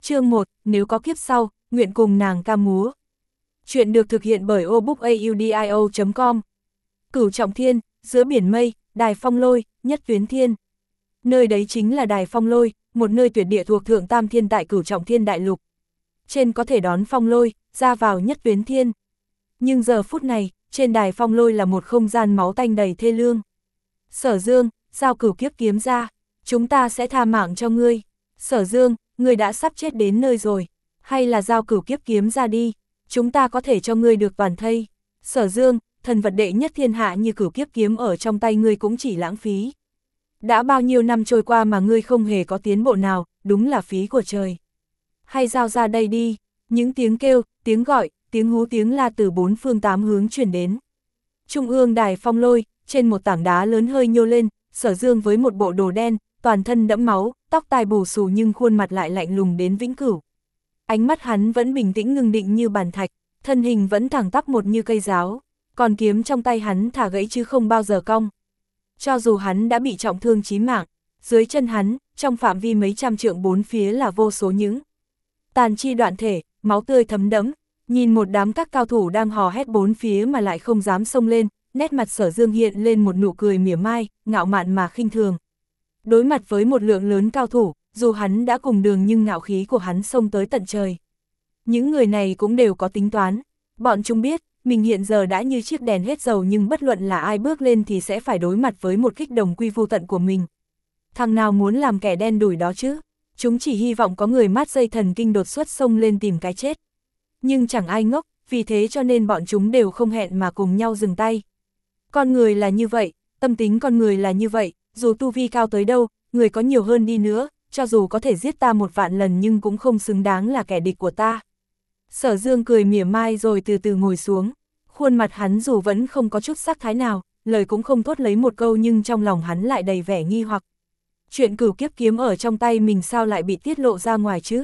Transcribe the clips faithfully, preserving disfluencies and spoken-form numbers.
Chương một, nếu có kiếp sau, nguyện cùng nàng ca múa. Chuyện được thực hiện bởi obookaudio chấm com. Cửu Trọng Thiên, giữa biển mây, đài phong lôi, nhất tuyến thiên. Nơi đấy chính là đài phong lôi, một nơi tuyệt địa thuộc Thượng Tam Thiên tại Cửu Trọng Thiên đại lục. Trên có thể đón phong lôi, ra vào nhất tuyến thiên. Nhưng giờ phút này, trên đài phong lôi là một không gian máu tanh đầy thê lương. Sở Dương, giao cửu kiếp kiếm ra, chúng ta sẽ tha mạng cho ngươi. Sở Dương, ngươi đã sắp chết đến nơi rồi, hay là giao cửu kiếp kiếm ra đi, chúng ta có thể cho ngươi được toàn thây. Sở Dương, thần vật đệ nhất thiên hạ như cửu kiếp kiếm ở trong tay ngươi cũng chỉ lãng phí. Đã bao nhiêu năm trôi qua mà ngươi không hề có tiến bộ nào, đúng là phí của trời. Hay giao ra đây đi. Những tiếng kêu, tiếng gọi, tiếng hú tiếng la từ bốn phương tám hướng truyền đến. Trung ương đài phong lôi, trên một tảng đá lớn hơi nhô lên, Sở Dương với một bộ đồ đen, toàn thân đẫm máu, tóc tai bù xù nhưng khuôn mặt lại lạnh lùng đến vĩnh cửu. Ánh mắt hắn vẫn bình tĩnh ngưng định như bàn thạch, thân hình vẫn thẳng tắp một như cây giáo, còn kiếm trong tay hắn thả gãy chứ không bao giờ cong. Cho dù hắn đã bị trọng thương chí mạng, dưới chân hắn, trong phạm vi mấy trăm trượng bốn phía là vô số những tàn chi đoạn thể, máu tươi thấm đẫm, nhìn một đám các cao thủ đang hò hét bốn phía mà lại không dám xông lên, nét mặt Sở Dương hiện lên một nụ cười mỉa mai, ngạo mạn mà khinh thường. Đối mặt với một lượng lớn cao thủ, dù hắn đã cùng đường nhưng ngạo khí của hắn xông tới tận trời. Những người này cũng đều có tính toán, bọn chúng biết, mình hiện giờ đã như chiếc đèn hết dầu nhưng bất luận là ai bước lên thì sẽ phải đối mặt với một kích đồng quy vô tận của mình. Thằng nào muốn làm kẻ đen đủi đó chứ, chúng chỉ hy vọng có người mát dây thần kinh đột xuất xông lên tìm cái chết. Nhưng chẳng ai ngốc, vì thế cho nên bọn chúng đều không hẹn mà cùng nhau dừng tay. Con người là như vậy, tâm tính con người là như vậy, dù tu vi cao tới đâu, người có nhiều hơn đi nữa, cho dù có thể giết ta một vạn lần nhưng cũng không xứng đáng là kẻ địch của ta. Sở Dương cười mỉa mai rồi từ từ ngồi xuống, khuôn mặt hắn dù vẫn không có chút sắc thái nào, lời cũng không thốt lấy một câu nhưng trong lòng hắn lại đầy vẻ nghi hoặc. Chuyện cửu kiếp kiếm ở trong tay mình sao lại bị tiết lộ ra ngoài chứ?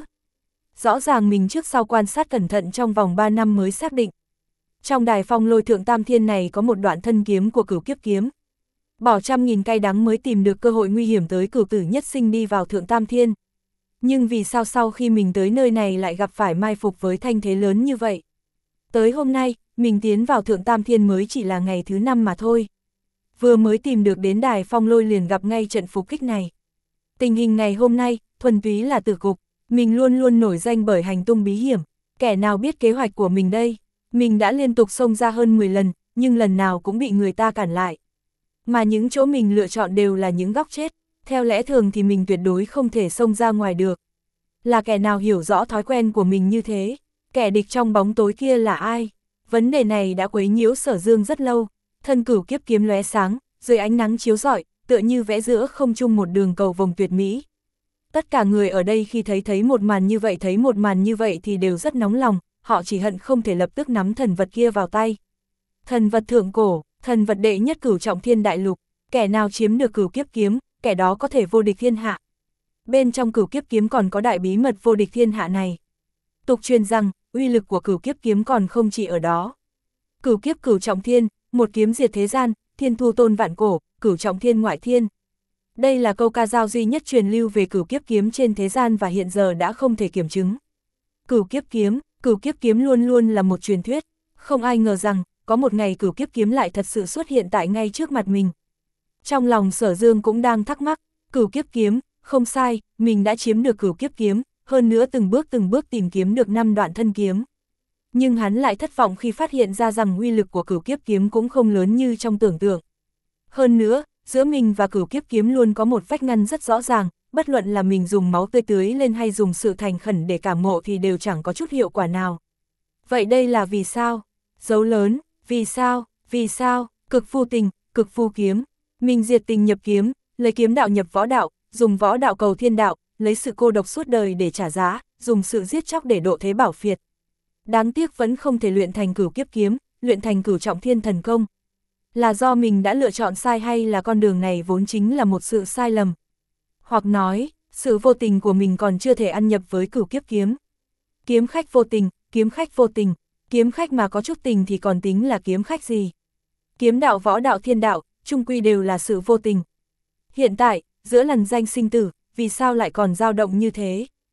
Rõ ràng mình trước sau quan sát cẩn thận trong vòng ba năm mới xác định. Trong đài phong lôi Thượng Tam Thiên này có một đoạn thân kiếm của cửu kiếp kiếm. Bỏ trăm nghìn cay đắng mới tìm được cơ hội nguy hiểm tới cửu tử nhất sinh đi vào Thượng Tam Thiên. Nhưng vì sao sau khi mình tới nơi này lại gặp phải mai phục với thanh thế lớn như vậy? Tới hôm nay, mình tiến vào Thượng Tam Thiên mới chỉ là ngày thứ năm mà thôi. Vừa mới tìm được đến đài phong lôi liền gặp ngay trận phục kích này. Tình hình ngày hôm nay, thuần túy là tử cục, mình luôn luôn nổi danh bởi hành tung bí hiểm, kẻ nào biết kế hoạch của mình đây? Mình đã liên tục xông ra hơn mười lần, nhưng lần nào cũng bị người ta cản lại. Mà những chỗ mình lựa chọn đều là những góc chết, theo lẽ thường thì mình tuyệt đối không thể xông ra ngoài được. Là kẻ nào hiểu rõ thói quen của mình như thế? Kẻ địch trong bóng tối kia là ai? Vấn đề này đã quấy nhiễu Sở Dương rất lâu, thân cửu kiếp kiếm lóe sáng, dưới ánh nắng chiếu rọi, tựa như vẽ giữa không trung một đường cầu vồng tuyệt mỹ. Tất cả người ở đây khi thấy thấy một màn như vậy thấy một màn như vậy thì đều rất nóng lòng, họ chỉ hận không thể lập tức nắm thần vật kia vào tay. Thần vật thượng cổ, thần vật đệ nhất Cửu Trọng Thiên đại lục, kẻ nào chiếm được cửu kiếp kiếm, kẻ đó có thể vô địch thiên hạ. Bên trong cửu kiếp kiếm còn có đại bí mật vô địch thiên hạ này. Tục truyền rằng, uy lực của cửu kiếp kiếm còn không chỉ ở đó. Cửu kiếp Cửu Trọng Thiên, một kiếm diệt thế gian, thiên thu tôn vạn cổ, Cửu Trọng Thiên ngoại thiên. Đây là câu ca dao duy nhất truyền lưu về cửu kiếp kiếm trên thế gian và hiện giờ đã không thể kiểm chứng. Cửu kiếp kiếm, cửu kiếp kiếm luôn luôn là một truyền thuyết, không ai ngờ rằng, có một ngày cửu kiếp kiếm lại thật sự xuất hiện tại ngay trước mặt mình. Trong lòng Sở Dương cũng đang thắc mắc, cửu kiếp kiếm, không sai, mình đã chiếm được cửu kiếp kiếm, hơn nữa từng bước từng bước tìm kiếm được năm đoạn thân kiếm. Nhưng hắn lại thất vọng khi phát hiện ra rằng uy lực của cửu kiếp kiếm cũng không lớn như trong tưởng tượng. Hơn nữa, giữa mình và cửu kiếp kiếm luôn có một vách ngăn rất rõ ràng, bất luận là mình dùng máu tươi tưới lên hay dùng sự thành khẩn để cảm ngộ thì đều chẳng có chút hiệu quả nào. Vậy đây là vì sao? Dấu lớn, vì sao, vì sao, cực phu tình, cực phu kiếm, mình diệt tình nhập kiếm, lấy kiếm đạo nhập võ đạo, dùng võ đạo cầu thiên đạo, lấy sự cô độc suốt đời để trả giá, dùng sự giết chóc để độ thế bảo phiệt. Đáng tiếc vẫn không thể luyện thành cửu kiếp kiếm, luyện thành Cửu Trọng Thiên thần công. Là do mình đã lựa chọn sai hay là con đường này vốn chính là một sự sai lầm? Hoặc nói, sự vô tình của mình còn chưa thể ăn nhập với cửu kiếp kiếm. Kiếm khách vô tình, kiếm khách vô tình, kiếm khách mà có chút tình thì còn tính là kiếm khách gì? Kiếm đạo võ đạo thiên đạo, chung quy đều là sự vô tình. Hiện tại, giữa lằn danh sinh tử, vì sao lại còn dao động như thế?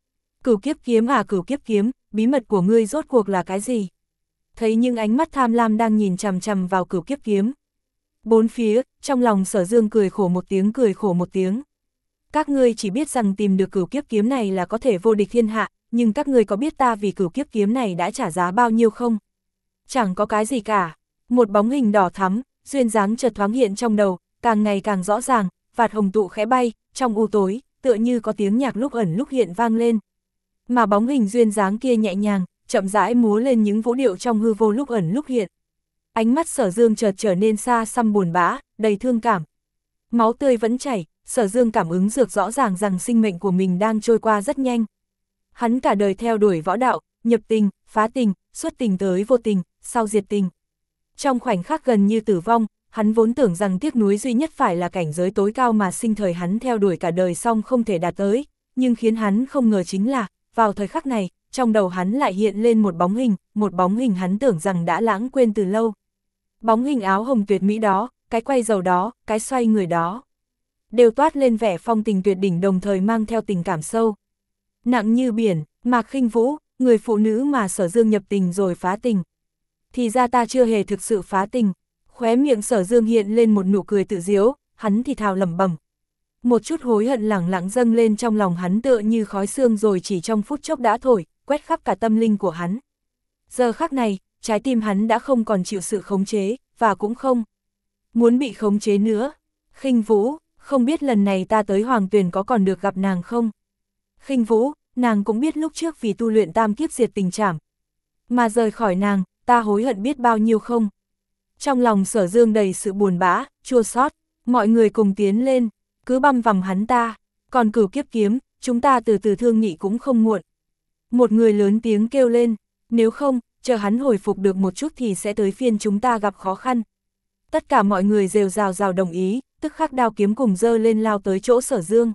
Cửu kiếp kiếm à, cửu kiếp kiếm, bí mật của ngươi rốt cuộc là cái gì? Thấy những ánh mắt tham lam đang nhìn chằm chằm vào cửu kiếp kiếm. Bốn phía, trong lòng Sở Dương cười khổ một tiếng, cười khổ một tiếng. Các ngươi chỉ biết rằng tìm được cửu kiếp kiếm này là có thể vô địch thiên hạ, nhưng các ngươi có biết ta vì cửu kiếp kiếm này đã trả giá bao nhiêu không? Chẳng có cái gì cả. Một bóng hình đỏ thắm, duyên dáng chợt thoáng hiện trong đầu, càng ngày càng rõ ràng, vạt hồng tụ khẽ bay, trong u tối, tựa như có tiếng nhạc lúc ẩn lúc hiện vang lên. Mà bóng hình duyên dáng kia nhẹ nhàng, chậm rãi múa lên những vũ điệu trong hư vô lúc ẩn lúc hiện. Ánh mắt Sở Dương chợt trở nên xa xăm buồn bã, đầy thương cảm. Máu tươi vẫn chảy, Sở Dương cảm ứng được rõ ràng rằng sinh mệnh của mình đang trôi qua rất nhanh. Hắn cả đời theo đuổi võ đạo, nhập tình, phá tình, xuất tình tới vô tình, sau diệt tình. Trong khoảnh khắc gần như tử vong, hắn vốn tưởng rằng tiếc nuối duy nhất phải là cảnh giới tối cao mà sinh thời hắn theo đuổi cả đời xong không thể đạt tới, nhưng khiến hắn không ngờ chính là, vào thời khắc này, trong đầu hắn lại hiện lên một bóng hình, một bóng hình hắn tưởng rằng đã lãng quên từ lâu. Bóng hình áo hồng tuyệt mỹ đó, cái quay dầu đó, cái xoay người đó, đều toát lên vẻ phong tình tuyệt đỉnh, đồng thời mang theo tình cảm sâu nặng như biển. Mạc Khinh Vũ, người phụ nữ mà Sở Dương nhập tình rồi phá tình. Thì ra ta chưa hề thực sự phá tình. Khóe miệng Sở Dương hiện lên một nụ cười tự diếu, hắn thì thào lẩm bẩm. Một chút hối hận lẳng lặng dâng lên trong lòng hắn, tựa như khói sương rồi chỉ trong phút chốc đã thổi, quét khắp cả tâm linh của hắn. Giờ khắc này, trái tim hắn đã không còn chịu sự khống chế, và cũng không muốn bị khống chế nữa. Khinh Vũ, không biết lần này ta tới Hoàng Tuyền có còn được gặp nàng không? Khinh Vũ, nàng cũng biết lúc trước vì tu luyện tam kiếp diệt tình trảm mà rời khỏi nàng, ta hối hận biết bao nhiêu không? Trong lòng Sở Dương đầy sự buồn bã, chua xót. Mọi người cùng tiến lên, cứ băm vằm hắn ta. Còn cửu kiếp kiếm, chúng ta từ từ thương nghị cũng không muộn. Một người lớn tiếng kêu lên, nếu không, chờ hắn hồi phục được một chút thì sẽ tới phiên chúng ta gặp khó khăn. Tất cả mọi người rêu rào rào đồng ý, tức khắc đao kiếm cùng giơ lên lao tới chỗ Sở Dương.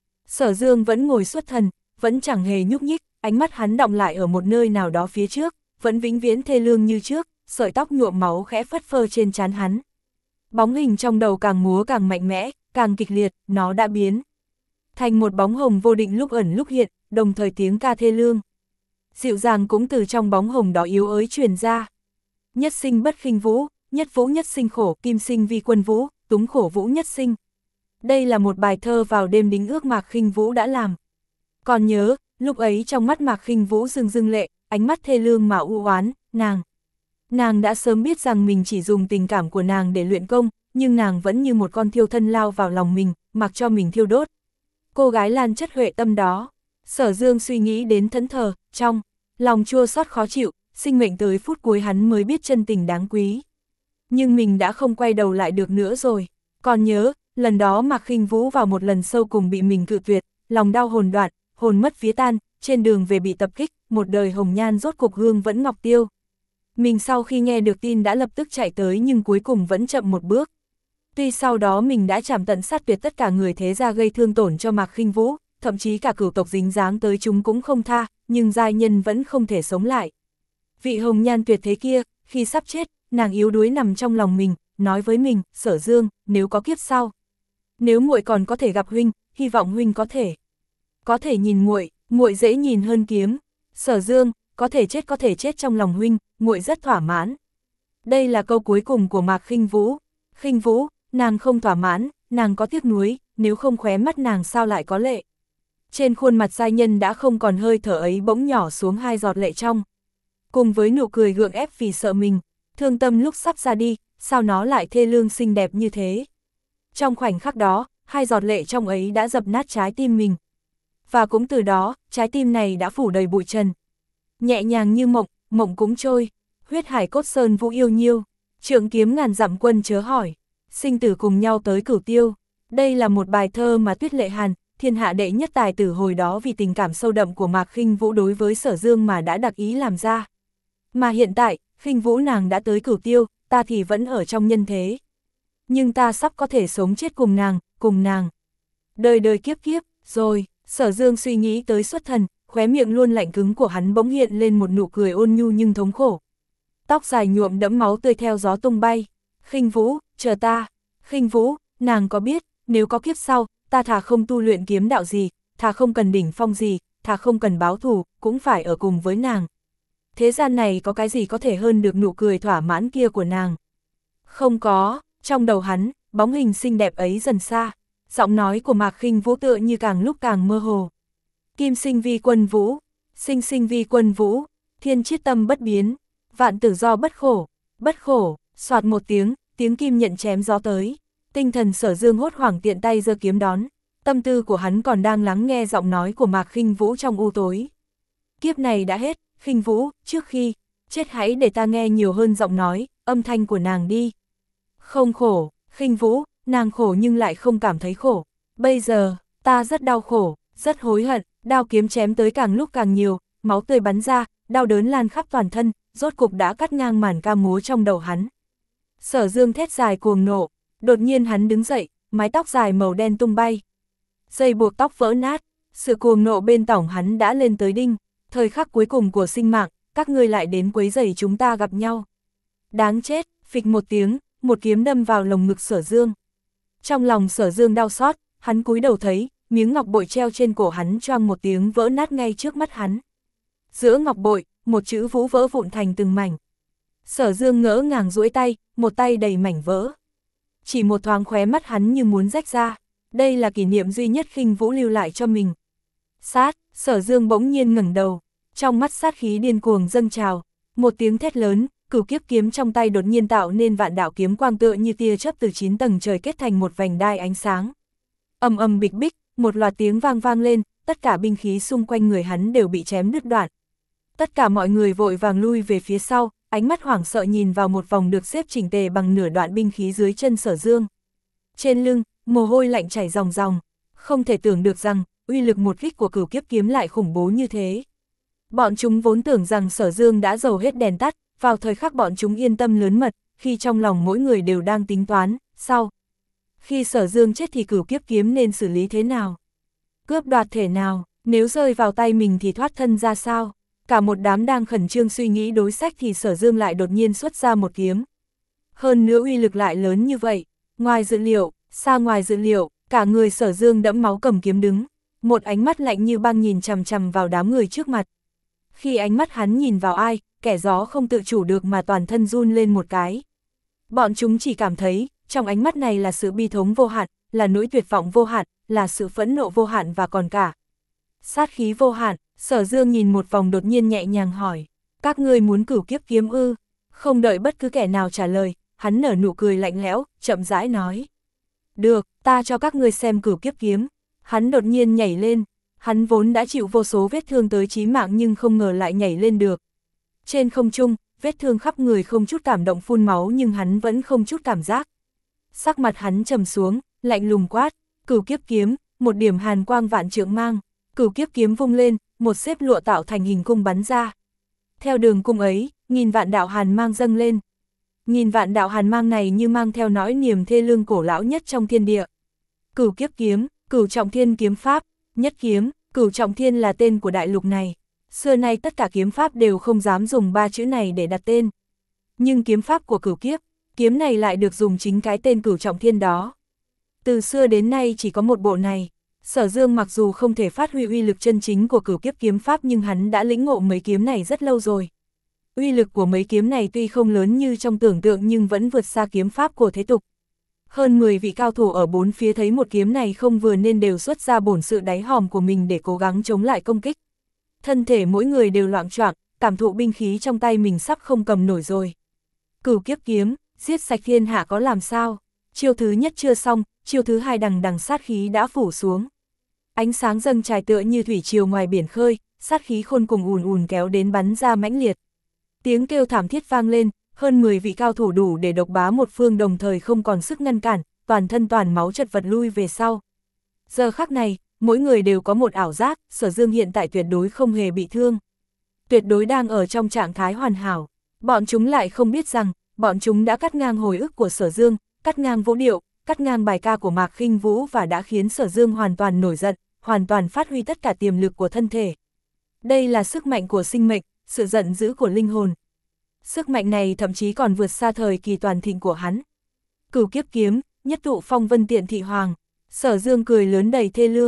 Sở Dương vẫn ngồi xuất thần, vẫn chẳng hề nhúc nhích, ánh mắt hắn đọng lại ở một nơi nào đó phía trước, vẫn vĩnh viễn thê lương như trước, sợi tóc nhuộm máu khẽ phất phơ trên trán hắn. Bóng hình trong đầu càng múa càng mạnh mẽ, càng kịch liệt, nó đã biến thành một bóng hồng vô định lúc ẩn lúc hiện, đồng thời tiếng ca thê lương dịu dàng cũng từ trong bóng hồng đó yếu ớt truyền ra. Nhất sinh bất khinh vũ, nhất vũ nhất sinh khổ, kim sinh vi quân vũ, túng khổ vũ nhất sinh. Đây là một bài thơ vào đêm đính ước Mạc Khinh Vũ đã làm. Còn nhớ, lúc ấy trong mắt Mạc Khinh Vũ rưng rưng lệ, ánh mắt thê lương mà u oán, nàng. Nàng đã sớm biết rằng mình chỉ dùng tình cảm của nàng để luyện công, nhưng nàng vẫn như một con thiêu thân lao vào lòng mình, mặc cho mình thiêu đốt. Cô gái Lan chất huệ tâm đó. Sở Dương suy nghĩ đến thẫn thờ, trong lòng chua xót khó chịu, sinh mệnh tới phút cuối hắn mới biết chân tình đáng quý. Nhưng mình đã không quay đầu lại được nữa rồi. Còn nhớ, lần đó Mạc Khinh Vũ vào một lần sâu cùng bị mình cự tuyệt, lòng đau hồn đoạn, hồn mất vía tan, trên đường về bị tập kích, một đời hồng nhan rốt cục hương vẫn ngọc tiêu. Mình sau khi nghe được tin đã lập tức chạy tới nhưng cuối cùng vẫn chậm một bước. Tuy sau đó mình đã chảm tận sát tuyệt tất cả người thế gia gây thương tổn cho Mạc Khinh Vũ, thậm chí cả cửu tộc dính dáng tới chúng cũng không tha, nhưng giai nhân vẫn không thể sống lại. Vị hồng nhan tuyệt thế kia, khi sắp chết, nàng yếu đuối nằm trong lòng mình, nói với mình, Sở Dương, nếu có kiếp sau, nếu muội còn có thể gặp huynh, hy vọng huynh có thể có thể nhìn muội, muội dễ nhìn hơn kiếm. Sở Dương, có thể chết có thể chết trong lòng huynh, muội rất thỏa mãn. Đây là câu cuối cùng của Mạc Khinh Vũ. Khinh Vũ, nàng không thỏa mãn, nàng có tiếc nuối, nếu không khóe mắt nàng sao lại có lệ. Trên khuôn mặt giai nhân đã không còn hơi thở ấy bỗng nhỏ xuống hai giọt lệ trong. Cùng với nụ cười gượng ép vì sợ mình, thương tâm lúc sắp ra đi, sao nó lại thê lương xinh đẹp như thế. Trong khoảnh khắc đó, hai giọt lệ trong ấy đã dập nát trái tim mình. Và cũng từ đó, trái tim này đã phủ đầy bụi trần. Nhẹ nhàng như mộng, mộng cũng trôi, huyết hải cốt sơn vũ yêu nhiêu, trượng kiếm ngàn dặm quân chớ hỏi, sinh tử cùng nhau tới cửu tiêu. Đây là một bài thơ mà Tuyết Lệ Hàn, thiên hạ đệ nhất tài tử hồi đó vì tình cảm sâu đậm của Mạc Khinh Vũ đối với Sở Dương mà đã đặc ý làm ra. Mà hiện tại, Khinh Vũ nàng đã tới cửu tiêu, ta thì vẫn ở trong nhân thế. Nhưng ta sắp có thể sống chết cùng nàng, cùng nàng. Đời đời kiếp kiếp, rồi, Sở Dương suy nghĩ tới xuất thần, khóe miệng luôn lạnh cứng của hắn bỗng hiện lên một nụ cười ôn nhu nhưng thống khổ. Tóc dài nhuộm đẫm máu tươi theo gió tung bay. Khinh Vũ, chờ ta. Khinh Vũ, nàng có biết, nếu có kiếp sau, ta thà không tu luyện kiếm đạo gì, thà không cần đỉnh phong gì, thà không cần báo thù, cũng phải ở cùng với nàng. Thế gian này có cái gì có thể hơn được nụ cười thỏa mãn kia của nàng? Không có, trong đầu hắn, bóng hình xinh đẹp ấy dần xa, giọng nói của Mạc Khinh Vũ tựa như càng lúc càng mơ hồ. Kim sinh vi quân vũ, sinh sinh vi quân vũ, thiên chiết tâm bất biến, vạn tử do bất khổ, bất khổ, soạt một tiếng, tiếng kim nhận chém gió tới. Tinh thần Sở Dương hốt hoảng tiện tay giơ kiếm đón, tâm tư của hắn còn đang lắng nghe giọng nói của Mạc Khinh Vũ trong u tối. Kiếp này đã hết, Khinh Vũ, trước khi chết hãy để ta nghe nhiều hơn giọng nói, âm thanh của nàng đi. Không khổ, Khinh Vũ, nàng khổ nhưng lại không cảm thấy khổ. Bây giờ, ta rất đau khổ, rất hối hận, đao kiếm chém tới càng lúc càng nhiều, máu tươi bắn ra, đau đớn lan khắp toàn thân, rốt cục đã cắt ngang màn ca múa trong đầu hắn. Sở Dương thét dài cuồng nộ, đột nhiên hắn đứng dậy, mái tóc dài màu đen tung bay. Dây buộc tóc vỡ nát, sự cuồng nộ bên tỏng hắn đã lên tới đinh, thời khắc cuối cùng của sinh mạng, các ngươi lại đến quấy rầy chúng ta gặp nhau. Đáng chết, phịch một tiếng, một kiếm đâm vào lồng ngực Sở Dương. Trong lòng Sở Dương đau xót, hắn cúi đầu thấy, miếng ngọc bội treo trên cổ hắn choang một tiếng vỡ nát ngay trước mắt hắn. Giữa ngọc bội, một chữ Vũ vỡ vụn thành từng mảnh. Sở Dương ngỡ ngàng duỗi tay, một tay đầy mảnh vỡ. Chỉ một thoáng khóe mắt hắn như muốn rách ra, đây là kỷ niệm duy nhất Khinh Vũ lưu lại cho mình. Sát, Sở Dương bỗng nhiên ngẩng đầu, trong mắt sát khí điên cuồng dâng trào, một tiếng thét lớn, cửu kiếp kiếm trong tay đột nhiên tạo nên vạn đạo kiếm quang tựa như tia chớp từ chín tầng trời kết thành một vành đai ánh sáng. Ầm ầm bịch bích, một loạt tiếng vang vang lên, tất cả binh khí xung quanh người hắn đều bị chém đứt đoạn. Tất cả mọi người vội vàng lui về phía sau, ánh mắt hoảng sợ nhìn vào một vòng được xếp chỉnh tề bằng nửa đoạn binh khí dưới chân Sở Dương. Trên lưng, mồ hôi lạnh chảy ròng ròng, không thể tưởng được rằng, uy lực một kích của cửu kiếp kiếm lại khủng bố như thế. Bọn chúng vốn tưởng rằng Sở Dương đã dầu hết đèn tắt, vào thời khắc bọn chúng yên tâm lớn mật, khi trong lòng mỗi người đều đang tính toán, sau. Khi Sở Dương chết thì cửu kiếp kiếm nên xử lý thế nào? Cướp đoạt thể nào, nếu rơi vào tay mình thì thoát thân ra sao? Cả một đám đang khẩn trương suy nghĩ đối sách thì Sở Dương lại đột nhiên xuất ra một kiếm. Hơn nữa uy lực lại lớn như vậy, ngoài dự liệu, xa ngoài dự liệu, cả người Sở Dương đẫm máu cầm kiếm đứng, một ánh mắt lạnh như băng nhìn chằm chằm vào đám người trước mặt. Khi ánh mắt hắn nhìn vào ai, kẻ gió không tự chủ được mà toàn thân run lên một cái. Bọn chúng chỉ cảm thấy, trong ánh mắt này là sự bi thống vô hạn, là nỗi tuyệt vọng vô hạn, là sự phẫn nộ vô hạn và còn cả sát khí vô hạn. Sở Dương nhìn một vòng đột nhiên nhẹ nhàng hỏi, các ngươi muốn cửu kiếp kiếm ư? Không đợi bất cứ kẻ nào trả lời, hắn nở nụ cười lạnh lẽo, chậm rãi nói. Được, ta cho các ngươi xem cửu kiếp kiếm. Hắn đột nhiên nhảy lên, hắn vốn đã chịu vô số vết thương tới chí mạng nhưng không ngờ lại nhảy lên được. Trên không trung, vết thương khắp người không chút cảm động phun máu nhưng hắn vẫn không chút cảm giác. Sắc mặt hắn trầm xuống, lạnh lùng quát, cửu kiếp kiếm, một điểm hàn quang vạn trượng mang. Cửu kiếp kiếm vung lên, một xếp lụa tạo thành hình cung bắn ra. Theo đường cung ấy, nghìn vạn đạo hàn mang dâng lên. Nghìn vạn đạo hàn mang này như mang theo nỗi niềm thê lương cổ lão nhất trong thiên địa. Cửu kiếp kiếm, cửu trọng thiên kiếm pháp, nhất kiếm, cửu trọng thiên là tên của đại lục này. Xưa nay tất cả kiếm pháp đều không dám dùng ba chữ này để đặt tên. Nhưng kiếm pháp của cửu kiếp, kiếm này lại được dùng chính cái tên cửu trọng thiên đó. Từ xưa đến nay chỉ có một bộ này. Sở Dương mặc dù không thể phát huy uy lực chân chính của cửu kiếp kiếm pháp nhưng hắn đã lĩnh ngộ mấy kiếm này rất lâu rồi. Uy lực của mấy kiếm này tuy không lớn như trong tưởng tượng nhưng vẫn vượt xa kiếm pháp của thế tục. Hơn mười vị cao thủ ở bốn phía thấy một kiếm này không vừa nên đều xuất ra bổn sự đáy hòm của mình để cố gắng chống lại công kích. Thân thể mỗi người đều loạng choạng, cảm thụ binh khí trong tay mình sắp không cầm nổi rồi. Cửu kiếp kiếm, giết sạch thiên hạ có làm sao? Chiêu thứ nhất chưa xong, chiêu thứ hai đằng đằng sát khí đã phủ xuống. Ánh sáng dâng trải tựa như thủy triều ngoài biển khơi, sát khí khôn cùng ùn ùn kéo đến bắn ra mãnh liệt. Tiếng kêu thảm thiết vang lên, hơn mười vị cao thủ đủ để độc bá một phương đồng thời không còn sức ngăn cản, toàn thân toàn máu chật vật lui về sau. Giờ khắc này, mỗi người đều có một ảo giác, Sở Dương hiện tại tuyệt đối không hề bị thương. Tuyệt đối đang ở trong trạng thái hoàn hảo. Bọn chúng lại không biết rằng, bọn chúng đã cắt ngang hồi ức của Sở Dương, cắt ngang vũ điệu, cắt ngang bài ca của Mạc Khinh Vũ và đã khiến Sở Dương hoàn toàn nổi giận, hoàn toàn phát huy tất cả tiềm lực của thân thể. Đây là sức mạnh của sinh mệnh, sự giận dữ của linh hồn. Sức mạnh này thậm chí còn vượt xa thời kỳ toàn thịnh của hắn. Cửu kiếp kiếm, nhất tụ phong vân tiện thị hoàng. Sở Dương cười lớn đầy thê lương.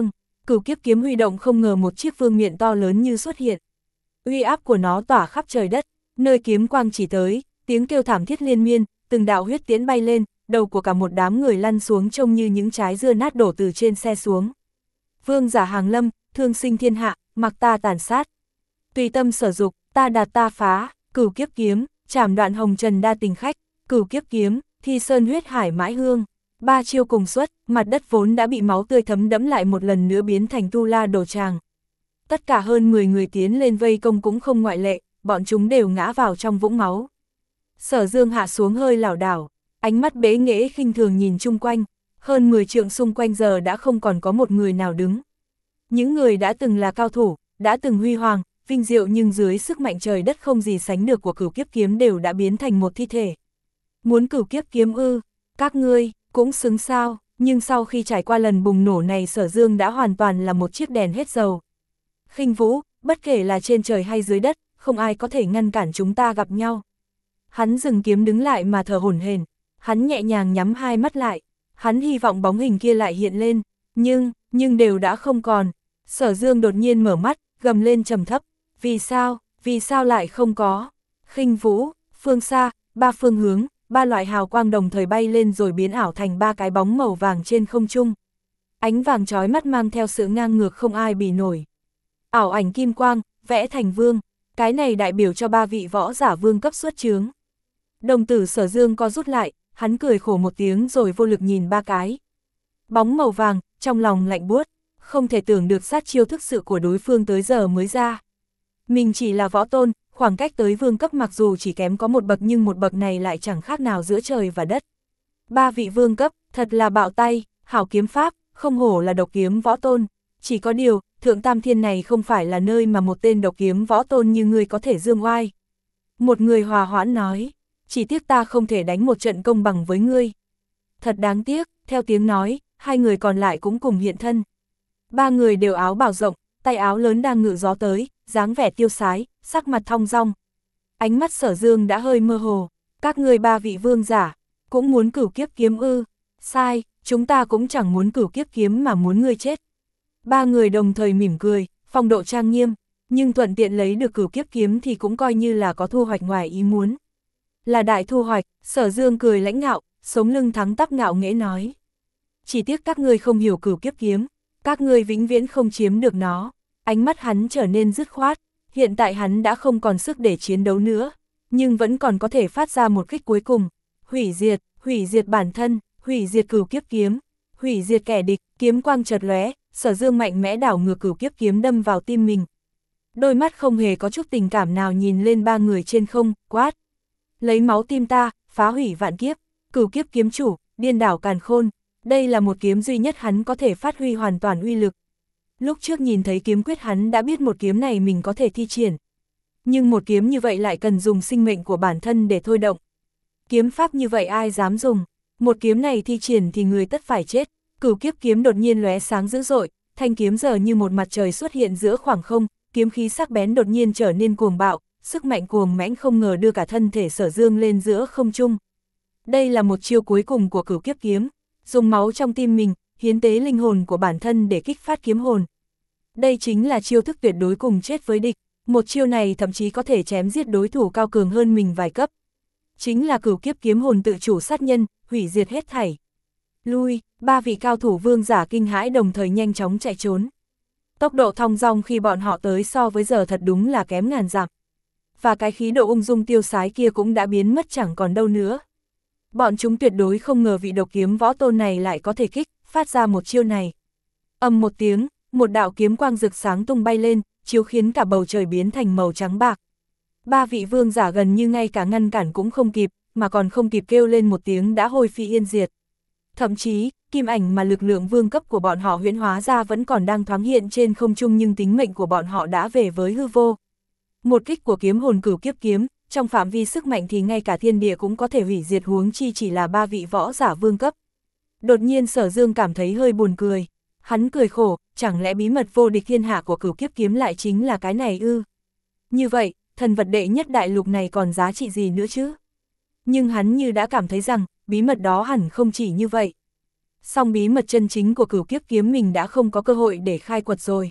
Cửu kiếp kiếm huy động không ngờ một chiếc vương miện to lớn như xuất hiện. Uy áp của nó tỏa khắp trời đất, nơi kiếm quang chỉ tới, tiếng kêu thảm thiết liên miên, từng đạo huyết tiễn bay lên, đầu của cả một đám người lăn xuống trông như những trái dưa nát đổ từ trên xe xuống. Vương giả hàng lâm, thương sinh thiên hạ, mặc ta tàn sát. Tùy tâm sở dục, ta đạt ta phá, cửu kiếp kiếm, chảm đoạn hồng trần đa tình khách, cửu kiếp kiếm, thi sơn huyết hải mãi hương. Ba chiêu cùng xuất, mặt đất vốn đã bị máu tươi thấm đẫm lại một lần nữa biến thành tu la đổ tràng. Tất cả hơn mười người tiến lên vây công cũng không ngoại lệ, bọn chúng đều ngã vào trong vũng máu. Sở Dương hạ xuống hơi lảo đảo, ánh mắt bế nghễ khinh thường nhìn chung quanh, hơn mười trượng xung quanh giờ đã không còn có một người nào đứng. Những người đã từng là cao thủ, đã từng huy hoàng, vinh diệu nhưng dưới sức mạnh trời đất không gì sánh được của cửu kiếp kiếm đều đã biến thành một thi thể. Muốn cửu kiếp kiếm ư, các ngươi, cũng xứng sao, nhưng sau khi trải qua lần bùng nổ này Sở Dương đã hoàn toàn là một chiếc đèn hết dầu. Khinh Vũ, bất kể là trên trời hay dưới đất, không ai có thể ngăn cản chúng ta gặp nhau. Hắn dừng kiếm đứng lại mà thở hổn hển, hắn nhẹ nhàng nhắm hai mắt lại, hắn hy vọng bóng hình kia lại hiện lên, nhưng, nhưng đều đã không còn. Sở Dương đột nhiên mở mắt, gầm lên trầm thấp, vì sao, vì sao lại không có? Khinh Vũ, phương xa, ba phương hướng, ba loại hào quang đồng thời bay lên rồi biến ảo thành ba cái bóng màu vàng trên không trung. Ánh vàng chói mắt mang theo sự ngang ngược không ai bì nổi. Ảo ảnh kim quang, vẽ thành vương, cái này đại biểu cho ba vị võ giả vương cấp xuất chướng. Đồng tử Sở Dương co rút lại, hắn cười khổ một tiếng rồi vô lực nhìn ba cái bóng màu vàng, trong lòng lạnh buốt, không thể tưởng được sát chiêu thức sự của đối phương tới giờ mới ra. Mình chỉ là võ tôn, khoảng cách tới vương cấp mặc dù chỉ kém có một bậc nhưng một bậc này lại chẳng khác nào giữa trời và đất. Ba vị vương cấp, thật là bạo tay, hảo kiếm pháp, không hổ là độc kiếm võ tôn. Chỉ có điều, Thượng Tam Thiên này không phải là nơi mà một tên độc kiếm võ tôn như ngươi có thể dương oai. Một người hòa hoãn nói, chỉ tiếc ta không thể đánh một trận công bằng với ngươi. Thật đáng tiếc, theo tiếng nói, hai người còn lại cũng cùng hiện thân. Ba người đều áo bào rộng, tay áo lớn đang ngự gió tới, dáng vẻ tiêu sái, sắc mặt thong dong. Ánh mắt Sở Dương đã hơi mơ hồ, các ngươi ba vị vương giả, cũng muốn cửu kiếp kiếm ư? Sai, chúng ta cũng chẳng muốn cửu kiếp kiếm mà muốn ngươi chết. Ba người đồng thời mỉm cười, phong độ trang nghiêm, nhưng thuận tiện lấy được cửu kiếp kiếm thì cũng coi như là có thu hoạch ngoài ý muốn. Là đại thu hoạch, Sở Dương cười lãnh ngạo, sống lưng thắng tắp ngạo nghễ nói. Chỉ tiếc các ngươi không hiểu cửu kiếp kiếm, các ngươi vĩnh viễn không chiếm được nó. Ánh mắt hắn trở nên dứt khoát, hiện tại hắn đã không còn sức để chiến đấu nữa, nhưng vẫn còn có thể phát ra một kích cuối cùng. Hủy diệt, hủy diệt bản thân, hủy diệt cửu kiếp kiếm, hủy diệt kẻ địch, kiếm quang chợt lóe, Sở Dương mạnh mẽ đảo ngược cửu kiếp kiếm đâm vào tim mình. Đôi mắt không hề có chút tình cảm nào nhìn lên ba người trên không, quát. Lấy máu tim ta, phá hủy vạn kiếp, cửu kiếp kiếm chủ, điên đảo càn khôn. Đây là một kiếm duy nhất hắn có thể phát huy hoàn toàn uy lực. Lúc trước nhìn thấy kiếm quyết hắn đã biết một kiếm này mình có thể thi triển. Nhưng một kiếm như vậy lại cần dùng sinh mệnh của bản thân để thôi động. Kiếm pháp như vậy ai dám dùng, một kiếm này thi triển thì người tất phải chết. Cửu kiếp kiếm đột nhiên lóe sáng dữ dội, thanh kiếm giờ như một mặt trời xuất hiện giữa khoảng không, kiếm khí sắc bén đột nhiên trở nên cuồng bạo, sức mạnh cuồng mãnh không ngờ đưa cả thân thể Sở Dương lên giữa không trung. Đây là một chiêu cuối cùng của cửu kiếp kiếm, dùng máu trong tim mình, hiến tế linh hồn của bản thân để kích phát kiếm hồn. Đây chính là chiêu thức tuyệt đối cùng chết với địch, một chiêu này thậm chí có thể chém giết đối thủ cao cường hơn mình vài cấp. Chính là cửu kiếp kiếm hồn tự chủ sát nhân, hủy diệt hết thảy. Lui, ba vị cao thủ vương giả kinh hãi đồng thời nhanh chóng chạy trốn. Tốc độ thong dong khi bọn họ tới so với giờ thật đúng là kém ngàn dặm. Và cái khí độ ung dung tiêu sái kia cũng đã biến mất chẳng còn đâu nữa. Bọn chúng tuyệt đối không ngờ vị độc kiếm võ tôn này lại có thể kích, phát ra một chiêu này. Ầm một tiếng, một đạo kiếm quang rực sáng tung bay lên, chiếu khiến cả bầu trời biến thành màu trắng bạc. Ba vị vương giả gần như ngay cả ngăn cản cũng không kịp, mà còn không kịp kêu lên một tiếng đã hôi phi yên diệt. Thậm chí, kim ảnh mà lực lượng vương cấp của bọn họ huyễn hóa ra vẫn còn đang thoáng hiện trên không trung nhưng tính mệnh của bọn họ đã về với hư vô. Một kích của kiếm hồn cửu kiếp kiếm, trong phạm vi sức mạnh thì ngay cả thiên địa cũng có thể hủy diệt huống chi chỉ là ba vị võ giả vương cấp. Đột nhiên Sở Dương cảm thấy hơi buồn cười. Hắn cười khổ, chẳng lẽ bí mật vô địch thiên hạ của cửu kiếp kiếm lại chính là cái này ư? Như vậy, thần vật đệ nhất đại lục này còn giá trị gì nữa chứ? Nhưng hắn như đã cảm thấy rằng, bí mật đó hẳn không chỉ như vậy. song bí mật chân chính của cửu kiếp kiếm mình đã không có cơ hội để khai quật rồi.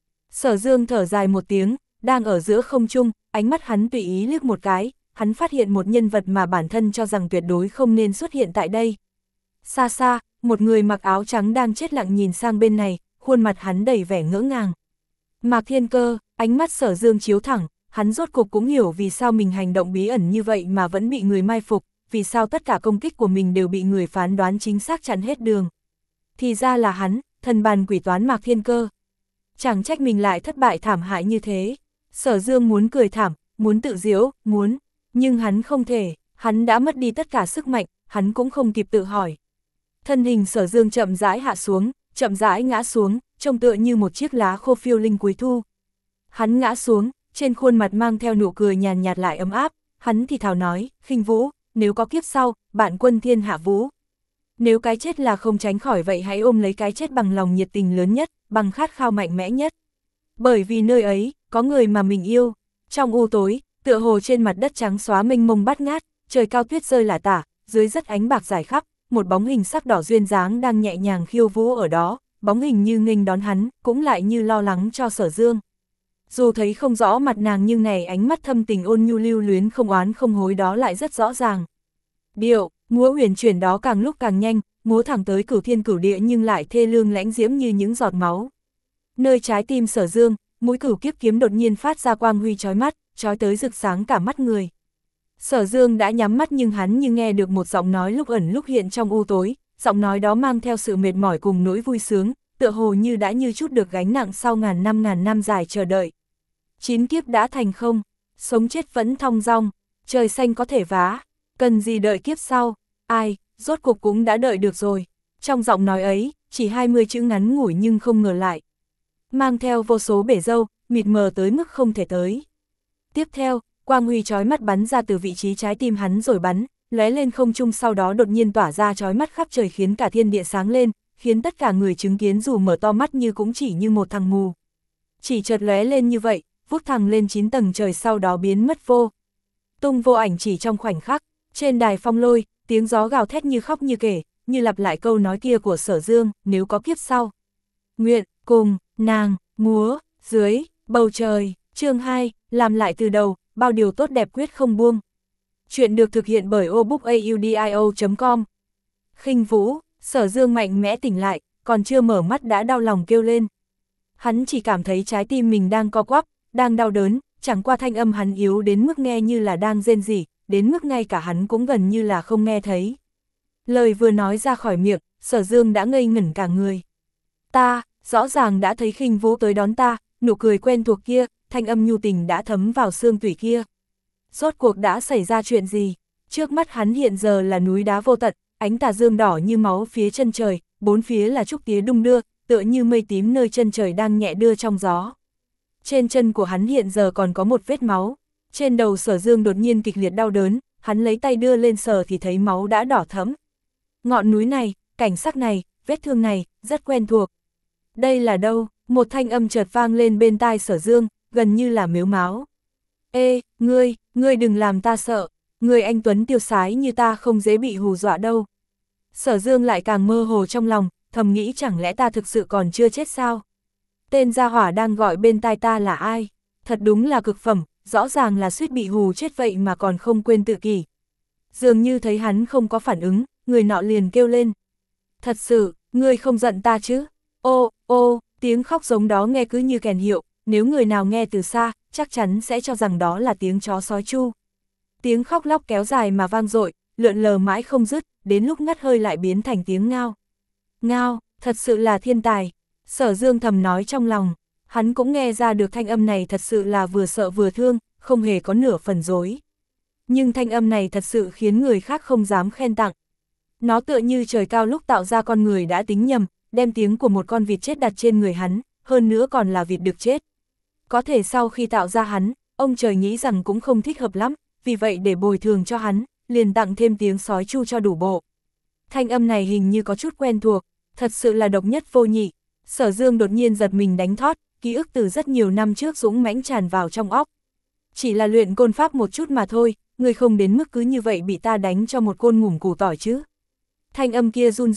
Sở Dương thở dài một tiếng, đang ở giữa không trung, ánh mắt hắn tùy ý liếc một cái, hắn phát hiện một nhân vật mà bản thân cho rằng tuyệt đối không nên xuất hiện tại đây. Xa xa, một người mặc áo trắng đang chết lặng nhìn sang bên này, khuôn mặt hắn đầy vẻ ngỡ ngàng. Mạc Thiên Cơ, ánh mắt Sở Dương chiếu thẳng, hắn rốt cục cũng hiểu vì sao mình hành động bí ẩn như vậy mà vẫn bị người mai phục, vì sao tất cả công kích của mình đều bị người phán đoán chính xác chặn hết đường. Thì ra là hắn, thần bàn quỷ toán Mạc Thiên Cơ. Chẳng trách mình lại thất bại thảm hại như thế. Sở Dương muốn cười thảm, muốn tự giễu, muốn, nhưng hắn không thể, hắn đã mất đi tất cả sức mạnh, hắn cũng không kịp tự hỏi. Thân hình Sở Dương chậm rãi hạ xuống, chậm rãi ngã xuống, trông tựa như một chiếc lá khô phiêu linh cuối thu. Hắn ngã xuống, trên khuôn mặt mang theo nụ cười nhàn nhạt lại ấm áp, hắn thì thào nói, Khinh Vũ, nếu có kiếp sau, bạn quân thiên hạ vũ. Nếu cái chết là không tránh khỏi vậy hãy ôm lấy cái chết bằng lòng nhiệt tình lớn nhất, bằng khát khao mạnh mẽ nhất. Bởi vì nơi ấy, có người mà mình yêu. Trong u tối, tựa hồ trên mặt đất trắng xóa mênh mông bát ngát, trời cao tuyết rơi lả tả, dưới rất ánh bạc rải khắp, một bóng hình sắc đỏ duyên dáng đang nhẹ nhàng khiêu vũ ở đó, bóng hình như nghênh đón hắn, cũng lại như lo lắng cho Sở Dương. Dù thấy không rõ mặt nàng nhưng này ánh mắt thâm tình ôn nhu lưu luyến không oán không hối đó lại rất rõ ràng. Điệu, múa huyền chuyển đó càng lúc càng nhanh, múa thẳng tới cửu thiên cửu địa nhưng lại thê lương lãnh diễm như những giọt máu. Nơi trái tim Sở Dương, mũi cửu kiếp kiếm đột nhiên phát ra quang huy chói mắt, chói tới rực sáng cả mắt người. Sở Dương đã nhắm mắt nhưng hắn như nghe được một giọng nói lúc ẩn lúc hiện trong u tối, giọng nói đó mang theo sự mệt mỏi cùng nỗi vui sướng, tựa hồ như đã như chút được gánh nặng sau ngàn năm ngàn năm dài chờ đợi. Chín kiếp đã thành không, sống chết vẫn thong dong, trời xanh có thể vá, cần gì đợi kiếp sau, ai, rốt cục cũng đã đợi được rồi. Trong giọng nói ấy, chỉ hai mươi chữ ngắn ngủi nhưng không ngờ lại mang theo vô số bể dâu, mịt mờ tới mức không thể tới. Tiếp theo, quang huy chói mắt bắn ra từ vị trí trái tim hắn rồi bắn, lóe lên không trung sau đó đột nhiên tỏa ra chói mắt khắp trời khiến cả thiên địa sáng lên, khiến tất cả người chứng kiến dù mở to mắt như cũng chỉ như một thằng mù. Chỉ chợt lóe lên như vậy, vút thẳng lên chín tầng trời sau đó biến mất vô tung vô ảnh chỉ trong khoảnh khắc. Trên đài phong lôi, tiếng gió gào thét như khóc như kể, như lặp lại câu nói kia của Sở Dương, nếu có kiếp sau. Nguyện, cùng, nàng, múa, dưới, bầu trời, chương hai, làm lại từ đầu, bao điều tốt đẹp quyết không buông. Chuyện được thực hiện bởi obookaudio chấm com. Khinh Vũ, Sở Dương mạnh mẽ tỉnh lại, còn chưa mở mắt đã đau lòng kêu lên. Hắn chỉ cảm thấy trái tim mình đang co quắp, đang đau đớn, chẳng qua thanh âm hắn yếu đến mức nghe như là đang rên rỉ, đến mức ngay cả hắn cũng gần như là không nghe thấy. Lời vừa nói ra khỏi miệng, Sở Dương đã ngây ngẩn cả người. Ta, rõ ràng đã thấy Khinh Vũ tới đón ta, nụ cười quen thuộc kia, thanh âm nhu tình đã thấm vào xương tủy kia. Rốt cuộc đã xảy ra chuyện gì? Trước mắt hắn hiện giờ là núi đá vô tận, ánh tà dương đỏ như máu phía chân trời, bốn phía là trúc tía đung đưa, tựa như mây tím nơi chân trời đang nhẹ đưa trong gió. Trên chân của hắn hiện giờ còn có một vết máu. Trên đầu Sở Dương đột nhiên kịch liệt đau đớn, hắn lấy tay đưa lên sờ thì thấy máu đã đỏ thẫm. Ngọn núi này, cảnh sắc này, vết thương này, rất quen thuộc. Đây là đâu? Một thanh âm chợt vang lên bên tai Sở Dương, gần như là mếu máo. Ê, ngươi, ngươi đừng làm ta sợ, người anh tuấn tiêu sái như ta không dễ bị hù dọa đâu. Sở Dương lại càng mơ hồ trong lòng, thầm nghĩ chẳng lẽ ta thực sự còn chưa chết sao? Tên gia hỏa đang gọi bên tai ta là ai? Thật đúng là cực phẩm, rõ ràng là suýt bị hù chết vậy mà còn không quên tự kỷ. Dường như thấy hắn không có phản ứng, người nọ liền kêu lên. Thật sự, ngươi không giận ta chứ? Ô, ô, tiếng khóc giống đó nghe cứ như kèn hiệu, nếu người nào nghe từ xa, chắc chắn sẽ cho rằng đó là tiếng chó sói chu. Tiếng khóc lóc kéo dài mà vang dội, lượn lờ mãi không dứt, đến lúc ngắt hơi lại biến thành tiếng ngao. Ngao, thật sự là thiên tài. Sở Dương thầm nói trong lòng, hắn cũng nghe ra được thanh âm này thật sự là vừa sợ vừa thương, không hề có nửa phần dối. Nhưng thanh âm này thật sự khiến người khác không dám khen tặng. Nó tựa như trời cao lúc tạo ra con người đã tính nhầm, đem tiếng của một con vịt chết đặt trên người hắn, hơn nữa còn là vịt được chết. Có thể sau khi tạo ra hắn, ông trời nghĩ rằng cũng không thích hợp lắm, vì vậy để bồi thường cho hắn, liền tặng thêm tiếng sói chu cho đủ bộ. Thanh âm này hình như có chút quen thuộc, thật sự là độc nhất vô nhị. Sở Dương đột nhiên giật mình đánh thót, ký ức từ rất nhiều năm trước dũng mãnh tràn vào trong óc. Chỉ là luyện côn pháp một chút mà thôi, người không đến mức cứ như vậy bị ta đánh cho một côn ngủm củ tỏi chứ. Thanh âm kia run run,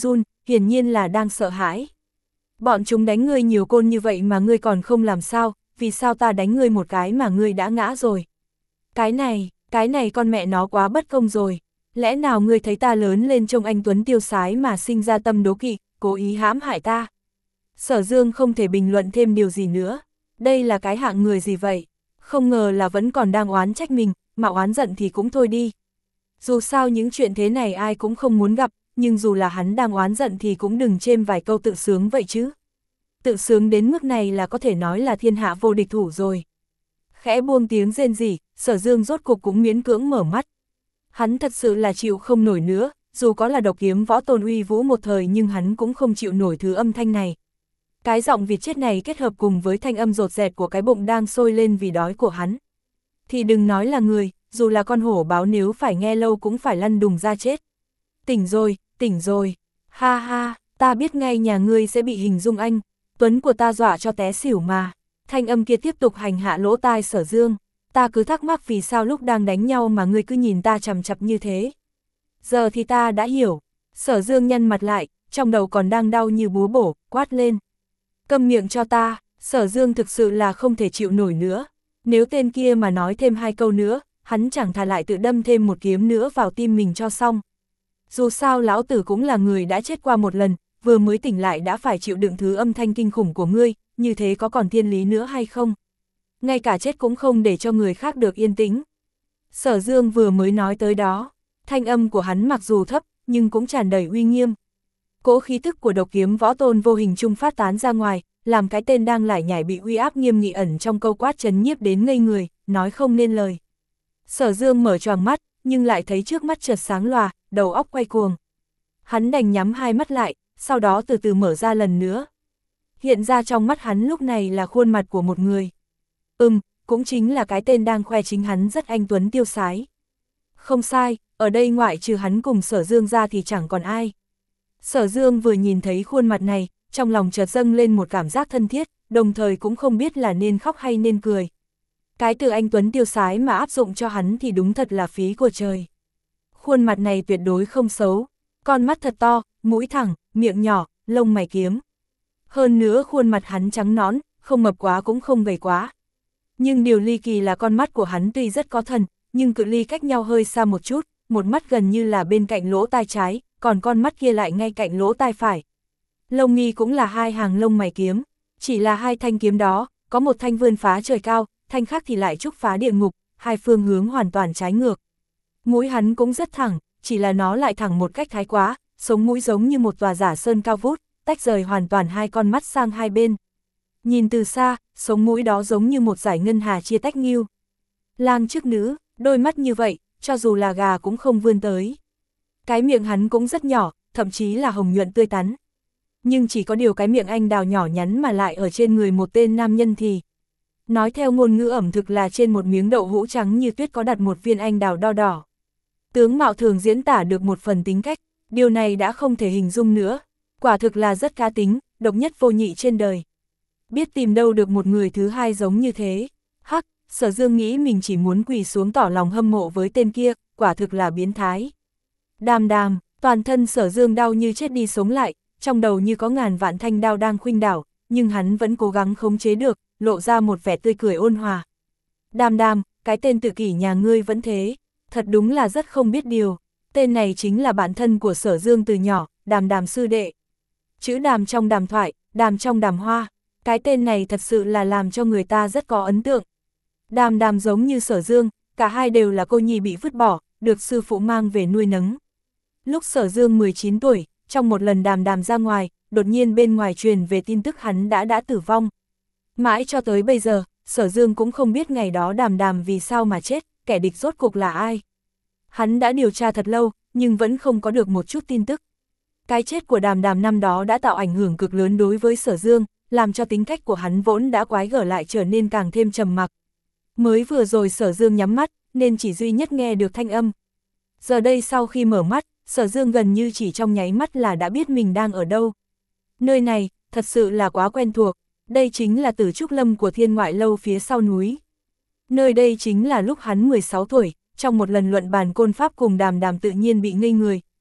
hiển nhiên là đang sợ hãi. Bọn chúng đánh ngươi nhiều côn như vậy mà ngươi còn không làm sao, vì sao ta đánh ngươi một cái mà ngươi đã ngã rồi? Cái này, cái này con mẹ nó quá bất công rồi. Lẽ nào ngươi thấy ta lớn lên trông anh tuấn tiêu sái mà sinh ra tâm đố kỵ, cố ý hãm hại ta? Sở Dương không thể bình luận thêm điều gì nữa. Đây là cái hạng người gì vậy? Không ngờ là vẫn còn đang oán trách mình, mà oán giận thì cũng thôi đi. Dù sao những chuyện thế này ai cũng không muốn gặp, nhưng dù là hắn đang oán giận thì cũng đừng chêm vài câu tự sướng vậy chứ. Tự sướng đến mức này là có thể nói là thiên hạ vô địch thủ rồi. Khẽ buông tiếng rên rỉ, Sở Dương rốt cục cũng miễn cưỡng mở mắt. Hắn thật sự là chịu không nổi nữa, dù có là độc kiếm võ tôn uy vũ một thời nhưng hắn cũng không chịu nổi thứ âm thanh này. Cái giọng Việt chết này kết hợp cùng với thanh âm rột rẹt của cái bụng đang sôi lên vì đói của hắn. Thì đừng nói là người, dù là con hổ báo nếu phải nghe lâu cũng phải lăn đùng ra chết. Tỉnh rồi, tỉnh rồi, ha ha, ta biết ngay nhà ngươi sẽ bị hình dung anh, tuấn của ta dọa cho té xỉu mà. Thanh âm kia tiếp tục hành hạ lỗ tai Sở Dương, ta cứ thắc mắc vì sao lúc đang đánh nhau mà ngươi cứ nhìn ta chằm chằm như thế. Giờ thì ta đã hiểu. Sở Dương nhăn mặt lại, trong đầu còn đang đau như búa bổ, quát lên. Câm miệng cho ta. Sở Dương thực sự là không thể chịu nổi nữa. Nếu tên kia mà nói thêm hai câu nữa, hắn chẳng thà lại tự đâm thêm một kiếm nữa vào tim mình cho xong. Dù sao lão tử cũng là người đã chết qua một lần, vừa mới tỉnh lại đã phải chịu đựng thứ âm thanh kinh khủng của ngươi, như thế có còn thiên lý nữa hay không? Ngay cả chết cũng không để cho người khác được yên tĩnh. Sở Dương vừa mới nói tới đó, thanh âm của hắn mặc dù thấp, nhưng cũng tràn đầy uy nghiêm. Cỗ khí tức của độc kiếm võ tôn vô hình chung phát tán ra ngoài, làm cái tên đang lải nhải bị uy áp nghiêm nghị ẩn trong câu quát trấn nhiếp đến ngây người, nói không nên lời. Sở Dương mở choàng mắt, nhưng lại thấy trước mắt chợt sáng lòa, đầu óc quay cuồng. Hắn đành nhắm hai mắt lại, sau đó từ từ mở ra lần nữa. Hiện ra trong mắt hắn lúc này là khuôn mặt của một người. Ừm, cũng chính là cái tên đang khoe chính hắn rất anh tuấn tiêu sái. Không sai, ở đây ngoại trừ hắn cùng Sở Dương ra thì chẳng còn ai. Sở Dương vừa nhìn thấy khuôn mặt này, trong lòng chợt dâng lên một cảm giác thân thiết, đồng thời cũng không biết là nên khóc hay nên cười. Cái từ anh tuấn tiêu sái mà áp dụng cho hắn thì đúng thật là phí của trời. Khuôn mặt này tuyệt đối không xấu, con mắt thật to, mũi thẳng, miệng nhỏ, lông mày kiếm. Hơn nữa khuôn mặt hắn trắng nõn, không mập quá cũng không gầy quá. Nhưng điều ly kỳ là con mắt của hắn tuy rất có thần, nhưng cự ly cách nhau hơi xa một chút, một mắt gần như là bên cạnh lỗ tai trái, còn con mắt kia lại ngay cạnh lỗ tai phải. Lông mi cũng là hai hàng lông mày kiếm, chỉ là hai thanh kiếm đó, có một thanh vươn phá trời cao, thanh khác thì lại trúc phá địa ngục, hai phương hướng hoàn toàn trái ngược. Mũi hắn cũng rất thẳng, chỉ là nó lại thẳng một cách thái quá, sống mũi giống như một tòa giả sơn cao vút, tách rời hoàn toàn hai con mắt sang hai bên. Nhìn từ xa, sống mũi đó giống như một dải ngân hà chia tách nghiêu. Lang trước nữ, đôi mắt như vậy, cho dù là gà cũng không vươn tới. Cái miệng hắn cũng rất nhỏ, thậm chí là hồng nhuận tươi tắn. Nhưng chỉ có điều cái miệng anh đào nhỏ nhắn mà lại ở trên người một tên nam nhân thì. Nói theo ngôn ngữ ẩm thực là trên một miếng đậu hũ trắng như tuyết có đặt một viên anh đào đo đỏ. Tướng mạo thường diễn tả được một phần tính cách, điều này đã không thể hình dung nữa. Quả thực là rất cá tính, độc nhất vô nhị trên đời. Biết tìm đâu được một người thứ hai giống như thế. Hắc, Sở Dương nghĩ mình chỉ muốn quỳ xuống tỏ lòng hâm mộ với tên kia, quả thực là biến thái. Đàm đàm, toàn thân Sở Dương đau như chết đi sống lại, trong đầu như có ngàn vạn thanh đao đang khuynh đảo, nhưng hắn vẫn cố gắng khống chế được, lộ ra một vẻ tươi cười ôn hòa. Đàm đàm, cái tên tự kỷ nhà ngươi vẫn thế, thật đúng là rất không biết điều. Tên này chính là bạn thân của Sở Dương từ nhỏ, Đàm đàm sư đệ. Chữ đàm trong đàm thoại, đàm trong đàm hoa, cái tên này thật sự là làm cho người ta rất có ấn tượng. Đàm đàm giống như Sở Dương, cả hai đều là cô nhi bị vứt bỏ, được sư phụ mang về nuôi nấng. Lúc Sở Dương mười chín tuổi, trong một lần đàm đàm ra ngoài, đột nhiên bên ngoài truyền về tin tức hắn đã đã tử vong. Mãi cho tới bây giờ, Sở Dương cũng không biết ngày đó đàm đàm vì sao mà chết, kẻ địch rốt cuộc là ai. Hắn đã điều tra thật lâu, nhưng vẫn không có được một chút tin tức. Cái chết của đàm đàm năm đó đã tạo ảnh hưởng cực lớn đối với Sở Dương, làm cho tính cách của hắn vốn đã quái gở lại trở nên càng thêm trầm mặc. Mới vừa rồi Sở Dương nhắm mắt, nên chỉ duy nhất nghe được thanh âm. Giờ đây sau khi mở mắt, Sở Dương gần như chỉ trong nháy mắt là đã biết mình đang ở đâu. Nơi này, thật sự là quá quen thuộc, đây chính là Tử Trúc Lâm của Thiên Ngoại Lâu phía sau núi. Nơi đây chính là lúc hắn mười sáu tuổi, trong một lần luận bàn côn pháp cùng đàm đàm tự nhiên bị ngây người,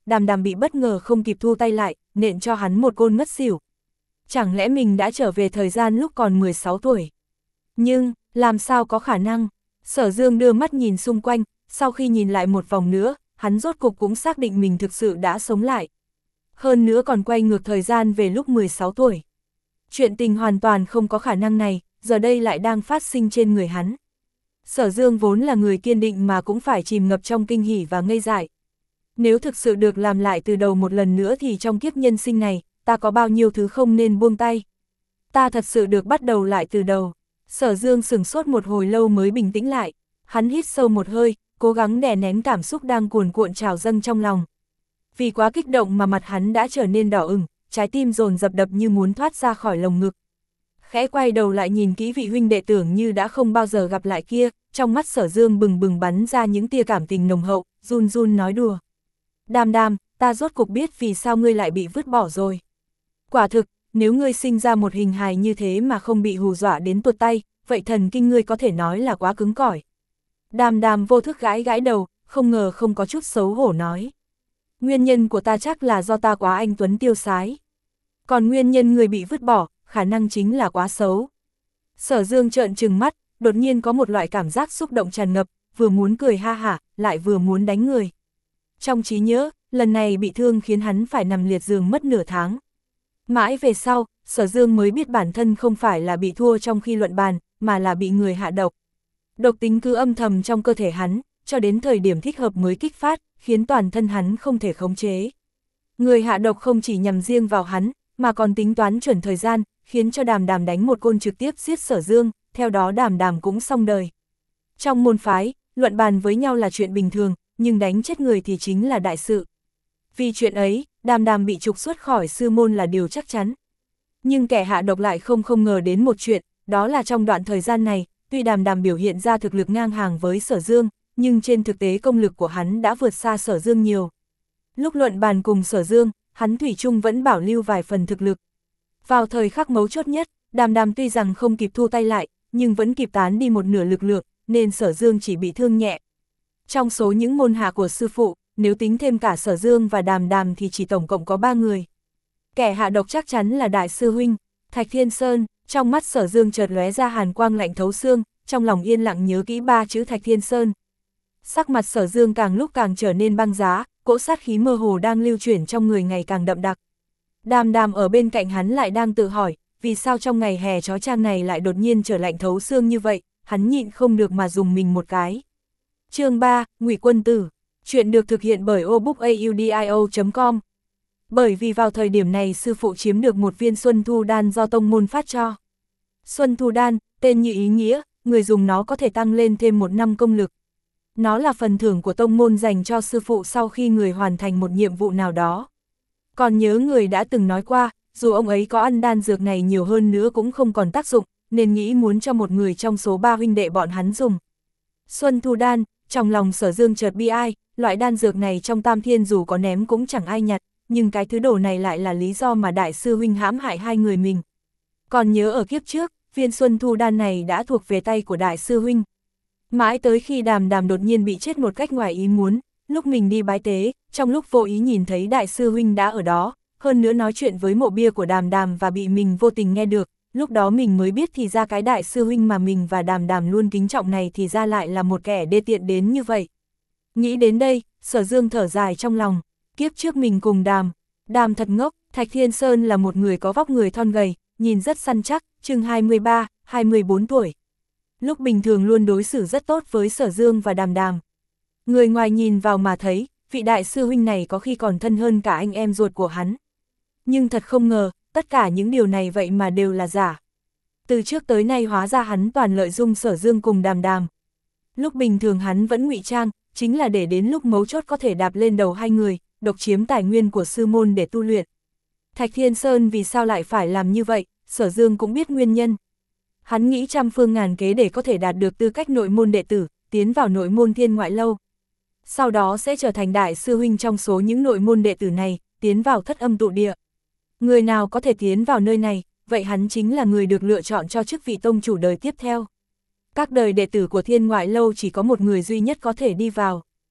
Đàm Đàm bị bất ngờ không kịp thu tay lại, nện cho hắn một côn ngất xỉu. Chẳng lẽ mình đã trở về thời gian lúc còn mười sáu tuổi? Nhưng, làm sao có khả năng? Sở Dương đưa mắt nhìn xung quanh, sau khi nhìn lại một vòng nữa, hắn rốt cục cũng xác định mình thực sự đã sống lại. Hơn nữa còn quay ngược thời gian về lúc mười sáu tuổi. Chuyện tình hoàn toàn không có khả năng này, giờ đây lại đang phát sinh trên người hắn. Sở Dương vốn là người kiên định mà cũng phải chìm ngập trong kinh hỉ và ngây dại. Nếu thực sự được làm lại từ đầu một lần nữa thì trong kiếp nhân sinh này, ta có bao nhiêu thứ không nên buông tay. Ta thật sự được bắt đầu lại từ đầu. Sở Dương sửng sốt một hồi lâu mới bình tĩnh lại. Hắn hít sâu một hơi, cố gắng đè nén cảm xúc đang cuồn cuộn trào dâng trong lòng. Vì quá kích động mà mặt hắn đã trở nên đỏ ửng, trái tim dồn dập đập như muốn thoát ra khỏi lồng ngực. Khẽ quay đầu lại nhìn kỹ vị huynh đệ tưởng như đã không bao giờ gặp lại kia, trong mắt Sở Dương bừng bừng bắn ra những tia cảm tình nồng hậu, run run nói đùa. Đàm Đàm, ta rốt cục biết vì sao ngươi lại bị vứt bỏ rồi. Quả thực, nếu ngươi sinh ra một hình hài như thế mà không bị hù dọa đến tuột tay, vậy thần kinh ngươi có thể nói là quá cứng cỏi. Đàm Đàm vô thức gãi gãi đầu, không ngờ không có chút xấu hổ nói. Nguyên nhân của ta chắc là do ta quá anh tuấn tiêu sái. Còn nguyên nhân người bị vứt bỏ, khả năng chính là quá xấu. Sở Dương trợn trừng mắt, đột nhiên có một loại cảm giác xúc động tràn ngập, vừa muốn cười ha hả, lại vừa muốn đánh người. Trong trí nhớ, lần này bị thương khiến hắn phải nằm liệt giường mất nửa tháng. Mãi về sau, Sở Dương mới biết bản thân không phải là bị thua trong khi luận bàn, mà là bị người hạ độc. Độc tính cứ âm thầm trong cơ thể hắn, cho đến thời điểm thích hợp mới kích phát, khiến toàn thân hắn không thể khống chế. Người hạ độc không chỉ nhằm riêng vào hắn, mà còn tính toán chuẩn thời gian, khiến cho Đàm Đàm đánh một côn trực tiếp giết Sở Dương, theo đó Đàm Đàm cũng xong đời. Trong môn phái, luận bàn với nhau là chuyện bình thường, nhưng đánh chết người thì chính là đại sự. Vì chuyện ấy, Đàm Đàm bị trục xuất khỏi sư môn là điều chắc chắn. Nhưng kẻ hạ độc lại không không ngờ đến một chuyện, đó là trong đoạn thời gian này, tuy Đàm Đàm biểu hiện ra thực lực ngang hàng với Sở Dương, nhưng trên thực tế công lực của hắn đã vượt xa Sở Dương nhiều. Lúc luận bàn cùng Sở Dương, hắn thủy chung vẫn bảo lưu vài phần thực lực. Vào thời khắc mấu chốt nhất, Đàm Đàm tuy rằng không kịp thu tay lại, nhưng vẫn kịp tán đi một nửa lực lượng, nên Sở Dương chỉ bị thương nhẹ. Trong số những môn hạ của sư phụ, nếu tính thêm cả Sở Dương và Đàm Đàm thì chỉ tổng cộng có ba người. Kẻ hạ độc chắc chắn là đại sư huynh, Thạch Thiên Sơn. Trong mắt Sở Dương chợt lóe ra hàn quang lạnh thấu xương, trong lòng yên lặng nhớ kỹ ba chữ Thạch Thiên Sơn. Sắc mặt Sở Dương càng lúc càng trở nên băng giá, cỗ sát khí mơ hồ đang lưu chuyển trong người ngày càng đậm đặc. Đàm Đàm ở bên cạnh hắn lại đang tự hỏi, vì sao trong ngày hè chói chang này lại đột nhiên trở lạnh thấu xương như vậy, hắn nhịn không được mà dùng mình một cái. Chương ba, Ngụy Quân Tử. Chuyện được thực hiện bởi obookaudio chấm com. Bởi vì vào thời điểm này sư phụ chiếm được một viên Xuân Thu Đan do tông môn phát cho. Xuân Thu Đan, tên như ý nghĩa, người dùng nó có thể tăng lên thêm một năm công lực. Nó là phần thưởng của tông môn dành cho sư phụ sau khi người hoàn thành một nhiệm vụ nào đó. Còn nhớ người đã từng nói qua, dù ông ấy có ăn đan dược này nhiều hơn nữa cũng không còn tác dụng, nên nghĩ muốn cho một người trong số ba huynh đệ bọn hắn dùng. Xuân Thu Đan, trong lòng Sở Dương chợt bi ai, loại đan dược này trong Tam Thiên dù có ném cũng chẳng ai nhặt, nhưng cái thứ đồ này lại là lý do mà đại sư huynh hãm hại hai người mình. Còn nhớ ở kiếp trước, viên Xuân Thu Đan này đã thuộc về tay của đại sư huynh. Mãi tới khi Đàm Đàm đột nhiên bị chết một cách ngoài ý muốn, lúc mình đi bái tế, trong lúc vô ý nhìn thấy đại sư huynh đã ở đó, hơn nữa nói chuyện với mộ bia của Đàm Đàm và bị mình vô tình nghe được, lúc đó mình mới biết thì ra cái đại sư huynh mà mình và Đàm Đàm luôn kính trọng này thì ra lại là một kẻ đê tiện đến như vậy. Nghĩ đến đây, Sở Dương thở dài trong lòng, kiếp trước mình cùng Đàm, Đàm thật ngốc, Thạch Thiên Sơn là một người có vóc người thon gầy, nhìn rất săn chắc, chừng hai mươi ba, hai mươi bốn tuổi. Lúc bình thường luôn đối xử rất tốt với Sở Dương và Đàm Đàm. Người ngoài nhìn vào mà thấy, vị đại sư huynh này có khi còn thân hơn cả anh em ruột của hắn. Nhưng thật không ngờ, tất cả những điều này vậy mà đều là giả. Từ trước tới nay hóa ra hắn toàn lợi dụng Sở Dương cùng Đàm Đàm. Lúc bình thường hắn vẫn ngụy trang, chính là để đến lúc mấu chốt có thể đạp lên đầu hai người, độc chiếm tài nguyên của sư môn để tu luyện. Thạch Thiên Sơn vì sao lại phải làm như vậy, Sở Dương cũng biết nguyên nhân. Hắn nghĩ trăm phương ngàn kế để có thể đạt được tư cách nội môn đệ tử, tiến vào nội môn Thiên Ngoại Lâu. Sau đó sẽ trở thành đại sư huynh trong số những nội môn đệ tử này, tiến vào Thất Âm Tụ Địa. Người nào có thể tiến vào nơi này, vậy hắn chính là người được lựa chọn cho chức vị tông chủ đời tiếp theo. Các đời đệ tử của Thiên Ngoại Lâu chỉ có một người duy nhất có thể đi vào.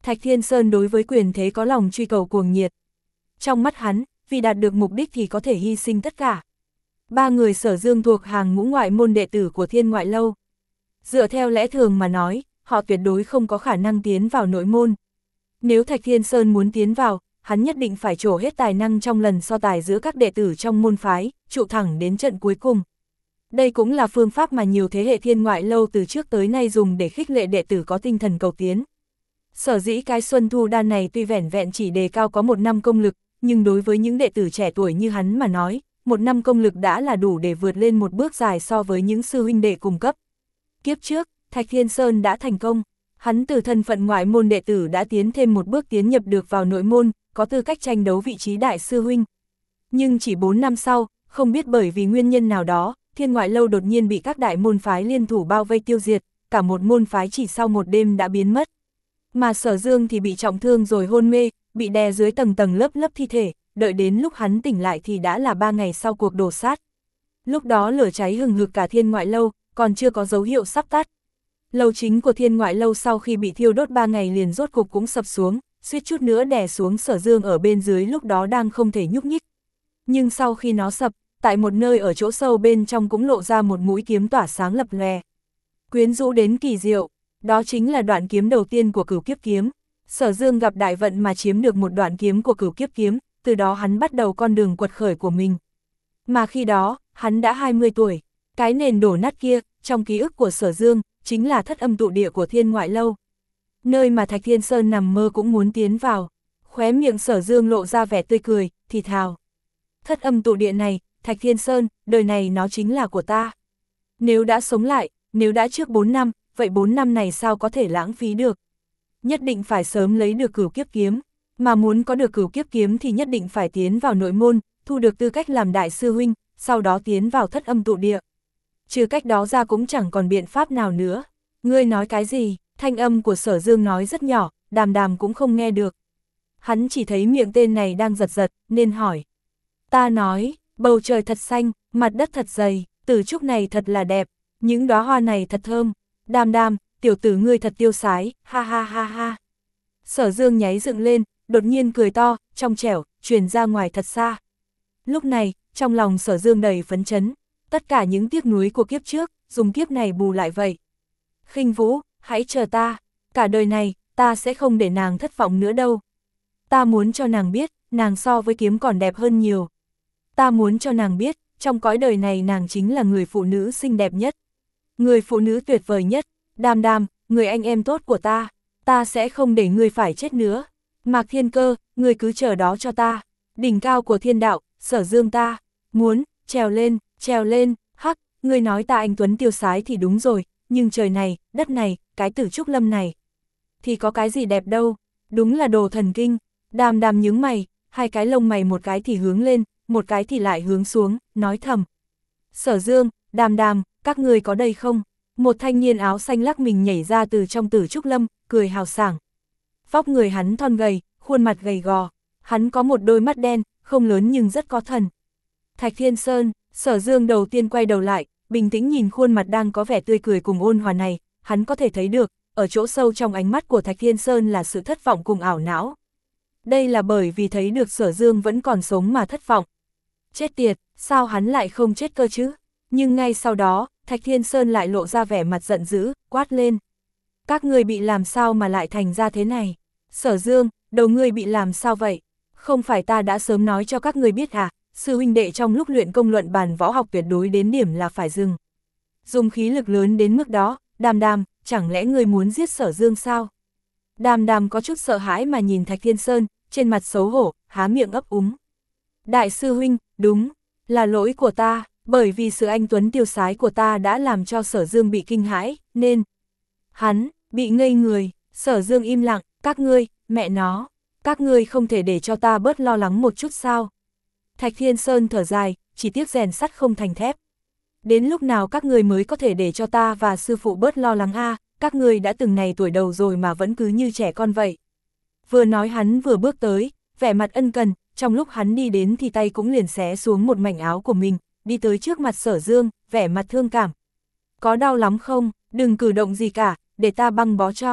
Thạch Thiên Sơn đối với quyền thế có lòng truy cầu cuồng nhiệt. Trong mắt hắn, vì đạt được mục đích thì có thể hy sinh tất cả. Ba người Sở Dương thuộc hàng ngũ ngoại môn đệ tử của Thiên Ngoại Lâu. Dựa theo lẽ thường mà nói, họ tuyệt đối không có khả năng tiến vào nội môn. Nếu Thạch Thiên Sơn muốn tiến vào, hắn nhất định phải trổ hết tài năng trong lần so tài giữa các đệ tử trong môn phái, trụ thẳng đến trận cuối cùng. Đây cũng là phương pháp mà nhiều thế hệ Thiên Ngoại Lâu từ trước tới nay dùng để khích lệ đệ tử có tinh thần cầu tiến. Sở dĩ cái Xuân Thu Đan này tuy vẻn vẹn chỉ đề cao có một năm công lực, nhưng đối với những đệ tử trẻ tuổi như hắn mà nói, một năm công lực đã là đủ để vượt lên một bước dài so với những sư huynh đệ cùng cấp. Kiếp trước, Thạch Thiên Sơn đã thành công, hắn từ thân phận ngoại môn đệ tử đã tiến thêm một bước tiến nhập được vào nội môn, có tư cách tranh đấu vị trí đại sư huynh. Nhưng chỉ bốn năm sau, không biết bởi vì nguyên nhân nào đó, Thiên Ngoại Lâu đột nhiên bị các đại môn phái liên thủ bao vây tiêu diệt, cả một môn phái chỉ sau một đêm đã biến mất. Mà Sở Dương thì bị trọng thương rồi hôn mê, bị đè dưới tầng tầng lớp lớp thi thể, đợi đến lúc hắn tỉnh lại thì đã là ba ngày sau cuộc đổ sát. Lúc đó lửa cháy hừng hực cả Thiên Ngoại Lâu, còn chưa có dấu hiệu sắp tắt. Lầu chính của Thiên Ngoại Lâu sau khi bị thiêu đốt ba ngày liền rốt cục cũng sập xuống, suýt chút nữa đè xuống Sở Dương ở bên dưới lúc đó đang không thể nhúc nhích. Nhưng sau khi nó sập, tại một nơi ở chỗ sâu bên trong cũng lộ ra một mũi kiếm tỏa sáng lập lòe. Quyến rũ đến kỳ diệu, đó chính là đoạn kiếm đầu tiên của Cửu Kiếp Kiếm. Sở Dương gặp đại vận mà chiếm được một đoạn kiếm của Cửu Kiếp Kiếm, từ đó hắn bắt đầu con đường quật khởi của mình. Mà khi đó, hắn đã hai mươi tuổi, cái nền đổ nát kia, trong ký ức của Sở Dương, chính là thất âm tụ địa của Thiên Ngoại Lâu. Nơi mà Thạch Thiên Sơn nằm mơ cũng muốn tiến vào. Khóe miệng Sở Dương lộ ra vẻ tươi cười, thì thào. Thất âm tụ địa này, Thạch Thiên Sơn, đời này nó chính là của ta. Nếu đã sống lại, nếu đã trước bốn năm, vậy bốn năm này sao có thể lãng phí được? Nhất định phải sớm lấy được Cửu Kiếp Kiếm, mà muốn có được Cửu Kiếp Kiếm thì nhất định phải tiến vào nội môn, thu được tư cách làm đại sư huynh, sau đó tiến vào thất âm tụ địa. Trừ cách đó ra cũng chẳng còn biện pháp nào nữa. Ngươi nói cái gì? Thanh âm của Sở Dương nói rất nhỏ, Đàm Đàm cũng không nghe được. Hắn chỉ thấy miệng tên này đang giật giật, nên hỏi. Ta nói, bầu trời thật xanh, mặt đất thật dày, tử trúc này thật là đẹp, những đóa hoa này thật thơm. Đàm Đàm, tiểu tử ngươi thật tiêu sái, ha ha ha ha. Sở Dương nháy dựng lên, đột nhiên cười to, trong trẻo, truyền ra ngoài thật xa. Lúc này, trong lòng Sở Dương đầy phấn chấn, tất cả những tiếc nuối của kiếp trước, dùng kiếp này bù lại vậy. Khinh Vũ, hãy chờ ta, cả đời này, ta sẽ không để nàng thất vọng nữa đâu. Ta muốn cho nàng biết, nàng so với kiếm còn đẹp hơn nhiều. Ta muốn cho nàng biết, trong cõi đời này nàng chính là người phụ nữ xinh đẹp nhất. Người phụ nữ tuyệt vời nhất. Đàm Đàm, người anh em tốt của ta, ta sẽ không để ngươi phải chết nữa. Mạc Thiên Cơ, ngươi cứ chờ đó cho ta. Đỉnh cao của thiên đạo, Sở Dương ta, muốn, trèo lên, trèo lên, hắc, ngươi nói ta anh tuấn tiêu sái thì đúng rồi, nhưng trời này, đất này, cái tử trúc lâm này, thì có cái gì đẹp đâu, đúng là đồ thần kinh. Đàm Đàm nhướng mày, hai cái lông mày một cái thì hướng lên, một cái thì lại hướng xuống, nói thầm. Sở Dương, Đàm Đàm, các ngươi có đây không? Một thanh niên áo xanh lắc mình nhảy ra từ trong tử trúc lâm, cười hào sảng. Vóc người hắn thon gầy, khuôn mặt gầy gò, hắn có một đôi mắt đen, không lớn nhưng rất có thần. Thạch Thiên Sơn, Sở Dương đầu tiên quay đầu lại, bình tĩnh nhìn khuôn mặt đang có vẻ tươi cười cùng ôn hòa này, hắn có thể thấy được, ở chỗ sâu trong ánh mắt của Thạch Thiên Sơn là sự thất vọng cùng ảo não. Đây là bởi vì thấy được Sở Dương vẫn còn sống mà thất vọng. Chết tiệt, sao hắn lại không chết cơ chứ? Nhưng ngay sau đó, Thạch Thiên Sơn lại lộ ra vẻ mặt giận dữ, quát lên. Các ngươi bị làm sao mà lại thành ra thế này? Sở Dương, đầu ngươi bị làm sao vậy? Không phải ta đã sớm nói cho các ngươi biết à? Sư huynh đệ trong lúc luyện công luận bàn võ học tuyệt đối đến điểm là phải dừng. Dùng khí lực lớn đến mức đó, Đàm Đàm, chẳng lẽ ngươi muốn giết Sở Dương sao? Đàm Đàm có chút sợ hãi mà nhìn Thạch Thiên Sơn, trên mặt xấu hổ, há miệng ấp úng. Đại sư huynh, đúng, là lỗi của ta, bởi vì sự anh tuấn tiêu sái của ta đã làm cho Sở Dương bị kinh hãi, nên hắn bị ngây người. Sở Dương im lặng, các ngươi, mẹ nó, các ngươi không thể để cho ta bớt lo lắng một chút sao? Thạch Thiên Sơn thở dài, chỉ tiếc rèn sắt không thành thép. Đến lúc nào các ngươi mới có thể để cho ta và sư phụ bớt lo lắng a? À, các ngươi đã từng này tuổi đầu rồi mà vẫn cứ như trẻ con vậy. Vừa nói hắn vừa bước tới, vẻ mặt ân cần, trong lúc hắn đi đến thì tay cũng liền xé xuống một mảnh áo của mình, đi tới trước mặt Sở Dương, vẻ mặt thương cảm. Có đau lắm không? Đừng cử động gì cả, để ta băng bó cho.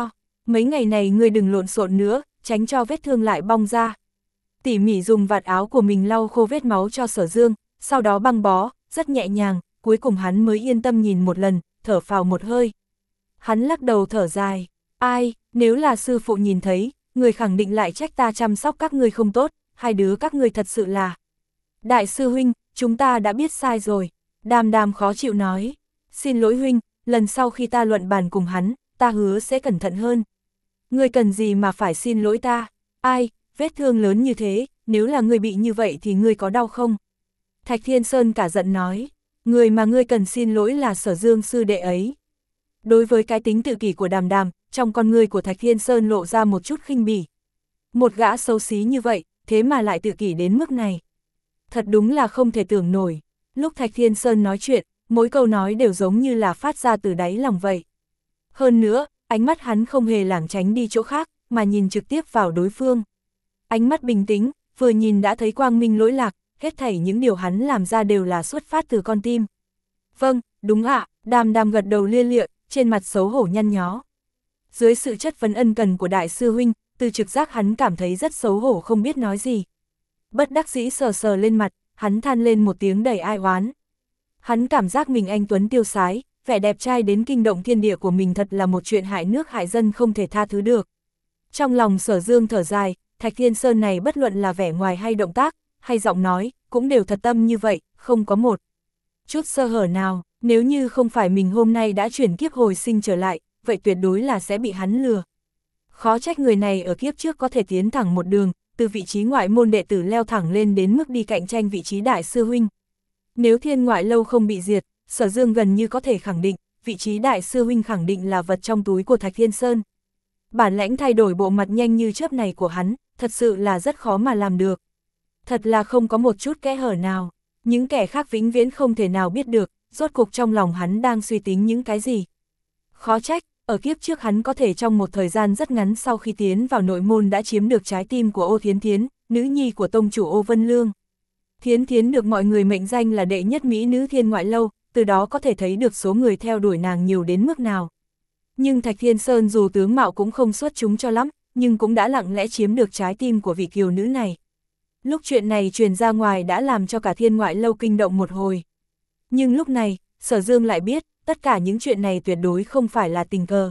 Mấy ngày này ngươi đừng lộn xộn nữa, tránh cho vết thương lại bong ra. Tỉ mỉ dùng vạt áo của mình lau khô vết máu cho Sở Dương, sau đó băng bó, rất nhẹ nhàng, cuối cùng hắn mới yên tâm nhìn một lần, thở phào một hơi. Hắn lắc đầu thở dài, ai, nếu là sư phụ nhìn thấy, người khẳng định lại trách ta chăm sóc các ngươi không tốt, hai đứa các ngươi thật sự là. Đại sư huynh, chúng ta đã biết sai rồi, Đàm Đàm khó chịu nói, xin lỗi huynh, lần sau khi ta luận bàn cùng hắn, ta hứa sẽ cẩn thận hơn. Ngươi cần gì mà phải xin lỗi ta, ai, vết thương lớn như thế, nếu là ngươi bị như vậy thì ngươi có đau không? Thạch Thiên Sơn cả giận nói, người mà ngươi cần xin lỗi là Sở Dương sư đệ ấy. Đối với cái tính tự kỷ của Đàm Đàm, trong con ngươi của Thạch Thiên Sơn lộ ra một chút khinh bỉ. Một gã xấu xí như vậy, thế mà lại tự kỷ đến mức này. Thật đúng là không thể tưởng nổi. Lúc Thạch Thiên Sơn nói chuyện, mỗi câu nói đều giống như là phát ra từ đáy lòng vậy. Hơn nữa, ánh mắt hắn không hề lảng tránh đi chỗ khác, mà nhìn trực tiếp vào đối phương. Ánh mắt bình tĩnh, vừa nhìn đã thấy quang minh lỗi lạc, hết thảy những điều hắn làm ra đều là xuất phát từ con tim. Vâng, đúng ạ, Đàm Đàm gật đầu lia lịa, trên mặt xấu hổ nhăn nhó. Dưới sự chất vấn ân cần của đại sư huynh, từ trực giác hắn cảm thấy rất xấu hổ không biết nói gì. Bất đắc dĩ sờ sờ lên mặt, hắn than lên một tiếng đầy ai oán. Hắn cảm giác mình anh tuấn tiêu sái, vẻ đẹp trai đến kinh động thiên địa của mình thật là một chuyện hại nước hại dân không thể tha thứ được. Trong lòng Sở Dương thở dài, Thạch Thiên Sơn này bất luận là vẻ ngoài hay động tác, hay giọng nói, cũng đều thật tâm như vậy, không có một chút sơ hở nào, nếu như không phải mình hôm nay đã chuyển kiếp hồi sinh trở lại, vậy tuyệt đối là sẽ bị hắn lừa. Khó trách người này ở kiếp trước có thể tiến thẳng một đường, từ vị trí ngoại môn đệ tử leo thẳng lên đến mức đi cạnh tranh vị trí đại sư huynh. Nếu Thiên Ngoại Lâu không bị diệt, Sở Dương gần như có thể khẳng định, vị trí đại sư huynh khẳng định là vật trong túi của Thạch Thiên Sơn. Bản lãnh thay đổi bộ mặt nhanh như chớp này của hắn, thật sự là rất khó mà làm được. Thật là không có một chút kẽ hở nào, những kẻ khác vĩnh viễn không thể nào biết được, rốt cuộc trong lòng hắn đang suy tính những cái gì. Khó trách, ở kiếp trước hắn có thể trong một thời gian rất ngắn sau khi tiến vào nội môn đã chiếm được trái tim của Ô Thiến Thiến, nữ nhi của tông chủ Ô Vân Lương. Thiến Thiến được mọi người mệnh danh là đệ nhất mỹ nữ Thiên Ngoại Lâu, từ đó có thể thấy được số người theo đuổi nàng nhiều đến mức nào. Nhưng Thạch Thiên Sơn dù tướng mạo cũng không xuất chúng cho lắm, nhưng cũng đã lặng lẽ chiếm được trái tim của vị kiều nữ này. Lúc chuyện này truyền ra ngoài đã làm cho cả Thiên Ngoại Lâu kinh động một hồi. Nhưng lúc này, Sở Dương lại biết, tất cả những chuyện này tuyệt đối không phải là tình cờ.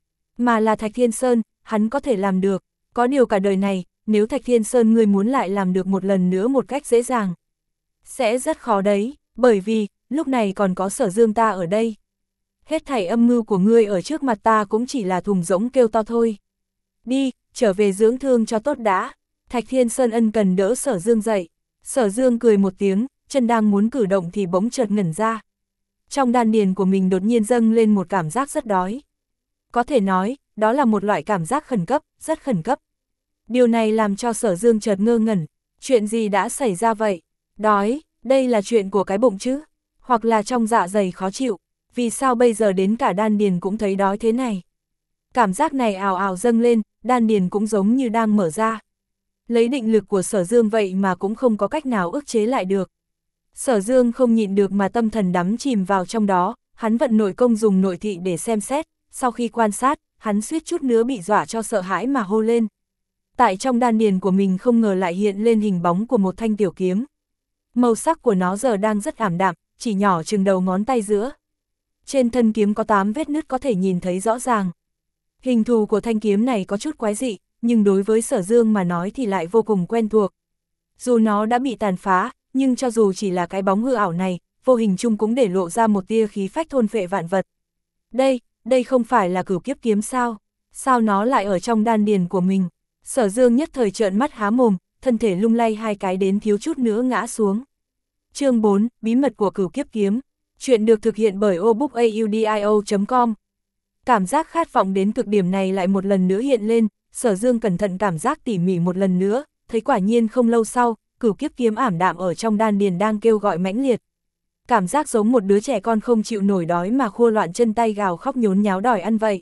Mà là Thạch Thiên Sơn, hắn có thể làm được. Có điều cả đời này, nếu Thạch Thiên Sơn ngươi muốn lại làm được một lần nữa một cách dễ dàng, sẽ rất khó đấy, bởi vì, lúc này còn có Sở Dương ta ở đây. Hết thảy âm mưu của ngươi ở trước mặt ta cũng chỉ là thùng rỗng kêu to thôi. Đi, trở về dưỡng thương cho tốt đã. Thạch Thiên Sơn ân cần đỡ Sở Dương dậy. Sở Dương cười một tiếng, chân đang muốn cử động thì bỗng chợt ngẩn ra. Trong đan điền của mình đột nhiên dâng lên một cảm giác rất đói. Có thể nói, đó là một loại cảm giác khẩn cấp, rất khẩn cấp. Điều này làm cho Sở Dương chợt ngơ ngẩn. Chuyện gì đã xảy ra vậy? Đói, đây là chuyện của cái bụng chứ? Hoặc là trong dạ dày khó chịu? Vì sao bây giờ đến cả đan điền cũng thấy đói thế này? Cảm giác này ào ào dâng lên, đan điền cũng giống như đang mở ra. Lấy định lực của Sở Dương vậy mà cũng không có cách nào ức chế lại được. Sở Dương không nhịn được mà tâm thần đắm chìm vào trong đó, hắn vận nội công dùng nội thị để xem xét, sau khi quan sát, hắn suýt chút nữa bị dọa cho sợ hãi mà hô lên. Tại trong đan điền của mình không ngờ lại hiện lên hình bóng của một thanh tiểu kiếm. Màu sắc của nó giờ đang rất ảm đạm, chỉ nhỏ chừng đầu ngón tay giữa. Trên thân kiếm có tám vết nứt có thể nhìn thấy rõ ràng. Hình thù của thanh kiếm này có chút quái dị, nhưng đối với Sở Dương mà nói thì lại vô cùng quen thuộc. Dù nó đã bị tàn phá, nhưng cho dù chỉ là cái bóng hư ảo này, vô hình chung cũng để lộ ra một tia khí phách thôn phệ vạn vật. Đây, đây không phải là Cửu Kiếp kiếm sao? Sao nó lại ở trong đan điền của mình? Sở Dương nhất thời trợn mắt há mồm, thân thể lung lay hai cái đến thiếu chút nữa ngã xuống. Chương bốn, Bí mật của Cửu Kiếp kiếm. Chuyện được thực hiện bởi obookaudio chấm com. Cảm giác khát vọng đến cực điểm này lại một lần nữa hiện lên, Sở Dương cẩn thận cảm giác tỉ mỉ một lần nữa, thấy quả nhiên không lâu sau, Cửu Kiếp kiếm ảm đạm ở trong đan điền đang kêu gọi mãnh liệt. Cảm giác giống một đứa trẻ con không chịu nổi đói mà khua loạn chân tay gào khóc nhốn nháo đòi ăn vậy.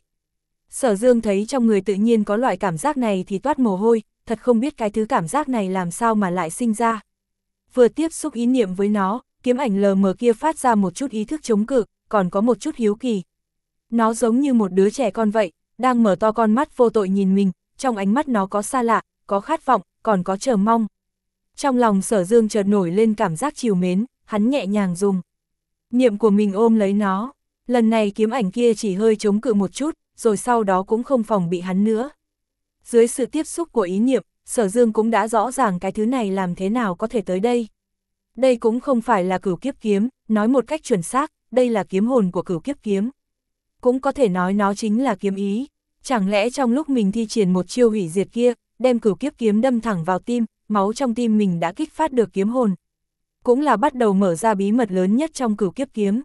Sở Dương thấy trong người tự nhiên có loại cảm giác này thì toát mồ hôi, thật không biết cái thứ cảm giác này làm sao mà lại sinh ra. Vừa tiếp xúc ý niệm với nó, kiếm ảnh lờ mờ kia phát ra một chút ý thức chống cự, còn có một chút hiếu kỳ. Nó giống như một đứa trẻ con vậy, đang mở to con mắt vô tội nhìn mình, trong ánh mắt nó có xa lạ, có khát vọng, còn có chờ mong. Trong lòng Sở Dương chợt nổi lên cảm giác trìu mến, hắn nhẹ nhàng dùng niệm của mình ôm lấy nó. Lần này kiếm ảnh kia chỉ hơi chống cự một chút, rồi sau đó cũng không phòng bị hắn nữa. Dưới sự tiếp xúc của ý niệm, Sở Dương cũng đã rõ ràng cái thứ này làm thế nào có thể tới đây. Đây cũng không phải là cửu kiếp kiếm, nói một cách chuẩn xác, đây là kiếm hồn của cửu kiếp kiếm. Cũng có thể nói nó chính là kiếm ý. Chẳng lẽ trong lúc mình thi triển một chiêu hủy diệt kia, đem cửu kiếp kiếm đâm thẳng vào tim, máu trong tim mình đã kích phát được kiếm hồn. Cũng là bắt đầu mở ra bí mật lớn nhất trong cửu kiếp kiếm.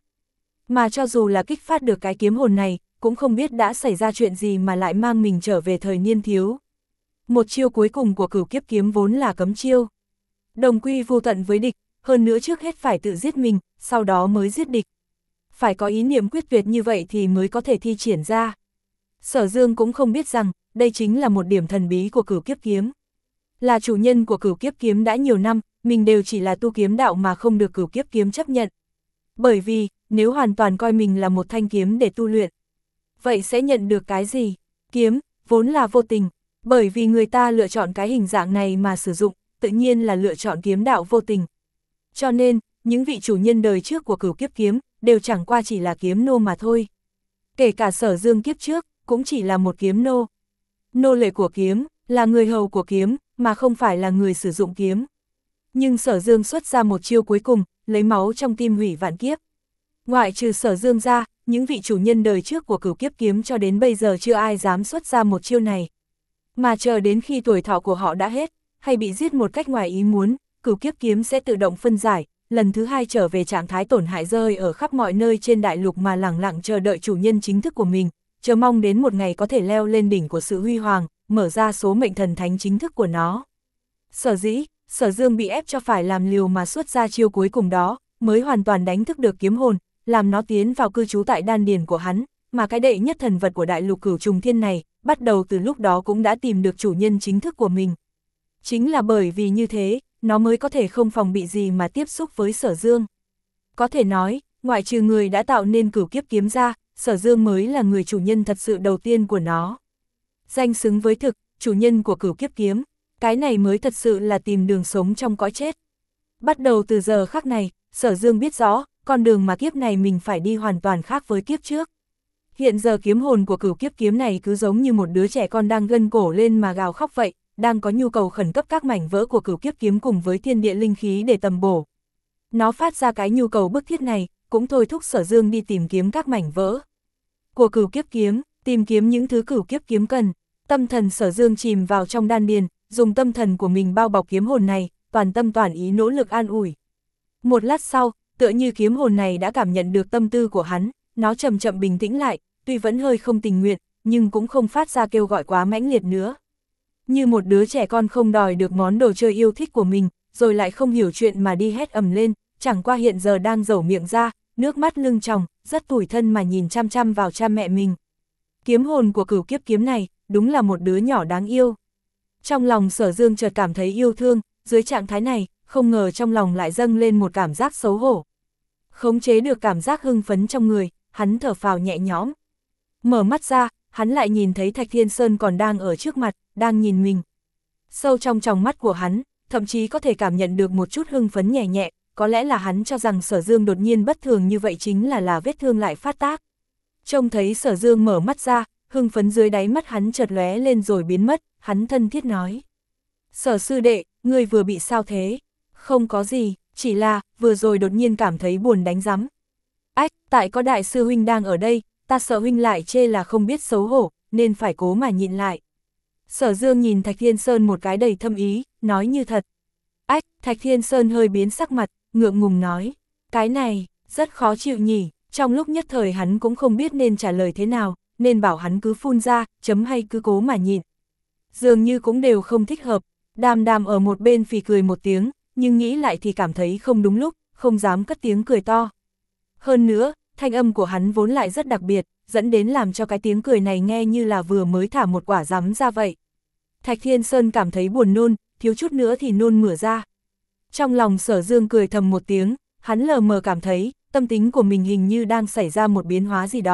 Mà cho dù là kích phát được cái kiếm hồn này, cũng không biết đã xảy ra chuyện gì mà lại mang mình trở về thời niên thiếu. Một chiêu cuối cùng của cửu kiếp kiếm vốn là cấm chiêu. Đồng quy vô tận với địch, hơn nữa trước hết phải tự giết mình, sau đó mới giết địch. Phải có ý niệm quyết tuyệt như vậy thì mới có thể thi triển ra. Sở Dương cũng không biết rằng, đây chính là một điểm thần bí của cửu kiếp kiếm. Là chủ nhân của cửu kiếp kiếm đã nhiều năm, mình đều chỉ là tu kiếm đạo mà không được cửu kiếp kiếm chấp nhận. Bởi vì, nếu hoàn toàn coi mình là một thanh kiếm để tu luyện, vậy sẽ nhận được cái gì? Kiếm, vốn là vô tình, bởi vì người ta lựa chọn cái hình dạng này mà sử dụng, tự nhiên là lựa chọn kiếm đạo vô tình. Cho nên, những vị chủ nhân đời trước của cửu kiếp kiếm, đều chẳng qua chỉ là kiếm nô mà thôi. Kể cả Sở Dương kiếp trước, cũng chỉ là một kiếm nô. Nô lệ của kiếm, là người hầu của kiếm, mà không phải là người sử dụng kiếm. Nhưng Sở Dương xuất ra một chiêu cuối cùng, lấy máu trong tim hủy vạn kiếp. Ngoại trừ Sở Dương ra, những vị chủ nhân đời trước của cửu kiếp kiếm cho đến bây giờ chưa ai dám xuất ra một chiêu này. Mà chờ đến khi tuổi thọ của họ đã hết, hay bị giết một cách ngoài ý muốn, cửu kiếp kiếm sẽ tự động phân giải, lần thứ hai trở về trạng thái tổn hại rơi ở khắp mọi nơi trên đại lục mà lẳng lặng chờ đợi chủ nhân chính thức của mình, chờ mong đến một ngày có thể leo lên đỉnh của sự huy hoàng, mở ra số mệnh thần thánh chính thức của nó. Sở dĩ, Sở Dương bị ép cho phải làm liều mà xuất ra chiêu cuối cùng đó, mới hoàn toàn đánh thức được kiếm hồn, làm nó tiến vào cư trú tại đan điền của hắn, mà cái đệ nhất thần vật của đại lục cửu trùng thiên này, bắt đầu từ lúc đó cũng đã tìm được chủ nhân chính thức của mình. Chính là bởi vì như thế, nó mới có thể không phòng bị gì mà tiếp xúc với Sở Dương. Có thể nói, ngoại trừ người đã tạo nên cửu kiếp kiếm ra, Sở Dương mới là người chủ nhân thật sự đầu tiên của nó. Danh xứng với thực, chủ nhân của cửu kiếp kiếm, cái này mới thật sự là tìm đường sống trong cõi chết. Bắt đầu từ giờ khắc này, Sở Dương biết rõ, con đường mà kiếp này mình phải đi hoàn toàn khác với kiếp trước. Hiện giờ kiếm hồn của cửu kiếp kiếm này cứ giống như một đứa trẻ con đang gân cổ lên mà gào khóc vậy, đang có nhu cầu khẩn cấp các mảnh vỡ của cửu kiếp kiếm cùng với thiên địa linh khí để tầm bổ. Nó phát ra cái nhu cầu bức thiết này, cũng thôi thúc Sở Dương đi tìm kiếm các mảnh vỡ của cửu kiếp kiếm, tìm kiếm những thứ cửu kiếp kiếm cần. Tâm thần Sở Dương chìm vào trong đan điền, dùng tâm thần của mình bao bọc kiếm hồn này, toàn tâm toàn ý nỗ lực an ủi. Một lát sau, tựa như kiếm hồn này đã cảm nhận được tâm tư của hắn, nó chậm chậm bình tĩnh lại, tuy vẫn hơi không tình nguyện, nhưng cũng không phát ra kêu gọi quá mãnh liệt nữa. Như một đứa trẻ con không đòi được món đồ chơi yêu thích của mình, rồi lại không hiểu chuyện mà đi hét ầm lên, chẳng qua hiện giờ đang dẩu miệng ra, nước mắt lưng tròng, rất tủi thân mà nhìn chăm chăm vào cha mẹ mình. Kiếm hồn của cửu kiếp kiếm này, đúng là một đứa nhỏ đáng yêu. Trong lòng Sở Dương chợt cảm thấy yêu thương, dưới trạng thái này, không ngờ trong lòng lại dâng lên một cảm giác xấu hổ. Khống chế được cảm giác hưng phấn trong người, hắn thở phào nhẹ nhõm. Mở mắt ra, hắn lại nhìn thấy Thạch Thiên Sơn còn đang ở trước mặt, đang nhìn mình. Sâu trong tròng mắt của hắn, thậm chí có thể cảm nhận được một chút hưng phấn nhẹ nhẹ, có lẽ là hắn cho rằng Sở Dương đột nhiên bất thường như vậy chính là là vết thương lại phát tác. Trông thấy Sở Dương mở mắt ra, hưng phấn dưới đáy mắt hắn chợt lóe lên rồi biến mất, hắn thân thiết nói. Sở sư đệ, ngươi vừa bị sao thế? Không có gì, chỉ là, vừa rồi đột nhiên cảm thấy buồn đánh rắm. Ách, tại có đại sư huynh đang ở đây, ta sợ huynh lại chê là không biết xấu hổ, nên phải cố mà nhịn lại. Sở Dương nhìn Thạch Thiên Sơn một cái đầy thâm ý, nói như thật. Ách, Thạch Thiên Sơn hơi biến sắc mặt, ngượng ngùng nói. Cái này, rất khó chịu nhỉ, trong lúc nhất thời hắn cũng không biết nên trả lời thế nào, nên bảo hắn cứ phun ra, chấm hay cứ cố mà nhịn. Dường như cũng đều không thích hợp, Đàm Đàm ở một bên phì cười một tiếng, nhưng nghĩ lại thì cảm thấy không đúng lúc, không dám cất tiếng cười to. Hơn nữa, thanh âm của hắn vốn lại rất đặc biệt, dẫn đến làm cho cái tiếng cười này nghe như là vừa mới thả một quả rắm ra vậy. Thạch Thiên Sơn cảm thấy buồn nôn, thiếu chút nữa thì nôn mửa ra. Trong lòng Sở Dương cười thầm một tiếng, hắn lờ mờ cảm thấy, tâm tính của mình hình như đang xảy ra một biến hóa gì đó,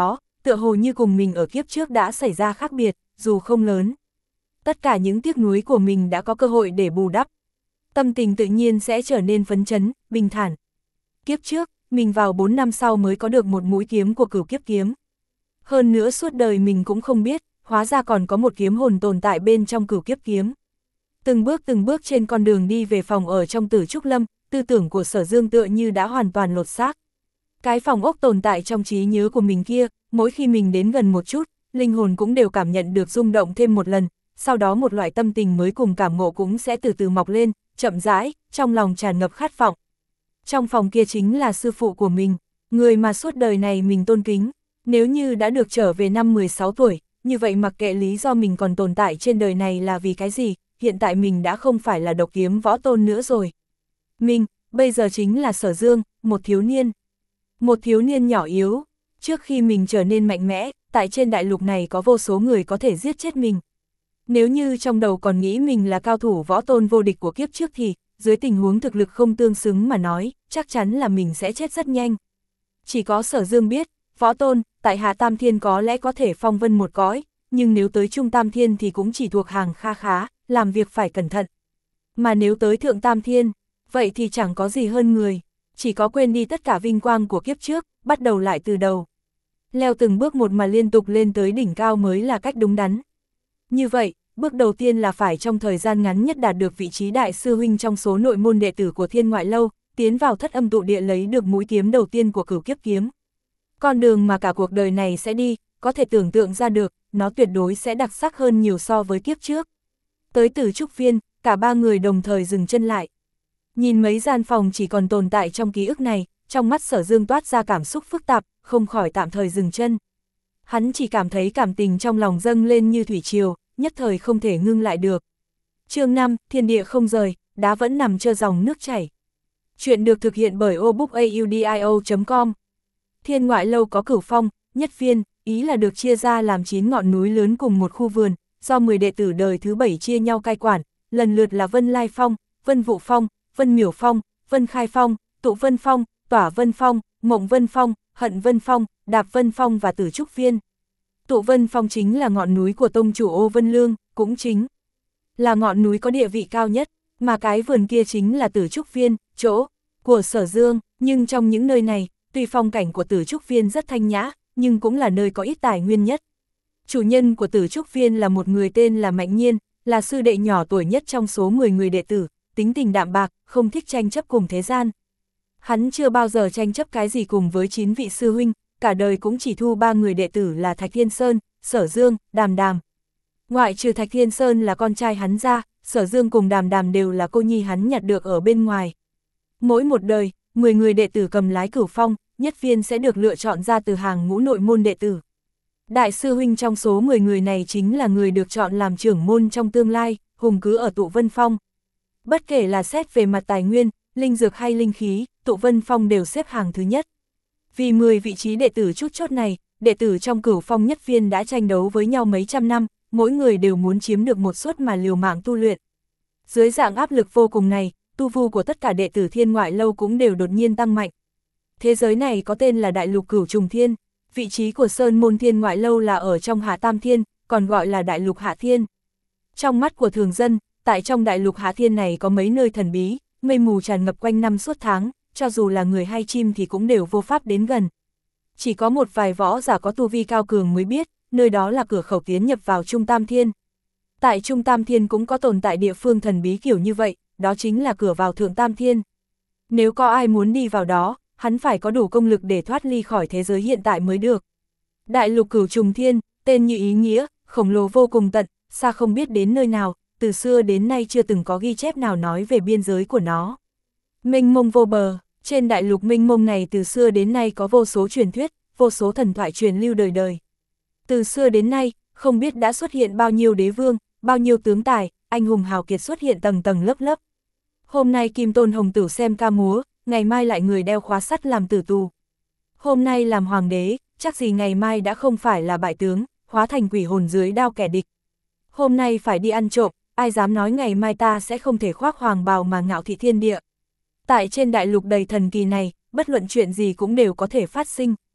tựa hồ như cùng mình ở kiếp trước đã xảy ra khác biệt, dù không lớn. Tất cả những tiếc nuối của mình đã có cơ hội để bù đắp. Tâm tình tự nhiên sẽ trở nên phấn chấn, bình thản. Kiếp trước, mình vào bốn năm sau mới có được một mũi kiếm của Cửu Kiếp kiếm. Hơn nữa suốt đời mình cũng không biết, hóa ra còn có một kiếm hồn tồn tại bên trong Cửu Kiếp kiếm. Từng bước từng bước trên con đường đi về phòng ở trong Tử Trúc Lâm, tư tưởng của Sở Dương tựa như đã hoàn toàn lột xác. Cái phòng ốc tồn tại trong trí nhớ của mình kia, mỗi khi mình đến gần một chút, linh hồn cũng đều cảm nhận được rung động thêm một lần, sau đó một loại tâm tình mới cùng cảm ngộ cũng sẽ từ từ mọc lên, chậm rãi, trong lòng tràn ngập khát vọng. Trong phòng kia chính là sư phụ của mình, người mà suốt đời này mình tôn kính. Nếu như đã được trở về năm mười sáu tuổi, như vậy mặc kệ lý do mình còn tồn tại trên đời này là vì cái gì, hiện tại mình đã không phải là độc kiếm võ tôn nữa rồi. Mình, bây giờ chính là Sở Dương, một thiếu niên. Một thiếu niên nhỏ yếu. Trước khi mình trở nên mạnh mẽ, tại trên đại lục này có vô số người có thể giết chết mình. Nếu như trong đầu còn nghĩ mình là cao thủ võ tôn vô địch của kiếp trước thì, dưới tình huống thực lực không tương xứng mà nói, chắc chắn là mình sẽ chết rất nhanh. Chỉ có Sở Dương biết, võ tôn, tại Hạ Tam Thiên có lẽ có thể phong vân một cõi, nhưng nếu tới Trung Tam Thiên thì cũng chỉ thuộc hàng kha khá, làm việc phải cẩn thận. Mà nếu tới Thượng Tam Thiên, vậy thì chẳng có gì hơn người, chỉ có quên đi tất cả vinh quang của kiếp trước, bắt đầu lại từ đầu. Leo từng bước một mà liên tục lên tới đỉnh cao mới là cách đúng đắn. Như vậy, bước đầu tiên là phải trong thời gian ngắn nhất đạt được vị trí đại sư huynh trong số nội môn đệ tử của Thiên Ngoại Lâu, tiến vào Thất Âm Tụ Địa lấy được mũi kiếm đầu tiên của Cửu Kiếp kiếm. Con đường mà cả cuộc đời này sẽ đi, có thể tưởng tượng ra được, nó tuyệt đối sẽ đặc sắc hơn nhiều so với kiếp trước. Tới Tử Trúc Viên, cả ba người đồng thời dừng chân lại. Nhìn mấy gian phòng chỉ còn tồn tại trong ký ức này, trong mắt Sở Dương toát ra cảm xúc phức tạp, không khỏi tạm thời dừng chân. Hắn chỉ cảm thấy cảm tình trong lòng dâng lên như thủy triều, nhất thời không thể ngưng lại được. Chương năm, thiên địa không rời, đá vẫn nằm trơ dòng nước chảy. Chuyện được thực hiện bởi obookaudio chấm com. Thiên Ngoại Lâu có cửu phong, nhất phiên, ý là được chia ra làm chín ngọn núi lớn cùng một khu vườn, do mười đệ tử đời thứ bảy chia nhau cai quản, lần lượt là Vân Lai Phong, Vân Vũ Phong, Vân Miểu Phong, Vân Khai Phong, Tụ Vân Phong, Tỏa Vân Phong, Mộng Vân Phong, Hận Vân Phong, Đạp Vân Phong và Tử Trúc Viên. Tụ Vân Phong chính là ngọn núi của tông chủ Ô Vân Lương, cũng chính là ngọn núi có địa vị cao nhất, mà cái vườn kia chính là Tử Trúc Viên, chỗ của Sở Dương, nhưng trong những nơi này, tuy phong cảnh của Tử Trúc Viên rất thanh nhã, nhưng cũng là nơi có ít tài nguyên nhất. Chủ nhân của Tử Trúc Viên là một người tên là Mạnh Nhiên, là sư đệ nhỏ tuổi nhất trong số mười người đệ tử, tính tình đạm bạc, không thích tranh chấp cùng thế gian. Hắn chưa bao giờ tranh chấp cái gì cùng với chín vị sư huynh, cả đời cũng chỉ thu ba người đệ tử là Thạch Thiên Sơn, Sở Dương, Đàm Đàm. Ngoại trừ Thạch Thiên Sơn là con trai hắn ra, Sở Dương cùng Đàm Đàm đều là cô nhi hắn nhặt được ở bên ngoài. Mỗi một đời, mười người đệ tử cầm lái cửu phong, nhất viên sẽ được lựa chọn ra từ hàng ngũ nội môn đệ tử. Đại sư huynh trong số mười người này chính là người được chọn làm trưởng môn trong tương lai, hùng cứ ở Tụ Vân Phong. Bất kể là xét về mặt tài nguyên, linh dược hay linh khí, Tụ Vân Phong đều xếp hàng thứ nhất. Vì mười vị trí đệ tử chút chốt này, đệ tử trong cửu phong nhất viên đã tranh đấu với nhau mấy trăm năm, mỗi người đều muốn chiếm được một suất mà liều mạng tu luyện. Dưới dạng áp lực vô cùng này, tu vi của tất cả đệ tử Thiên Ngoại Lâu cũng đều đột nhiên tăng mạnh. Thế giới này có tên là Đại Lục Cửu Trùng Thiên, vị trí của Sơn môn Thiên Ngoại Lâu là ở trong Hạ Tam Thiên, còn gọi là Đại Lục Hạ Thiên. Trong mắt của thường dân, tại trong Đại Lục Hạ Thiên này có mấy nơi thần bí, mây mù tràn ngập quanh năm suốt tháng, cho dù là người hay chim thì cũng đều vô pháp đến gần. Chỉ có một vài võ giả có tu vi cao cường mới biết, nơi đó là cửa khẩu tiến nhập vào Trung Tam Thiên. Tại Trung Tam Thiên cũng có tồn tại địa phương thần bí kiểu như vậy, đó chính là cửa vào Thượng Tam Thiên. Nếu có ai muốn đi vào đó, hắn phải có đủ công lực để thoát ly khỏi thế giới hiện tại mới được. Đại Lục Cửu Trùng Thiên, tên như ý nghĩa, khổng lồ vô cùng tận, xa không biết đến nơi nào, từ xưa đến nay chưa từng có ghi chép nào nói về biên giới của nó. Mênh mông vô bờ, trên đại lục mênh mông này từ xưa đến nay có vô số truyền thuyết, vô số thần thoại truyền lưu đời đời. Từ xưa đến nay, không biết đã xuất hiện bao nhiêu đế vương, bao nhiêu tướng tài, anh hùng hào kiệt xuất hiện tầng tầng lớp lớp. Hôm nay Kim Tôn Hồng Tửu xem ca múa, ngày mai lại người đeo khóa sắt làm tử tù. Hôm nay làm hoàng đế, chắc gì ngày mai đã không phải là bại tướng, hóa thành quỷ hồn dưới đao kẻ địch. Hôm nay phải đi ăn trộm, ai dám nói ngày mai ta sẽ không thể khoác hoàng bào mà ngạo thị thiên địa. Tại trên đại lục đầy thần kỳ này, bất luận chuyện gì cũng đều có thể phát sinh.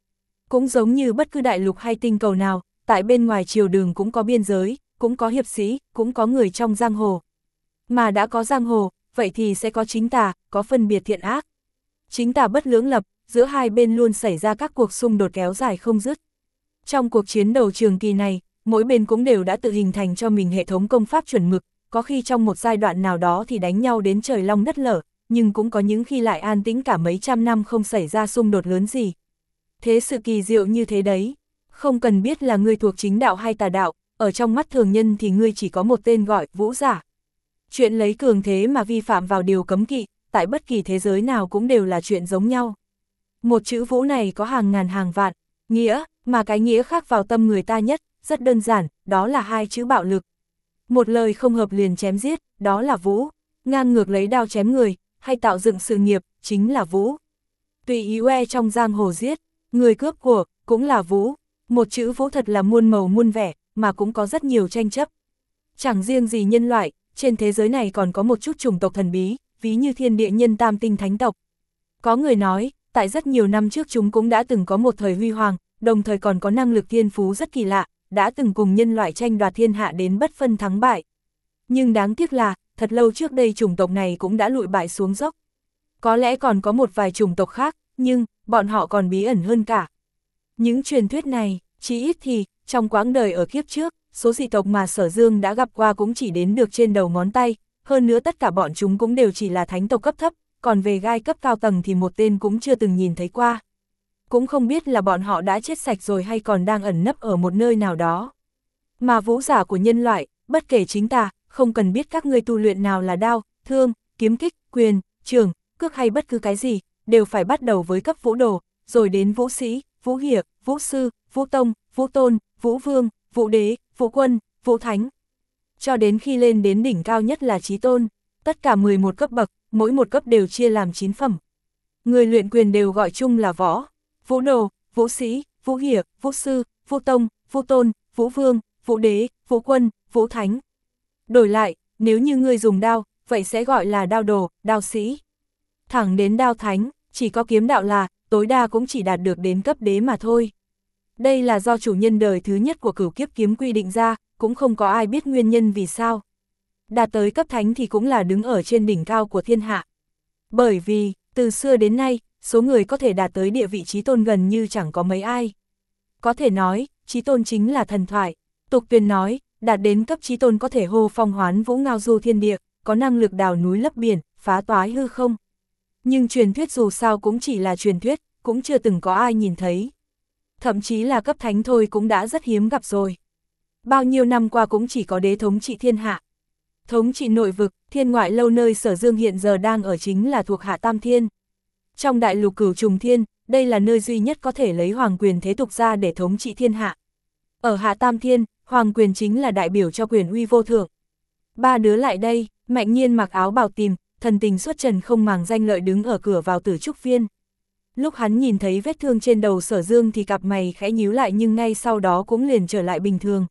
Cũng giống như bất cứ đại lục hay tinh cầu nào, tại bên ngoài triều đường cũng có biên giới, cũng có hiệp sĩ, cũng có người trong giang hồ. Mà đã có giang hồ, vậy thì sẽ có chính tà, có phân biệt thiện ác. Chính tà bất lưỡng lập, giữa hai bên luôn xảy ra các cuộc xung đột kéo dài không dứt. Trong cuộc chiến đầu trường kỳ này, mỗi bên cũng đều đã tự hình thành cho mình hệ thống công pháp chuẩn mực, có khi trong một giai đoạn nào đó thì đánh nhau đến trời long đất lở, nhưng cũng có những khi lại an tĩnh cả mấy trăm năm không xảy ra xung đột lớn gì. Thế sự kỳ diệu như thế đấy, không cần biết là ngươi thuộc chính đạo hay tà đạo, ở trong mắt thường nhân thì ngươi chỉ có một tên gọi, vũ giả. Chuyện lấy cường thế mà vi phạm vào điều cấm kỵ, tại bất kỳ thế giới nào cũng đều là chuyện giống nhau. Một chữ vũ này có hàng ngàn hàng vạn, nghĩa, mà cái nghĩa khác vào tâm người ta nhất, rất đơn giản, đó là hai chữ bạo lực. Một lời không hợp liền chém giết, đó là vũ, ngang ngược lấy đao chém người, hay tạo dựng sự nghiệp, chính là vũ. Tùy ý oe trong giang hồ giết, người cướp của, cũng là vũ. Một chữ vũ thật là muôn màu muôn vẻ, mà cũng có rất nhiều tranh chấp. Chẳng riêng gì nhân loại, trên thế giới này còn có một chút chủng tộc thần bí, ví như thiên địa nhân tam tinh thánh tộc. Có người nói, tại rất nhiều năm trước chúng cũng đã từng có một thời huy hoàng, đồng thời còn có năng lực thiên phú rất kỳ lạ, đã từng cùng nhân loại tranh đoạt thiên hạ đến bất phân thắng bại. Nhưng đáng tiếc là, thật lâu trước đây chủng tộc này cũng đã lụi bại xuống dốc. Có lẽ còn có một vài chủng tộc khác, nhưng, bọn họ còn bí ẩn hơn cả. Những truyền thuyết này, chỉ ít thì, trong quãng đời ở kiếp trước, số dị tộc mà Sở Dương đã gặp qua cũng chỉ đến được trên đầu ngón tay, hơn nữa tất cả bọn chúng cũng đều chỉ là thánh tộc cấp thấp, còn về gai cấp cao tầng thì một tên cũng chưa từng nhìn thấy qua. Cũng không biết là bọn họ đã chết sạch rồi hay còn đang ẩn nấp ở một nơi nào đó. Mà vũ giả của nhân loại, bất kể chính tà, không cần biết các ngươi tu luyện nào là đao, thương, kiếm kích, quyền, trường, cước hay bất cứ cái gì, đều phải bắt đầu với cấp vũ đồ, rồi đến vũ sĩ, vũ hiệp, vũ sư, vũ tông, vũ tôn, vũ vương, vũ đế, vũ quân, vũ thánh. Cho đến khi lên đến đỉnh cao nhất là chí tôn, tất cả mười một cấp bậc, mỗi một cấp đều chia làm chín phẩm. Người luyện quyền đều gọi chung là võ, vũ đồ, vũ sĩ, vũ hiệp, vũ sư, vũ tông, vũ tôn, vũ vương, vũ đế, vũ quân, vũ thánh. Đổi lại, nếu như ngươi dùng đao, vậy sẽ gọi là đao đồ, đao sĩ. Thẳng đến đao thánh, chỉ có kiếm đạo là, tối đa cũng chỉ đạt được đến cấp đế mà thôi. Đây là do chủ nhân đời thứ nhất của cửu kiếp kiếm quy định ra, cũng không có ai biết nguyên nhân vì sao. Đạt tới cấp thánh thì cũng là đứng ở trên đỉnh cao của thiên hạ. Bởi vì, từ xưa đến nay, số người có thể đạt tới địa vị chí tôn gần như chẳng có mấy ai. Có thể nói, chí tôn chính là thần thoại. Tục tuyên nói, đạt đến cấp chí tôn có thể hô phong hoán vũ ngao du thiên địa, có năng lực đào núi lấp biển, phá toái hư không. Nhưng truyền thuyết dù sao cũng chỉ là truyền thuyết, cũng chưa từng có ai nhìn thấy. Thậm chí là cấp thánh thôi cũng đã rất hiếm gặp rồi. Bao nhiêu năm qua cũng chỉ có đế thống trị thiên hạ. Thống trị nội vực, thiên ngoại lâu nơi Sở Dương hiện giờ đang ở chính là thuộc Hạ Tam Thiên. Trong đại lục Cửu Trùng Thiên, đây là nơi duy nhất có thể lấy hoàng quyền thế tục ra để thống trị thiên hạ. Ở Hạ Tam Thiên, hoàng quyền chính là đại biểu cho quyền uy vô thượng. Ba đứa lại đây, Mạnh Nhiên mặc áo bào tím, thần tình xuất trần không màng danh lợi đứng ở cửa vào Tử Trúc Viên. Lúc hắn nhìn thấy vết thương trên đầu Sở Dương thì cặp mày khẽ nhíu lại nhưng ngay sau đó cũng liền trở lại bình thường.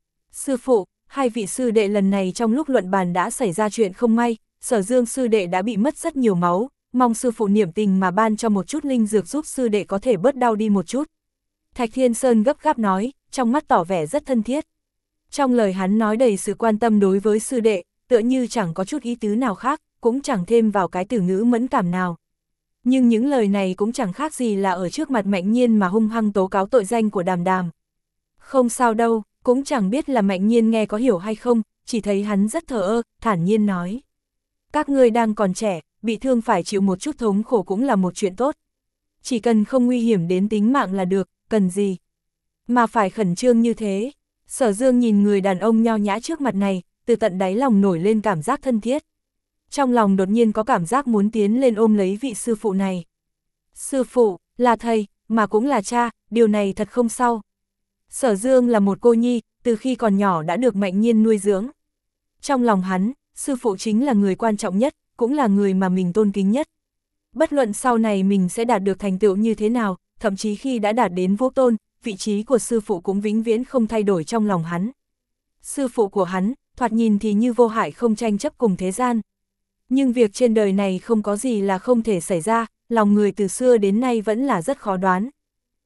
Sư phụ, hai vị sư đệ lần này trong lúc luận bàn đã xảy ra chuyện không may, Sở Dương sư đệ đã bị mất rất nhiều máu, mong sư phụ niệm tình mà ban cho một chút linh dược giúp sư đệ có thể bớt đau đi một chút. Thạch Thiên Sơn gấp gáp nói, trong mắt tỏ vẻ rất thân thiết. Trong lời hắn nói đầy sự quan tâm đối với sư đệ, tựa như chẳng có chút ý tứ nào khác, cũng chẳng thêm vào cái từ ngữ mẫn cảm nào. Nhưng những lời này cũng chẳng khác gì là ở trước mặt Mạnh Nhiên mà hung hăng tố cáo tội danh của Đàm Đàm. Không sao đâu, cũng chẳng biết là Mạnh Nhiên nghe có hiểu hay không, chỉ thấy hắn rất thờ ơ, thản nhiên nói. Các ngươi đang còn trẻ, bị thương phải chịu một chút thống khổ cũng là một chuyện tốt. Chỉ cần không nguy hiểm đến tính mạng là được, cần gì mà phải khẩn trương như thế. Sở Dương nhìn người đàn ông nho nhã trước mặt này, từ tận đáy lòng nổi lên cảm giác thân thiết. Trong lòng đột nhiên có cảm giác muốn tiến lên ôm lấy vị sư phụ này. Sư phụ, là thầy, mà cũng là cha, điều này thật không sao. Sở Dương là một cô nhi, từ khi còn nhỏ đã được Mạnh Nhiên nuôi dưỡng. Trong lòng hắn, sư phụ chính là người quan trọng nhất, cũng là người mà mình tôn kính nhất. Bất luận sau này mình sẽ đạt được thành tựu như thế nào, thậm chí khi đã đạt đến vô tôn, vị trí của sư phụ cũng vĩnh viễn không thay đổi trong lòng hắn. Sư phụ của hắn, thoạt nhìn thì như vô hại không tranh chấp cùng thế gian. Nhưng việc trên đời này không có gì là không thể xảy ra, lòng người từ xưa đến nay vẫn là rất khó đoán.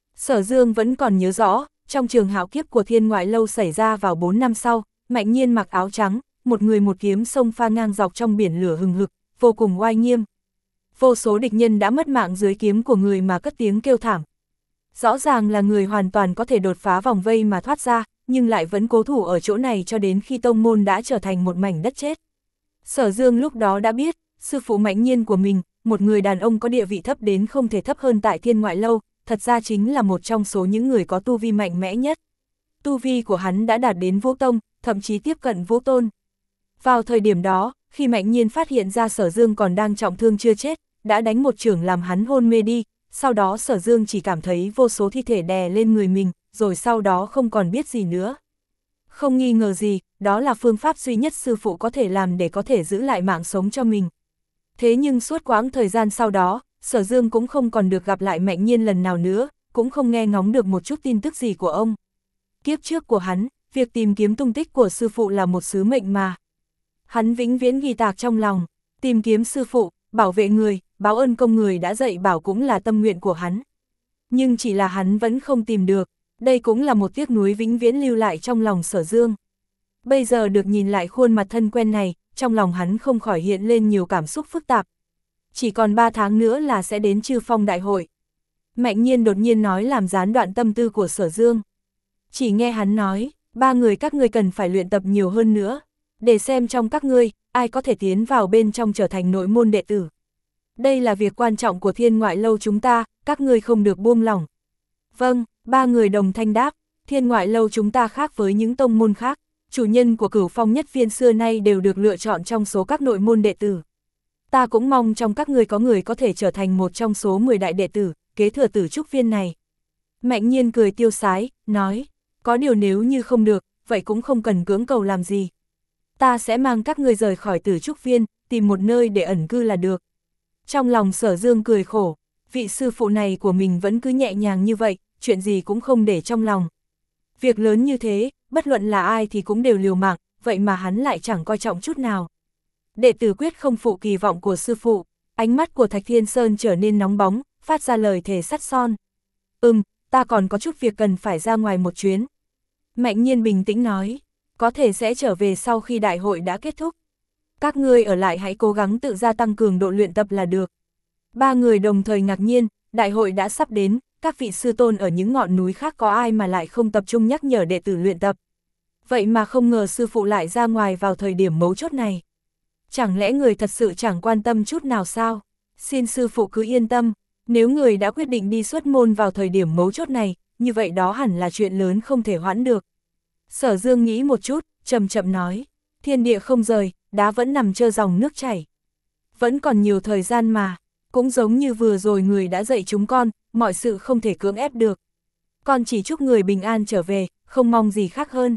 Sở Dương vẫn còn nhớ rõ, trong trường hạo kiếp của Thiên Ngoại Lâu xảy ra vào bốn năm sau, Mạnh Nhiên mặc áo trắng, một người một kiếm xông pha ngang dọc trong biển lửa hừng hực, vô cùng oai nghiêm. Vô số địch nhân đã mất mạng dưới kiếm của người mà cất tiếng kêu thảm. Rõ ràng là người hoàn toàn có thể đột phá vòng vây mà thoát ra, nhưng lại vẫn cố thủ ở chỗ này cho đến khi tông môn đã trở thành một mảnh đất chết. Sở Dương lúc đó đã biết, sư phụ Mạnh Nhiên của mình, một người đàn ông có địa vị thấp đến không thể thấp hơn tại Thiên Ngoại Lâu, thật ra chính là một trong số những người có tu vi mạnh mẽ nhất. Tu vi của hắn đã đạt đến Vũ Tông, thậm chí tiếp cận Vũ Tôn. Vào thời điểm đó, khi Mạnh Nhiên phát hiện ra Sở Dương còn đang trọng thương chưa chết, đã đánh một chưởng làm hắn hôn mê đi, sau đó Sở Dương chỉ cảm thấy vô số thi thể đè lên người mình, rồi sau đó không còn biết gì nữa. Không nghi ngờ gì, đó là phương pháp duy nhất sư phụ có thể làm để có thể giữ lại mạng sống cho mình. Thế nhưng suốt quãng thời gian sau đó, Sở Dương cũng không còn được gặp lại Mạnh Nhiên lần nào nữa, cũng không nghe ngóng được một chút tin tức gì của ông. Kiếp trước của hắn, việc tìm kiếm tung tích của sư phụ là một sứ mệnh mà. Hắn vĩnh viễn ghi tạc trong lòng, tìm kiếm sư phụ, bảo vệ người, báo ơn công người đã dạy bảo cũng là tâm nguyện của hắn. Nhưng chỉ là hắn vẫn không tìm được, đây cũng là một tiếc nuối vĩnh viễn lưu lại trong lòng Sở Dương. Bây giờ được nhìn lại khuôn mặt thân quen này, trong lòng hắn không khỏi hiện lên nhiều cảm xúc phức tạp. Chỉ còn ba tháng nữa là sẽ đến Chư Phong Đại hội. Mạnh Nhiên đột nhiên nói làm gián đoạn tâm tư của Sở Dương. Chỉ nghe hắn nói, ba người các ngươi cần phải luyện tập nhiều hơn nữa, để xem trong các ngươi, ai có thể tiến vào bên trong trở thành nội môn đệ tử. Đây là việc quan trọng của Thiên Ngoại Lâu chúng ta, các ngươi không được buông lỏng. Vâng, ba người đồng thanh đáp, Thiên Ngoại Lâu chúng ta khác với những tông môn khác, chủ nhân của Cửu Phong Nhất Viên xưa nay đều được lựa chọn trong số các nội môn đệ tử. Ta cũng mong trong các ngươi có người có thể trở thành một trong số mười đại đệ tử, kế thừa Tử Trúc Viên này. Mạnh Nhiên cười tiêu sái, nói, có điều nếu như không được, vậy cũng không cần cưỡng cầu làm gì. Ta sẽ mang các ngươi rời khỏi Tử Trúc Viên, tìm một nơi để ẩn cư là được. Trong lòng Sở Dương cười khổ, vị sư phụ này của mình vẫn cứ nhẹ nhàng như vậy, chuyện gì cũng không để trong lòng. Việc lớn như thế, bất luận là ai thì cũng đều liều mạng, vậy mà hắn lại chẳng coi trọng chút nào. Đệ tử quyết không phụ kỳ vọng của sư phụ, ánh mắt của Thạch Thiên Sơn trở nên nóng bóng, phát ra lời thề sắt son. Ừm, ta còn có chút việc cần phải ra ngoài một chuyến. Mạnh Nhiên bình tĩnh nói, có thể sẽ trở về sau khi đại hội đã kết thúc. Các ngươi ở lại hãy cố gắng tự gia tăng cường độ luyện tập là được. Ba người đồng thời ngạc nhiên, đại hội đã sắp đến, các vị sư tôn ở những ngọn núi khác có ai mà lại không tập trung nhắc nhở đệ tử luyện tập. Vậy mà không ngờ sư phụ lại ra ngoài vào thời điểm mấu chốt này. Chẳng lẽ người thật sự chẳng quan tâm chút nào sao? Xin sư phụ cứ yên tâm, nếu người đã quyết định đi xuất môn vào thời điểm mấu chốt này, như vậy đó hẳn là chuyện lớn không thể hoãn được. Sở Dương nghĩ một chút, chậm chậm nói, thiên địa không rời, đá vẫn nằm trơ dòng nước chảy. Vẫn còn nhiều thời gian mà, cũng giống như vừa rồi người đã dạy chúng con, mọi sự không thể cưỡng ép được. Con chỉ chúc người bình an trở về, không mong gì khác hơn.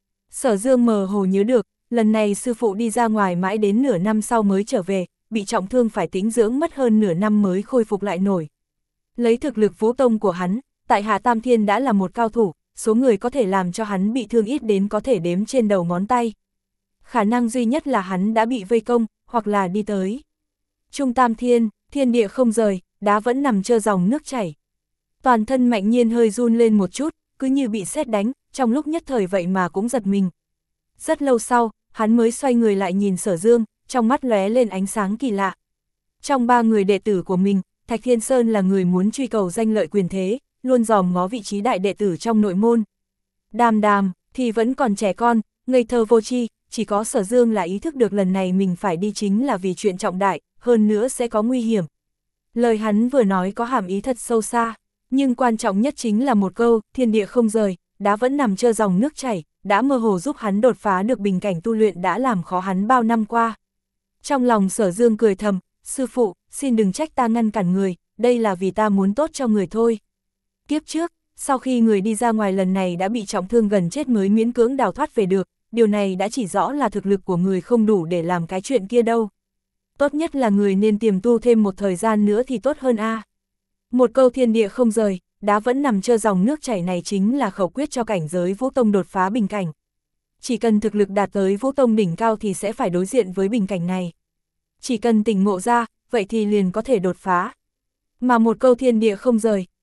Sở Dương mờ hồ nhớ được, lần này sư phụ đi ra ngoài mãi đến nửa năm sau mới trở về, bị trọng thương phải tĩnh dưỡng mất hơn nửa năm mới khôi phục lại nổi. Lấy thực lực Vũ Tông của hắn, tại Hạ Tam Thiên đã là một cao thủ, số người có thể làm cho hắn bị thương ít đến có thể đếm trên đầu ngón tay. Khả năng duy nhất là hắn đã bị vây công, hoặc là đi tới Trung Tam Thiên, thiên địa không rời, đá vẫn nằm trơ dòng nước chảy. Toàn thân Mạnh Nhiên hơi run lên một chút, cứ như bị sét đánh, trong lúc nhất thời vậy mà cũng giật mình. Rất lâu sau, hắn mới xoay người lại nhìn Sở Dương, trong mắt lóe lên ánh sáng kỳ lạ. Trong ba người đệ tử của mình, Thạch Thiên Sơn là người muốn truy cầu danh lợi quyền thế, luôn dòm ngó vị trí đại đệ tử trong nội môn. Đàm Đàm thì vẫn còn trẻ con, ngây thơ vô tri, chỉ có Sở Dương là ý thức được lần này mình phải đi chính là vì chuyện trọng đại, hơn nữa sẽ có nguy hiểm. Lời hắn vừa nói có hàm ý thật sâu xa, nhưng quan trọng nhất chính là một câu, thiên địa không rời, đá vẫn nằm trơ dòng nước chảy, đã mơ hồ giúp hắn đột phá được bình cảnh tu luyện đã làm khó hắn bao năm qua. Trong lòng Sở Dương cười thầm, sư phụ, xin đừng trách ta ngăn cản người, đây là vì ta muốn tốt cho người thôi. Kiếp trước, sau khi người đi ra ngoài lần này đã bị trọng thương gần chết mới miễn cưỡng đào thoát về được, điều này đã chỉ rõ là thực lực của người không đủ để làm cái chuyện kia đâu. Tốt nhất là người nên tiềm tu thêm một thời gian nữa thì tốt hơn a. À. Một câu thiên địa không rời, đá vẫn nằm trơ dòng nước chảy này chính là khẩu quyết cho cảnh giới Vũ Tông đột phá bình cảnh. Chỉ cần thực lực đạt tới Vũ Tông đỉnh cao thì sẽ phải đối diện với bình cảnh này. Chỉ cần tỉnh ngộ ra, vậy thì liền có thể đột phá. Mà một câu thiên địa không rời,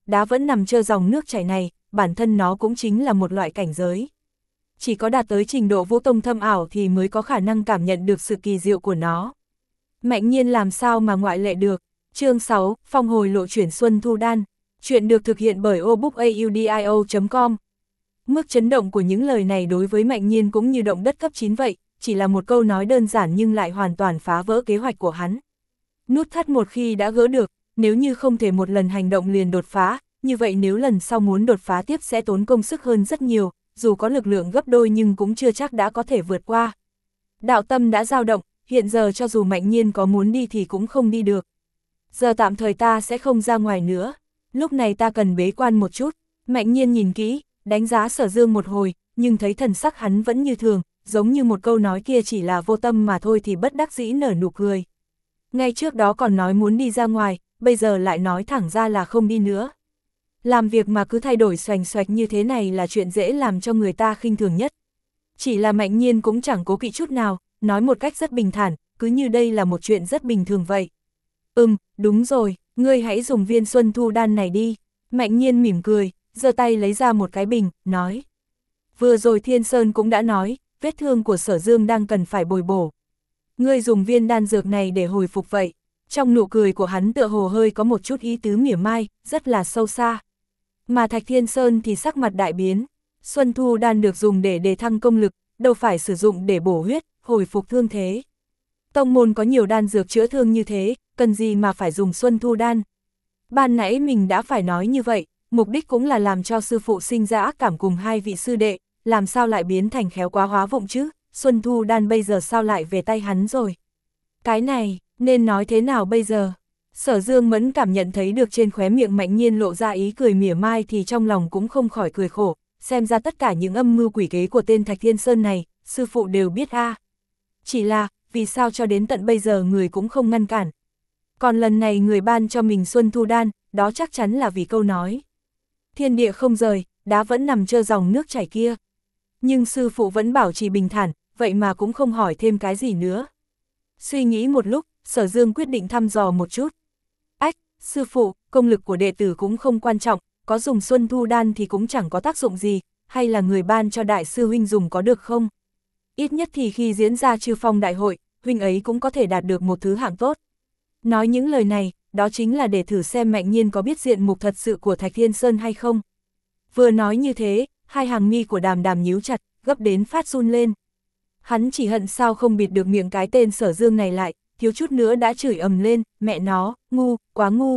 đá vẫn nằm trơ dòng nước chảy này, bản thân nó cũng chính là một loại cảnh giới. Chỉ có đạt tới trình độ vũ tông thâm ảo thì mới có khả năng cảm nhận được sự kỳ diệu của nó. Mạnh Nhiên làm sao mà ngoại lệ được. Chương sáu, Phong hồi lộ chuyển Xuân Thu Đan. Chuyện được thực hiện bởi obookaudio chấm com. Mức chấn động của những lời này đối với Mạnh Nhiên cũng như động đất cấp chín vậy, chỉ là một câu nói đơn giản nhưng lại hoàn toàn phá vỡ kế hoạch của hắn. Nút thắt một khi đã gỡ được, nếu như không thể một lần hành động liền đột phá, như vậy nếu lần sau muốn đột phá tiếp sẽ tốn công sức hơn rất nhiều, dù có lực lượng gấp đôi nhưng cũng chưa chắc đã có thể vượt qua. Đạo tâm đã dao động, hiện giờ cho dù Mạnh Nhiên có muốn đi thì cũng không đi được. Giờ tạm thời ta sẽ không ra ngoài nữa, lúc này ta cần bế quan một chút. Mạnh Nhiên nhìn kỹ, đánh giá Sở Dương một hồi, nhưng thấy thần sắc hắn vẫn như thường, giống như một câu nói kia chỉ là vô tâm mà thôi thì bất đắc dĩ nở nụ cười. Ngay trước đó còn nói muốn đi ra ngoài, bây giờ lại nói thẳng ra là không đi nữa. Làm việc mà cứ thay đổi xoành xoạch như thế này là chuyện dễ làm cho người ta khinh thường nhất. Chỉ là Mạnh Nhiên cũng chẳng cố kỵ chút nào, nói một cách rất bình thản, cứ như đây là một chuyện rất bình thường vậy. Ừm, đúng rồi, ngươi hãy dùng viên Xuân Thu Đan này đi. Mạnh Nhiên mỉm cười, giơ tay lấy ra một cái bình, nói. Vừa rồi Thiên Sơn cũng đã nói, vết thương của Sở Dương đang cần phải bồi bổ. Ngươi dùng viên đan dược này để hồi phục vậy. Trong nụ cười của hắn tựa hồ hơi có một chút ý tứ mỉa mai, rất là sâu xa. Mà Thạch Thiên Sơn thì sắc mặt đại biến. Xuân Thu Đan được dùng để đề thăng công lực, đâu phải sử dụng để bổ huyết, hồi phục thương thế. Tông môn có nhiều đan dược chữa thương như thế, cần gì mà phải dùng Xuân Thu Đan. Ban nãy mình đã phải nói như vậy, mục đích cũng là làm cho sư phụ sinh ra ác cảm cùng hai vị sư đệ, làm sao lại biến thành khéo quá hóa vụng chứ, Xuân Thu Đan bây giờ sao lại về tay hắn rồi. Cái này, nên nói thế nào bây giờ? Sở Dương Mẫn cảm nhận thấy được trên khóe miệng Mạnh Nhiên lộ ra ý cười mỉa mai thì trong lòng cũng không khỏi cười khổ, xem ra tất cả những âm mưu quỷ kế của tên Thạch Thiên Sơn này, sư phụ đều biết a. À. Chỉ là, vì sao cho đến tận bây giờ người cũng không ngăn cản. Còn lần này người ban cho mình Xuân Thu Đan, đó chắc chắn là vì câu nói. Thiên địa không rời, đá vẫn nằm trơ dòng nước chảy kia. Nhưng sư phụ vẫn bảo trì bình thản, vậy mà cũng không hỏi thêm cái gì nữa. Suy nghĩ một lúc, Sở Dương quyết định thăm dò một chút. Ách, sư phụ, công lực của đệ tử cũng không quan trọng, có dùng Xuân Thu Đan thì cũng chẳng có tác dụng gì, hay là người ban cho đại sư huynh dùng có được không? Ít nhất thì khi diễn ra Chư Phong đại hội, huynh ấy cũng có thể đạt được một thứ hạng tốt. Nói những lời này, đó chính là để thử xem Mạnh Nhiên có biết diện mục thật sự của Thạch Thiên Sơn hay không. Vừa nói như thế, hai hàng mi của Đàm Đàm nhíu chặt, gấp đến phát run lên. Hắn chỉ hận sao không bịt được miệng cái tên Sở Dương này lại, thiếu chút nữa đã chửi ầm lên, mẹ nó, ngu, quá ngu.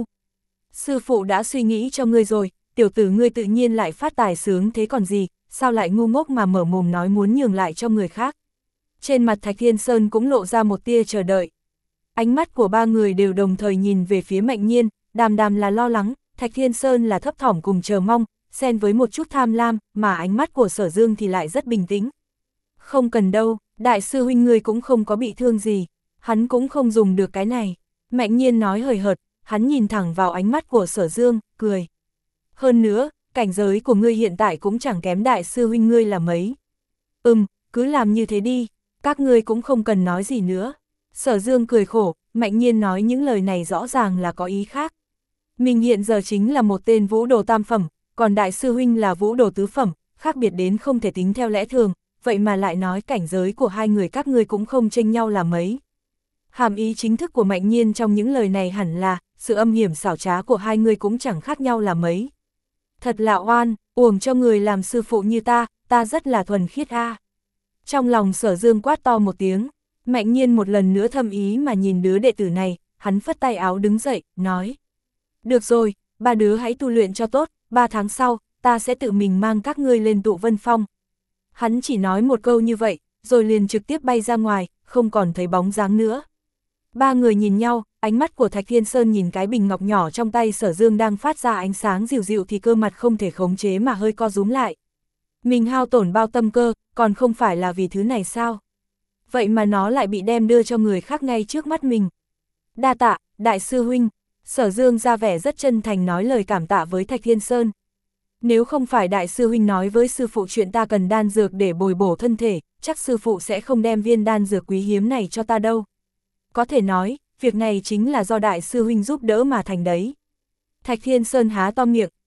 Sư phụ đã suy nghĩ cho ngươi rồi, tiểu tử ngươi tự nhiên lại phát tài sướng thế còn gì, sao lại ngu ngốc mà mở mồm nói muốn nhường lại cho người khác. Trên mặt Thạch Thiên Sơn cũng lộ ra một tia chờ đợi. Ánh mắt của ba người đều đồng thời nhìn về phía Mạnh Nhiên, Đàm Đàm là lo lắng, Thạch Thiên Sơn là thấp thỏm cùng chờ mong, xen với một chút tham lam, mà ánh mắt của Sở Dương thì lại rất bình tĩnh. Không cần đâu, đại sư huynh ngươi cũng không có bị thương gì, hắn cũng không dùng được cái này. Mạnh Nhiên nói hời hợt, hắn nhìn thẳng vào ánh mắt của Sở Dương, cười. Hơn nữa, cảnh giới của ngươi hiện tại cũng chẳng kém đại sư huynh ngươi là mấy. Ừm, cứ làm như thế đi, các ngươi cũng không cần nói gì nữa. Sở Dương cười khổ, Mạnh Nhiên nói những lời này rõ ràng là có ý khác. Mình hiện giờ chính là một tên vũ đồ tam phẩm, còn đại sư huynh là vũ đồ tứ phẩm, khác biệt đến không thể tính theo lẽ thường, vậy mà lại nói cảnh giới của hai người các ngươi cũng không chênh nhau là mấy. Hàm ý chính thức của Mạnh Nhiên trong những lời này hẳn là, sự âm hiểm xảo trá của hai người cũng chẳng khác nhau là mấy. Thật là oan, uổng cho người làm sư phụ như ta, ta rất là thuần khiết a. À. Trong lòng Sở Dương quát to một tiếng, Mạnh Nhiên một lần nữa thâm ý mà nhìn đứa đệ tử này, hắn phất tay áo đứng dậy, nói. Được rồi, ba đứa hãy tu luyện cho tốt, ba tháng sau, ta sẽ tự mình mang các ngươi lên tụ Vân Phong. Hắn chỉ nói một câu như vậy, rồi liền trực tiếp bay ra ngoài, không còn thấy bóng dáng nữa. Ba người nhìn nhau, ánh mắt của Thạch Thiên Sơn nhìn cái bình ngọc nhỏ trong tay Sở Dương đang phát ra ánh sáng dịu dịu thì cơ mặt không thể khống chế mà hơi co rúm lại. Mình hao tổn bao tâm cơ, còn không phải là vì thứ này sao? Vậy mà nó lại bị đem đưa cho người khác ngay trước mắt mình. Đa tạ, đại sư huynh. Sở Dương ra vẻ rất chân thành nói lời cảm tạ với Thạch Thiên Sơn. Nếu không phải đại sư huynh nói với sư phụ chuyện ta cần đan dược để bồi bổ thân thể, chắc sư phụ sẽ không đem viên đan dược quý hiếm này cho ta đâu. Có thể nói, việc này chính là do đại sư huynh giúp đỡ mà thành đấy. Thạch Thiên Sơn há to miệng,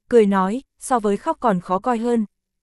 cười nói, so với khóc còn khó coi hơn.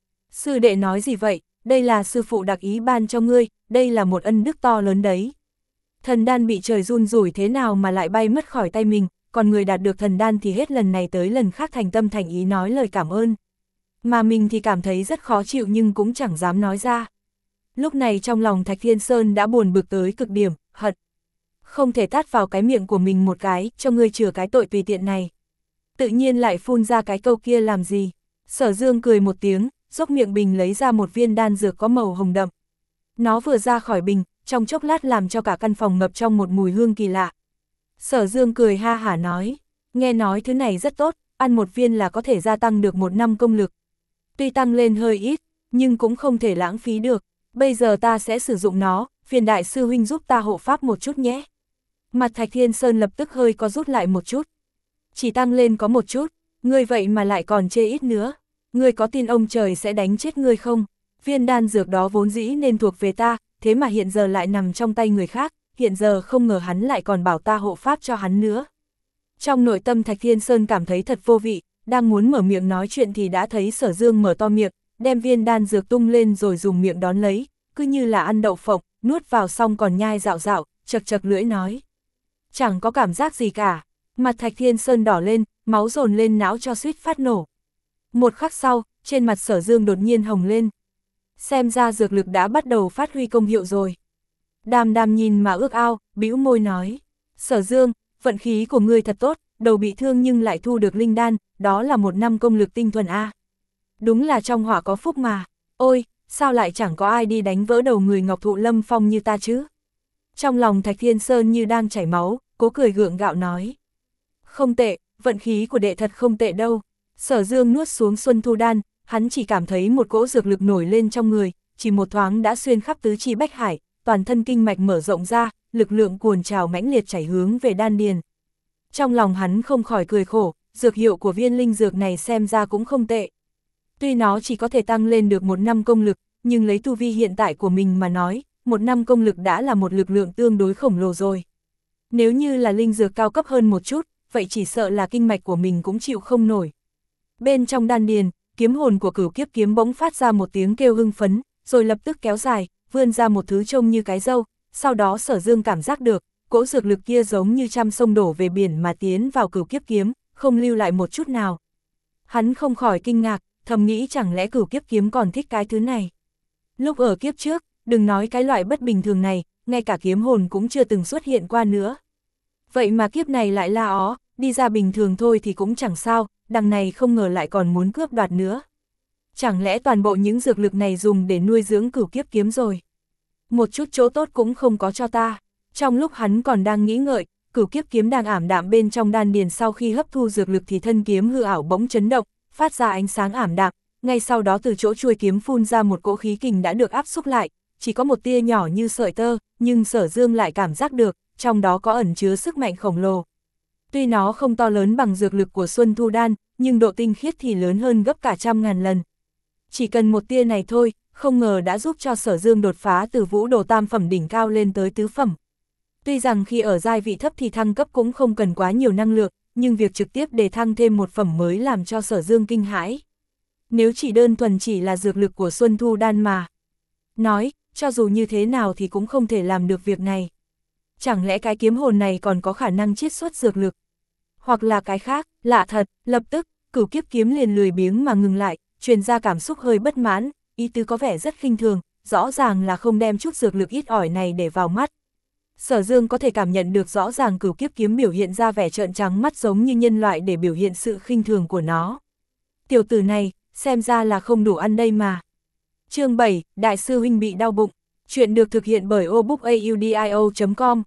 Sư đệ nói gì vậy, đây là sư phụ đặc ý ban cho ngươi, đây là một ân đức to lớn đấy. Thần đan bị trời run rủi thế nào mà lại bay mất khỏi tay mình, còn người đạt được thần đan thì hết lần này tới lần khác thành tâm thành ý nói lời cảm ơn. Mà mình thì cảm thấy rất khó chịu nhưng cũng chẳng dám nói ra. Lúc này trong lòng Thạch Thiên Sơn đã buồn bực tới cực điểm, hận. Không thể tát vào cái miệng của mình một cái, cho ngươi chừa cái tội tùy tiện này. Tự nhiên lại phun ra cái câu kia làm gì. Sở Dương cười một tiếng, dốc miệng bình lấy ra một viên đan dược có màu hồng đậm. Nó vừa ra khỏi bình, trong chốc lát làm cho cả căn phòng ngập trong một mùi hương kỳ lạ. Sở Dương cười ha hả nói, nghe nói thứ này rất tốt, ăn một viên là có thể gia tăng được một năm công lực. Tuy tăng lên hơi ít, nhưng cũng không thể lãng phí được. Bây giờ ta sẽ sử dụng nó, phiền đại sư huynh giúp ta hộ pháp một chút nhé. Mặt Thạch Thiên Sơn lập tức hơi có rút lại một chút. Chỉ tăng lên có một chút, ngươi vậy mà lại còn chê ít nữa. Ngươi có tin ông trời sẽ đánh chết ngươi không? Viên đan dược đó vốn dĩ nên thuộc về ta, thế mà hiện giờ lại nằm trong tay người khác, hiện giờ không ngờ hắn lại còn bảo ta hộ pháp cho hắn nữa. Trong nội tâm Thạch Thiên Sơn cảm thấy thật vô vị, đang muốn mở miệng nói chuyện thì đã thấy Sở Dương mở to miệng, đem viên đan dược tung lên rồi dùng miệng đón lấy, cứ như là ăn đậu phộng, nuốt vào xong còn nhai dạo dạo, chật chật lưỡi nói. Chẳng có cảm giác gì cả, mặt Thạch Thiên Sơn đỏ lên, máu dồn lên não cho suýt phát nổ. Một khắc sau, trên mặt Sở Dương đột nhiên hồng lên. Xem ra dược lực đã bắt đầu phát huy công hiệu rồi. Đàm Đàm nhìn mà ước ao, bĩu môi nói. Sở Dương, vận khí của ngươi thật tốt, đầu bị thương nhưng lại thu được linh đan, đó là một năm công lực tinh thuần a. Đúng là trong họa có phúc mà. Ôi, sao lại chẳng có ai đi đánh vỡ đầu người Ngọc Thụ Lâm Phong như ta chứ? Trong lòng Thạch Thiên Sơn như đang chảy máu, cố cười gượng gạo nói. Không tệ, vận khí của đệ thật không tệ đâu. Sở Dương nuốt xuống Xuân Thu Đan, hắn chỉ cảm thấy một cỗ dược lực nổi lên trong người, chỉ một thoáng đã xuyên khắp tứ chi bách hải, toàn thân kinh mạch mở rộng ra, lực lượng cuồn trào mãnh liệt chảy hướng về đan điền. Trong lòng hắn không khỏi cười khổ, dược hiệu của viên linh dược này xem ra cũng không tệ. Tuy nó chỉ có thể tăng lên được một năm công lực, nhưng lấy tu vi hiện tại của mình mà nói, một năm công lực đã là một lực lượng tương đối khổng lồ rồi. Nếu như là linh dược cao cấp hơn một chút, vậy chỉ sợ là kinh mạch của mình cũng chịu không nổi. Bên trong đan điền, kiếm hồn của Cửu Kiếp kiếm bỗng phát ra một tiếng kêu hưng phấn, rồi lập tức kéo dài, vươn ra một thứ trông như cái râu, sau đó Sở Dương cảm giác được, cỗ dược lực kia giống như trăm sông đổ về biển mà tiến vào Cửu Kiếp kiếm, không lưu lại một chút nào. Hắn không khỏi kinh ngạc, thầm nghĩ chẳng lẽ Cửu Kiếp kiếm còn thích cái thứ này. Lúc ở kiếp trước, đừng nói cái loại bất bình thường này, ngay cả kiếm hồn cũng chưa từng xuất hiện qua nữa. Vậy mà kiếp này lại la ó, đi ra bình thường thôi thì cũng chẳng sao, đằng này không ngờ lại còn muốn cướp đoạt nữa. Chẳng lẽ toàn bộ những dược lực này dùng để nuôi dưỡng Cửu Kiếp kiếm rồi? Một chút chỗ tốt cũng không có cho ta. Trong lúc hắn còn đang nghĩ ngợi, Cửu Kiếp kiếm đang ảm đạm bên trong đan điền, sau khi hấp thu dược lực thì thân kiếm hư ảo bỗng chấn động, phát ra ánh sáng ảm đạm, ngay sau đó từ chỗ chuôi kiếm phun ra một cỗ khí kình đã được áp xúc lại, chỉ có một tia nhỏ như sợi tơ, nhưng Sở Dương lại cảm giác được, trong đó có ẩn chứa sức mạnh khổng lồ. Tuy nó không to lớn bằng dược lực của Xuân Thu Đan, nhưng độ tinh khiết thì lớn hơn gấp cả trăm ngàn lần. Chỉ cần một tia này thôi, không ngờ đã giúp cho Sở Dương đột phá từ vũ đồ tam phẩm đỉnh cao lên tới tứ phẩm. Tuy rằng khi ở giai vị thấp thì thăng cấp cũng không cần quá nhiều năng lượng, nhưng việc trực tiếp đề thăng thêm một phẩm mới làm cho Sở Dương kinh hãi. Nếu chỉ đơn thuần chỉ là dược lực của Xuân Thu Đan mà nói, cho dù như thế nào thì cũng không thể làm được việc này. Chẳng lẽ cái kiếm hồn này còn có khả năng chiết xuất dược lực? Hoặc là cái khác, lạ thật, lập tức, Cửu Kiếp kiếm liền lười biếng mà ngừng lại, truyền ra cảm xúc hơi bất mãn, ý tứ có vẻ rất khinh thường, rõ ràng là không đem chút dược lực ít ỏi này để vào mắt. Sở Dương có thể cảm nhận được rõ ràng Cửu Kiếp kiếm biểu hiện ra vẻ trợn trắng mắt giống như nhân loại để biểu hiện sự khinh thường của nó. Tiểu tử này, xem ra là không đủ ăn đây mà. Chương bảy, Đại sư huynh bị đau bụng. Chuyện được thực hiện bởi obookaudio chấm com.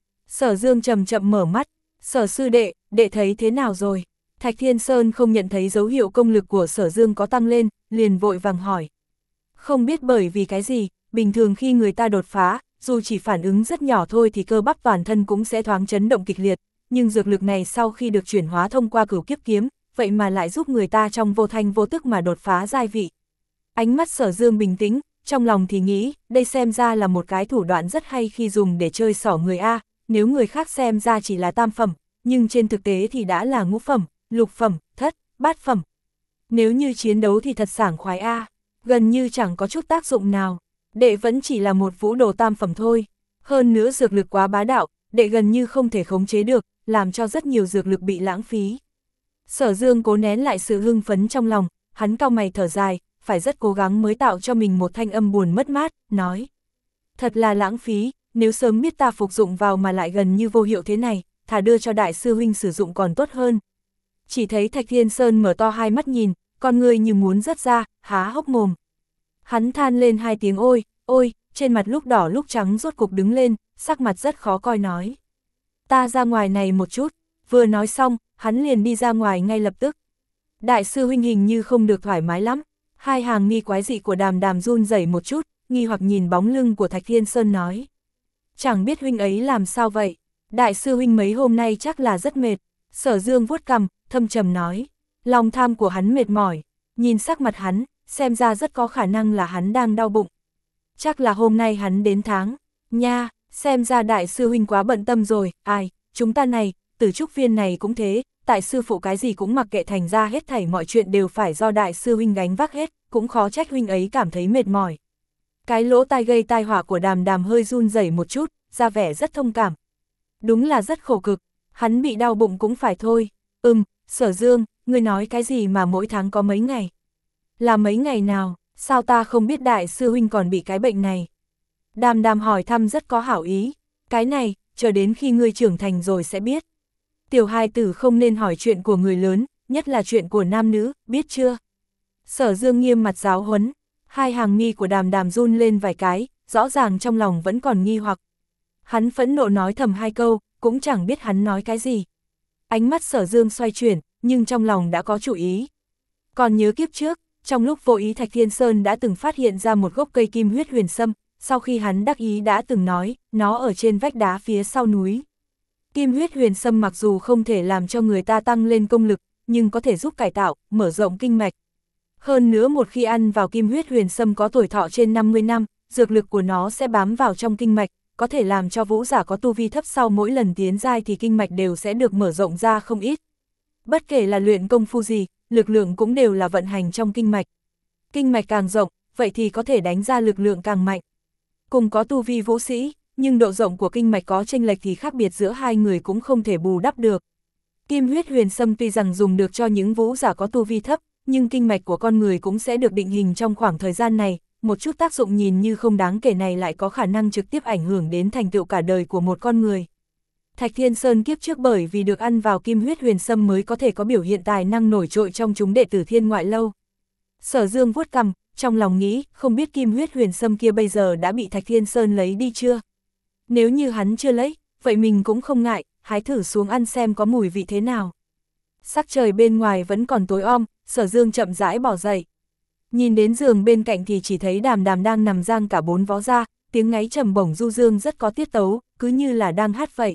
Sở Dương chậm chậm mở mắt. Sở sư đệ, đệ thấy thế nào rồi? Thạch Thiên Sơn không nhận thấy dấu hiệu công lực của Sở Dương có tăng lên, liền vội vàng hỏi. Không biết bởi vì cái gì, bình thường khi người ta đột phá, dù chỉ phản ứng rất nhỏ thôi thì cơ bắp toàn thân cũng sẽ thoáng chấn động kịch liệt, nhưng dược lực này sau khi được chuyển hóa thông qua Cửu Kiếp kiếm, vậy mà lại giúp người ta trong vô thanh vô tức mà đột phá giai vị. Ánh mắt Sở Dương bình tĩnh, trong lòng thì nghĩ, đây xem ra là một cái thủ đoạn rất hay khi dùng để chơi xỏ người A, nếu người khác xem ra chỉ là tam phẩm, nhưng trên thực tế thì đã là ngũ phẩm, lục phẩm, thất, bát phẩm. Nếu như chiến đấu thì thật sảng khoái a, gần như chẳng có chút tác dụng nào. Đệ vẫn chỉ là một vũ đồ tam phẩm thôi. Hơn nữa dược lực quá bá đạo, đệ gần như không thể khống chế được, làm cho rất nhiều dược lực bị lãng phí. Sở Dương cố nén lại sự hưng phấn trong lòng, hắn cau mày thở dài, phải rất cố gắng mới tạo cho mình một thanh âm buồn mất mát, nói. Thật là lãng phí, nếu sớm biết ta phục dụng vào mà lại gần như vô hiệu thế này, thà đưa cho đại sư huynh sử dụng còn tốt hơn. Chỉ thấy Thạch Thiên Sơn mở to hai mắt nhìn, con người như muốn rớt ra, há hốc mồm. Hắn than lên hai tiếng ôi, ôi, trên mặt lúc đỏ lúc trắng rốt cục đứng lên, sắc mặt rất khó coi nói. Ta ra ngoài này một chút, vừa nói xong, hắn liền đi ra ngoài ngay lập tức. Đại sư huynh hình như không được thoải mái lắm, hai hàng mi quái dị của Đàm Đàm run rẩy một chút, nghi hoặc nhìn bóng lưng của Thạch Thiên Sơn nói. Chẳng biết huynh ấy làm sao vậy, đại sư huynh mấy hôm nay chắc là rất mệt. Sở Dương vuốt cằm, thâm trầm nói. Lòng tham của hắn mệt mỏi, nhìn sắc mặt hắn, xem ra rất có khả năng là hắn đang đau bụng. Chắc là hôm nay hắn đến tháng, nha, xem ra đại sư huynh quá bận tâm rồi, ai, chúng ta này, Tử Trúc Viên này cũng thế, tại sư phụ cái gì cũng mặc kệ, thành ra hết thảy mọi chuyện đều phải do đại sư huynh gánh vác hết, cũng khó trách huynh ấy cảm thấy mệt mỏi. Cái lỗ tai gây tai họa của Đàm Đàm hơi run rẩy một chút, ra vẻ rất thông cảm. Đúng là rất khổ cực, hắn bị đau bụng cũng phải thôi. Ừm, Sở Dương, ngươi nói cái gì mà mỗi tháng có mấy ngày? Là mấy ngày nào, sao ta không biết đại sư huynh còn bị cái bệnh này? Đàm Đàm hỏi thăm rất có hảo ý. Cái này, chờ đến khi ngươi trưởng thành rồi sẽ biết. Tiểu hài tử không nên hỏi chuyện của người lớn, nhất là chuyện của nam nữ, biết chưa? Sở Dương nghiêm mặt giáo huấn, hai hàng mi của Đàm Đàm run lên vài cái, rõ ràng trong lòng vẫn còn nghi hoặc. Hắn phẫn nộ nói thầm hai câu, cũng chẳng biết hắn nói cái gì. Ánh mắt Sở Dương xoay chuyển, nhưng trong lòng đã có chủ ý. Còn nhớ kiếp trước, trong lúc vô ý Thạch Thiên Sơn đã từng phát hiện ra một gốc cây kim huyết huyền sâm, sau khi hắn đắc ý đã từng nói, nó ở trên vách đá phía sau núi. Kim huyết huyền sâm mặc dù không thể làm cho người ta tăng lên công lực, nhưng có thể giúp cải tạo, mở rộng kinh mạch. Hơn nữa một khi ăn vào kim huyết huyền sâm có tuổi thọ trên năm mươi năm, dược lực của nó sẽ bám vào trong kinh mạch, có thể làm cho vũ giả có tu vi thấp sau mỗi lần tiến giai thì kinh mạch đều sẽ được mở rộng ra không ít. Bất kể là luyện công phu gì, lực lượng cũng đều là vận hành trong kinh mạch. Kinh mạch càng rộng, vậy thì có thể đánh ra lực lượng càng mạnh. Cùng có tu vi vũ sĩ, nhưng độ rộng của kinh mạch có chênh lệch thì khác biệt giữa hai người cũng không thể bù đắp được. Kim huyết huyền sâm tuy rằng dùng được cho những vũ giả có tu vi thấp, nhưng kinh mạch của con người cũng sẽ được định hình trong khoảng thời gian này, một chút tác dụng nhìn như không đáng kể này lại có khả năng trực tiếp ảnh hưởng đến thành tựu cả đời của một con người. Thạch Thiên Sơn kiếp trước bởi vì được ăn vào kim huyết huyền sâm mới có thể có biểu hiện tài năng nổi trội trong chúng đệ tử Thiên Ngoại Lâu. Sở Dương vuốt cằm, trong lòng nghĩ, không biết kim huyết huyền sâm kia bây giờ đã bị Thạch Thiên Sơn lấy đi chưa? Nếu như hắn chưa lấy, vậy mình cũng không ngại, hái thử xuống ăn xem có mùi vị thế nào. Sắc trời bên ngoài vẫn còn tối om, Sở Dương chậm rãi bỏ dậy. Nhìn đến giường bên cạnh thì chỉ thấy Đàm Đàm đang nằm giang cả bốn vó ra, tiếng ngáy trầm bổng du dương rất có tiết tấu, cứ như là đang hát vậy.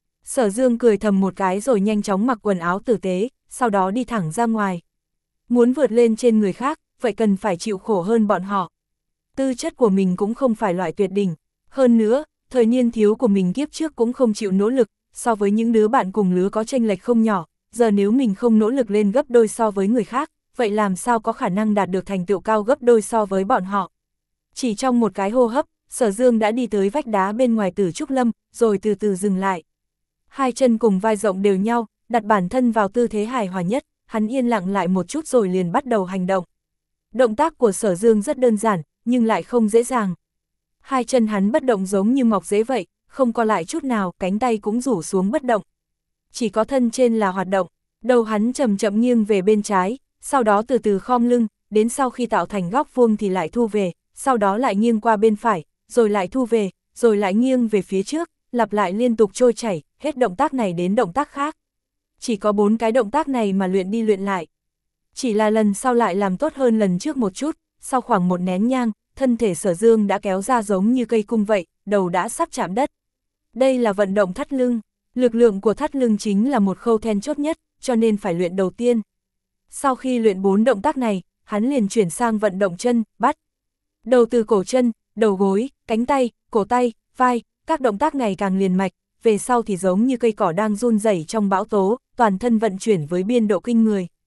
Sở Dương cười thầm một cái rồi nhanh chóng mặc quần áo tử tế, sau đó đi thẳng ra ngoài. Muốn vượt lên trên người khác, vậy cần phải chịu khổ hơn bọn họ. Tư chất của mình cũng không phải loại tuyệt đỉnh. Hơn nữa, thời niên thiếu của mình kiếp trước cũng không chịu nỗ lực, so với những đứa bạn cùng lứa có chênh lệch không nhỏ, giờ nếu mình không nỗ lực lên gấp đôi so với người khác, vậy làm sao có khả năng đạt được thành tựu cao gấp đôi so với bọn họ. Chỉ trong một cái hô hấp, Sở Dương đã đi tới vách đá bên ngoài Tử Trúc Lâm, rồi từ từ dừng lại. Hai chân cùng vai rộng đều nhau, đặt bản thân vào tư thế hài hòa nhất, hắn yên lặng lại một chút rồi liền bắt đầu hành động. Động tác của Sở Dương rất đơn giản, nhưng lại không dễ dàng. Hai chân hắn bất động giống như mọc rễ vậy, không co lại chút nào, cánh tay cũng rủ xuống bất động. Chỉ có thân trên là hoạt động, đầu hắn chậm chậm nghiêng về bên trái, sau đó từ từ khom lưng, đến sau khi tạo thành góc vuông thì lại thu về, sau đó lại nghiêng qua bên phải, rồi lại thu về, rồi lại nghiêng về phía trước, lặp lại liên tục trôi chảy, hết động tác này đến động tác khác. Chỉ có bốn cái động tác này mà luyện đi luyện lại. Chỉ là lần sau lại làm tốt hơn lần trước một chút, sau khoảng một nén nhang, thân thể Sở Dương đã kéo ra giống như cây cung vậy, đầu đã sắp chạm đất. Đây là vận động thắt lưng, lực lượng của thắt lưng chính là một khâu then chốt nhất, cho nên phải luyện đầu tiên. Sau khi luyện bốn động tác này, hắn liền chuyển sang vận động chân, bắt. Đầu từ cổ chân, đầu gối, cánh tay, cổ tay, vai, các động tác này càng liền mạch, về sau thì giống như cây cỏ đang run rẩy trong bão tố, toàn thân vận chuyển với biên độ kinh người.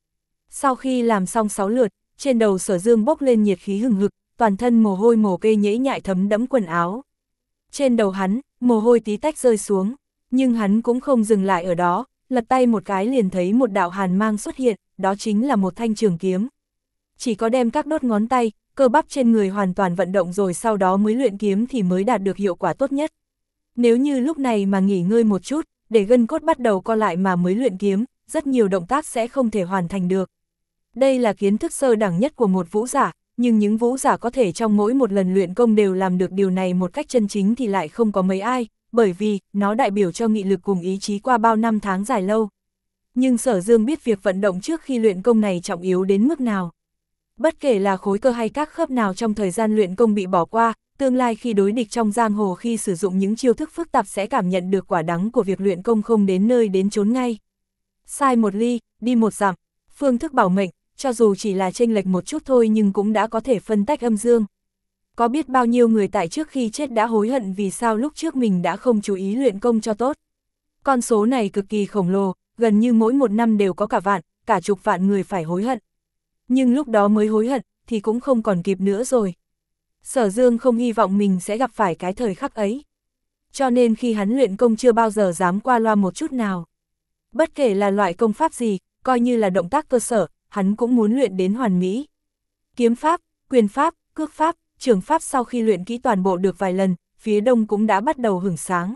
Sau khi làm xong sáu lượt, trên đầu Sở Dương bốc lên nhiệt khí hừng hực, toàn thân mồ hôi mồ kê nhễ nhại thấm đẫm quần áo. Trên đầu hắn, mồ hôi tí tách rơi xuống, nhưng hắn cũng không dừng lại ở đó, lật tay một cái liền thấy một đạo hàn mang xuất hiện, đó chính là một thanh trường kiếm. Chỉ có đem các đốt ngón tay, cơ bắp trên người hoàn toàn vận động rồi sau đó mới luyện kiếm thì mới đạt được hiệu quả tốt nhất. Nếu như lúc này mà nghỉ ngơi một chút, để gân cốt bắt đầu co lại mà mới luyện kiếm, rất nhiều động tác sẽ không thể hoàn thành được. Đây là kiến thức sơ đẳng nhất của một vũ giả, nhưng những vũ giả có thể trong mỗi một lần luyện công đều làm được điều này một cách chân chính thì lại không có mấy ai, bởi vì nó đại biểu cho nghị lực cùng ý chí qua bao năm tháng dài lâu. Nhưng Sở Dương biết việc vận động trước khi luyện công này trọng yếu đến mức nào. Bất kể là khối cơ hay các khớp nào trong thời gian luyện công bị bỏ qua, tương lai khi đối địch trong giang hồ khi sử dụng những chiêu thức phức tạp sẽ cảm nhận được quả đắng của việc luyện công không đến nơi đến chốn ngay. Sai một ly, đi một dặm, phương thức bảo mệnh, cho dù chỉ là chênh lệch một chút thôi nhưng cũng đã có thể phân tách âm dương. Có biết bao nhiêu người tại trước khi chết đã hối hận vì sao lúc trước mình đã không chú ý luyện công cho tốt. Con số này cực kỳ khổng lồ, gần như mỗi một năm đều có cả vạn, cả chục vạn người phải hối hận. Nhưng lúc đó mới hối hận, thì cũng không còn kịp nữa rồi. Sở Dương không hy vọng mình sẽ gặp phải cái thời khắc ấy. Cho nên khi hắn luyện công chưa bao giờ dám qua loa một chút nào. Bất kể là loại công pháp gì, coi như là động tác cơ sở, hắn cũng muốn luyện đến hoàn mỹ. Kiếm pháp, quyền pháp, cước pháp, trường pháp sau khi luyện kỹ toàn bộ được vài lần, phía đông cũng đã bắt đầu hửng sáng.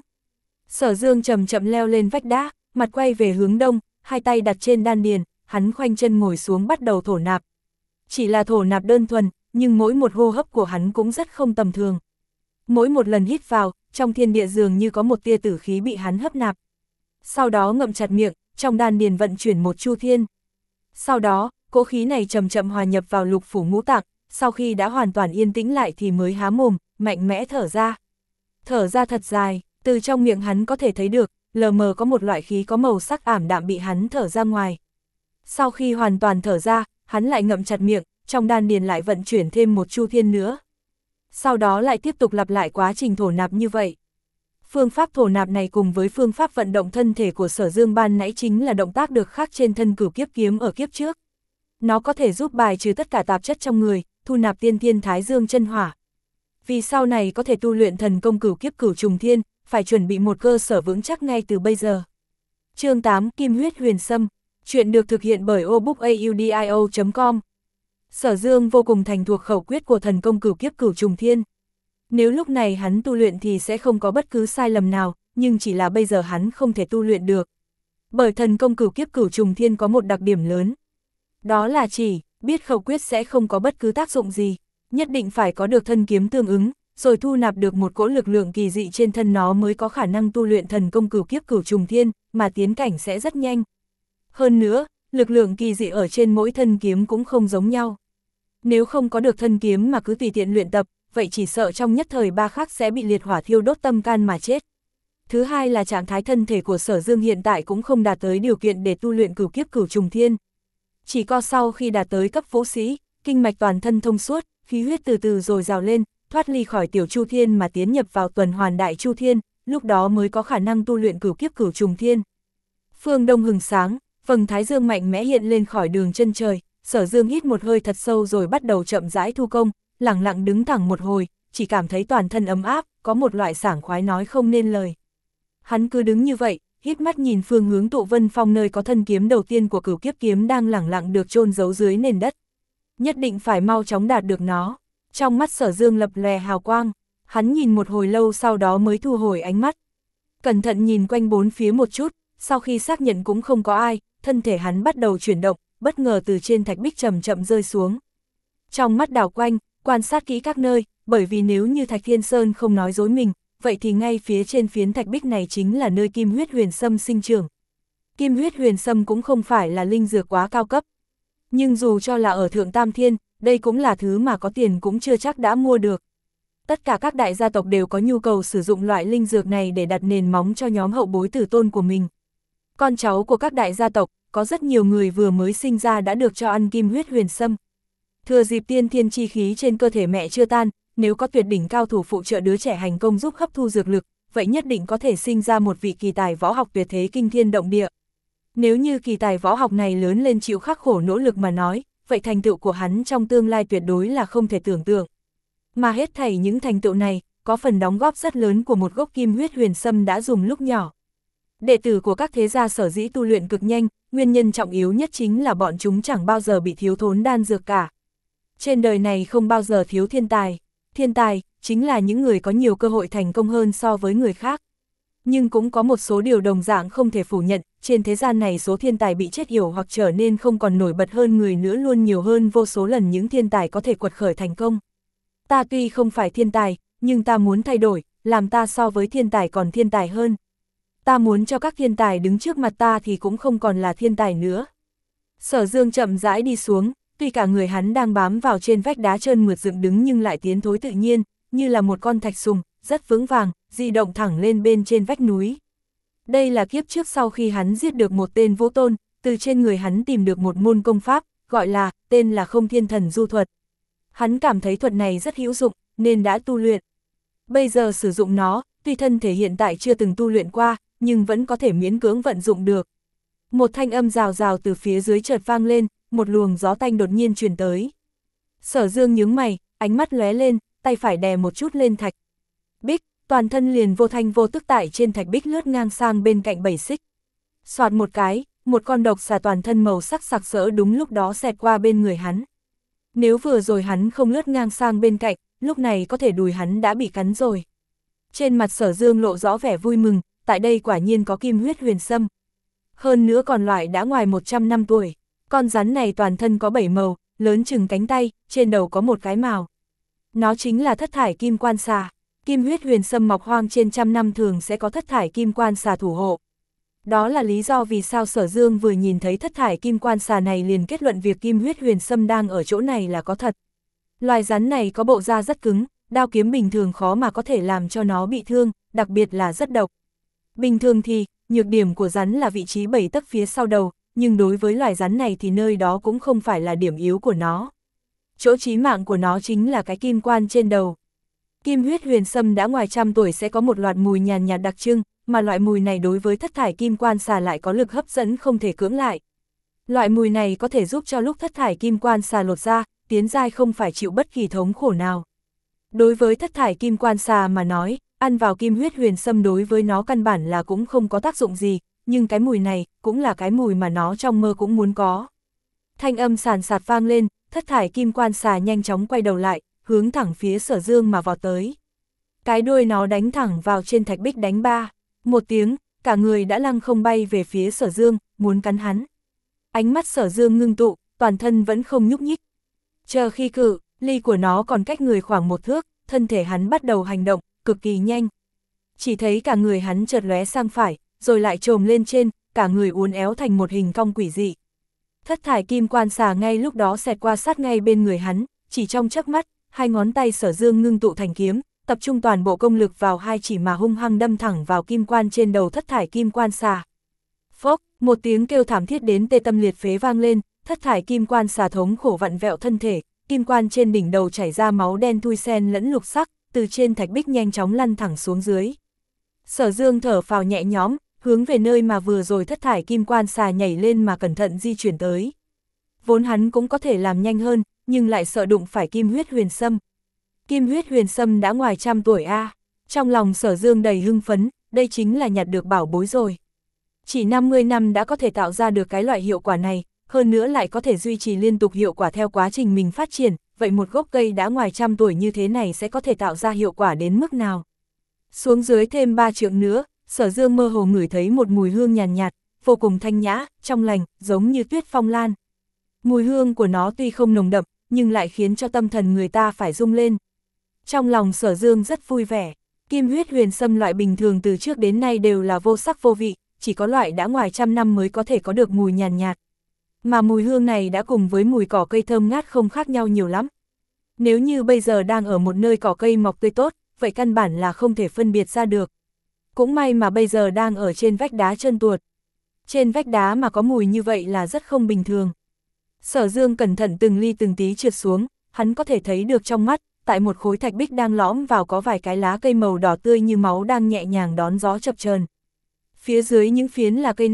Sở Dương chậm chậm leo lên vách đá, mặt quay về hướng đông, hai tay đặt trên đan điền, hắn khoanh chân ngồi xuống bắt đầu thổ nạp. Chỉ là thổ nạp đơn thuần, nhưng mỗi một hô hấp của hắn cũng rất không tầm thường. Mỗi một lần hít vào, trong thiên địa dường như có một tia tử khí bị hắn hấp nạp. Sau đó ngậm chặt miệng, trong đan điền vận chuyển một chu thiên. Sau đó, cỗ khí này chậm chậm hòa nhập vào lục phủ ngũ tạng, sau khi đã hoàn toàn yên tĩnh lại thì mới há mồm, mạnh mẽ thở ra. Thở ra thật dài, từ trong miệng hắn có thể thấy được, lờ mờ có một loại khí có màu sắc ảm đạm bị hắn thở ra ngoài. Sau khi hoàn toàn thở ra, hắn lại ngậm chặt miệng, trong đan điền lại vận chuyển thêm một chu thiên nữa. Sau đó lại tiếp tục lặp lại quá trình thổ nạp như vậy. Phương pháp thổ nạp này cùng với phương pháp vận động thân thể của Sở Dương ban nãy chính là động tác được khắc trên thân Cửu Kiếp kiếm ở kiếp trước. Nó có thể giúp bài trừ tất cả tạp chất trong người, thu nạp tiên thiên thái dương chân hỏa. Vì sau này có thể tu luyện thần công Cửu Kiếp Cửu Trùng Thiên, phải chuẩn bị một cơ sở vững chắc ngay từ bây giờ. Chương tám Kim huyết huyền sâm, chuyện được thực hiện bởi obookaudio chấm com. Sở Dương vô cùng thành thuộc khẩu quyết của thần công Cửu Kiếp Cửu Trùng Thiên. Nếu lúc này hắn tu luyện thì sẽ không có bất cứ sai lầm nào, nhưng chỉ là bây giờ hắn không thể tu luyện được. Bởi thần công Cửu Kiếp Cửu Trùng Thiên có một đặc điểm lớn. Đó là chỉ, biết khẩu quyết sẽ không có bất cứ tác dụng gì, nhất định phải có được thân kiếm tương ứng, rồi thu nạp được một cỗ lực lượng kỳ dị trên thân nó mới có khả năng tu luyện thần công Cửu Kiếp Cửu Trùng Thiên, mà tiến cảnh sẽ rất nhanh. Hơn nữa, lực lượng kỳ dị ở trên mỗi thân kiếm cũng không giống nhau. Nếu không có được thân kiếm mà cứ tùy tiện luyện tập, vậy chỉ sợ trong nhất thời ba khắc sẽ bị liệt hỏa thiêu đốt tâm can mà chết. Thứ hai là trạng thái thân thể của Sở Dương hiện tại cũng không đạt tới điều kiện để tu luyện Cửu Kiếp Cửu Trùng Thiên. Chỉ có sau khi đạt tới cấp vũ sĩ, kinh mạch toàn thân thông suốt, khí huyết từ từ dồi dào lên, thoát ly khỏi tiểu Chu Thiên mà tiến nhập vào tuần hoàn đại Chu Thiên, lúc đó mới có khả năng tu luyện Cửu Kiếp Cửu Trùng Thiên. Phương đông hừng sáng, vầng thái dương mạnh mẽ hiện lên khỏi đường chân trời, Sở Dương hít một hơi thật sâu rồi bắt đầu chậm rãi thu công, lẳng lặng đứng thẳng một hồi, chỉ cảm thấy toàn thân ấm áp, có một loại sảng khoái nói không nên lời. Hắn cứ đứng như vậy, híp mắt nhìn phương hướng Tụ Vân Phong nơi có thân kiếm đầu tiên của Cửu Kiếp kiếm đang lẳng lặng được chôn giấu dưới nền đất. Nhất định phải mau chóng đạt được nó. Trong mắt Sở Dương lập lòe hào quang, hắn nhìn một hồi lâu sau đó mới thu hồi ánh mắt. Cẩn thận nhìn quanh bốn phía một chút, sau khi xác nhận cũng không có ai, thân thể hắn bắt đầu chuyển động, bất ngờ từ trên thạch bích chậm chậm rơi xuống. Trong mắt đảo quanh, quan sát kỹ các nơi, bởi vì nếu như Thạch Thiên Sơn không nói dối mình, vậy thì ngay phía trên phiến thạch bích này chính là nơi kim huyết huyền sâm sinh trưởng. Kim huyết huyền sâm cũng không phải là linh dược quá cao cấp. Nhưng dù cho là ở Thượng Tam Thiên, đây cũng là thứ mà có tiền cũng chưa chắc đã mua được. Tất cả các đại gia tộc đều có nhu cầu sử dụng loại linh dược này để đặt nền móng cho nhóm hậu bối tử tôn của mình. Con cháu của các đại gia tộc, có rất nhiều người vừa mới sinh ra đã được cho ăn kim huyết huyền sâm. Thừa dịp tiên thiên chi khí trên cơ thể mẹ chưa tan, nếu có tuyệt đỉnh cao thủ phụ trợ đứa trẻ hành công giúp hấp thu dược lực, vậy nhất định có thể sinh ra một vị kỳ tài võ học tuyệt thế kinh thiên động địa. Nếu như kỳ tài võ học này lớn lên chịu khắc khổ nỗ lực mà nói, vậy thành tựu của hắn trong tương lai tuyệt đối là không thể tưởng tượng. Mà hết thảy những thành tựu này, có phần đóng góp rất lớn của một gốc kim huyết huyền sâm đã dùng lúc nhỏ. Đệ tử của các thế gia sở dĩ tu luyện cực nhanh, nguyên nhân trọng yếu nhất chính là bọn chúng chẳng bao giờ bị thiếu thốn đan dược cả. Trên đời này không bao giờ thiếu thiên tài. Thiên tài, chính là những người có nhiều cơ hội thành công hơn so với người khác. Nhưng cũng có một số điều đồng dạng không thể phủ nhận, trên thế gian này số thiên tài bị chết yểu hoặc trở nên không còn nổi bật hơn người nữa luôn nhiều hơn vô số lần những thiên tài có thể quật khởi thành công. Ta tuy không phải thiên tài, nhưng ta muốn thay đổi, làm ta so với thiên tài còn thiên tài hơn. Ta muốn cho các thiên tài đứng trước mặt ta thì cũng không còn là thiên tài nữa. Sở Dương chậm rãi đi xuống, tuy cả người hắn đang bám vào trên vách đá trơn mượt dựng đứng nhưng lại tiến thối tự nhiên, như là một con thạch sùng, rất vững vàng, di động thẳng lên bên trên vách núi. Đây là kiếp trước sau khi hắn giết được một tên vũ tôn, từ trên người hắn tìm được một môn công pháp, gọi là, tên là Không Thiên Thần Du Thuật. Hắn cảm thấy thuật này rất hữu dụng, nên đã tu luyện. Bây giờ sử dụng nó, tuy thân thể hiện tại chưa từng tu luyện qua, nhưng vẫn có thể miễn cưỡng vận dụng được. Một thanh âm rào rào từ phía dưới chợt vang lên, một luồng gió tanh đột nhiên truyền tới. Sở Dương nhướng mày, ánh mắt lóe lên, tay phải đè một chút lên thạch bích, toàn thân liền vô thanh vô tức tại trên thạch bích lướt ngang sang bên cạnh bảy xích. Soạt một cái, một con độc xà toàn thân màu sắc sặc sỡ đúng lúc đó xẹt qua bên người hắn. Nếu vừa rồi hắn không lướt ngang sang bên cạnh, lúc này có thể đùi hắn đã bị cắn rồi. Trên mặt Sở Dương lộ rõ vẻ vui mừng, tại đây quả nhiên có kim huyết huyền sâm. Hơn nữa còn loại đã ngoài một trăm năm tuổi. Con rắn này toàn thân có bảy màu, lớn chừng cánh tay, trên đầu có một cái mào. Nó chính là thất thải kim quan xà. Kim huyết huyền sâm mọc hoang trên trăm năm thường sẽ có thất thải kim quan xà thủ hộ. Đó là lý do vì sao Sở Dương vừa nhìn thấy thất thải kim quan xà này liền kết luận việc kim huyết huyền sâm đang ở chỗ này là có thật. Loài rắn này có bộ da rất cứng, đao kiếm bình thường khó mà có thể làm cho nó bị thương, đặc biệt là rất độc. Bình thường thì, nhược điểm của rắn là vị trí bảy tấc phía sau đầu, nhưng đối với loài rắn này thì nơi đó cũng không phải là điểm yếu của nó. Chỗ chí mạng của nó chính là cái kim quan trên đầu. Kim huyết huyền sâm đã ngoài trăm tuổi sẽ có một loạt mùi nhàn nhạt đặc trưng, mà loại mùi này đối với thất thải kim quan xà lại có lực hấp dẫn không thể cưỡng lại. Loại mùi này có thể giúp cho lúc thất thải kim quan xà lột ra, tiến giai không phải chịu bất kỳ thống khổ nào. Đối với thất thải kim quan xà mà nói, ăn vào kim huyết huyền sâm đối với nó căn bản là cũng không có tác dụng gì, nhưng cái mùi này cũng là cái mùi mà nó trong mơ cũng muốn có. Thanh âm sàn sạt vang lên, thất thải kim quan xà nhanh chóng quay đầu lại, hướng thẳng phía Sở Dương mà vọt tới. Cái đuôi nó đánh thẳng vào trên thạch bích đánh ba, một tiếng, cả người đã lăng không bay về phía Sở Dương, muốn cắn hắn. Ánh mắt Sở Dương ngưng tụ, toàn thân vẫn không nhúc nhích. Chờ khi cự, ly của nó còn cách người khoảng một thước, thân thể hắn bắt đầu hành động, cực kỳ nhanh. Chỉ thấy cả người hắn chợt lóe sang phải, rồi lại trồm lên trên, cả người uốn éo thành một hình cong quỷ dị. Thất thải kim quan xà ngay lúc đó xẹt qua sát ngay bên người hắn, chỉ trong chớp mắt, hai ngón tay Sở Dương ngưng tụ thành kiếm, tập trung toàn bộ công lực vào hai chỉ mà hung hăng đâm thẳng vào kim quan trên đầu thất thải kim quan xà. Phốc, một tiếng kêu thảm thiết đến tê tâm liệt phế vang lên, thất thải kim quan xà thống khổ vặn vẹo thân thể, kim quan trên đỉnh đầu chảy ra máu đen thui xen lẫn lục sắc, từ trên thạch bích nhanh chóng lăn thẳng xuống dưới. Sở Dương thở phào nhẹ nhõm, hướng về nơi mà vừa rồi thất thải kim quan xà nhảy lên mà cẩn thận di chuyển tới. Vốn hắn cũng có thể làm nhanh hơn, nhưng lại sợ đụng phải kim huyết huyền sâm. Kim huyết huyền sâm đã ngoài trăm tuổi a. À. Trong lòng Sở Dương đầy hưng phấn, đây chính là nhặt được bảo bối rồi. Chỉ năm mươi năm đã có thể tạo ra được cái loại hiệu quả này, hơn nữa lại có thể duy trì liên tục hiệu quả theo quá trình mình phát triển, vậy một gốc cây đã ngoài trăm tuổi như thế này sẽ có thể tạo ra hiệu quả đến mức nào? Xuống dưới thêm ba trượng nữa, Sở Dương mơ hồ ngửi thấy một mùi hương nhàn nhạt, nhạt, vô cùng thanh nhã, trong lành, giống như tuyết phong lan. Mùi hương của nó tuy không nồng đậm, nhưng lại khiến cho tâm thần người ta phải rung lên. Trong lòng Sở Dương rất vui vẻ, kim huyết huyền sâm loại bình thường từ trước đến nay đều là vô sắc vô vị, chỉ có loại đã ngoài trăm năm mới có thể có được mùi nhàn nhạt, nhạt. Mà mùi hương này đã cùng với mùi cỏ cây thơm ngát không khác nhau nhiều lắm. Nếu như bây giờ đang ở một nơi cỏ cây mọc tươi tốt, vậy căn bản là không thể phân biệt ra được. Cũng may mà bây giờ đang ở trên vách đá trơn tuột. Trên vách đá mà có mùi như vậy là rất không bình thường. Sở Dương cẩn thận từng ly từng tí trượt xuống, hắn có thể thấy được trong mắt, tại một khối thạch bích đang lõm vào có vài cái lá cây màu đỏ tươi như máu đang nhẹ nhàng đón gió chập chờn. Phía dưới những phiến là cây này,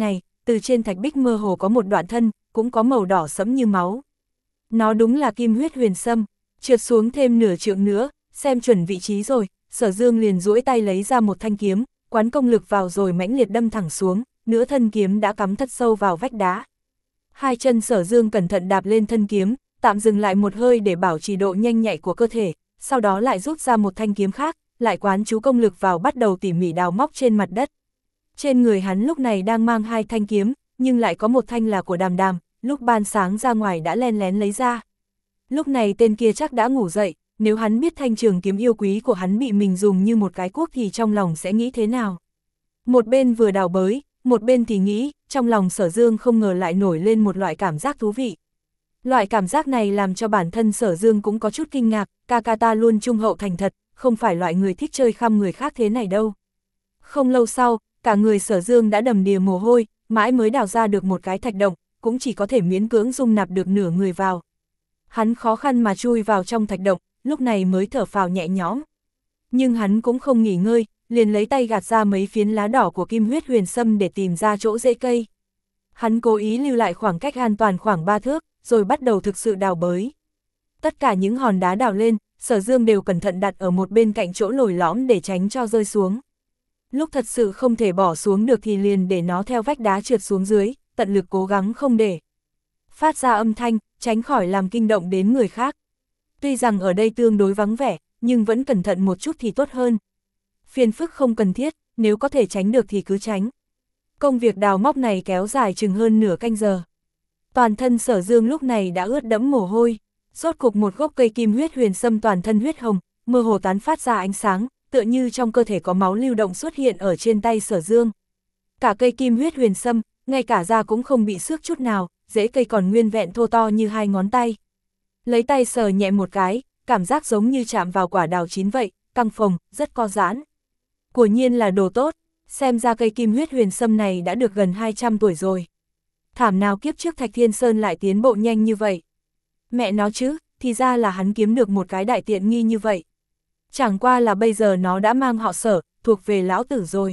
từ trên thạch bích mơ hồ có một đoạn thân, cũng có màu đỏ sẫm như máu. Nó đúng là kim huyết huyền sâm, trượt xuống thêm nửa trượng nữa, xem chuẩn vị trí rồi, Sở Dương liền duỗi tay lấy ra một thanh kiếm, quán công lực vào rồi mãnh liệt đâm thẳng xuống, nửa thân kiếm đã cắm thật sâu vào vách đá. Hai chân Sở Dương cẩn thận đạp lên thân kiếm, tạm dừng lại một hơi để bảo trì độ nhanh nhạy của cơ thể, sau đó lại rút ra một thanh kiếm khác, lại quán chú công lực vào bắt đầu tỉ mỉ đào móc trên mặt đất. Trên người hắn lúc này đang mang hai thanh kiếm, nhưng lại có một thanh là của Đàm Đàm, lúc ban sáng ra ngoài đã len lén lấy ra. Lúc này tên kia chắc đã ngủ dậy, nếu hắn biết thanh trường kiếm yêu quý của hắn bị mình dùng như một cái cuốc thì trong lòng sẽ nghĩ thế nào. Một bên vừa đào bới, một bên thì nghĩ, trong lòng Sở Dương không ngờ lại nổi lên một loại cảm giác thú vị. Loại cảm giác này làm cho bản thân Sở Dương cũng có chút kinh ngạc, ca ca ta luôn trung hậu thành thật, không phải loại người thích chơi khăm người khác thế này đâu. Không lâu sau, cả người Sở Dương đã đầm đìa mồ hôi, mãi mới đào ra được một cái thạch động, cũng chỉ có thể miễn cưỡng dung nạp được nửa người vào. Hắn khó khăn mà chui vào trong thạch động, lúc này mới thở phào nhẹ nhõm. Nhưng hắn cũng không nghỉ ngơi, liền lấy tay gạt ra mấy phiến lá đỏ của kim huyết huyền sâm để tìm ra chỗ rễ cây. Hắn cố ý lưu lại khoảng cách an toàn khoảng ba thước, rồi bắt đầu thực sự đào bới. Tất cả những hòn đá đào lên, Sở Dương đều cẩn thận đặt ở một bên cạnh chỗ lồi lõm để tránh cho rơi xuống. Lúc thật sự không thể bỏ xuống được thì liền để nó theo vách đá trượt xuống dưới, tận lực cố gắng không để phát ra âm thanh, tránh khỏi làm kinh động đến người khác. Tuy rằng ở đây tương đối vắng vẻ, nhưng vẫn cẩn thận một chút thì tốt hơn. Phiền phức không cần thiết, nếu có thể tránh được thì cứ tránh. Công việc đào móc này kéo dài chừng hơn nửa canh giờ. Toàn thân Sở Dương lúc này đã ướt đẫm mồ hôi, rốt cục một gốc cây kim huyết huyền sâm toàn thân huyết hồng, mơ hồ tán phát ra ánh sáng, tựa như trong cơ thể có máu lưu động xuất hiện ở trên tay Sở Dương. Cả cây kim huyết huyền sâm, ngay cả da cũng không bị xước chút nào, rễ cây còn nguyên vẹn thô to như hai ngón tay. Lấy tay sờ nhẹ một cái, cảm giác giống như chạm vào quả đào chín vậy, căng phồng, rất co giãn. Quả nhiên là đồ tốt, xem ra cây kim huyết huyền sâm này đã được gần hai trăm tuổi rồi. Thảm nào kiếp trước Thạch Thiên Sơn lại tiến bộ nhanh như vậy. Mẹ nó chứ, thì ra là hắn kiếm được một cái đại tiện nghi như vậy. Chẳng qua là bây giờ nó đã mang họ Sở, thuộc về lão tử rồi.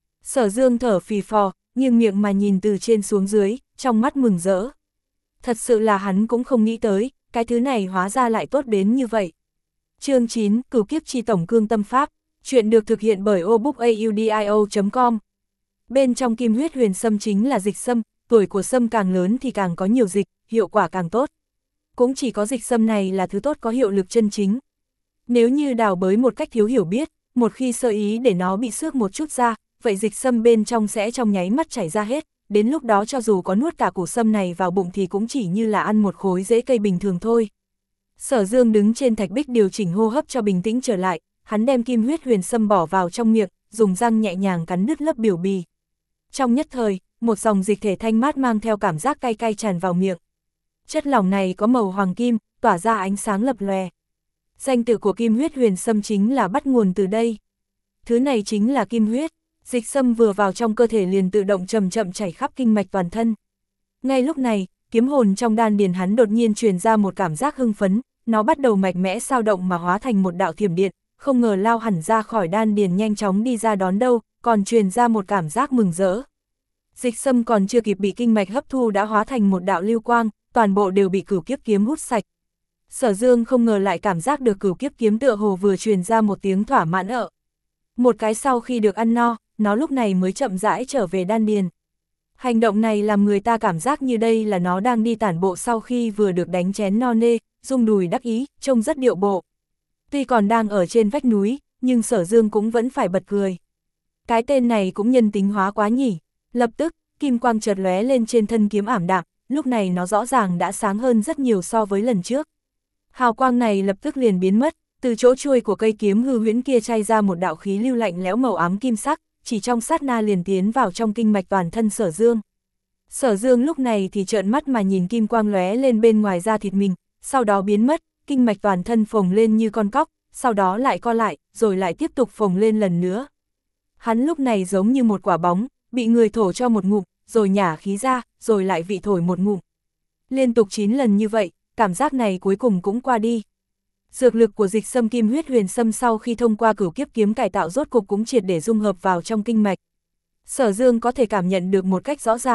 Sở Dương thở phì phò, nghiêng miệng mà nhìn từ trên xuống dưới, trong mắt mừng rỡ. Thật sự là hắn cũng không nghĩ tới, cái thứ này hóa ra lại tốt đến như vậy. Chương chín, Cửu Kiếp Chi Tổng Cương Tâm Pháp, chuyện được thực hiện bởi obookaudio chấm com. Bên trong kim huyết huyền sâm chính là dịch sâm, tuổi của sâm càng lớn thì càng có nhiều dịch, hiệu quả càng tốt. Cũng chỉ có dịch sâm này là thứ tốt có hiệu lực chân chính. Nếu như đào bới một cách thiếu hiểu biết, một khi sơ ý để nó bị xước một chút ra, vậy dịch sâm bên trong sẽ trong nháy mắt chảy ra hết, đến lúc đó cho dù có nuốt cả củ sâm này vào bụng thì cũng chỉ như là ăn một khối rễ cây bình thường thôi. Sở Dương đứng trên thạch bích điều chỉnh hô hấp cho bình tĩnh trở lại, hắn đem kim huyết huyền sâm bỏ vào trong miệng, dùng răng nhẹ nhàng cắn đứt lớp biểu bì. Trong nhất thời, một dòng dịch thể thanh mát mang theo cảm giác cay cay tràn vào miệng. Chất lỏng này có màu hoàng kim, tỏa ra ánh sáng lập lòe. Danh tự của kim huyết huyền sâm chính là bắt nguồn từ đây. Thứ này chính là kim huyết, dịch sâm vừa vào trong cơ thể liền tự động chậm chậm chảy khắp kinh mạch toàn thân. Ngay lúc này, kiếm hồn trong đan điền hắn đột nhiên truyền ra một cảm giác hưng phấn, nó bắt đầu mạnh mẽ sao động mà hóa thành một đạo thiểm điện, không ngờ lao hẳn ra khỏi đan điền nhanh chóng đi ra đón đâu, còn truyền ra một cảm giác mừng rỡ. Dịch sâm còn chưa kịp bị kinh mạch hấp thu đã hóa thành một đạo lưu quang, toàn bộ đều bị cửu kiếp kiếm hút sạch. Sở Dương không ngờ lại cảm giác được cửu kiếp kiếm tựa hồ vừa truyền ra một tiếng thỏa mãn ợ. Một cái sau khi được ăn no, nó lúc này mới chậm rãi trở về đan điền. Hành động này làm người ta cảm giác như đây là nó đang đi tản bộ sau khi vừa được đánh chén no nê, rung đùi đắc ý, trông rất điệu bộ. Tuy còn đang ở trên vách núi, nhưng Sở Dương cũng vẫn phải bật cười. Cái tên này cũng nhân tính hóa quá nhỉ. Lập tức, kim quang chợt lóe lên trên thân kiếm ảm đạm, lúc này nó rõ ràng đã sáng hơn rất nhiều so với lần trước. Hào quang này lập tức liền biến mất, từ chỗ chuôi của cây kiếm hư huyễn kia chay ra một đạo khí lưu lạnh lẽo màu ám kim sắc, chỉ trong sát na liền tiến vào trong kinh mạch toàn thân Sở Dương. Sở Dương lúc này thì trợn mắt mà nhìn kim quang lóe lên bên ngoài da thịt mình, sau đó biến mất, kinh mạch toàn thân phồng lên như con cóc, sau đó lại co lại, rồi lại tiếp tục phồng lên lần nữa. Hắn lúc này giống như một quả bóng, bị người thổ cho một ngụm, rồi nhả khí ra, rồi lại vị thổi một ngụm. Liên tục chín lần như vậy, cảm giác này cuối cùng cũng qua đi. Dược lực của dịch sâm kim huyết huyền sâm sau khi thông qua cửu kiếp kiếm cải tạo rốt cục cũng triệt để dung hợp vào trong kinh mạch. Sở Dương có thể cảm nhận được một cách rõ ràng,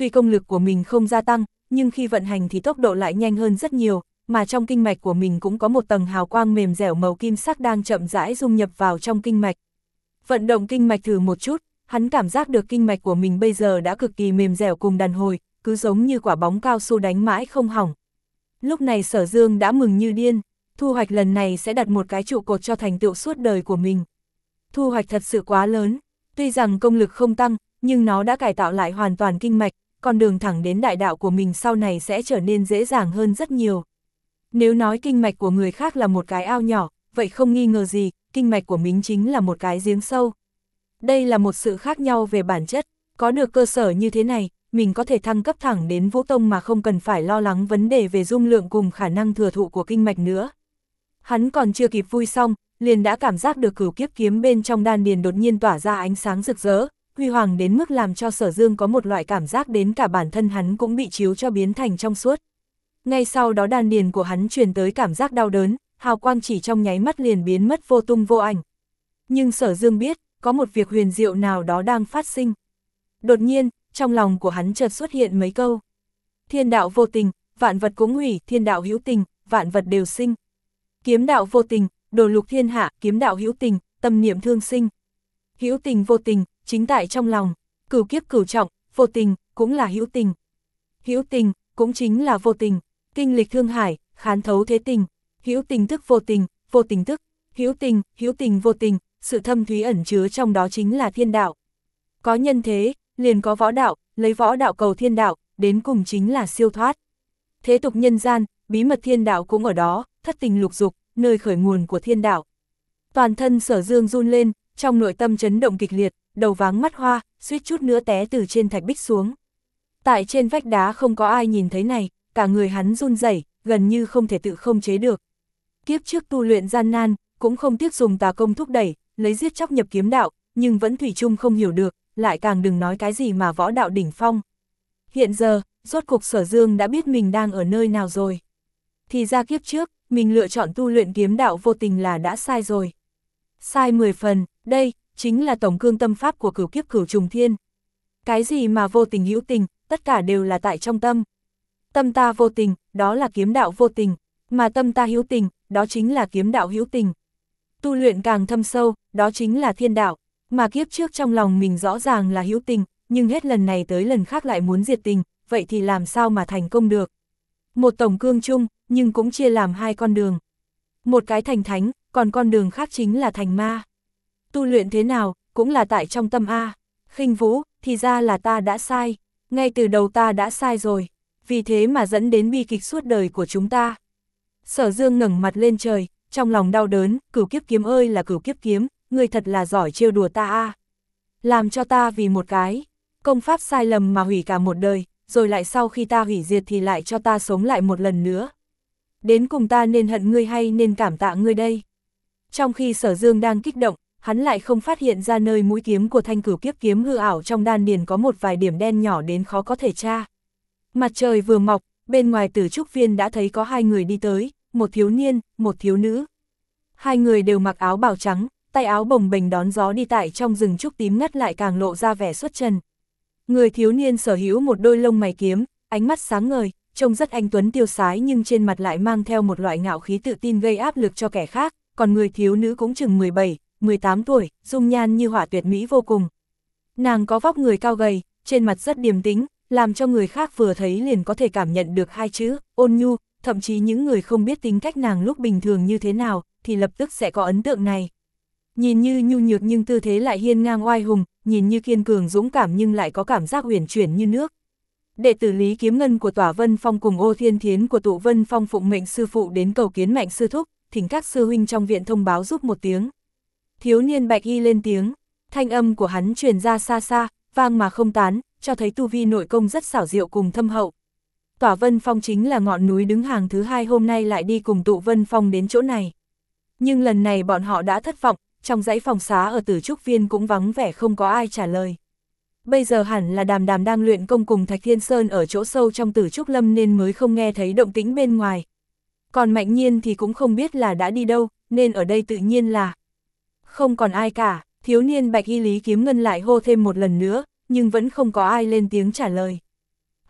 tuy công lực của mình không gia tăng, nhưng khi vận hành thì tốc độ lại nhanh hơn rất nhiều, mà trong kinh mạch của mình cũng có một tầng hào quang mềm dẻo màu kim sắc đang chậm rãi dung nhập vào trong kinh mạch. Vận động kinh mạch thử một chút, hắn cảm giác được kinh mạch của mình bây giờ đã cực kỳ mềm dẻo cùng đàn hồi, cứ giống như quả bóng cao su đánh mãi không hỏng. Lúc này Sở Dương đã mừng như điên, thu hoạch lần này sẽ đặt một cái trụ cột cho thành tựu suốt đời của mình. Thu hoạch thật sự quá lớn, tuy rằng công lực không tăng, nhưng nó đã cải tạo lại hoàn toàn kinh mạch, con đường thẳng đến đại đạo của mình sau này sẽ trở nên dễ dàng hơn rất nhiều. Nếu nói kinh mạch của người khác là một cái ao nhỏ, vậy không nghi ngờ gì, kinh mạch của mình chính là một cái giếng sâu. Đây là một sự khác nhau về bản chất, có được cơ sở như thế này, mình có thể thăng cấp thẳng đến Vũ Tông mà không cần phải lo lắng vấn đề về dung lượng cùng khả năng thừa thụ của kinh mạch nữa. Hắn còn chưa kịp vui xong, liền đã cảm giác được cửu kiếp kiếm bên trong đan điền đột nhiên tỏa ra ánh sáng rực rỡ, huy hoàng đến mức làm cho Sở Dương có một loại cảm giác đến cả bản thân hắn cũng bị chiếu cho biến thành trong suốt. Ngay sau đó đan điền của hắn truyền tới cảm giác đau đớn, hào quang chỉ trong nháy mắt liền biến mất vô tung vô ảnh. Nhưng Sở Dương biết, có một việc huyền diệu nào đó đang phát sinh. Đột nhiên, trong lòng của hắn chợt xuất hiện mấy câu. Thiên đạo vô tình, vạn vật cũng hủy, thiên đạo hữu tình, vạn vật đều sinh. Kiếm đạo vô tình, đồ lục thiên hạ, kiếm đạo hữu tình, tâm niệm thương sinh. Hữu tình vô tình, chính tại trong lòng, cửu kiếp cửu trọng, vô tình, cũng là hữu tình. Hữu tình, cũng chính là vô tình, kinh lịch thương hải, khán thấu thế tình. Hữu tình tức vô tình, vô tình tức hữu tình, hữu tình vô tình, sự thâm thúy ẩn chứa trong đó chính là thiên đạo. Có nhân thế, liền có võ đạo, lấy võ đạo cầu thiên đạo, đến cùng chính là siêu thoát. Thế tục nhân gian, bí mật thiên đạo cũng ở đó, thất tình lục dục, nơi khởi nguồn của thiên đạo. Toàn thân Sở Dương run lên, trong nội tâm chấn động kịch liệt, đầu váng mắt hoa, suýt chút nữa té từ trên thạch bích xuống. Tại trên vách đá không có ai nhìn thấy này, cả người hắn run rẩy, gần như không thể tự không chế được. Kiếp trước tu luyện gian nan, cũng không tiếc dùng tà công thúc đẩy, lấy giết chóc nhập kiếm đạo, nhưng vẫn thủy chung không hiểu được, lại càng đừng nói cái gì mà võ đạo đỉnh phong. Hiện giờ, rốt cục Sở Dương đã biết mình đang ở nơi nào rồi. Thì ra kiếp trước, mình lựa chọn tu luyện kiếm đạo vô tình là đã sai rồi. Sai mười phần, đây, chính là tổng cương tâm pháp của cửu kiếp cửu trùng thiên. Cái gì mà vô tình hữu tình, tất cả đều là tại trong tâm. Tâm ta vô tình, đó là kiếm đạo vô tình, mà tâm ta hữu tình, đó chính là kiếm đạo hữu tình. Tu luyện càng thâm sâu, đó chính là thiên đạo, mà kiếp trước trong lòng mình rõ ràng là hữu tình, nhưng hết lần này tới lần khác lại muốn diệt tình, vậy thì làm sao mà thành công được. Một tổng cương chung, nhưng cũng chia làm hai con đường. Một cái thành thánh, còn con đường khác chính là thành ma. Tu luyện thế nào, cũng là tại trong tâm A. Khinh Vũ, thì ra là ta đã sai, ngay từ đầu ta đã sai rồi, vì thế mà dẫn đến bi kịch suốt đời của chúng ta. Sở Dương ngẩng mặt lên trời, trong lòng đau đớn, cửu kiếp kiếm ơi là cửu kiếp kiếm, ngươi thật là giỏi trêu đùa ta a. Làm cho ta vì một cái công pháp sai lầm mà hủy cả một đời, rồi lại sau khi ta hủy diệt thì lại cho ta sống lại một lần nữa. Đến cùng ta nên hận ngươi hay nên cảm tạ ngươi đây? Trong khi Sở Dương đang kích động, hắn lại không phát hiện ra nơi mũi kiếm của thanh cửu kiếp kiếm hư ảo trong đan điền có một vài điểm đen nhỏ đến khó có thể tra. Mặt trời vừa mọc, bên ngoài Tử Trúc Viên đã thấy có hai người đi tới, một thiếu niên, một thiếu nữ. Hai người đều mặc áo bào trắng, tay áo bồng bềnh đón gió đi tại trong rừng trúc tím ngắt lại càng lộ ra vẻ xuất trần. Người thiếu niên sở hữu một đôi lông mày kiếm, ánh mắt sáng ngời, trông rất anh tuấn tiêu sái nhưng trên mặt lại mang theo một loại ngạo khí tự tin gây áp lực cho kẻ khác, còn người thiếu nữ cũng chừng mười bảy, mười tám tuổi, dung nhan như họa tuyệt mỹ vô cùng. Nàng có vóc người cao gầy, trên mặt rất điềm tĩnh, làm cho người khác vừa thấy liền có thể cảm nhận được hai chữ, ôn nhu, thậm chí những người không biết tính cách nàng lúc bình thường như thế nào, thì lập tức sẽ có ấn tượng này. Nhìn như nhu nhược nhưng tư thế lại hiên ngang oai hùng, nhìn như kiên cường dũng cảm nhưng lại có cảm giác uyển chuyển như nước. Đệ tử Lý Kiếm Ngân của Tỏa Vân Phong cùng Ô Thiên Thiến của Tụ Vân Phong phụng mệnh sư phụ đến cầu kiến Mạnh sư thúc, thỉnh các sư huynh trong viện thông báo giúp một tiếng. Thiếu niên Bạch Y lên tiếng, thanh âm của hắn truyền ra xa xa, vang mà không tán, cho thấy tu vi nội công rất xảo diệu cùng thâm hậu. Tỏa Vân Phong chính là ngọn núi đứng hàng thứ hai hôm nay lại đi cùng Tụ Vân Phong đến chỗ này. Nhưng lần này bọn họ đã thất vọng, trong dãy phòng xá ở Tử Trúc Viên cũng vắng vẻ không có ai trả lời. Bây giờ hẳn là Đàm Đàm đang luyện công cùng Thạch Thiên Sơn ở chỗ sâu trong Tử Trúc Lâm nên mới không nghe thấy động tĩnh bên ngoài. Còn Mạnh Nhiên thì cũng không biết là đã đi đâu, nên ở đây tự nhiên là không còn ai cả. Thiếu niên Bạch Y Lý Kiếm Ngân lại hô thêm một lần nữa, nhưng vẫn không có ai lên tiếng trả lời.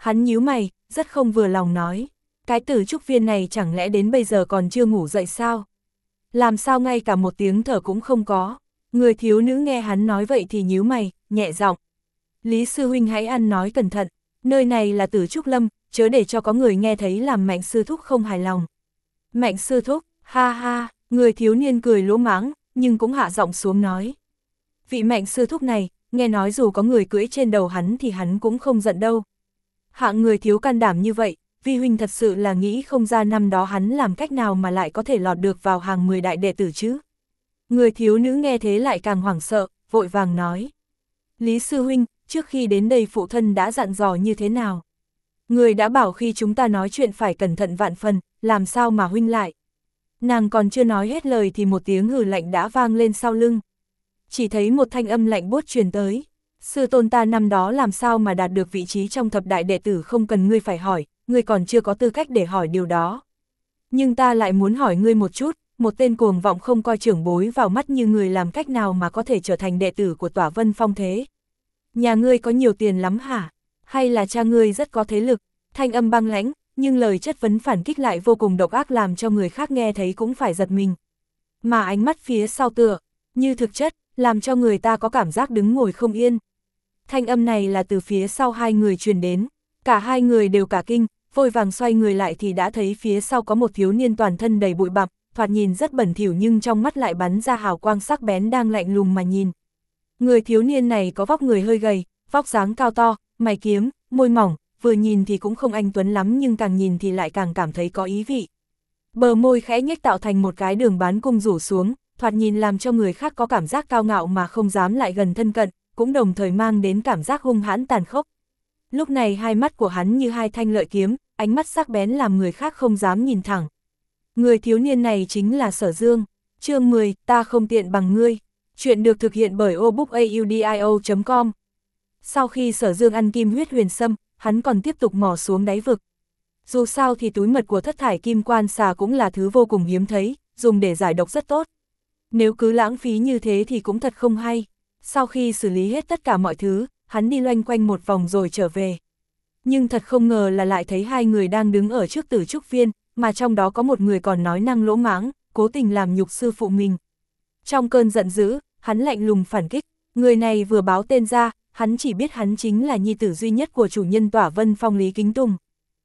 Hắn nhíu mày, rất không vừa lòng nói, cái tử trúc viên này chẳng lẽ đến bây giờ còn chưa ngủ dậy sao? Làm sao ngay cả một tiếng thở cũng không có? Người thiếu nữ nghe hắn nói vậy thì nhíu mày, nhẹ giọng. Lý sư huynh hãy ăn nói cẩn thận, nơi này là Tử Trúc Lâm, chớ để cho có người nghe thấy làm Mạnh sư thúc không hài lòng. Mạnh sư thúc, ha ha, người thiếu niên cười lỗ mãng, nhưng cũng hạ giọng xuống nói. Vị Mạnh sư thúc này, nghe nói dù có người cưỡi trên đầu hắn thì hắn cũng không giận đâu. Hạng người thiếu can đảm như vậy, vi huynh thật sự là nghĩ không ra năm đó hắn làm cách nào mà lại có thể lọt được vào hàng mười đại đệ tử chứ. Người thiếu nữ nghe thế lại càng hoảng sợ, vội vàng nói. Lý sư huynh, trước khi đến đây phụ thân đã dặn dò như thế nào? Người đã bảo khi chúng ta nói chuyện phải cẩn thận vạn phần, làm sao mà huynh lại? Nàng còn chưa nói hết lời thì một tiếng hừ lạnh đã vang lên sau lưng. Chỉ thấy một thanh âm lạnh buốt truyền tới. Sư tôn ta năm đó làm sao mà đạt được vị trí trong thập đại đệ tử không cần ngươi phải hỏi, ngươi còn chưa có tư cách để hỏi điều đó. Nhưng ta lại muốn hỏi ngươi một chút, một tên cuồng vọng không coi trưởng bối vào mắt như người làm cách nào mà có thể trở thành đệ tử của Tỏa Vân Phong thế? Nhà ngươi có nhiều tiền lắm hả? Hay là cha ngươi rất có thế lực? Thanh âm băng lãnh, nhưng lời chất vấn phản kích lại vô cùng độc ác làm cho người khác nghe thấy cũng phải giật mình. Mà ánh mắt phía sau tựa, như thực chất, làm cho người ta có cảm giác đứng ngồi không yên. Thanh âm này là từ phía sau hai người truyền đến, cả hai người đều cả kinh, vội vàng xoay người lại thì đã thấy phía sau có một thiếu niên toàn thân đầy bụi bặm, thoạt nhìn rất bẩn thỉu nhưng trong mắt lại bắn ra hào quang sắc bén đang lạnh lùng mà nhìn. Người thiếu niên này có vóc người hơi gầy, vóc dáng cao to, mày kiếm, môi mỏng, vừa nhìn thì cũng không anh tuấn lắm nhưng càng nhìn thì lại càng cảm thấy có ý vị. Bờ môi khẽ nhếch tạo thành một cái đường bán cung rủ xuống, thoạt nhìn làm cho người khác có cảm giác cao ngạo mà không dám lại gần thân cận, cũng đồng thời mang đến cảm giác hung hãn tàn khốc. Lúc này hai mắt của hắn như hai thanh lợi kiếm, ánh mắt sắc bén làm người khác không dám nhìn thẳng. Người thiếu niên này chính là Sở Dương. Chương mười, ta không tiện bằng ngươi. Chuyện được thực hiện bởi obookaudio chấm com. Sau khi Sở Dương ăn kim huyết huyền sâm, hắn còn tiếp tục mò xuống đáy vực. Dù sao thì túi mật của thất thải kim quan xà cũng là thứ vô cùng hiếm thấy, dùng để giải độc rất tốt. Nếu cứ lãng phí như thế thì cũng thật không hay. Sau khi xử lý hết tất cả mọi thứ, hắn đi loanh quanh một vòng rồi trở về. Nhưng thật không ngờ là lại thấy hai người đang đứng ở trước Tử Trúc Viên, mà trong đó có một người còn nói năng lỗ mãng, cố tình làm nhục sư phụ mình. Trong cơn giận dữ, hắn lạnh lùng phản kích, người này vừa báo tên ra, hắn chỉ biết hắn chính là nhi tử duy nhất của chủ nhân Tỏa Vân Phong Lý Kính Tùng.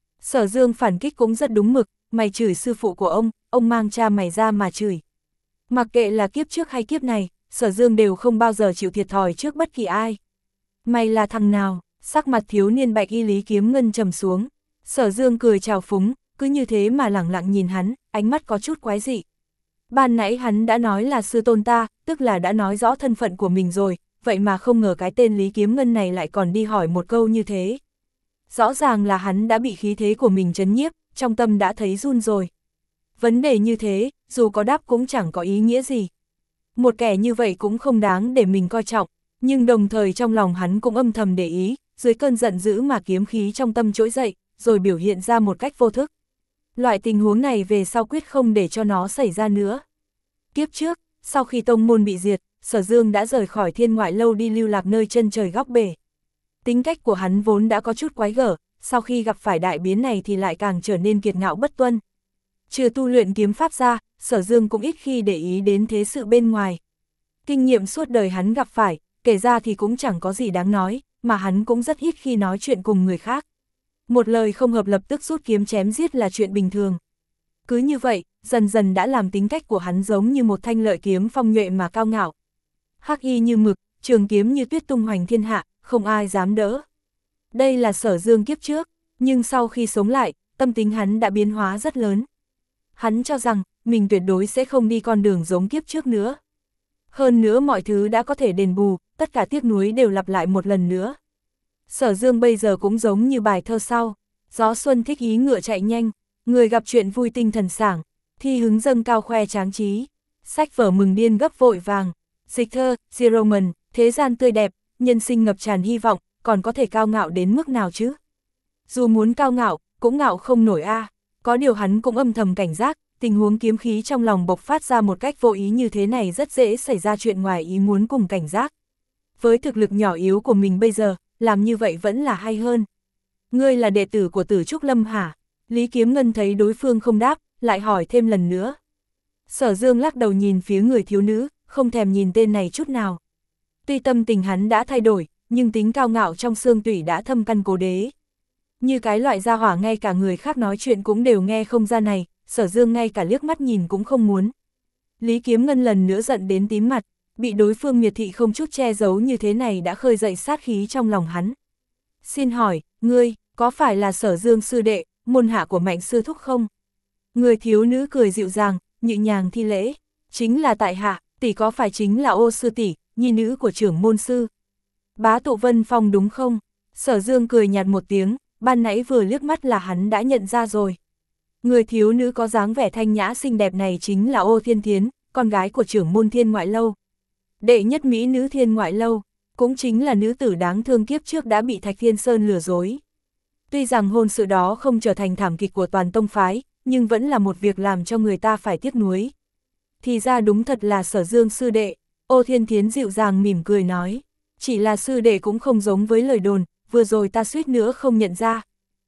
Sở Dương phản kích cũng rất đúng mực, mày chửi sư phụ của ông, ông mang cha mày ra mà chửi. Mặc kệ là kiếp trước hay kiếp này, Sở Dương đều không bao giờ chịu thiệt thòi trước bất kỳ ai. Mày là thằng nào? Sắc mặt thiếu niên bạch y Lý Kiếm Ngân trầm xuống. Sở Dương cười chào phúng, cứ như thế mà lẳng lặng nhìn hắn, ánh mắt có chút quái dị. Ban nãy hắn đã nói là sư tôn ta, tức là đã nói rõ thân phận của mình rồi, vậy mà không ngờ cái tên Lý Kiếm Ngân này lại còn đi hỏi một câu như thế. Rõ ràng là hắn đã bị khí thế của mình trấn nhiếp, trong tâm đã thấy run rồi. Vấn đề như thế, dù có đáp cũng chẳng có ý nghĩa gì. Một kẻ như vậy cũng không đáng để mình coi trọng, nhưng đồng thời trong lòng hắn cũng âm thầm để ý, dưới cơn giận dữ mà kiếm khí trong tâm trỗi dậy, rồi biểu hiện ra một cách vô thức. Loại tình huống này về sau quyết không để cho nó xảy ra nữa. Kiếp trước, sau khi tông môn bị diệt, Sở Dương đã rời khỏi Thiên Ngoại Lâu đi lưu lạc nơi chân trời góc bể. Tính cách của hắn vốn đã có chút quái gở, sau khi gặp phải đại biến này thì lại càng trở nên kiệt ngạo bất tuân. Trừ tu luyện kiếm pháp ra, Sở Dương cũng ít khi để ý đến thế sự bên ngoài. Kinh nghiệm suốt đời hắn gặp phải, kể ra thì cũng chẳng có gì đáng nói, mà hắn cũng rất ít khi nói chuyện cùng người khác. Một lời không hợp lập tức rút kiếm chém giết là chuyện bình thường. Cứ như vậy, dần dần đã làm tính cách của hắn giống như một thanh lợi kiếm phong nhuệ mà cao ngạo. Hắc y như mực, trường kiếm như tuyết tung hoành thiên hạ, không ai dám đỡ. Đây là Sở Dương kiếp trước, nhưng sau khi sống lại, tâm tính hắn đã biến hóa rất lớn. Hắn cho rằng, mình tuyệt đối sẽ không đi con đường giống kiếp trước nữa. Hơn nữa mọi thứ đã có thể đền bù, tất cả tiếc nuối đều lặp lại một lần nữa. Sở Dương bây giờ cũng giống như bài thơ sau, gió xuân thích ý ngựa chạy nhanh, người gặp chuyện vui tinh thần sảng, thi hứng dâng cao khoe tráng trí, sách vở mừng điên gấp vội vàng, dịch thơ, Roman, thế gian tươi đẹp, nhân sinh ngập tràn hy vọng, còn có thể cao ngạo đến mức nào chứ? Dù muốn cao ngạo, cũng ngạo không nổi a. À. Có điều hắn cũng âm thầm cảnh giác, tình huống kiếm khí trong lòng bộc phát ra một cách vô ý như thế này rất dễ xảy ra chuyện ngoài ý muốn cùng cảnh giác. Với thực lực nhỏ yếu của mình bây giờ, làm như vậy vẫn là hay hơn. Ngươi là đệ tử của Tử Trúc Lâm hả? Lý Kiếm Ngân thấy đối phương không đáp, lại hỏi thêm lần nữa. Sở Dương lắc đầu nhìn phía người thiếu nữ, không thèm nhìn tên này chút nào. Tuy tâm tình hắn đã thay đổi, nhưng tính cao ngạo trong xương tủy đã thâm căn cố đế. Như cái loại gia hỏa ngay cả người khác nói chuyện cũng đều nghe không ra này, Sở Dương ngay cả liếc mắt nhìn cũng không muốn. Lý Kiếm Ngân lần nữa giận đến tím mặt, bị đối phương miệt thị không chút che giấu như thế này đã khơi dậy sát khí trong lòng hắn. Xin hỏi, ngươi, có phải là Sở Dương sư đệ, môn hạ của Mạnh sư thúc không? Người thiếu nữ cười dịu dàng, nhẹ nhàng thi lễ. Chính là tại hạ, tỷ có phải chính là Ô sư tỷ, nhi nữ của trưởng môn sư? Bá Tụ Vân Phong đúng không? Sở Dương cười nhạt một tiếng, ban nãy vừa liếc mắt là hắn đã nhận ra rồi. Người thiếu nữ có dáng vẻ thanh nhã xinh đẹp này chính là Ô Thiên Thiến, con gái của trưởng môn Thiên Ngoại Lâu. Đệ nhất mỹ nữ Thiên Ngoại Lâu, cũng chính là nữ tử đáng thương kiếp trước đã bị Thạch Thiên Sơn lừa dối. Tuy rằng hôn sự đó không trở thành thảm kịch của toàn tông phái, nhưng vẫn là một việc làm cho người ta phải tiếc nuối. Thì ra đúng thật là Sở Dương sư đệ, Ô Thiên Thiến dịu dàng mỉm cười nói. Chỉ là sư đệ cũng không giống với lời đồn, vừa rồi ta suýt nữa không nhận ra.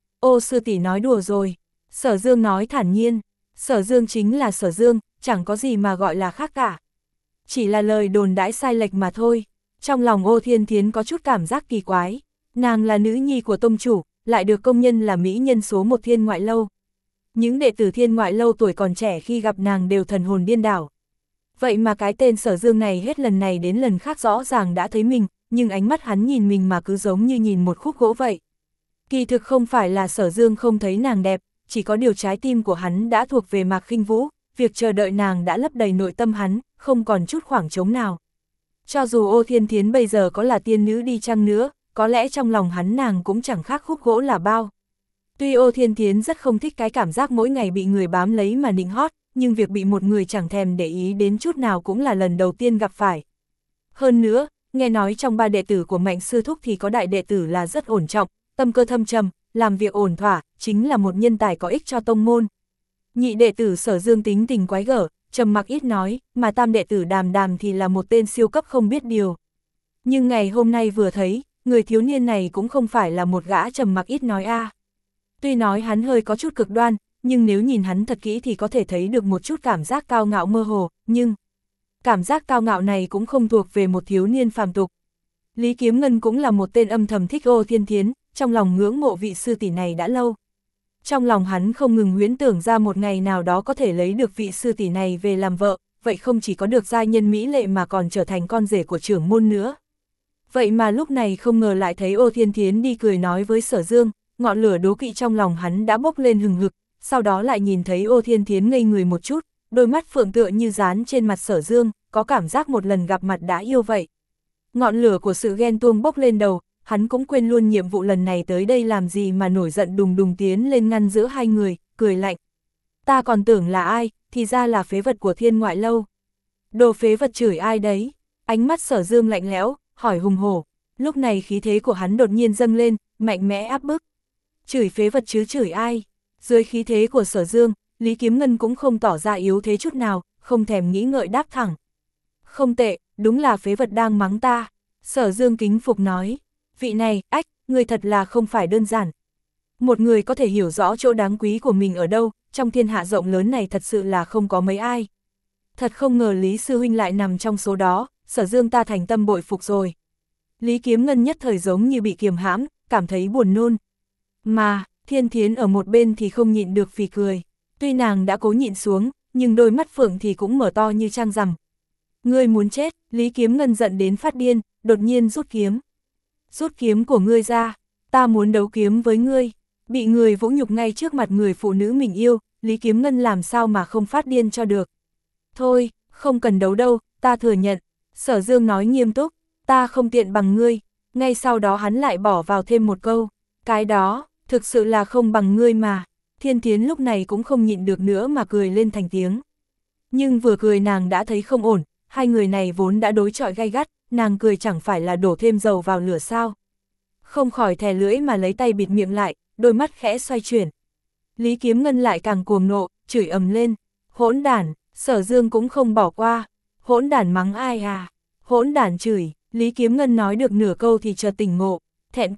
Ô sư tỷ nói đùa rồi. Sở Dương nói thản nhiên. Sở Dương chính là Sở Dương, chẳng có gì mà gọi là khác cả. Chỉ là lời đồn đãi sai lệch mà thôi. Trong lòng Ô Thiên Thiến có chút cảm giác kỳ quái. Nàng là nữ nhi của tông chủ, lại được công nhân là mỹ nhân số một Thiên Ngoại Lâu. Những đệ tử Thiên Ngoại Lâu tuổi còn trẻ khi gặp nàng đều thần hồn điên đảo. Vậy mà cái tên Sở Dương này hết lần này đến lần khác rõ ràng đã thấy mình, nhưng ánh mắt hắn nhìn mình mà cứ giống như nhìn một khúc gỗ vậy. Kỳ thực không phải là Sở Dương không thấy nàng đẹp, chỉ có điều trái tim của hắn đã thuộc về Mạc Khinh Vũ, việc chờ đợi nàng đã lấp đầy nội tâm hắn, không còn chút khoảng trống nào. Cho dù Ô Thiên Thiến bây giờ có là tiên nữ đi chăng nữa, có lẽ trong lòng hắn nàng cũng chẳng khác khúc gỗ là bao. Tuy Ô Thiên Thiến rất không thích cái cảm giác mỗi ngày bị người bám lấy mà nịnh hót, nhưng việc bị một người chẳng thèm để ý đến chút nào cũng là lần đầu tiên gặp phải. Hơn nữa, nghe nói trong ba đệ tử của Mạnh sư thúc thì có đại đệ tử là rất ổn trọng, tâm cơ thâm trầm, làm việc ổn thỏa, chính là một nhân tài có ích cho tông môn. Nhị đệ tử Sở Dương tính tình quái gở, trầm mặc ít nói, mà tam đệ tử Đàm Đàm thì là một tên siêu cấp không biết điều. Nhưng ngày hôm nay vừa thấy, người thiếu niên này cũng không phải là một gã trầm mặc ít nói a. À. Tuy nói hắn hơi có chút cực đoan, nhưng nếu nhìn hắn thật kỹ thì có thể thấy được một chút cảm giác cao ngạo mơ hồ, nhưng cảm giác cao ngạo này cũng không thuộc về một thiếu niên phàm tục. Lý Kiếm Ngân cũng là một tên âm thầm thích Ô Thiên Thiến, trong lòng ngưỡng mộ vị sư tỷ này đã lâu. Trong lòng hắn không ngừng huyễn tưởng ra một ngày nào đó có thể lấy được vị sư tỷ này về làm vợ, vậy không chỉ có được giai nhân mỹ lệ mà còn trở thành con rể của trưởng môn nữa. Vậy mà lúc này không ngờ lại thấy Ô Thiên Thiến đi cười nói với Sở Dương, ngọn lửa đố kỵ trong lòng hắn đã bốc lên hừng hực, sau đó lại nhìn thấy Ô Thiên Thiến ngây người một chút, đôi mắt phượng tựa như dán trên mặt Sở Dương, có cảm giác một lần gặp mặt đã yêu vậy. Ngọn lửa của sự ghen tuông bốc lên đầu, hắn cũng quên luôn nhiệm vụ lần này tới đây làm gì mà nổi giận đùng đùng tiến lên ngăn giữa hai người, cười lạnh. Ta còn tưởng là ai, thì ra là phế vật của Thiên Ngoại Lâu. Đồ phế vật chửi ai đấy? Ánh mắt Sở Dương lạnh lẽo, hỏi hùng hổ. Lúc này khí thế của hắn đột nhiên dâng lên, mạnh mẽ áp bức. Chửi phế vật chứ chửi ai? Dưới khí thế của Sở Dương, Lý Kiếm Ngân cũng không tỏ ra yếu thế chút nào, không thèm nghĩ ngợi đáp thẳng. Không tệ, đúng là phế vật đang mắng ta. Sở Dương kính phục nói. Vị này, ách, người thật là không phải đơn giản. Một người có thể hiểu rõ chỗ đáng quý của mình ở đâu, trong thiên hạ rộng lớn này thật sự là không có mấy ai. Thật không ngờ Lý Sư Huynh lại nằm trong số đó, Sở Dương ta thành tâm bội phục rồi. Lý Kiếm Ngân nhất thời giống như bị kiềm hãm, cảm thấy buồn nôn. Mà, Thiên Thiến ở một bên thì không nhịn được phì cười. Tuy nàng đã cố nhịn xuống, nhưng đôi mắt phượng thì cũng mở to như trăng rằm. Ngươi muốn chết, Lý Kiếm Ngân giận đến phát điên, đột nhiên rút kiếm. Rút kiếm của ngươi ra, ta muốn đấu kiếm với ngươi. Bị người vũ nhục ngay trước mặt người phụ nữ mình yêu, Lý Kiếm Ngân làm sao mà không phát điên cho được. Thôi, không cần đấu đâu, ta thừa nhận. Sở Dương nói nghiêm túc, ta không tiện bằng ngươi. Ngay sau đó hắn lại bỏ vào thêm một câu. Cái đó, thực sự là không bằng ngươi mà. Thiên Thiến lúc này cũng không nhịn được nữa mà cười lên thành tiếng. Nhưng vừa cười nàng đã thấy không ổn, hai người này vốn đã đối chọi gay gắt, nàng cười chẳng phải là đổ thêm dầu vào lửa sao. Không khỏi thè lưỡi mà lấy tay bịt miệng lại, đôi mắt khẽ xoay chuyển. Lý Kiếm Ngân lại càng cuồng nộ, chửi ầm lên. Hỗn đản, Sở Dương cũng không bỏ qua. Hỗn đản mắng ai à? Hỗn đản chửi, Lý Kiếm Ngân nói được nửa câu thì chợt tỉnh ngộ. Thẹn quá,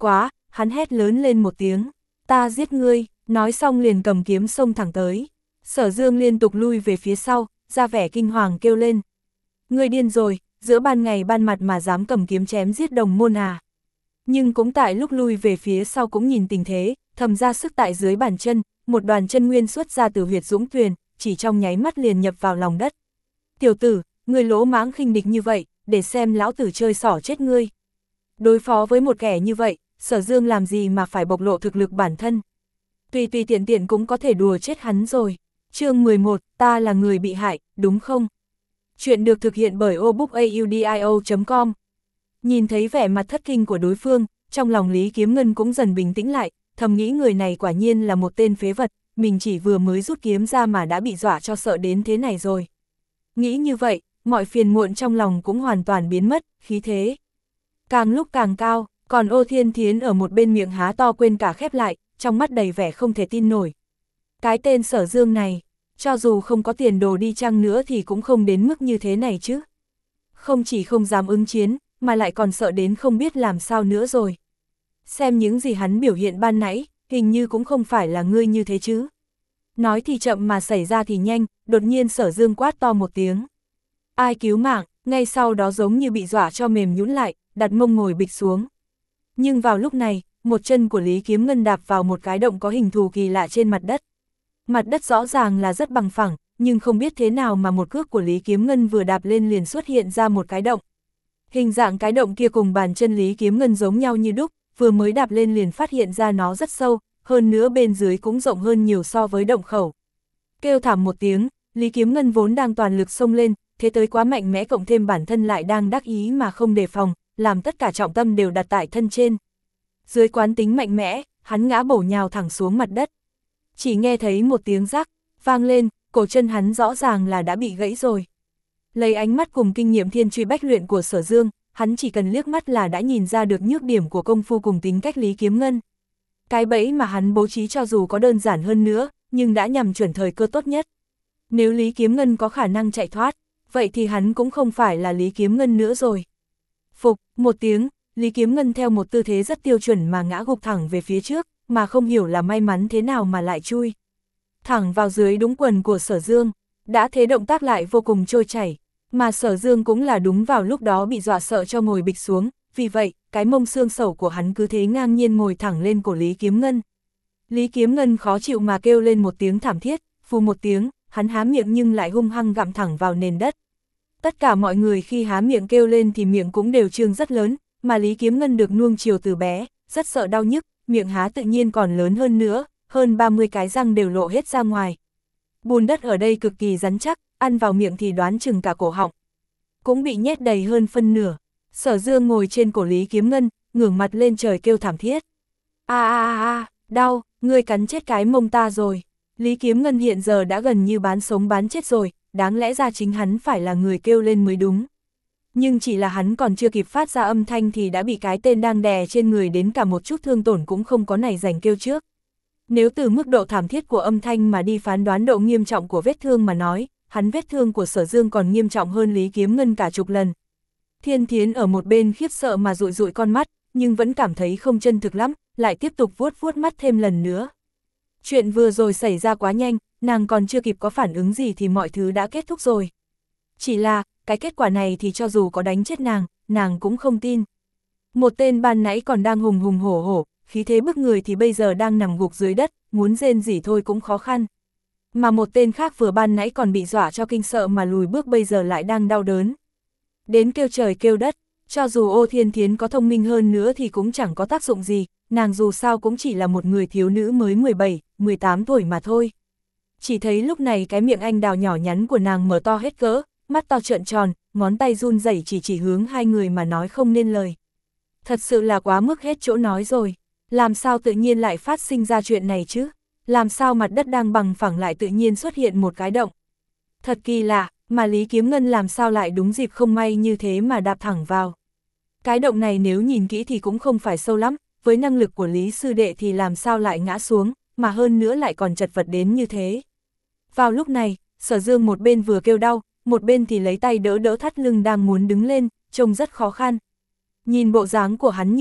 hắn hét lớn lên một tiếng, ta giết ngươi, nói xong liền cầm kiếm xông thẳng tới. Sở Dương liên tục lui về phía sau, ra vẻ kinh hoàng kêu lên. Ngươi điên rồi, giữa ban ngày ban mặt mà dám cầm kiếm chém giết đồng môn à. Nhưng cũng tại lúc lui về phía sau cũng nhìn tình thế, thầm ra sức tại dưới bàn chân, một đoàn chân nguyên xuất ra từ huyệt dũng tuyền, chỉ trong nháy mắt liền nhập vào lòng đất. Tiểu tử, ngươi lỗ mãng khinh địch như vậy, để xem lão tử chơi xỏ chết ngươi. Đối phó với một kẻ như vậy, Sở Dương làm gì mà phải bộc lộ thực lực bản thân. Tùy tùy tiện tiện cũng có thể đùa chết hắn rồi. Chương mười một, ta là người bị hại, đúng không? Chuyện được thực hiện bởi obookaudio chấm com. Nhìn thấy vẻ mặt thất kinh của đối phương, trong lòng Lý Kiếm Ngân cũng dần bình tĩnh lại, thầm nghĩ người này quả nhiên là một tên phế vật, mình chỉ vừa mới rút kiếm ra mà đã bị dọa cho sợ đến thế này rồi. Nghĩ như vậy, mọi phiền muộn trong lòng cũng hoàn toàn biến mất, khí thế càng lúc càng cao, còn Ô Thiên Thiến ở một bên miệng há to quên cả khép lại, trong mắt đầy vẻ không thể tin nổi. Cái tên Sở Dương này, cho dù không có tiền đồ đi chăng nữa thì cũng không đến mức như thế này chứ. Không chỉ không dám ứng chiến, mà lại còn sợ đến không biết làm sao nữa rồi. Xem những gì hắn biểu hiện ban nãy, hình như cũng không phải là ngươi như thế chứ. Nói thì chậm mà xảy ra thì nhanh, đột nhiên Sở Dương quát to một tiếng. Ai cứu mạng, ngay sau đó giống như bị dọa cho mềm nhũn lại, đặt mông ngồi bịch xuống. Nhưng vào lúc này, một chân của Lý Kiếm Ngân đạp vào một cái động có hình thù kỳ lạ trên mặt đất. Mặt đất rõ ràng là rất bằng phẳng, nhưng không biết thế nào mà một cước của Lý Kiếm Ngân vừa đạp lên liền xuất hiện ra một cái động. Hình dạng cái động kia cùng bàn chân Lý Kiếm Ngân giống nhau như đúc, vừa mới đạp lên liền phát hiện ra nó rất sâu, hơn nữa bên dưới cũng rộng hơn nhiều so với động khẩu. Kêu thảm một tiếng, Lý Kiếm Ngân vốn đang toàn lực xông lên, thế tới quá mạnh mẽ cộng thêm bản thân lại đang đắc ý mà không đề phòng, làm tất cả trọng tâm đều đặt tại thân trên. Dưới quán tính mạnh mẽ, hắn ngã bổ nhào thẳng xuống mặt đất. Chỉ nghe thấy một tiếng rắc, vang lên, cổ chân hắn rõ ràng là đã bị gãy rồi. Lấy ánh mắt cùng kinh nghiệm thiên truy bách luyện của Sở Dương, hắn chỉ cần liếc mắt là đã nhìn ra được nhược điểm của công phu cùng tính cách Lý Kiếm Ngân. Cái bẫy mà hắn bố trí cho dù có đơn giản hơn nữa, nhưng đã nhằm chuẩn thời cơ tốt nhất. Nếu Lý Kiếm Ngân có khả năng chạy thoát, vậy thì hắn cũng không phải là Lý Kiếm Ngân nữa rồi. Phục, một tiếng, Lý Kiếm Ngân theo một tư thế rất tiêu chuẩn mà ngã gục thẳng về phía trước, mà không hiểu là may mắn thế nào mà lại chui thẳng vào dưới đúng quần của Sở Dương. Đã thế động tác lại vô cùng trôi chảy, mà Sở Dương cũng là đúng vào lúc đó bị dọa sợ cho ngồi bịch xuống, vì vậy, cái mông xương sẩu của hắn cứ thế ngang nhiên ngồi thẳng lên cổ Lý Kiếm Ngân. Lý Kiếm Ngân khó chịu mà kêu lên một tiếng thảm thiết, phù một tiếng, hắn há miệng nhưng lại hung hăng gặm thẳng vào nền đất. Tất cả mọi người khi há miệng kêu lên thì miệng cũng đều trương rất lớn, mà Lý Kiếm Ngân được nuông chiều từ bé, rất sợ đau nhức, miệng há tự nhiên còn lớn hơn nữa, hơn ba mươi cái răng đều lộ hết ra ngoài. Bùn đất ở đây cực kỳ rắn chắc, ăn vào miệng thì đoán chừng cả cổ họng cũng bị nhét đầy hơn phân nửa. Sở Dương ngồi trên cổ Lý Kiếm Ngân, ngửa mặt lên trời kêu thảm thiết. A a a a, đau, ngươi cắn chết cái mông ta rồi. Lý Kiếm Ngân hiện giờ đã gần như bán sống bán chết rồi, đáng lẽ ra chính hắn phải là người kêu lên mới đúng. Nhưng chỉ là hắn còn chưa kịp phát ra âm thanh thì đã bị cái tên đang đè trên người đến cả một chút thương tổn cũng không có này dành kêu trước. Nếu từ mức độ thảm thiết của âm thanh mà đi phán đoán độ nghiêm trọng của vết thương mà nói, hắn vết thương của Sở Dương còn nghiêm trọng hơn Lý Kiếm Ngân cả chục lần. Thiên Thiến ở một bên khiếp sợ mà dụi dụi con mắt, nhưng vẫn cảm thấy không chân thực lắm, lại tiếp tục vuốt vuốt mắt thêm lần nữa. Chuyện vừa rồi xảy ra quá nhanh, nàng còn chưa kịp có phản ứng gì thì mọi thứ đã kết thúc rồi. Chỉ là, cái kết quả này thì cho dù có đánh chết nàng, nàng cũng không tin. Một tên ban nãy còn đang hùng hùng hổ hổ, khí thế bức người thì bây giờ đang nằm gục dưới đất, muốn rên rỉ thôi cũng khó khăn. Mà một tên khác vừa ban nãy còn bị dọa cho kinh sợ mà lùi bước bây giờ lại đang đau đớn. Đến kêu trời kêu đất, cho dù Ô Thiên Thiến có thông minh hơn nữa thì cũng chẳng có tác dụng gì, nàng dù sao cũng chỉ là một người thiếu nữ mới mười bảy, mười tám tuổi mà thôi. Chỉ thấy lúc này cái miệng anh đào nhỏ nhắn của nàng mở to hết cỡ, mắt to trợn tròn, ngón tay run rẩy chỉ chỉ hướng hai người mà nói không nên lời. Thật sự là quá mức hết chỗ nói rồi, làm sao tự nhiên lại phát sinh ra chuyện này chứ? Làm sao mặt đất đang bằng phẳng lại tự nhiên xuất hiện một cái động? Thật kỳ lạ, mà Lý Kiếm Ngân làm sao lại đúng dịp không may như thế mà đạp thẳng vào. Cái động này nếu nhìn kỹ thì cũng không phải sâu lắm, với năng lực của Lý sư đệ thì làm sao lại ngã xuống, mà hơn nữa lại còn chật vật đến như thế. Vào lúc này, Sở Dương một bên vừa kêu đau, một bên thì lấy tay đỡ đỡ thắt lưng đang muốn đứng lên, trông rất khó khăn. Nhìn bộ dáng của hắn như vậy,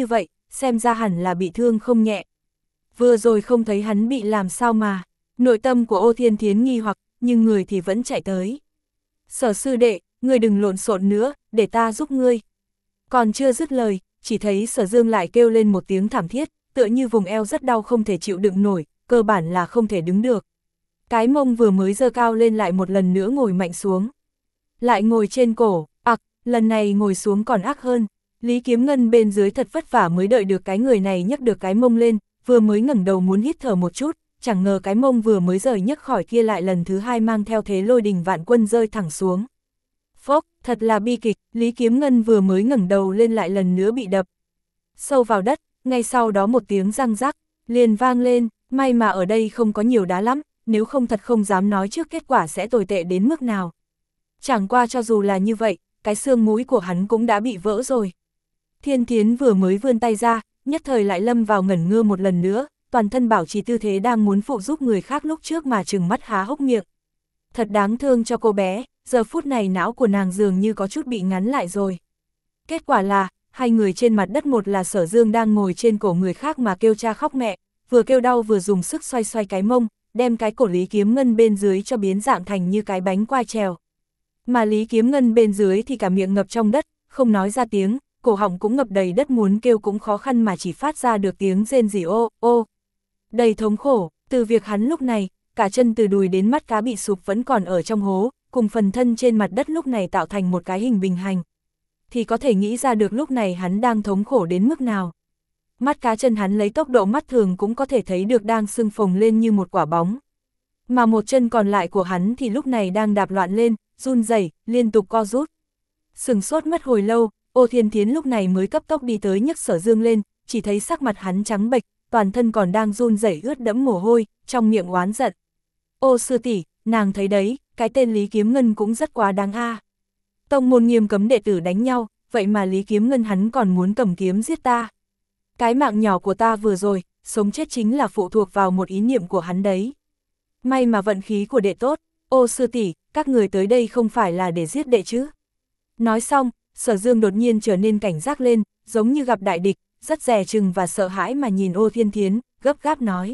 xem ra hẳn là bị thương không nhẹ. Vừa rồi không thấy hắn bị làm sao mà, nội tâm của Ô Thiên Thiến nghi hoặc, nhưng người thì vẫn chạy tới. Sở sư đệ, ngươi đừng lộn xộn nữa, để ta giúp ngươi. Còn chưa dứt lời, chỉ thấy Sở Dương lại kêu lên một tiếng thảm thiết, tựa như vùng eo rất đau không thể chịu đựng nổi, cơ bản là không thể đứng được. Cái mông vừa mới giơ cao lên lại một lần nữa ngồi mạnh xuống. Lại ngồi trên cổ, ặc, lần này ngồi xuống còn ác hơn. Lý Kiếm Ngân bên dưới thật vất vả mới đợi được cái người này nhấc được cái mông lên, vừa mới ngẩng đầu muốn hít thở một chút, chẳng ngờ cái mông vừa mới rời nhấc khỏi kia lại lần thứ hai mang theo thế lôi đình vạn quân rơi thẳng xuống. Phốc, thật là bi kịch, Lý Kiếm Ngân vừa mới ngẩng đầu lên lại lần nữa bị đập sâu vào đất, ngay sau đó một tiếng răng rắc, liền vang lên, may mà ở đây không có nhiều đá lắm, nếu không thật không dám nói trước kết quả sẽ tồi tệ đến mức nào. Chẳng qua cho dù là như vậy, cái xương mũi của hắn cũng đã bị vỡ rồi. Thiên Thiến vừa mới vươn tay ra, nhất thời lại lâm vào ngẩn ngơ một lần nữa, toàn thân bảo trì tư thế đang muốn phụ giúp người khác lúc trước mà trừng mắt há hốc miệng. Thật đáng thương cho cô bé, giờ phút này não của nàng dường như có chút bị ngắn lại rồi. Kết quả là, hai người trên mặt đất, một là Sở Dương đang ngồi trên cổ người khác mà kêu cha khóc mẹ, vừa kêu đau vừa dùng sức xoay xoay cái mông, đem cái cổ Lý Kiếm Ngân bên dưới cho biến dạng thành như cái bánh quai trèo. Mà Lý Kiếm Ngân bên dưới thì cả miệng ngập trong đất, không nói ra tiếng, cổ họng cũng ngập đầy đất, muốn kêu cũng khó khăn mà chỉ phát ra được tiếng rên rỉ ô, ô. Đầy thống khổ, từ việc hắn lúc này, cả chân từ đùi đến mắt cá bị sụp vẫn còn ở trong hố, cùng phần thân trên mặt đất lúc này tạo thành một cái hình bình hành. Thì có thể nghĩ ra được lúc này hắn đang thống khổ đến mức nào. Mắt cá chân hắn lấy tốc độ mắt thường cũng có thể thấy được đang sưng phồng lên như một quả bóng. Mà một chân còn lại của hắn thì lúc này đang đạp loạn lên, run rẩy, liên tục co rút. Sừng sốt mất hồi lâu, Ô Thiên Thiến lúc này mới cấp tốc đi tới nhấc Sở Dương lên, chỉ thấy sắc mặt hắn trắng bệch, toàn thân còn đang run rẩy ướt đẫm mồ hôi, trong miệng oán giận. Ô sư tỷ, nàng thấy đấy, cái tên Lý Kiếm Ngân cũng rất quá đáng a. À. Tông môn nghiêm cấm đệ tử đánh nhau, vậy mà Lý Kiếm Ngân hắn còn muốn cầm kiếm giết ta. Cái mạng nhỏ của ta vừa rồi, sống chết chính là phụ thuộc vào một ý niệm của hắn đấy. May mà vận khí của đệ tốt, ô sư tỷ, các người tới đây không phải là để giết đệ chứ. Nói xong, Sở Dương đột nhiên trở nên cảnh giác lên, giống như gặp đại địch, rất dè chừng và sợ hãi mà nhìn Ô Thiên Thiến, gấp gáp nói.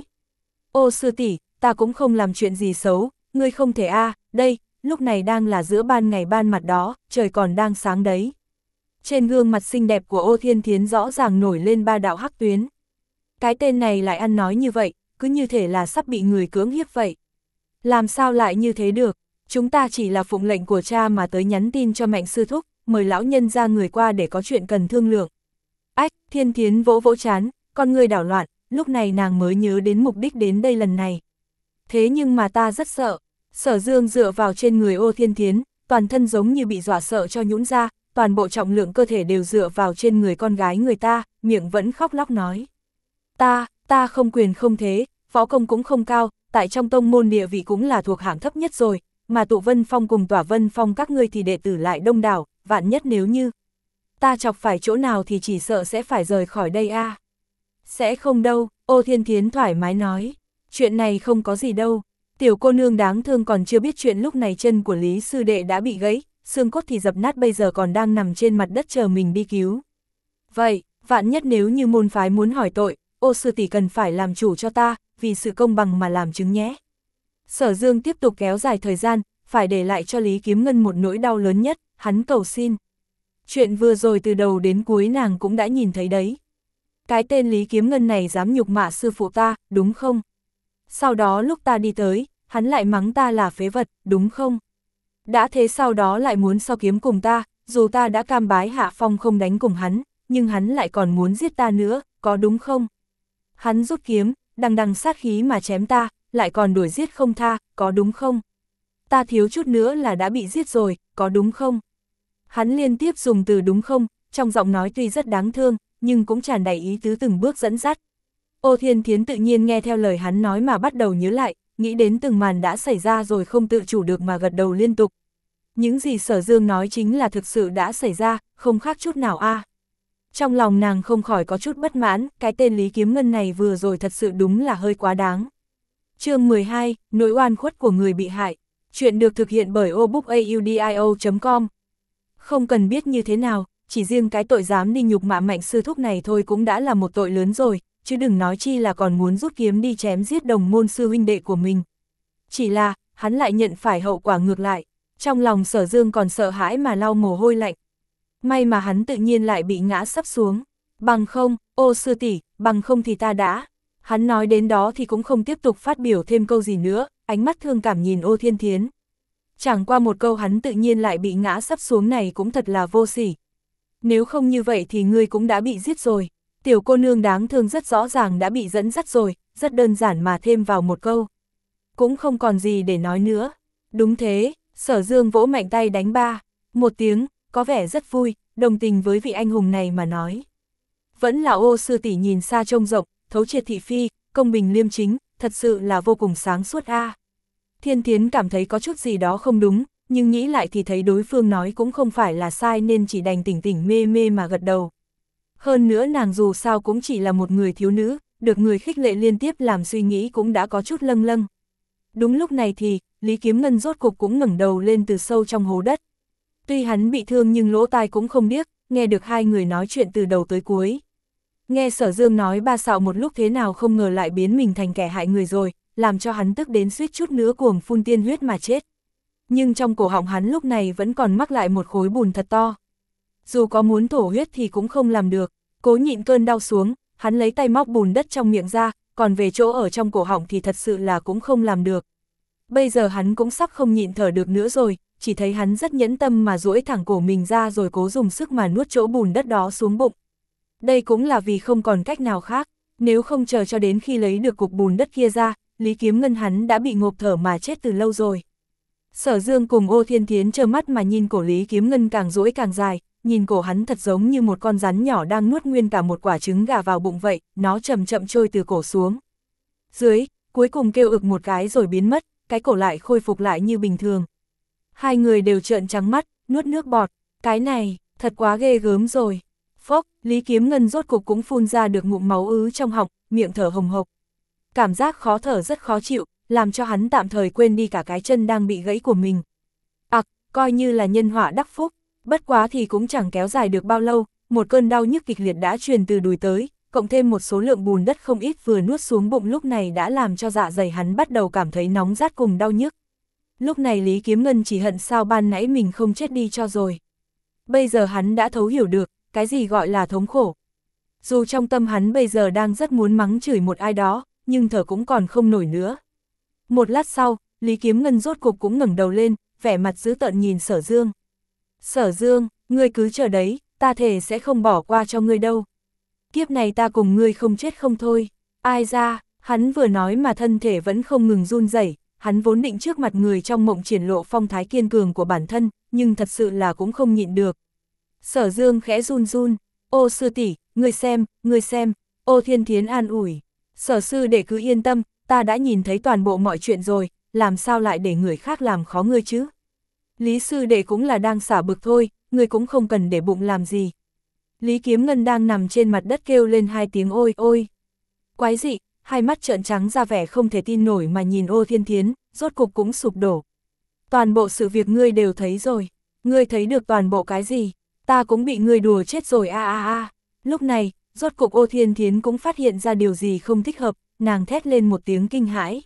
Ô sư tỷ, ta cũng không làm chuyện gì xấu, ngươi không thể a, à, đây, lúc này đang là giữa ban ngày ban mặt đó, trời còn đang sáng đấy. Trên gương mặt xinh đẹp của Ô Thiên Thiến rõ ràng nổi lên ba đạo hắc tuyến. Cái tên này lại ăn nói như vậy, cứ như thể là sắp bị người cưỡng hiếp vậy. Làm sao lại như thế được, chúng ta chỉ là phụng lệnh của cha mà tới nhắn tin cho Mạnh sư thúc, mời lão nhân ra người qua để có chuyện cần thương lượng. Ách, Thiên Thiến vỗ vỗ chán, con người đảo loạn, lúc này nàng mới nhớ đến mục đích đến đây lần này. Thế nhưng mà ta rất sợ. Sở Dương dựa vào trên người Ô Thiên Thiến, toàn thân giống như bị dọa sợ cho nhũn ra, toàn bộ trọng lượng cơ thể đều dựa vào trên người con gái người ta, miệng vẫn khóc lóc nói. Ta, ta không quyền không thế, võ công cũng không cao, tại trong tông môn địa vị cũng là thuộc hạng thấp nhất rồi, mà tụ Vân Phong cùng Tỏa Vân Phong các ngươi thì đệ tử lại đông đảo, vạn nhất nếu như ta chọc phải chỗ nào thì chỉ sợ sẽ phải rời khỏi đây a. À. Sẽ không đâu, Ô Thiên Thiến thoải mái nói, chuyện này không có gì đâu. Tiểu cô nương đáng thương còn chưa biết chuyện lúc này chân của Lý sư đệ đã bị gãy, xương cốt thì dập nát bây giờ còn đang nằm trên mặt đất chờ mình đi cứu. Vậy, vạn nhất nếu như môn phái muốn hỏi tội, Ô sư tỷ cần phải làm chủ cho ta, vì sự công bằng mà làm chứng nhé. Sở Dương tiếp tục kéo dài thời gian, phải để lại cho Lý Kiếm Ngân một nỗi đau lớn nhất, hắn cầu xin. Chuyện vừa rồi từ đầu đến cuối nàng cũng đã nhìn thấy đấy. Cái tên Lý Kiếm Ngân này dám nhục mạ sư phụ ta, đúng không? Sau đó lúc ta đi tới, hắn lại mắng ta là phế vật, đúng không? Đã thế sau đó lại muốn so kiếm cùng ta, dù ta đã cam bái hạ phong không đánh cùng hắn, nhưng hắn lại còn muốn giết ta nữa, có đúng không? Hắn rút kiếm, đằng đằng sát khí mà chém ta, lại còn đuổi giết không tha, có đúng không? Ta thiếu chút nữa là đã bị giết rồi, có đúng không? Hắn liên tiếp dùng từ đúng không, trong giọng nói tuy rất đáng thương, nhưng cũng tràn đầy ý tứ từng bước dẫn dắt. Ô Thiên Thiến tự nhiên nghe theo lời hắn nói mà bắt đầu nhớ lại, nghĩ đến từng màn đã xảy ra rồi không tự chủ được mà gật đầu liên tục. Những gì Sở Dương nói chính là thực sự đã xảy ra, không khác chút nào a. À. Trong lòng nàng không khỏi có chút bất mãn, cái tên Lý Kiếm Ngân này vừa rồi thật sự đúng là hơi quá đáng. Chương mười hai, nỗi oan khuất của người bị hại. Chuyện được thực hiện bởi obookaudio chấm com. Không cần biết như thế nào, chỉ riêng cái tội dám đi nhục mạ Mạnh sư thúc này thôi cũng đã là một tội lớn rồi, chứ đừng nói chi là còn muốn rút kiếm đi chém giết đồng môn sư huynh đệ của mình. Chỉ là, hắn lại nhận phải hậu quả ngược lại, trong lòng Sở Dương còn sợ hãi mà lau mồ hôi lạnh. May mà hắn tự nhiên lại bị ngã sắp xuống, bằng không, ô sư tỷ, bằng không thì ta đã. Hắn nói đến đó thì cũng không tiếp tục phát biểu thêm câu gì nữa, ánh mắt thương cảm nhìn Ô Thiên Thiến. Chẳng qua một câu hắn tự nhiên lại bị ngã sắp xuống này cũng thật là vô sỉ. Nếu không như vậy thì ngươi cũng đã bị giết rồi. Tiểu cô nương đáng thương rất rõ ràng đã bị dẫn dắt rồi, rất đơn giản mà thêm vào một câu. Cũng không còn gì để nói nữa. Đúng thế, Sở Dương vỗ mạnh tay đánh ba, một tiếng, có vẻ rất vui, đồng tình với vị anh hùng này mà nói. Vẫn là Ô sư tỷ nhìn xa trông rộng, thấu triệt thị phi, công bình liêm chính, thật sự là vô cùng sáng suốt a. À. Thiên Thiến cảm thấy có chút gì đó không đúng, nhưng nghĩ lại thì thấy đối phương nói cũng không phải là sai nên chỉ đành tỉnh tỉnh mê mê mà gật đầu. Hơn nữa nàng dù sao cũng chỉ là một người thiếu nữ, được người khích lệ liên tiếp làm suy nghĩ cũng đã có chút lâng lâng. Đúng lúc này thì, Lý Kiếm Ngân rốt cục cũng ngẩng đầu lên từ sâu trong hố đất. Tuy hắn bị thương nhưng lỗ tai cũng không điếc, nghe được hai người nói chuyện từ đầu tới cuối. Nghe Sở Dương nói ba xạo một lúc thế nào không ngờ lại biến mình thành kẻ hại người rồi, làm cho hắn tức đến suýt chút nữa cuồng phun tiên huyết mà chết. Nhưng trong cổ họng hắn lúc này vẫn còn mắc lại một khối bùn thật to. Dù có muốn thổ huyết thì cũng không làm được, cố nhịn cơn đau xuống, hắn lấy tay móc bùn đất trong miệng ra, còn về chỗ ở trong cổ họng thì thật sự là cũng không làm được. Bây giờ hắn cũng sắp không nhịn thở được nữa rồi, chỉ thấy hắn rất nhẫn tâm mà duỗi thẳng cổ mình ra rồi cố dùng sức mà nuốt chỗ bùn đất đó xuống bụng. Đây cũng là vì không còn cách nào khác, nếu không chờ cho đến khi lấy được cục bùn đất kia ra, Lý Kiếm Ngân hắn đã bị ngộp thở mà chết từ lâu rồi. Sở Dương cùng Ô Thiên Thiến trơ mắt mà nhìn cổ Lý Kiếm Ngân càng duỗi càng dài, nhìn cổ hắn thật giống như một con rắn nhỏ đang nuốt nguyên cả một quả trứng gà vào bụng vậy, nó chậm chậm trôi từ cổ xuống. Dưới, cuối cùng kêu ực một cái rồi biến mất, cái cổ lại khôi phục lại như bình thường. Hai người đều trợn trắng mắt, nuốt nước bọt, cái này, thật quá ghê gớm rồi. Phốc, Lý Kiếm Ngân rốt cục cũng phun ra được ngụm máu ứ trong họng, miệng thở hồng hộc. Cảm giác khó thở rất khó chịu, làm cho hắn tạm thời quên đi cả cái chân đang bị gãy của mình. Ặc, à, coi như là nhân họa đắc phúc, bất quá thì cũng chẳng kéo dài được bao lâu, một cơn đau nhức kịch liệt đã truyền từ đùi tới, cộng thêm một số lượng bùn đất không ít vừa nuốt xuống bụng lúc này đã làm cho dạ dày hắn bắt đầu cảm thấy nóng rát cùng đau nhức. Lúc này Lý Kiếm Ngân chỉ hận sao ban nãy mình không chết đi cho rồi. Bây giờ hắn đã thấu hiểu được, cái gì gọi là thống khổ. Dù trong tâm hắn bây giờ đang rất muốn mắng chửi một ai đó, nhưng thở cũng còn không nổi nữa. Một lát sau, Lý Kiếm Ngân rốt cục cũng ngẩng đầu lên, vẻ mặt dữ tợn nhìn Sở Dương. Sở Dương, ngươi cứ chờ đấy, ta thề sẽ không bỏ qua cho ngươi đâu. Kiếp này ta cùng ngươi không chết không thôi. Ai ra, hắn vừa nói mà thân thể vẫn không ngừng run rẩy. Hắn vốn định trước mặt người trong mộng triển lộ phong thái kiên cường của bản thân, nhưng thật sự là cũng không nhịn được. Sở Dương khẽ run run, ô sư tỷ, ngươi xem, ngươi xem, Ô Thiên Thiến an ủi. Sở sư đệ cứ yên tâm, ta đã nhìn thấy toàn bộ mọi chuyện rồi, làm sao lại để người khác làm khó ngươi chứ? Lý sư đệ cũng là đang xả bực thôi, ngươi cũng không cần để bụng làm gì. Lý Kiếm Ngân đang nằm trên mặt đất kêu lên hai tiếng ôi ôi. Quái dị, hai mắt trợn trắng ra vẻ không thể tin nổi mà nhìn Ô Thiên Thiến, rốt cục cũng sụp đổ. Toàn bộ sự việc ngươi đều thấy rồi, ngươi thấy được toàn bộ cái gì? Ta cũng bị ngươi đùa chết rồi a a a. Lúc này, rốt cục Ô Thiên Thiến cũng phát hiện ra điều gì không thích hợp, nàng thét lên một tiếng kinh hãi.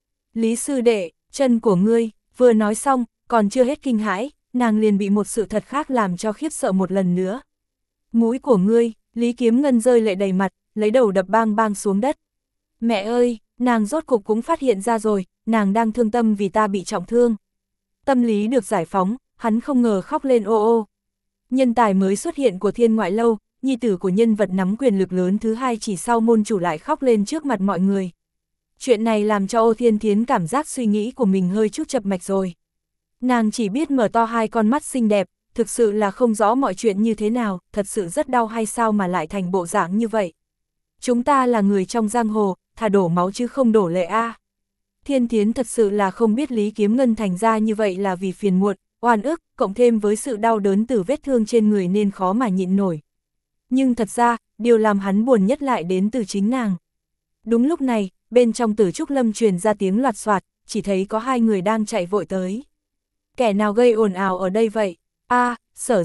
Lý sư đệ, chân của ngươi, vừa nói xong, còn chưa hết kinh hãi, nàng liền bị một sự thật khác làm cho khiếp sợ một lần nữa. Mũi của ngươi, Lý Kiếm Ngân rơi lệ đầy mặt, lấy đầu đập bang bang xuống đất. Mẹ ơi, nàng rốt cục cũng phát hiện ra rồi, nàng đang thương tâm vì ta bị trọng thương. Tâm lý được giải phóng, hắn không ngờ khóc lên ô ô. Nhân tài mới xuất hiện của Thiên Ngoại Lâu, nhi tử của nhân vật nắm quyền lực lớn thứ hai chỉ sau môn chủ lại khóc lên trước mặt mọi người. Chuyện này làm cho Ô Thiên Thiến cảm giác suy nghĩ của mình hơi chút chập mạch rồi. Nàng chỉ biết mở to hai con mắt xinh đẹp, thực sự là không rõ mọi chuyện như thế nào, thật sự rất đau hay sao mà lại thành bộ dạng như vậy. Chúng ta là người trong giang hồ, thà đổ máu chứ không đổ lệ a. À. Thiên Thiến thật sự là không biết Lý Kiếm Ngân thành ra như vậy là vì phiền muộn, oan ức, cộng thêm với sự đau đớn từ vết thương trên người nên khó mà nhịn nổi. Nhưng thật ra, điều làm hắn buồn nhất lại đến từ chính nàng. Đúng lúc này, bên trong Tử Trúc Lâm truyền ra tiếng loạt soạt, chỉ thấy có hai người đang chạy vội tới. Kẻ nào gây ồn ào ở đây vậy? A, à, Sở Dương,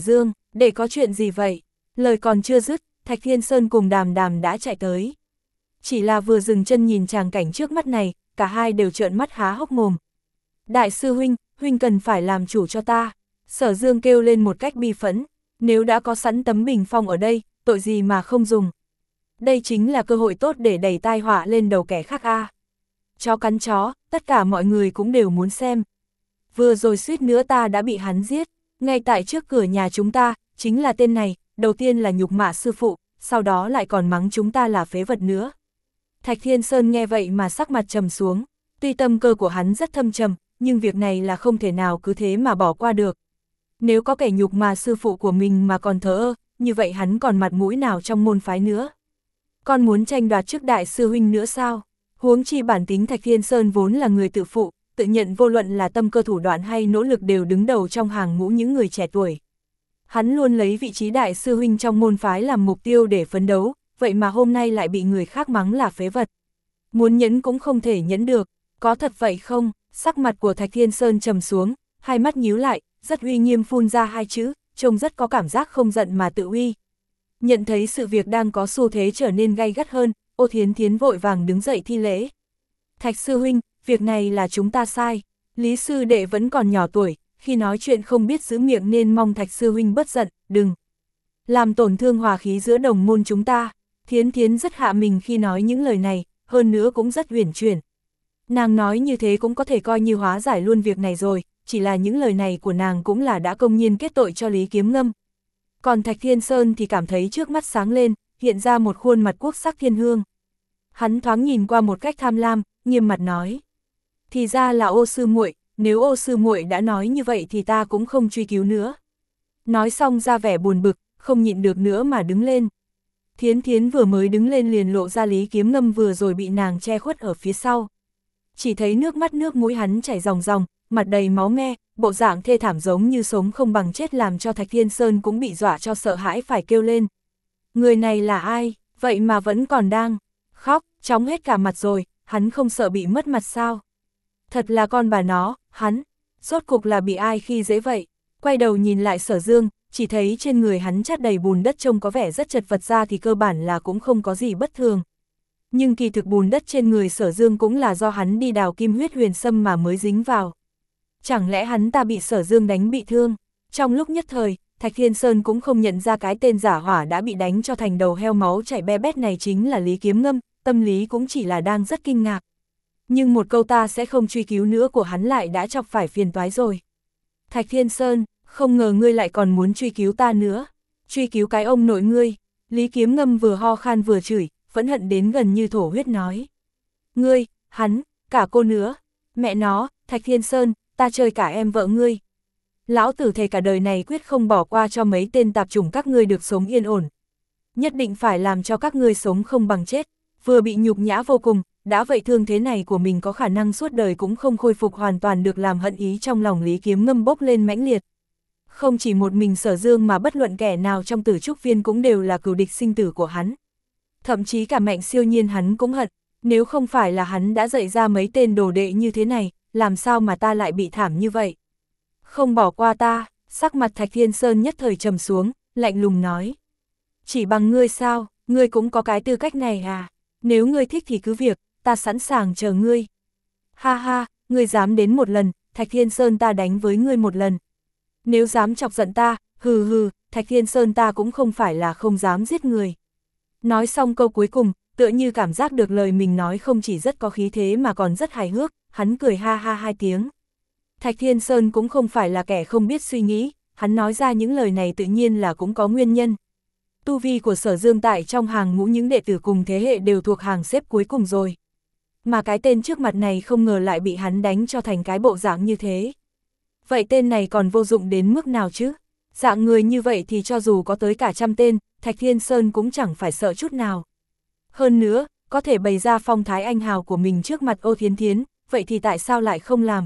Để có chuyện gì vậy? Lời còn chưa dứt, Thạch Thiên Sơn cùng Đàm Đàm đã chạy tới. Chỉ là vừa dừng chân nhìn tràng cảnh trước mắt này, cả hai đều trợn mắt há hốc mồm. Đại sư huynh, huynh cần phải làm chủ cho ta. Sở Dương kêu lên một cách bi phẫn, nếu đã có sẵn tấm bình phong ở đây, tội gì mà không dùng. Đây chính là cơ hội tốt để đẩy tai họa lên đầu kẻ khác a. À. Chó cắn chó, tất cả mọi người cũng đều muốn xem. Vừa rồi suýt nữa ta đã bị hắn giết, ngay tại trước cửa nhà chúng ta, chính là tên này, đầu tiên là nhục mạ sư phụ, sau đó lại còn mắng chúng ta là phế vật nữa. Thạch Thiên Sơn nghe vậy mà sắc mặt trầm xuống, tuy tâm cơ của hắn rất thâm trầm, nhưng việc này là không thể nào cứ thế mà bỏ qua được. Nếu có kẻ nhục mạ sư phụ của mình mà còn thờ ơ, như vậy hắn còn mặt mũi nào trong môn phái nữa. Còn muốn tranh đoạt trước đại sư huynh nữa sao? Huống chi bản tính Thạch Thiên Sơn vốn là người tự phụ, tự nhận vô luận là tâm cơ thủ đoạn hay nỗ lực đều đứng đầu trong hàng ngũ những người trẻ tuổi. Hắn luôn lấy vị trí đại sư huynh trong môn phái làm mục tiêu để phấn đấu, vậy mà hôm nay lại bị người khác mắng là phế vật. Muốn nhẫn cũng không thể nhẫn được, có thật vậy không? Sắc mặt của Thạch Thiên Sơn trầm xuống, hai mắt nhíu lại, rất uy nghiêm phun ra hai chữ, trông rất có cảm giác không giận mà tự uy. Nhận thấy sự việc đang có xu thế trở nên gay gắt hơn, Ô Thiến Thiến vội vàng đứng dậy thi lễ. Thạch sư huynh, việc này là chúng ta sai, Lý sư đệ vẫn còn nhỏ tuổi, khi nói chuyện không biết giữ miệng nên mong Thạch sư huynh bất giận, đừng làm tổn thương hòa khí giữa đồng môn chúng ta. Thiến Thiến rất hạ mình khi nói những lời này, hơn nữa cũng rất uyển chuyển. Nàng nói như thế cũng có thể coi như hóa giải luôn việc này rồi, chỉ là những lời này của nàng cũng là đã công nhiên kết tội cho Lý Kiếm Ngâm. Còn Thạch Thiên Sơn thì cảm thấy trước mắt sáng lên, hiện ra một khuôn mặt quốc sắc thiên hương. Hắn thoáng nhìn qua một cách tham lam, nghiêm mặt nói. Thì ra là Ô sư muội, nếu Ô sư muội đã nói như vậy thì ta cũng không truy cứu nữa. Nói xong ra vẻ buồn bực, không nhịn được nữa mà đứng lên. Thiến Thiến vừa mới đứng lên liền lộ ra Lý Kiếm Ngâm vừa rồi bị nàng che khuất ở phía sau. Chỉ thấy nước mắt nước mũi hắn chảy ròng ròng, mặt đầy máu me, bộ dạng thê thảm giống như sống không bằng chết làm cho Thạch Thiên Sơn cũng bị dọa cho sợ hãi phải kêu lên. Người này là ai, vậy mà vẫn còn đang khóc, chóng hết cả mặt rồi, hắn không sợ bị mất mặt sao? Thật là con bà nó, hắn, rốt cục là bị ai khi dễ vậy? Quay đầu nhìn lại Sở Dương, chỉ thấy trên người hắn chát đầy bùn đất trông có vẻ rất chật vật ra thì cơ bản là cũng không có gì bất thường. Nhưng kỳ thực bùn đất trên người Sở Dương cũng là do hắn đi đào kim huyết huyền sâm mà mới dính vào. Chẳng lẽ hắn ta bị Sở Dương đánh bị thương? Trong lúc nhất thời, Thạch Thiên Sơn cũng không nhận ra cái tên giả hỏa đã bị đánh cho thành đầu heo máu chảy be bét này chính là Lý Kiếm Ngâm, tâm lý cũng chỉ là đang rất kinh ngạc. Nhưng một câu ta sẽ không truy cứu nữa của hắn lại đã chọc phải phiền toái rồi. Thạch Thiên Sơn, không ngờ ngươi lại còn muốn truy cứu ta nữa. Truy cứu cái ông nội ngươi. Lý Kiếm Ngâm vừa ho khan vừa chửi, phẫn hận đến gần như thổ huyết nói. Ngươi, hắn, cả cô nữa. Mẹ nó, Thạch Thiên Sơn, ta chơi cả em vợ ngươi. Lão tử thề cả đời này quyết không bỏ qua cho mấy tên tạp chủng các ngươi được sống yên ổn. Nhất định phải làm cho các ngươi sống không bằng chết. Vừa bị nhục nhã vô cùng, đã vậy thương thế này của mình có khả năng suốt đời cũng không khôi phục hoàn toàn được, làm hận ý trong lòng Lý Kiếm Ngâm bốc lên mãnh liệt. Không chỉ một mình Sở Dương mà bất luận kẻ nào trong Tử Trúc Viên cũng đều là cừu địch sinh tử của hắn. Thậm chí cả Mạnh Siêu Nhiên hắn cũng hận, nếu không phải là hắn đã dạy ra mấy tên đồ đệ như thế này, làm sao mà ta lại bị thảm như vậy? Không bỏ qua ta, sắc mặt Thạch Thiên Sơn nhất thời trầm xuống, lạnh lùng nói. Chỉ bằng ngươi sao, ngươi cũng có cái tư cách này à? Nếu ngươi thích thì cứ việc, ta sẵn sàng chờ ngươi. Ha ha, ngươi dám đến một lần, Thạch Thiên Sơn ta đánh với ngươi một lần. Nếu dám chọc giận ta, hừ hừ, Thạch Thiên Sơn ta cũng không phải là không dám giết người. Nói xong câu cuối cùng, tựa như cảm giác được lời mình nói không chỉ rất có khí thế mà còn rất hài hước, hắn cười ha ha hai tiếng. Thạch Thiên Sơn cũng không phải là kẻ không biết suy nghĩ, hắn nói ra những lời này tự nhiên là cũng có nguyên nhân. Tu vi của Sở Dương tại trong hàng ngũ những đệ tử cùng thế hệ đều thuộc hàng xếp cuối cùng rồi. Mà cái tên trước mặt này không ngờ lại bị hắn đánh cho thành cái bộ dạng như thế. Vậy tên này còn vô dụng đến mức nào chứ? Dạng người như vậy thì cho dù có tới cả trăm tên, Thạch Thiên Sơn cũng chẳng phải sợ chút nào. Hơn nữa, có thể bày ra phong thái anh hào của mình trước mặt Ô Thiến Thiến, vậy thì tại sao lại không làm?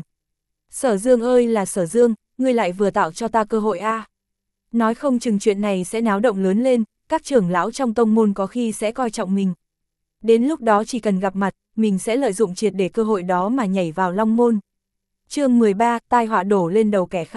Sở Dương ơi là Sở Dương, ngươi lại vừa tạo cho ta cơ hội a. À. Nói không chừng chuyện này sẽ náo động lớn lên, các trưởng lão trong tông môn có khi sẽ coi trọng mình. Đến lúc đó chỉ cần gặp mặt, mình sẽ lợi dụng triệt để cơ hội đó mà nhảy vào Long Môn. Chương mười ba, tai họa đổ lên đầu kẻ khác.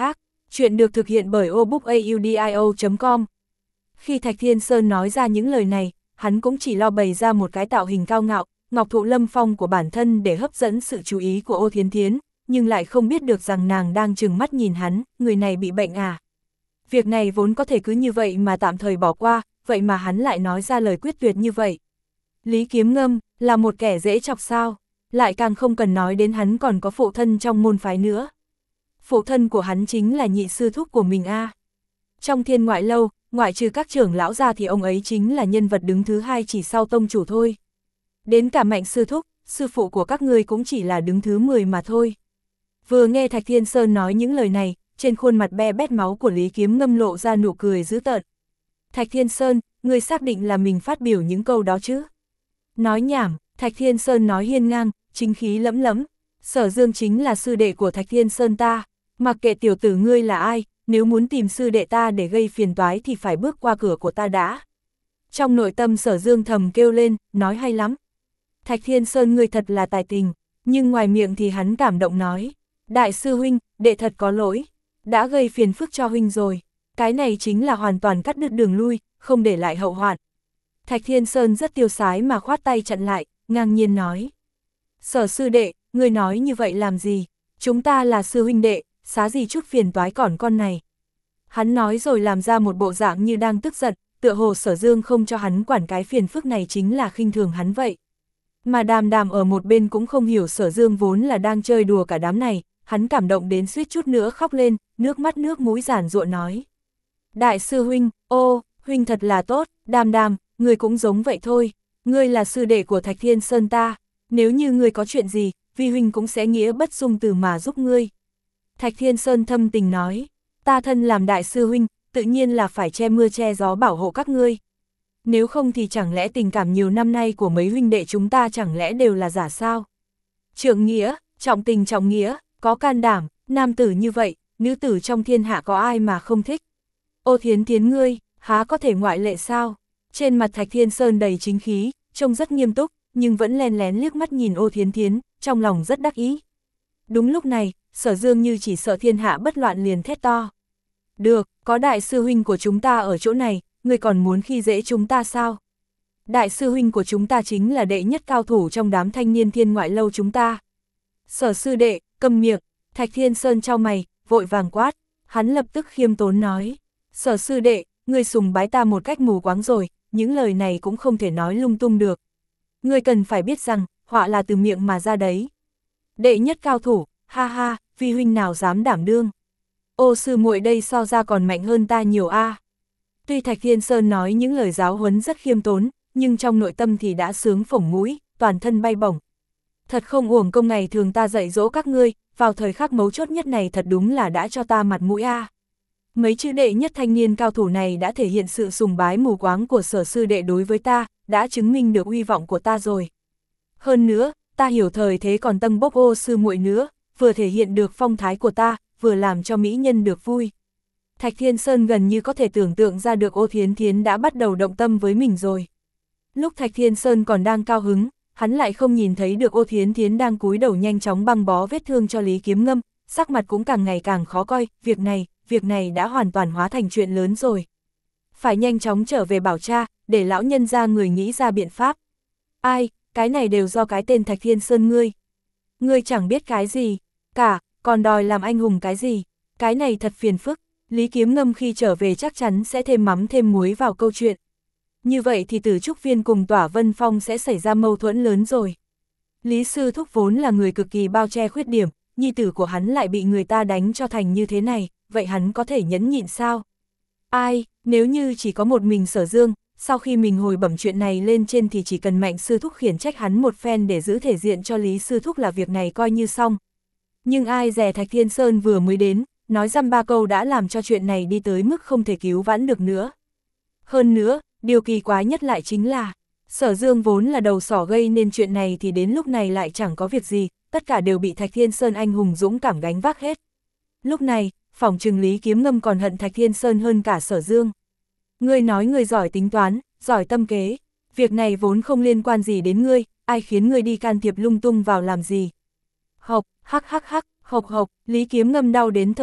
Chuyện được thực hiện bởi o book audio chấm com. Khi Thạch Thiên Sơn nói ra những lời này, hắn cũng chỉ lo bày ra một cái tạo hình cao ngạo, ngọc thụ lâm phong của bản thân để hấp dẫn sự chú ý của Ô Thiến Thiến, nhưng lại không biết được rằng nàng đang trừng mắt nhìn hắn, người này bị bệnh à. Việc này vốn có thể cứ như vậy mà tạm thời bỏ qua, vậy mà hắn lại nói ra lời quyết tuyệt như vậy. Lý Kiếm Ngâm, là một kẻ dễ chọc sao, lại càng không cần nói đến hắn còn có phụ thân trong môn phái nữa. Phụ thân của hắn chính là nhị sư thúc của mình a. À. Trong Thiên Ngoại Lâu, ngoại trừ các trưởng lão ra thì ông ấy chính là nhân vật đứng thứ hai chỉ sau tông chủ thôi. Đến cả Mạnh sư thúc, sư phụ của các ngươi cũng chỉ là đứng thứ mười mà thôi. Vừa nghe Thạch Thiên Sơn nói những lời này, trên khuôn mặt be bét máu của Lý Kiếm Ngâm lộ ra nụ cười dữ tợn. Thạch Thiên Sơn, ngươi xác định là mình phát biểu những câu đó chứ? Nói nhảm, Thạch Thiên Sơn nói hiên ngang, chính khí lẫm lẫm. Sở Dương chính là sư đệ của Thạch Thiên Sơn ta, mặc kệ tiểu tử ngươi là ai, nếu muốn tìm sư đệ ta để gây phiền toái thì phải bước qua cửa của ta đã. Trong nội tâm Sở Dương thầm kêu lên, nói hay lắm. Thạch Thiên Sơn ngươi thật là tài tình, nhưng ngoài miệng thì hắn cảm động nói. Đại sư huynh, đệ thật có lỗi, đã gây phiền phức cho huynh rồi. Cái này chính là hoàn toàn cắt đứt đường lui, không để lại hậu hoạn. Thạch Thiên Sơn rất tiêu sái mà khoát tay chặn lại, ngang nhiên nói. Sở sư đệ, ngươi nói như vậy làm gì? Chúng ta là sư huynh đệ, xá gì chút phiền toái còn con này. Hắn nói rồi làm ra một bộ dạng như đang tức giận, tựa hồ Sở Dương không cho hắn quản cái phiền phức này chính là khinh thường hắn vậy. Mà Đàm Đàm ở một bên cũng không hiểu Sở Dương vốn là đang chơi đùa cả đám này, hắn cảm động đến suýt chút nữa khóc lên, nước mắt nước mũi giản giụa nói. Đại sư huynh, ô, huynh thật là tốt, Đàm Đàm, ngươi cũng giống vậy thôi, ngươi là sư đệ của Thạch Thiên Sơn ta, nếu như ngươi có chuyện gì, vi huynh cũng sẽ nghĩa bất dung từ mà giúp ngươi. Thạch Thiên Sơn thâm tình nói, ta thân làm đại sư huynh, tự nhiên là phải che mưa che gió bảo hộ các ngươi. Nếu không thì chẳng lẽ tình cảm nhiều năm nay của mấy huynh đệ chúng ta chẳng lẽ đều là giả sao? Trượng nghĩa, trọng tình trọng nghĩa, có can đảm, nam tử như vậy, nữ tử trong thiên hạ có ai mà không thích? Ô Thiến Thiến ngươi, há có thể ngoại lệ sao? Trên mặt Thạch Thiên Sơn đầy chính khí, trông rất nghiêm túc, nhưng vẫn len lén liếc mắt nhìn Ô Thiến Thiến, trong lòng rất đắc ý. Đúng lúc này, Sở Dương như chỉ sợ thiên hạ bất loạn liền thét to. Được, có đại sư huynh của chúng ta ở chỗ này, ngươi còn muốn khi dễ chúng ta sao? Đại sư huynh của chúng ta chính là đệ nhất cao thủ trong đám thanh niên Thiên Ngoại Lâu chúng ta. Sở sư đệ, câm miệng, Thạch Thiên Sơn chau mày, vội vàng quát, hắn lập tức khiêm tốn nói. Sở sư đệ, ngươi sùng bái ta một cách mù quáng rồi, những lời này cũng không thể nói lung tung được. Ngươi cần phải biết rằng, họa là từ miệng mà ra đấy. Đệ nhất cao thủ, ha ha, vi huynh nào dám đảm đương. Ô sư muội đây so ra còn mạnh hơn ta nhiều a. À. Tuy Thạch Thiên Sơn nói những lời giáo huấn rất khiêm tốn, nhưng trong nội tâm thì đã sướng phồng mũi, toàn thân bay bổng. Thật không uổng công ngày thường ta dạy dỗ các ngươi, vào thời khắc mấu chốt nhất này thật đúng là đã cho ta mặt mũi a. À. Mấy chữ đệ nhất thanh niên cao thủ này đã thể hiện sự sùng bái mù quáng của Sở sư đệ đối với ta, đã chứng minh được uy vọng của ta rồi. Hơn nữa, ta hiểu thời thế còn tâm bốc Ô sư muội nữa, vừa thể hiện được phong thái của ta, vừa làm cho mỹ nhân được vui. Thạch Thiên Sơn gần như có thể tưởng tượng ra được Ô Thiến Thiến đã bắt đầu động tâm với mình rồi. Lúc Thạch Thiên Sơn còn đang cao hứng, hắn lại không nhìn thấy được Ô Thiến Thiến đang cúi đầu nhanh chóng băng bó vết thương cho Lý Kiếm Ngâm, sắc mặt cũng càng ngày càng khó coi, việc này, việc này đã hoàn toàn hóa thành chuyện lớn rồi. Phải nhanh chóng trở về bảo cha, để lão nhân ra người nghĩ ra biện pháp. Ai, cái này đều do cái tên Thạch Thiên Sơn ngươi. Ngươi chẳng biết cái gì, cả, còn đòi làm anh hùng cái gì, cái này thật phiền phức. Lý Kiếm Ngâm khi trở về chắc chắn sẽ thêm mắm thêm muối vào câu chuyện. Như vậy thì Tử Trúc Viên cùng Tỏa Vân Phong sẽ xảy ra mâu thuẫn lớn rồi. Lý Sư Thúc vốn là người cực kỳ bao che khuyết điểm, nhi tử của hắn lại bị người ta đánh cho thành như thế này, vậy hắn có thể nhẫn nhịn sao? Ai, nếu như chỉ có một mình Sở Dương, sau khi mình hồi bẩm chuyện này lên trên thì chỉ cần Mạnh Sư Thúc khiển trách hắn một phen để giữ thể diện cho Lý Sư Thúc là việc này coi như xong. Nhưng ai dè Thạch Thiên Sơn vừa mới đến, nói dăm ba câu đã làm cho chuyện này đi tới mức không thể cứu vãn được nữa. Hơn nữa, điều kỳ quái nhất lại chính là, Sở Dương vốn là đầu sỏ gây nên chuyện này thì đến lúc này lại chẳng có việc gì, tất cả đều bị Thạch Thiên Sơn anh hùng dũng cảm gánh vác hết. Lúc này, phỏng chừng Lý Kiếm Ngâm còn hận Thạch Thiên Sơn hơn cả Sở Dương. Ngươi nói ngươi giỏi tính toán, giỏi tâm kế, việc này vốn không liên quan gì đến ngươi, ai khiến ngươi đi can thiệp lung tung vào làm gì. Hộc, hắc hắc hắc, hộc hộc, Lý Kiếm Ngâm đau đến thở dốc,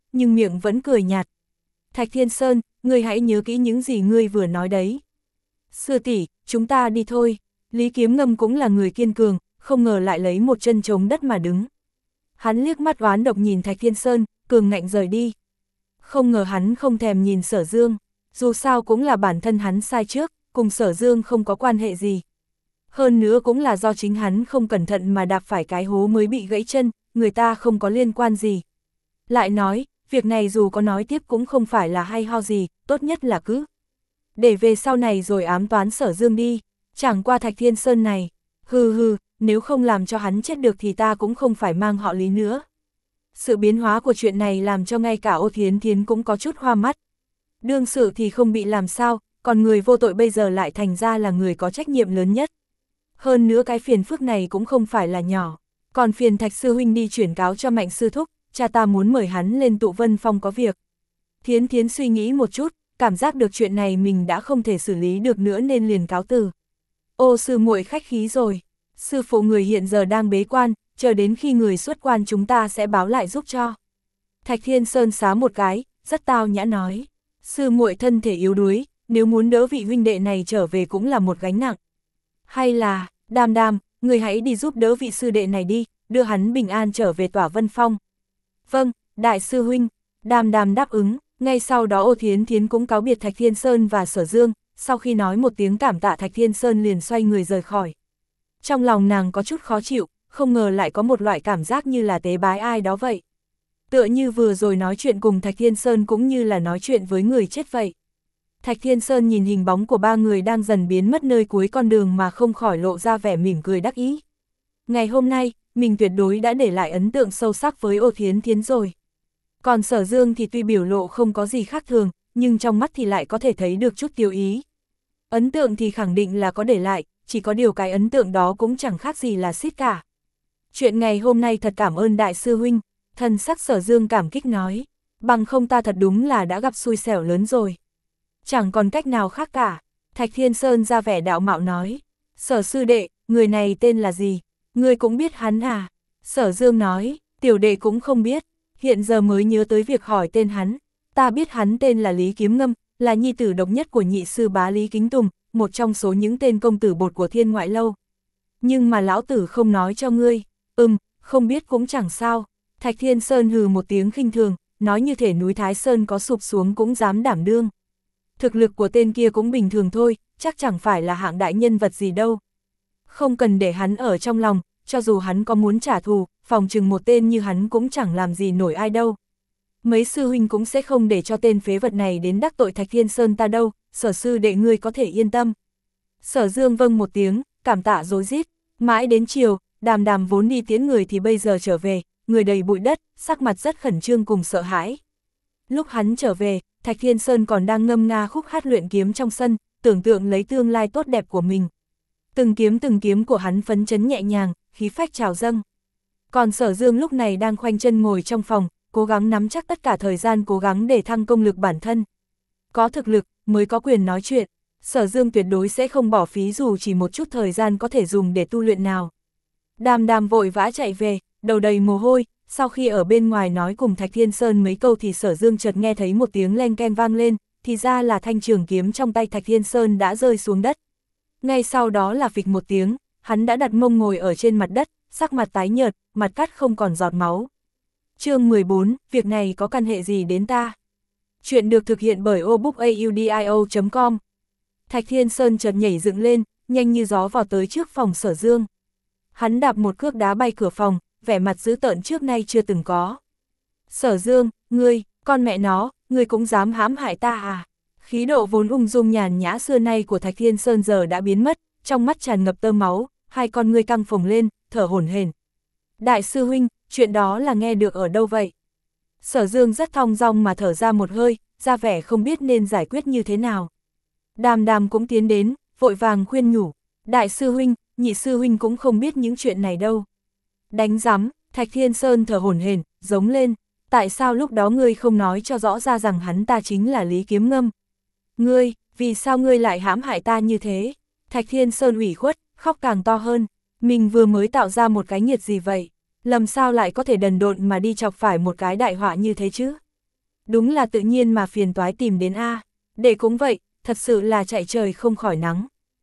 nhưng miệng vẫn cười nhạt. Thạch Thiên Sơn, ngươi hãy nhớ kỹ những gì ngươi vừa nói đấy. Sư tỷ, chúng ta đi thôi. Lý Kiếm Ngâm cũng là người kiên cường, không ngờ lại lấy một chân chống đất mà đứng. Hắn liếc mắt oán độc nhìn Thạch Thiên Sơn, cường ngạnh rời đi. Không ngờ hắn không thèm nhìn Sở Dương, dù sao cũng là bản thân hắn sai trước, cùng Sở Dương không có quan hệ gì. Hơn nữa cũng là do chính hắn không cẩn thận mà đạp phải cái hố mới bị gãy chân, người ta không có liên quan gì. Lại nói, việc này dù có nói tiếp cũng không phải là hay ho gì, tốt nhất là cứ để về sau này rồi ám toán Sở Dương đi, chẳng qua Thạch Thiên Sơn này, hừ hừ, nếu không làm cho hắn chết được thì ta cũng không phải mang họ Lý nữa. Sự biến hóa của chuyện này làm cho ngay cả Ô Thiến Thiến cũng có chút hoa mắt. Đương sự thì không bị làm sao, còn người vô tội bây giờ lại thành ra là người có trách nhiệm lớn nhất. Hơn nữa cái phiền phức này cũng không phải là nhỏ, còn phiền Thạch sư huynh đi chuyển cáo cho Mạnh sư thúc, cha ta muốn mời hắn lên tụ Vân Phong có việc. Thiến Thiến suy nghĩ một chút, cảm giác được chuyện này mình đã không thể xử lý được nữa nên liền cáo từ. Ô sư muội khách khí rồi, sư phụ người hiện giờ đang bế quan, chờ đến khi người xuất quan chúng ta sẽ báo lại giúp cho. Thạch Thiên Sơn xá một cái, rất tao nhã nói, sư muội thân thể yếu đuối, nếu muốn đỡ vị huynh đệ này trở về cũng là một gánh nặng. Hay là, Đam Đam, người hãy đi giúp đỡ vị sư đệ này đi, đưa hắn bình an trở về Tỏa Vân Phong. Vâng, đại sư huynh, Đam Đam đáp ứng, ngay sau đó Ô Thiến Thiến cũng cáo biệt Thạch Thiên Sơn và Sở Dương, sau khi nói một tiếng cảm tạ Thạch Thiên Sơn liền xoay người rời khỏi. Trong lòng nàng có chút khó chịu, không ngờ lại có một loại cảm giác như là tế bái ai đó vậy. Tựa như vừa rồi nói chuyện cùng Thạch Thiên Sơn cũng như là nói chuyện với người chết vậy. Thạch Thiên Sơn nhìn hình bóng của ba người đang dần biến mất nơi cuối con đường mà không khỏi lộ ra vẻ mỉm cười đắc ý. Ngày hôm nay, mình tuyệt đối đã để lại ấn tượng sâu sắc với Ô Thiến Thiến rồi. Còn Sở Dương thì tuy biểu lộ không có gì khác thường, nhưng trong mắt thì lại có thể thấy được chút tiêu ý. Ấn tượng thì khẳng định là có để lại, chỉ có điều cái ấn tượng đó cũng chẳng khác gì là xít cả. Chuyện ngày hôm nay thật cảm ơn đại sư huynh, thần sắc Sở Dương cảm kích nói, bằng không ta thật đúng là đã gặp xui xẻo lớn rồi. Chẳng còn cách nào khác cả, Thạch Thiên Sơn ra vẻ đạo mạo nói, Sở sư đệ, người này tên là gì, ngươi cũng biết hắn à? Sở Dương nói, tiểu đệ cũng không biết, hiện giờ mới nhớ tới việc hỏi tên hắn, ta biết hắn tên là Lý Kiếm Ngâm, là nhi tử độc nhất của nhị sư bá Lý Kính Tùng, một trong số những tên công tử bột của Thiên Ngoại Lâu. Nhưng mà lão tử không nói cho ngươi, ừm, không biết cũng chẳng sao. Thạch Thiên Sơn hừ một tiếng khinh thường, nói như thể núi Thái Sơn có sụp xuống cũng dám đảm đương. Thực lực của tên kia cũng bình thường thôi, chắc chẳng phải là hạng đại nhân vật gì đâu. Không cần để hắn ở trong lòng, cho dù hắn có muốn trả thù, phòng chừng một tên như hắn cũng chẳng làm gì nổi ai đâu. Mấy sư huynh cũng sẽ không để cho tên phế vật này đến đắc tội Thạch Thiên Sơn ta đâu, Sở sư đệ ngươi có thể yên tâm. Sở Dương vâng một tiếng, cảm tạ rối rít, mãi đến chiều, Đàm Đàm vốn đi tiễn người thì bây giờ trở về, người đầy bụi đất, sắc mặt rất khẩn trương cùng sợ hãi. Lúc hắn trở về, Thạch Thiên Sơn còn đang ngâm nga khúc hát luyện kiếm trong sân, tưởng tượng lấy tương lai tốt đẹp của mình. Từng kiếm từng kiếm của hắn phấn chấn nhẹ nhàng, khí phách trào dâng. Còn Sở Dương lúc này đang khoanh chân ngồi trong phòng, cố gắng nắm chắc tất cả thời gian cố gắng để thăng công lực bản thân. Có thực lực, mới có quyền nói chuyện, Sở Dương tuyệt đối sẽ không bỏ phí dù chỉ một chút thời gian có thể dùng để tu luyện nào. Đàm Đàm vội vã chạy về, đầu đầy mồ hôi, sau khi ở bên ngoài nói cùng Thạch Thiên Sơn mấy câu thì Sở Dương chợt nghe thấy một tiếng leng keng vang lên, thì ra là thanh trường kiếm trong tay Thạch Thiên Sơn đã rơi xuống đất. Ngay sau đó là phịch một tiếng, hắn đã đặt mông ngồi ở trên mặt đất, sắc mặt tái nhợt, mặt cắt không còn giọt máu. Chương mười bốn, việc này có căn hệ gì đến ta? Chuyện được thực hiện bởi obookaudio chấm com. Thạch Thiên Sơn chợt nhảy dựng lên, nhanh như gió vào tới trước phòng Sở Dương. Hắn đạp một cước đá bay cửa phòng, vẻ mặt dữ tợn trước nay chưa từng có. Sở Dương, ngươi, con mẹ nó, ngươi cũng dám hãm hại ta à? Khí độ vốn ung dung nhàn nhã xưa nay của Thạch Thiên Sơn giờ đã biến mất, trong mắt tràn ngập tơ máu, hai con ngươi căng phồng lên, thở hổn hển. Đại sư huynh, chuyện đó là nghe được ở đâu vậy? Sở Dương rất thong dong mà thở ra một hơi, ra vẻ không biết nên giải quyết như thế nào. Đàm Đàm cũng tiến đến, vội vàng khuyên nhủ, đại sư huynh, nhị sư huynh cũng không biết những chuyện này đâu. Đánh rắm, Thạch Thiên Sơn thở hổn hển, giống lên, tại sao lúc đó ngươi không nói cho rõ ra rằng hắn ta chính là Lý Kiếm Ngâm? Ngươi, vì sao ngươi lại hãm hại ta như thế? Thạch Thiên Sơn ủy khuất, khóc càng to hơn, mình vừa mới tạo ra một cái nghiệt gì vậy? Làm sao lại có thể đần độn mà đi chọc phải một cái đại họa như thế chứ? Đúng là tự nhiên mà phiền toái tìm đến A, đệ cũng vậy, thật sự là chạy trời không khỏi nắng.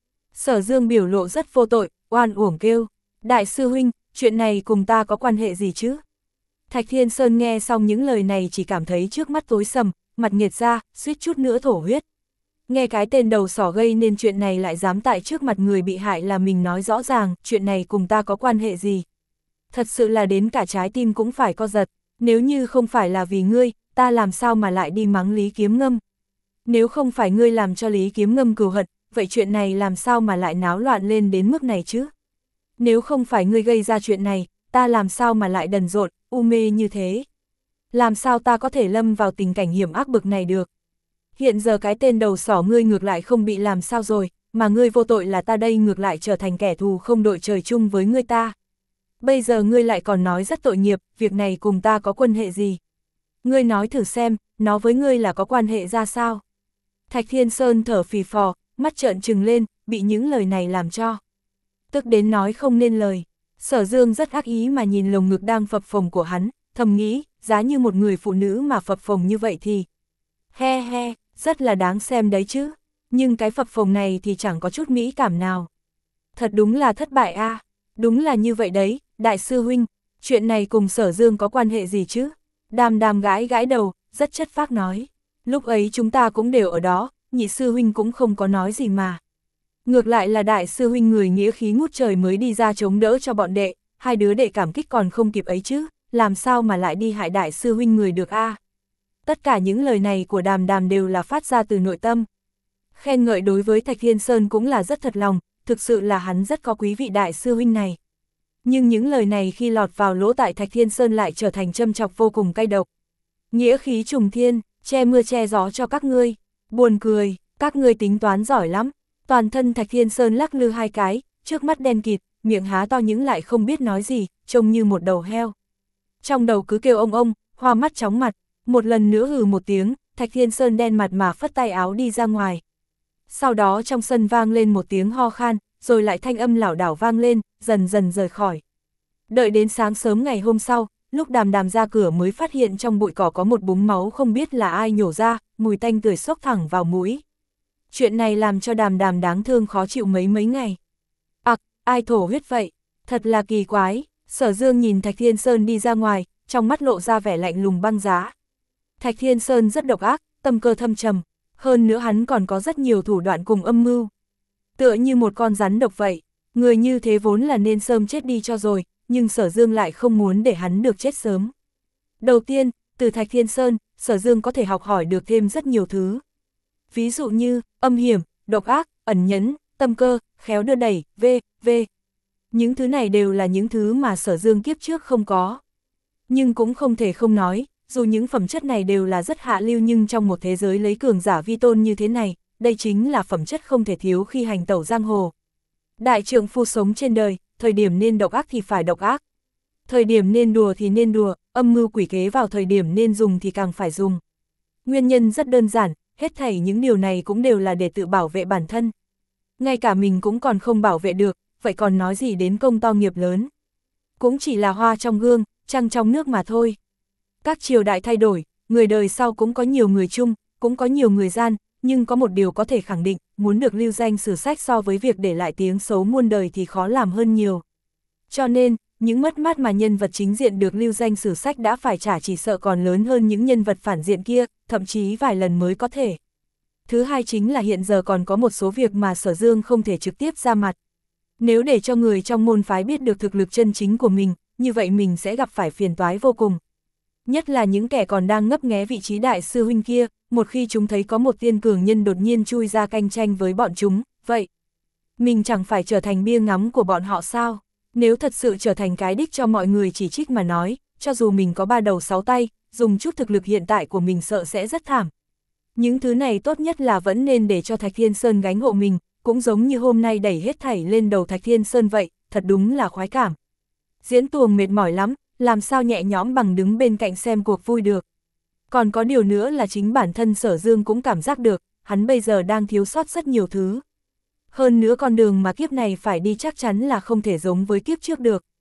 Sở Dương biểu lộ rất vô tội, oan uổng kêu, đại sư huynh, chuyện này cùng ta có quan hệ gì chứ? Thạch Thiên Sơn nghe xong những lời này chỉ cảm thấy trước mắt tối sầm, mặt nghiệt ra, suýt chút nữa thổ huyết. Nghe cái tên đầu sỏ gây nên chuyện này lại dám tại trước mặt người bị hại là mình nói rõ ràng, chuyện này cùng ta có quan hệ gì. Thật sự là đến cả trái tim cũng phải co giật, nếu như không phải là vì ngươi, ta làm sao mà lại đi mắng Lý Kiếm Ngâm. Nếu không phải ngươi làm cho Lý Kiếm Ngâm cừu hận, vậy chuyện này làm sao mà lại náo loạn lên đến mức này chứ? Nếu không phải ngươi gây ra chuyện này, ta làm sao mà lại đần rộn, u mê như thế? Làm sao ta có thể lâm vào tình cảnh hiểm ác bực này được? Hiện giờ cái tên đầu sỏ ngươi ngược lại không bị làm sao rồi, mà ngươi vô tội là ta đây ngược lại trở thành kẻ thù không đội trời chung với ngươi ta. Bây giờ ngươi lại còn nói rất tội nghiệp, việc này cùng ta có quan hệ gì? Ngươi nói thử xem, nó với ngươi là có quan hệ ra sao? Thạch Thiên Sơn thở phì phò, mắt trợn trừng lên, bị những lời này làm cho. Tức đến nói không nên lời. Sở Dương rất ác ý mà nhìn lồng ngực đang phập phồng của hắn, thầm nghĩ, giá như một người phụ nữ mà phập phồng như vậy thì... He he, rất là đáng xem đấy chứ, nhưng cái phập phồng này thì chẳng có chút mỹ cảm nào. Thật đúng là thất bại a, à. Đúng là như vậy đấy, đại sư huynh, chuyện này cùng Sở Dương có quan hệ gì chứ? Đàm đàm gãi gãi đầu, rất chất phác nói. Lúc ấy chúng ta cũng đều ở đó, nhị sư huynh cũng không có nói gì mà. Ngược lại là đại sư huynh người nghĩa khí ngút trời mới đi ra chống đỡ cho bọn đệ, hai đứa đệ cảm kích còn không kịp ấy chứ, làm sao mà lại đi hại đại sư huynh người được a? À? Tất cả những lời này của đàm đàm đều là phát ra từ nội tâm. Khen ngợi đối với Thạch Thiên Sơn cũng là rất thật lòng, thực sự là hắn rất có quý vị đại sư huynh này. Nhưng những lời này khi lọt vào lỗ tại Thạch Thiên Sơn lại trở thành châm chọc vô cùng cay độc. Nghĩa khí trùng thiên, che mưa che gió cho các ngươi, buồn cười, các ngươi tính toán giỏi lắm. Toàn thân Thạch Thiên Sơn lắc lư hai cái, trước mắt đen kịt, miệng há to những lại không biết nói gì, trông như một đầu heo. Trong đầu cứ kêu ông ông, hoa mắt chóng mặt, một lần nữa hừ một tiếng, Thạch Thiên Sơn đen mặt mà phất tay áo đi ra ngoài. Sau đó trong sân vang lên một tiếng ho khan, rồi lại thanh âm lảo đảo vang lên, dần dần rời khỏi. Đợi đến sáng sớm ngày hôm sau, lúc đàm đàm ra cửa mới phát hiện trong bụi cỏ có một búng máu không biết là ai nhổ ra, mùi tanh tưởi xốc thẳng vào mũi. Chuyện này làm cho đàm đàm đáng thương khó chịu mấy mấy ngày. Ặc, à, ai thổ huyết vậy? Thật là kỳ quái. Sở Dương nhìn Thạch Thiên Sơn đi ra ngoài, trong mắt lộ ra vẻ lạnh lùng băng giá. Thạch Thiên Sơn rất độc ác, tâm cơ thâm trầm, hơn nữa hắn còn có rất nhiều thủ đoạn cùng âm mưu. Tựa như một con rắn độc vậy, người như thế vốn là nên sớm chết đi cho rồi, nhưng Sở Dương lại không muốn để hắn được chết sớm. Đầu tiên, từ Thạch Thiên Sơn, Sở Dương có thể học hỏi được thêm rất nhiều thứ. Ví dụ như, âm hiểm, độc ác, ẩn nhẫn, tâm cơ, khéo đưa đẩy, vân vân. Những thứ này đều là những thứ mà Sở Dương kiếp trước không có. Nhưng cũng không thể không nói, dù những phẩm chất này đều là rất hạ lưu nhưng trong một thế giới lấy cường giả vi tôn như thế này, đây chính là phẩm chất không thể thiếu khi hành tẩu giang hồ. Đại trượng phu sống trên đời, thời điểm nên độc ác thì phải độc ác. Thời điểm nên đùa thì nên đùa, âm mưu quỷ kế vào thời điểm nên dùng thì càng phải dùng. Nguyên nhân rất đơn giản, hết thảy những điều này cũng đều là để tự bảo vệ bản thân. Ngay cả mình cũng còn không bảo vệ được, vậy còn nói gì đến công to nghiệp lớn. Cũng chỉ là hoa trong gương, trăng trong nước mà thôi. Các triều đại thay đổi, người đời sau cũng có nhiều người chung, cũng có nhiều người gian, nhưng có một điều có thể khẳng định, muốn được lưu danh sử sách so với việc để lại tiếng xấu muôn đời thì khó làm hơn nhiều. Cho nên, những mất mát mà nhân vật chính diện được lưu danh sử sách đã phải trả chỉ sợ còn lớn hơn những nhân vật phản diện kia, thậm chí vài lần mới có thể. Thứ hai chính là hiện giờ còn có một số việc mà Sở Dương không thể trực tiếp ra mặt. Nếu để cho người trong môn phái biết được thực lực chân chính của mình, như vậy mình sẽ gặp phải phiền toái vô cùng. Nhất là những kẻ còn đang ngấp nghé vị trí đại sư huynh kia, một khi chúng thấy có một tiên cường nhân đột nhiên chui ra cạnh tranh với bọn chúng, vậy mình chẳng phải trở thành bia ngắm của bọn họ sao? Nếu thật sự trở thành cái đích cho mọi người chỉ trích mà nói, cho dù mình có ba đầu sáu tay, dùng chút thực lực hiện tại của mình sợ sẽ rất thảm. Những thứ này tốt nhất là vẫn nên để cho Thạch Thiên Sơn gánh hộ mình, cũng giống như hôm nay đẩy hết thảy lên đầu Thạch Thiên Sơn vậy, thật đúng là khoái cảm. Diễn tuồng mệt mỏi lắm, làm sao nhẹ nhõm bằng đứng bên cạnh xem cuộc vui được. Còn có điều nữa là chính bản thân Sở Dương cũng cảm giác được, hắn bây giờ đang thiếu sót rất nhiều thứ. Hơn nữa con đường mà kiếp này phải đi chắc chắn là không thể giống với kiếp trước được.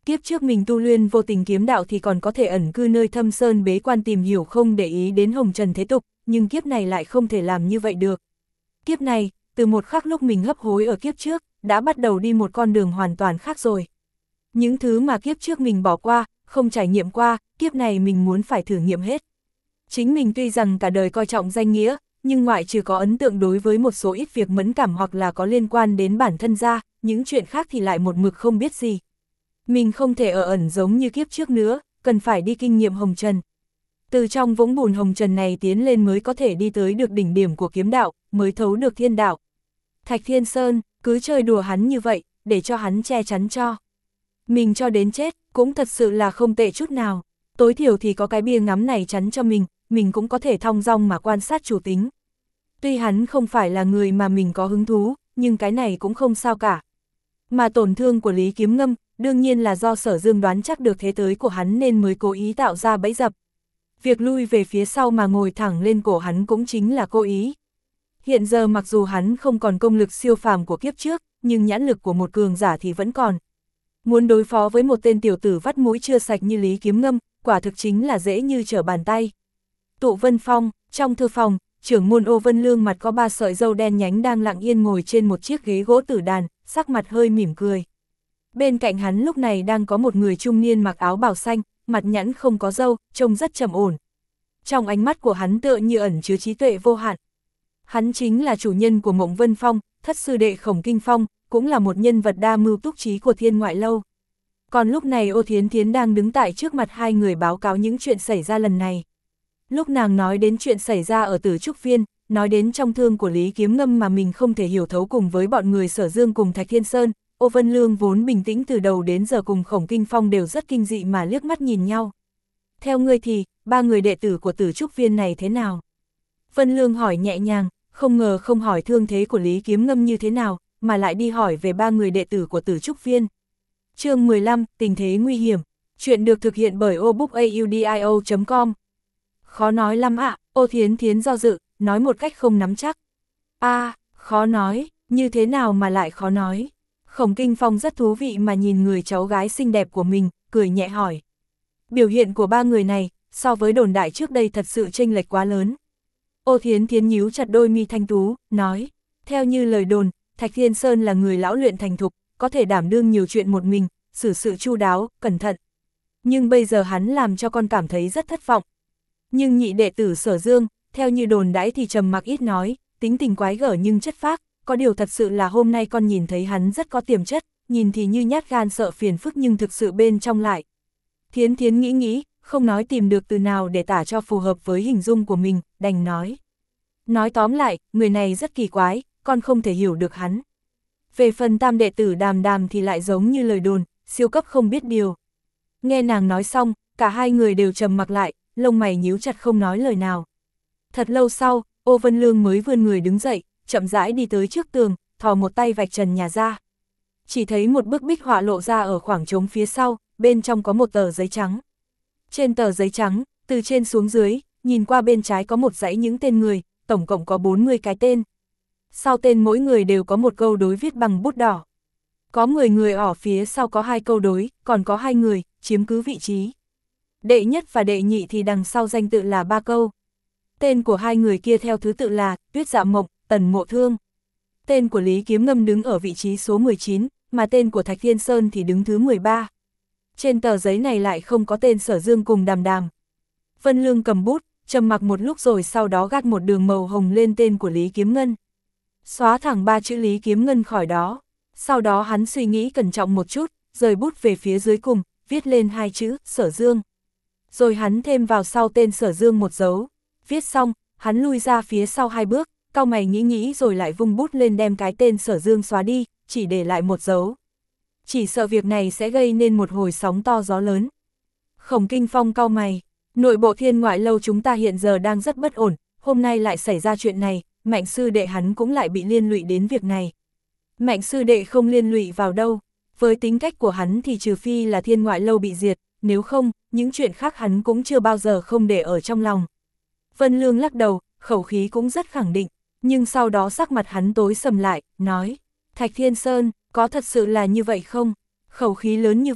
Kiếp trước mình tu luyện vô tình kiếm đạo thì còn có thể ẩn cư nơi thâm sơn bế quan tìm hiểu không để ý đến hồng trần thế tục, nhưng kiếp này lại không thể làm như vậy được. Kiếp này, từ một khắc lúc mình hấp hối ở kiếp trước, đã bắt đầu đi một con đường hoàn toàn khác rồi. Những thứ mà kiếp trước mình bỏ qua, không trải nghiệm qua, kiếp này mình muốn phải thử nghiệm hết. Chính mình tuy rằng cả đời coi trọng danh nghĩa, nhưng ngoại trừ có ấn tượng đối với một số ít việc mẫn cảm hoặc là có liên quan đến bản thân ra, những chuyện khác thì lại một mực không biết gì. Mình không thể ở ẩn giống như kiếp trước nữa, cần phải đi kinh nghiệm hồng trần. Từ trong vũng bùn hồng trần này tiến lên mới có thể đi tới được đỉnh điểm của kiếm đạo, mới thấu được thiên đạo. Thạch Thiên Sơn, cứ chơi đùa hắn như vậy, để cho hắn che chắn cho. Mình cho đến chết, cũng thật sự là không tệ chút nào. Tối thiểu thì có cái bia ngắm này chắn cho mình, mình cũng có thể thong dong mà quan sát chủ tính. Tuy hắn không phải là người mà mình có hứng thú, nhưng cái này cũng không sao cả. Mà tổn thương của Lý Kiếm Ngâm, đương nhiên là do Sở Dương đoán chắc được thế tới của hắn nên mới cố ý tạo ra bẫy dập. Việc lui về phía sau mà ngồi thẳng lên cổ hắn cũng chính là cố ý. Hiện giờ mặc dù hắn không còn công lực siêu phàm của kiếp trước, nhưng nhãn lực của một cường giả thì vẫn còn. Muốn đối phó với một tên tiểu tử vắt mũi chưa sạch như Lý Kiếm Ngâm, quả thực chính là dễ như trở bàn tay. Tụ Vân Phong, trong thư phòng, trưởng môn Ô Vân Lương mặt có ba sợi râu đen nhánh đang lặng yên ngồi trên một chiếc ghế gỗ tử đàn, sắc mặt hơi mỉm cười. Bên cạnh hắn lúc này đang có một người trung niên mặc áo bào xanh, mặt nhẵn không có râu, trông rất trầm ổn. Trong ánh mắt của hắn tựa như ẩn chứa trí tuệ vô hạn. Hắn chính là chủ nhân của Mộng Vân Phong, thất sư đệ Khổng Kinh Phong, cũng là một nhân vật đa mưu túc trí của Thiên Ngoại Lâu. Còn lúc này Ô Thiến Thiến đang đứng tại trước mặt hai người báo cáo những chuyện xảy ra lần này. Lúc nàng nói đến chuyện xảy ra ở Tử Trúc Viên, nói đến trong thương của Lý Kiếm Ngâm mà mình không thể hiểu thấu cùng với bọn người Sở Dương cùng Thạch Thiên Sơn, Ô Vân Lương vốn bình tĩnh từ đầu đến giờ cùng Khổng Kinh Phong đều rất kinh dị mà liếc mắt nhìn nhau. Theo ngươi thì, ba người đệ tử của Tử Trúc Viên này thế nào? Vân Lương hỏi nhẹ nhàng, không ngờ không hỏi thương thế của Lý Kiếm Ngâm như thế nào, mà lại đi hỏi về ba người đệ tử của Tử Trúc Viên. Chương mười lăm, tình thế nguy hiểm. Chuyện được thực hiện bởi obookaudio chấm com. Khó nói lắm ạ, à, Ô Thiến Thiến do dự, nói một cách không nắm chắc. A, à, khó nói, như thế nào mà lại khó nói? Khổng Kinh Phong rất thú vị mà nhìn người cháu gái xinh đẹp của mình, cười nhẹ hỏi. Biểu hiện của ba người này, so với đồn đại trước đây thật sự chênh lệch quá lớn. Ô Thiến Thiến nhíu chặt đôi mi thanh tú, nói, theo như lời đồn, Thạch Thiên Sơn là người lão luyện thành thục, có thể đảm đương nhiều chuyện một mình, xử sự chu đáo, cẩn thận. Nhưng bây giờ hắn làm cho con cảm thấy rất thất vọng. Nhưng nhị đệ tử Sở Dương, theo như đồn đãi thì trầm mặc ít nói, tính tình quái gở nhưng chất phác, có điều thật sự là hôm nay con nhìn thấy hắn rất có tiềm chất, nhìn thì như nhát gan sợ phiền phức nhưng thực sự bên trong lại. Thiến Thiến nghĩ nghĩ, không nói tìm được từ nào để tả cho phù hợp với hình dung của mình, đành nói. Nói tóm lại, người này rất kỳ quái, con không thể hiểu được hắn. Về phần tam đệ tử Đàm Đàm thì lại giống như lời đồn, siêu cấp không biết điều. Nghe nàng nói xong, cả hai người đều trầm mặc lại, lông mày nhíu chặt không nói lời nào. Thật lâu sau, Ô Vân Lương mới vươn người đứng dậy, chậm rãi đi tới trước tường, thò một tay vạch trần nhà ra. Chỉ thấy một bức bích họa lộ ra ở khoảng trống phía sau, bên trong có một tờ giấy trắng. Trên tờ giấy trắng, từ trên xuống dưới, nhìn qua bên trái có một dãy những tên người, tổng cộng có bốn mươi cái tên. Sau tên mỗi người đều có một câu đối viết bằng bút đỏ. Có mười người ở phía sau có hai câu đối, còn có hai người, chiếm cứ vị trí. Đệ nhất và đệ nhị thì đằng sau danh tự là ba câu. Tên của hai người kia theo thứ tự là Tuyết Dạ Mộng, Tần Mộ Thương. Tên của Lý Kiếm Ngâm đứng ở vị trí số mười chín, mà tên của Thạch Thiên Sơn thì đứng thứ mười ba. Trên tờ giấy này lại không có tên Sở Dương cùng Đàm Đàm. Vân Lương cầm bút, trầm mặc một lúc rồi sau đó gác một đường màu hồng lên tên của Lý Kiếm Ngân. Xóa thẳng ba chữ Lý Kiếm Ngân khỏi đó. Sau đó hắn suy nghĩ cẩn trọng một chút, rời bút về phía dưới cùng, viết lên hai chữ Sở Dương. Rồi hắn thêm vào sau tên Sở Dương một dấu. Viết xong, hắn lui ra phía sau hai bước, cau mày nghĩ nghĩ rồi lại vung bút lên đem cái tên Sở Dương xóa đi, chỉ để lại một dấu. Chỉ sợ việc này sẽ gây nên một hồi sóng to gió lớn. Khổng Kinh Phong cau mày, nội bộ Thiên Ngoại Lâu chúng ta hiện giờ đang rất bất ổn, hôm nay lại xảy ra chuyện này, Mạnh sư đệ hắn cũng lại bị liên lụy đến việc này. Mạnh sư đệ không liên lụy vào đâu, với tính cách của hắn thì trừ phi là Thiên Ngoại Lâu bị diệt, nếu không, những chuyện khác hắn cũng chưa bao giờ không để ở trong lòng. Vân Lương lắc đầu, khẩu khí cũng rất khẳng định, nhưng sau đó sắc mặt hắn tối sầm lại, nói, Thạch Thiên Sơn, có thật sự là như vậy không? Khẩu khí lớn như vậy,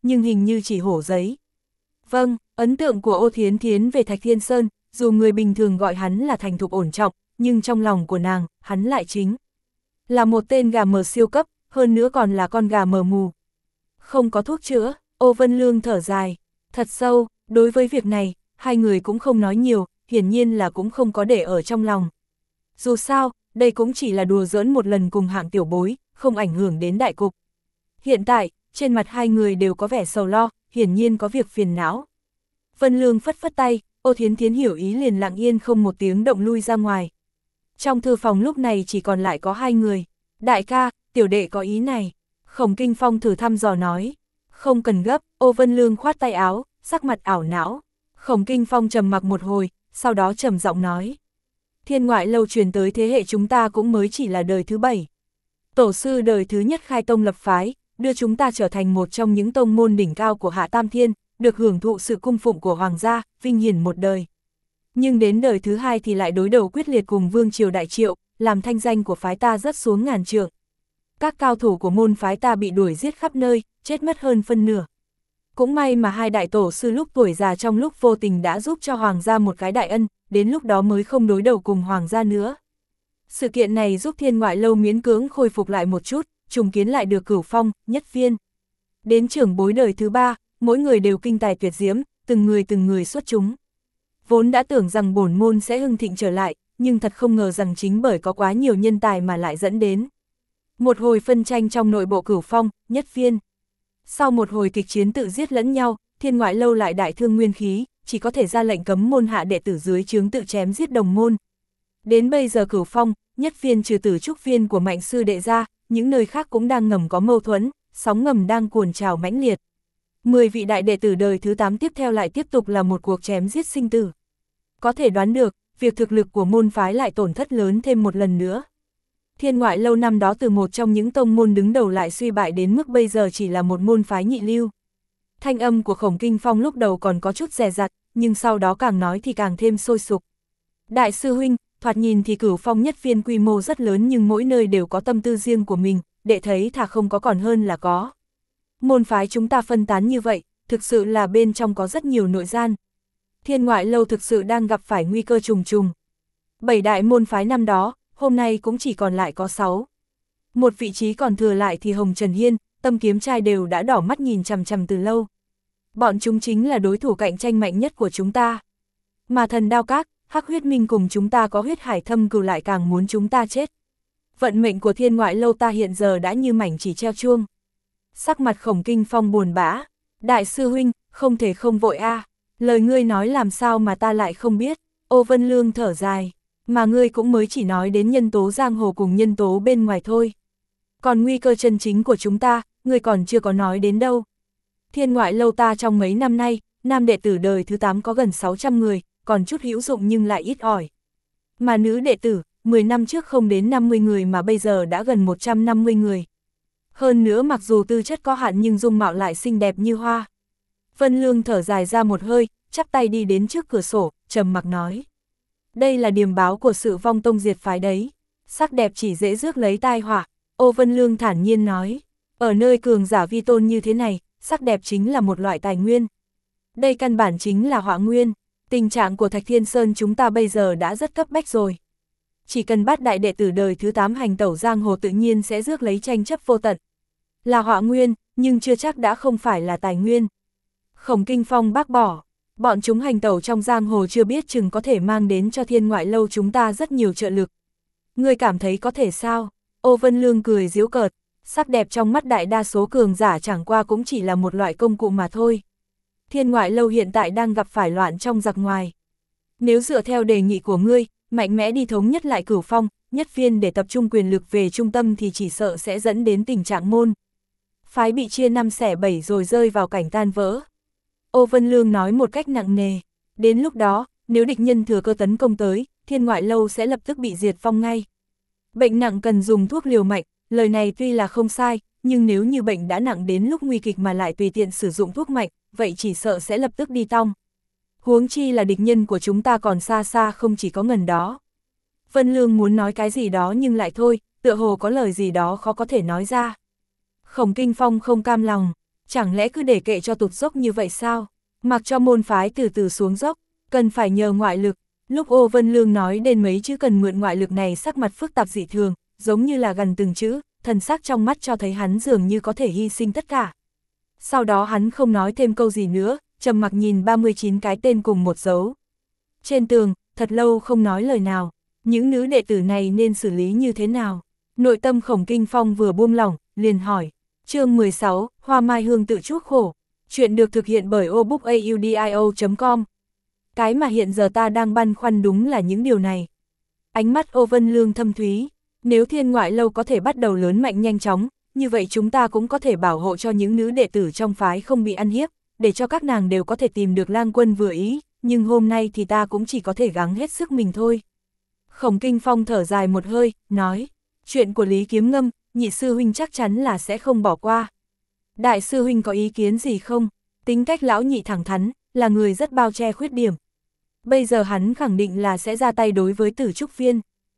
nhưng hình như chỉ hổ giấy. Vâng, ấn tượng của Ô Thiến Thiến về Thạch Thiên Sơn, dù người bình thường gọi hắn là thành thục ổn trọng, nhưng trong lòng của nàng, hắn lại chính là một tên gà mờ siêu cấp, hơn nữa còn là con gà mờ mù. Không có thuốc chữa, Ô Vân Lương thở dài, thật sâu, đối với việc này, hai người cũng không nói nhiều, hiển nhiên là cũng không có để ở trong lòng. Dù sao, đây cũng chỉ là đùa giỡn một lần cùng hạng tiểu bối, không ảnh hưởng đến đại cục. Hiện tại, trên mặt hai người đều có vẻ sầu lo, hiển nhiên có việc phiền não. Vân Lương phất phất tay, Ô Thiến Thiến hiểu ý liền lặng yên không một tiếng động lui ra ngoài. Trong thư phòng lúc này chỉ còn lại có hai người. Đại ca, tiểu đệ có ý này. Khổng Kinh Phong thử thăm dò nói. Không cần gấp, Ô Vân Lương khoát tay áo, sắc mặt ảo não. Khổng Kinh Phong trầm mặc một hồi, sau đó trầm giọng nói. Thiên Ngoại Lâu truyền tới thế hệ chúng ta cũng mới chỉ là đời thứ bảy. Tổ sư đời thứ nhất khai tông lập phái, đưa chúng ta trở thành một trong những tông môn đỉnh cao của Hạ Tam Thiên, được hưởng thụ sự cung phụng của Hoàng gia, vinh hiển một đời. Nhưng đến đời thứ hai thì lại đối đầu quyết liệt cùng Vương Triều Đại Triệu, làm thanh danh của phái ta rớt xuống ngàn trượng. Các cao thủ của môn phái ta bị đuổi giết khắp nơi, chết mất hơn phân nửa. Cũng may mà hai đại tổ sư lúc tuổi già trong lúc vô tình đã giúp cho Hoàng gia một cái đại ân, đến lúc đó mới không đối đầu cùng Hoàng gia nữa. Sự kiện này giúp Thiên Ngoại Lâu miễn cưỡng khôi phục lại một chút, trùng kiến lại được Cửu Phong, Nhất Viên. Đến trưởng bối đời thứ ba, mỗi người đều kinh tài tuyệt diễm, từng người từng người xuất chúng. Vốn đã tưởng rằng bổn môn sẽ hưng thịnh trở lại, nhưng thật không ngờ rằng chính bởi có quá nhiều nhân tài mà lại dẫn đến một hồi phân tranh trong nội bộ Cửu Phong, Nhất Viên. Sau một hồi kịch chiến tự giết lẫn nhau, Thiên Ngoại Lâu lại đại thương nguyên khí, chỉ có thể ra lệnh cấm môn hạ đệ tử dưới trướng tự chém giết đồng môn. Đến bây giờ Cửu Phong, Nhất Viên trừ tử trúc viên của Mạnh sư đệ ra, những nơi khác cũng đang ngầm có mâu thuẫn, sóng ngầm đang cuồn trào mãnh liệt. Mười vị đại đệ tử đời thứ tám tiếp theo lại tiếp tục là một cuộc chém giết sinh tử. Có thể đoán được, việc thực lực của môn phái lại tổn thất lớn thêm một lần nữa. Thiên Ngoại Lâu năm đó từ một trong những tông môn đứng đầu lại suy bại đến mức bây giờ chỉ là một môn phái nhị lưu. Thanh âm của Khổng Kinh Phong lúc đầu còn có chút dè dặt, nhưng sau đó càng nói thì càng thêm sôi sục. Đại sư huynh, thoạt nhìn thì Cửu Phong Nhất Viên quy mô rất lớn nhưng mỗi nơi đều có tâm tư riêng của mình, đệ thấy thà không có còn hơn là có. Môn phái chúng ta phân tán như vậy, thực sự là bên trong có rất nhiều nội gian. Thiên Ngoại Lâu thực sự đang gặp phải nguy cơ trùng trùng. Bảy đại môn phái năm đó, hôm nay cũng chỉ còn lại có sáu. Một vị trí còn thừa lại thì Hồng Trần Hiên, Tâm Kiếm Trai đều đã đỏ mắt nhìn chằm chằm từ lâu. Bọn chúng chính là đối thủ cạnh tranh mạnh nhất của chúng ta. Mà Thần Đao Các, Hắc Huyết Minh cùng chúng ta có huyết hải thâm cừu lại càng muốn chúng ta chết. Vận mệnh của Thiên Ngoại Lâu ta hiện giờ đã như mảnh chỉ treo chuông. Sắc mặt Khổng Kinh Phong buồn bã. Đại sư huynh, không thể không vội a. À. Lời ngươi nói làm sao mà ta lại không biết. Ô Vân Lương thở dài. Mà ngươi cũng mới chỉ nói đến nhân tố giang hồ cùng nhân tố bên ngoài thôi. Còn nguy cơ chân chính của chúng ta, ngươi còn chưa có nói đến đâu. Thiên Ngoại Lâu ta trong mấy năm nay, nam đệ tử đời thứ tám có gần sáu trăm người, còn chút hữu dụng nhưng lại ít ỏi. Mà nữ đệ tử, mười năm trước không đến năm mươi người mà bây giờ đã gần một trăm năm mươi người. Hơn nữa mặc dù tư chất có hạn nhưng dung mạo lại xinh đẹp như hoa. Vân Lương thở dài ra một hơi, chắp tay đi đến trước cửa sổ, trầm mặc nói. Đây là điềm báo của sự vong tông diệt phái đấy. Sắc đẹp chỉ dễ rước lấy tai họa. Ô Vân Lương thản nhiên nói. Ở nơi cường giả vi tôn như thế này, sắc đẹp chính là một loại tài nguyên. Đây căn bản chính là họa nguyên. Tình trạng của Thạch Thiên Sơn chúng ta bây giờ đã rất cấp bách rồi. Chỉ cần bắt đại đệ tử đời thứ tám hành tẩu giang hồ tự nhiên sẽ rước lấy tranh chấp vô tận. Là họa nguyên, nhưng chưa chắc đã không phải là tài nguyên. Khổng Kinh Phong bác bỏ. Bọn chúng hành tẩu trong giang hồ chưa biết chừng có thể mang đến cho Thiên Ngoại Lâu chúng ta rất nhiều trợ lực. Ngươi cảm thấy có thể sao? Ô Vân Lương cười giễu cợt. Sắc đẹp trong mắt đại đa số cường giả chẳng qua cũng chỉ là một loại công cụ mà thôi. Thiên Ngoại Lâu hiện tại đang gặp phải loạn trong giặc ngoài. Nếu dựa theo đề nghị của ngươi, mạnh mẽ đi thống nhất lại Cửu Phong, Nhất Viên để tập trung quyền lực về trung tâm thì chỉ sợ sẽ dẫn đến tình trạng môn phái bị chia năm xẻ bảy rồi rơi vào cảnh tan vỡ. Ô Vân Lương nói một cách nặng nề. Đến lúc đó, nếu địch nhân thừa cơ tấn công tới, Thiên Ngoại Lâu sẽ lập tức bị diệt vong ngay. Bệnh nặng cần dùng thuốc liều mạnh, lời này tuy là không sai, nhưng nếu như bệnh đã nặng đến lúc nguy kịch mà lại tùy tiện sử dụng thuốc mạnh, vậy chỉ sợ sẽ lập tức đi tong. Huống chi là địch nhân của chúng ta còn xa xa không chỉ có ngần đó. Vân Lương muốn nói cái gì đó nhưng lại thôi, tựa hồ có lời gì đó khó có thể nói ra. Khổng Kinh Phong không cam lòng. chẳng lẽ cứ để kệ cho tụt dốc như vậy sao? Mặc cho môn phái từ từ xuống dốc, cần phải nhờ ngoại lực. Lúc Ô Vân Lương nói đến mấy chữ cần mượn ngoại lực này, sắc mặt phức tạp dị thường, giống như là gần từng chữ, thần sắc trong mắt cho thấy hắn dường như có thể hy sinh tất cả. Sau đó hắn không nói thêm câu gì nữa, trầm mặc nhìn ba mươi chín cái tên cùng một dấu. Trên tường, thật lâu không nói lời nào, những nữ đệ tử này nên xử lý như thế nào? Nội tâm Khổng Kinh Phong vừa buông lỏng, liền hỏi. Chương mười sáu, Hoa Mai Hương tự chuốc khổ. Chuyện được thực hiện bởi obookaudio chấm com. Cái mà hiện giờ ta đang băn khoăn đúng là những điều này. Ánh mắt Ô Vân Lương thâm thúy. Nếu Thiên Ngoại Lâu có thể bắt đầu lớn mạnh nhanh chóng, như vậy chúng ta cũng có thể bảo hộ cho những nữ đệ tử trong phái không bị ăn hiếp, để cho các nàng đều có thể tìm được lang quân vừa ý, nhưng hôm nay thì ta cũng chỉ có thể gắng hết sức mình thôi. Khổng Kinh Phong thở dài một hơi, nói, chuyện của Lý Kiếm Ngâm, nhị sư huynh chắc chắn là sẽ không bỏ qua. Đại sư huynh có ý kiến gì không? Tính cách lão nhị thẳng thắn, là người rất bao che khuyết điểm. Bây giờ hắn khẳng định là sẽ ra tay đối với Tử Trúc Viên.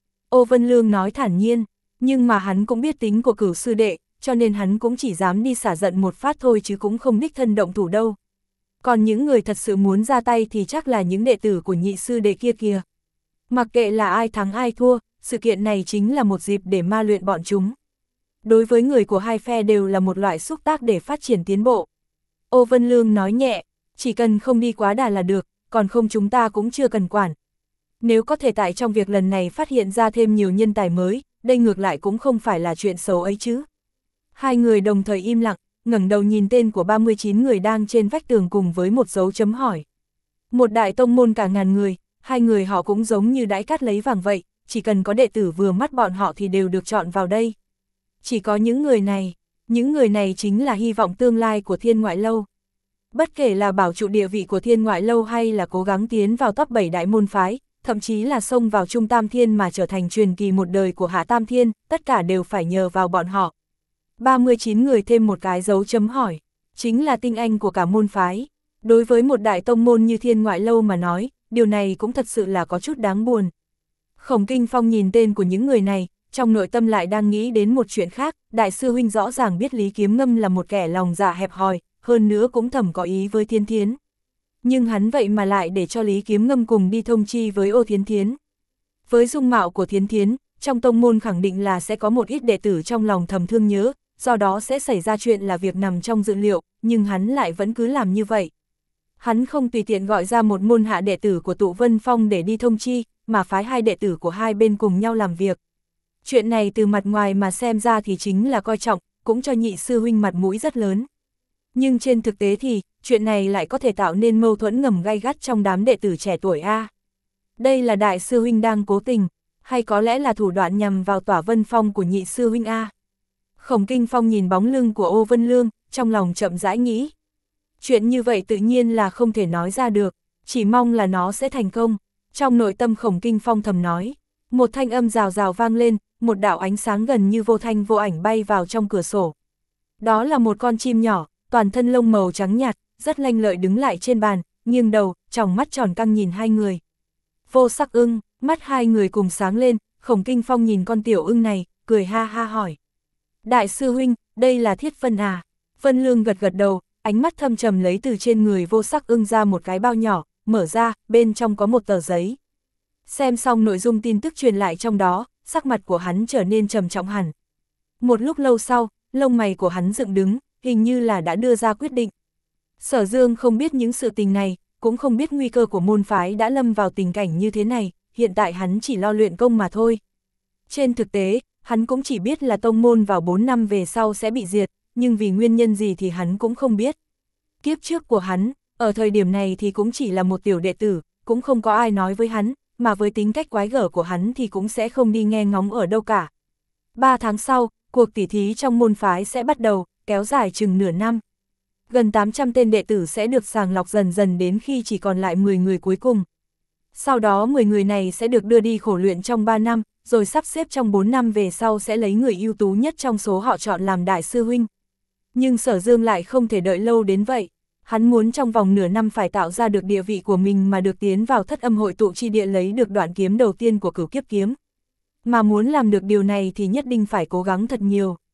Ô Vân Lương nói thản nhiên, nhưng mà hắn cũng biết tính của Cửu sư đệ, cho nên hắn cũng chỉ dám đi xả giận một phát thôi chứ cũng không đích thân động thủ đâu. Còn những người thật sự muốn ra tay thì chắc là những đệ tử của nhị sư đệ kia kìa. Mặc kệ là ai thắng ai thua, sự kiện này chính là một dịp để ma luyện bọn chúng. Đối với người của hai phe đều là một loại xúc tác để phát triển tiến bộ. Ô Vân Lương nói nhẹ, chỉ cần không đi quá đà là được, còn không chúng ta cũng chưa cần quản. Nếu có thể tại trong việc lần này phát hiện ra thêm nhiều nhân tài mới, đây ngược lại cũng không phải là chuyện xấu ấy chứ. Hai người đồng thời im lặng, ngẩng đầu nhìn tên của ba mươi chín người đang trên vách tường cùng với một dấu chấm hỏi. Một đại tông môn cả ngàn người, hai người họ cũng giống như đãi cát lấy vàng vậy, chỉ cần có đệ tử vừa mắt bọn họ thì đều được chọn vào đây. Chỉ có những người này, những người này chính là hy vọng tương lai của Thiên Ngoại Lâu. Bất kể là bảo trụ địa vị của Thiên Ngoại Lâu hay là cố gắng tiến vào top bảy đại môn phái, thậm chí là xông vào Trung Tam Thiên mà trở thành truyền kỳ một đời của Hạ Tam Thiên, tất cả đều phải nhờ vào bọn họ. ba mươi chín người thêm một cái dấu chấm hỏi, chính là tinh anh của cả môn phái. Đối với một đại tông môn như Thiên Ngoại Lâu mà nói, điều này cũng thật sự là có chút đáng buồn. Khổng Kinh Phong nhìn tên của những người này, trong nội tâm lại đang nghĩ đến một chuyện khác, đại sư huynh rõ ràng biết Lý Kiếm Ngâm là một kẻ lòng dạ hẹp hòi, hơn nữa cũng thầm có ý với Thiên Thiến. Nhưng hắn vậy mà lại để cho Lý Kiếm Ngâm cùng đi thông chi với Ô Thiến Thiến. Với dung mạo của Thiến Thiến, trong tông môn khẳng định là sẽ có một ít đệ tử trong lòng thầm thương nhớ, do đó sẽ xảy ra chuyện là việc nằm trong dự liệu, nhưng hắn lại vẫn cứ làm như vậy. Hắn không tùy tiện gọi ra một môn hạ đệ tử của Tụ Vân Phong để đi thông chi, mà phái hai đệ tử của hai bên cùng nhau làm việc. Chuyện này từ mặt ngoài mà xem ra thì chính là coi trọng, cũng cho nhị sư huynh mặt mũi rất lớn. Nhưng trên thực tế thì, chuyện này lại có thể tạo nên mâu thuẫn ngầm gay gắt trong đám đệ tử trẻ tuổi A. Đây là đại sư huynh đang cố tình, hay có lẽ là thủ đoạn nhằm vào Tỏa Vân Phong của nhị sư huynh A. Khổng Kinh Phong nhìn bóng lưng của Ô Vân Lương, trong lòng chậm rãi nghĩ. Chuyện như vậy tự nhiên là không thể nói ra được, chỉ mong là nó sẽ thành công. Trong nội tâm Khổng Kinh Phong thầm nói, một thanh âm rào rào vang lên, một đạo ánh sáng gần như vô thanh vô ảnh bay vào trong cửa sổ. Đó là một con chim nhỏ, toàn thân lông màu trắng nhạt, rất lanh lợi đứng lại trên bàn, nghiêng đầu, tròng mắt tròn căng nhìn hai người. Vô Sắc Ưng, mắt hai người cùng sáng lên, Khổng Kinh Phong nhìn con tiểu ưng này, cười ha ha hỏi. Đại sư huynh, đây là Thiết Vân à? Vân Lương gật gật đầu, ánh mắt thâm trầm lấy từ trên người Vô Sắc Ưng ra một cái bao nhỏ, mở ra, bên trong có một tờ giấy. Xem xong nội dung tin tức truyền lại trong đó, sắc mặt của hắn trở nên trầm trọng hẳn. Một lúc lâu sau, lông mày của hắn dựng đứng, hình như là đã đưa ra quyết định. Sở Dương không biết những sự tình này, cũng không biết nguy cơ của môn phái đã lâm vào tình cảnh như thế này, hiện tại hắn chỉ lo luyện công mà thôi. Trên thực tế, hắn cũng chỉ biết là tông môn vào bốn năm về sau sẽ bị diệt, nhưng vì nguyên nhân gì thì hắn cũng không biết. Kiếp trước của hắn, ở thời điểm này thì cũng chỉ là một tiểu đệ tử, cũng không có ai nói với hắn, mà với tính cách quái gở của hắn thì cũng sẽ không đi nghe ngóng ở đâu cả. Ba tháng sau, cuộc tỉ thí trong môn phái sẽ bắt đầu, kéo dài chừng nửa năm. Gần tám trăm tên đệ tử sẽ được sàng lọc dần dần đến khi chỉ còn lại mười người cuối cùng. Sau đó mười người này sẽ được đưa đi khổ luyện trong ba năm, rồi sắp xếp trong bốn năm về sau sẽ lấy người ưu tú nhất trong số họ chọn làm đại sư huynh. Nhưng Sở Dương lại không thể đợi lâu đến vậy. Hắn muốn trong vòng nửa năm phải tạo ra được địa vị của mình mà được tiến vào Thất Âm hội tụ chi địa lấy được đoạn kiếm đầu tiên của Cửu Kiếp kiếm. Mà muốn làm được điều này thì nhất định phải cố gắng thật nhiều.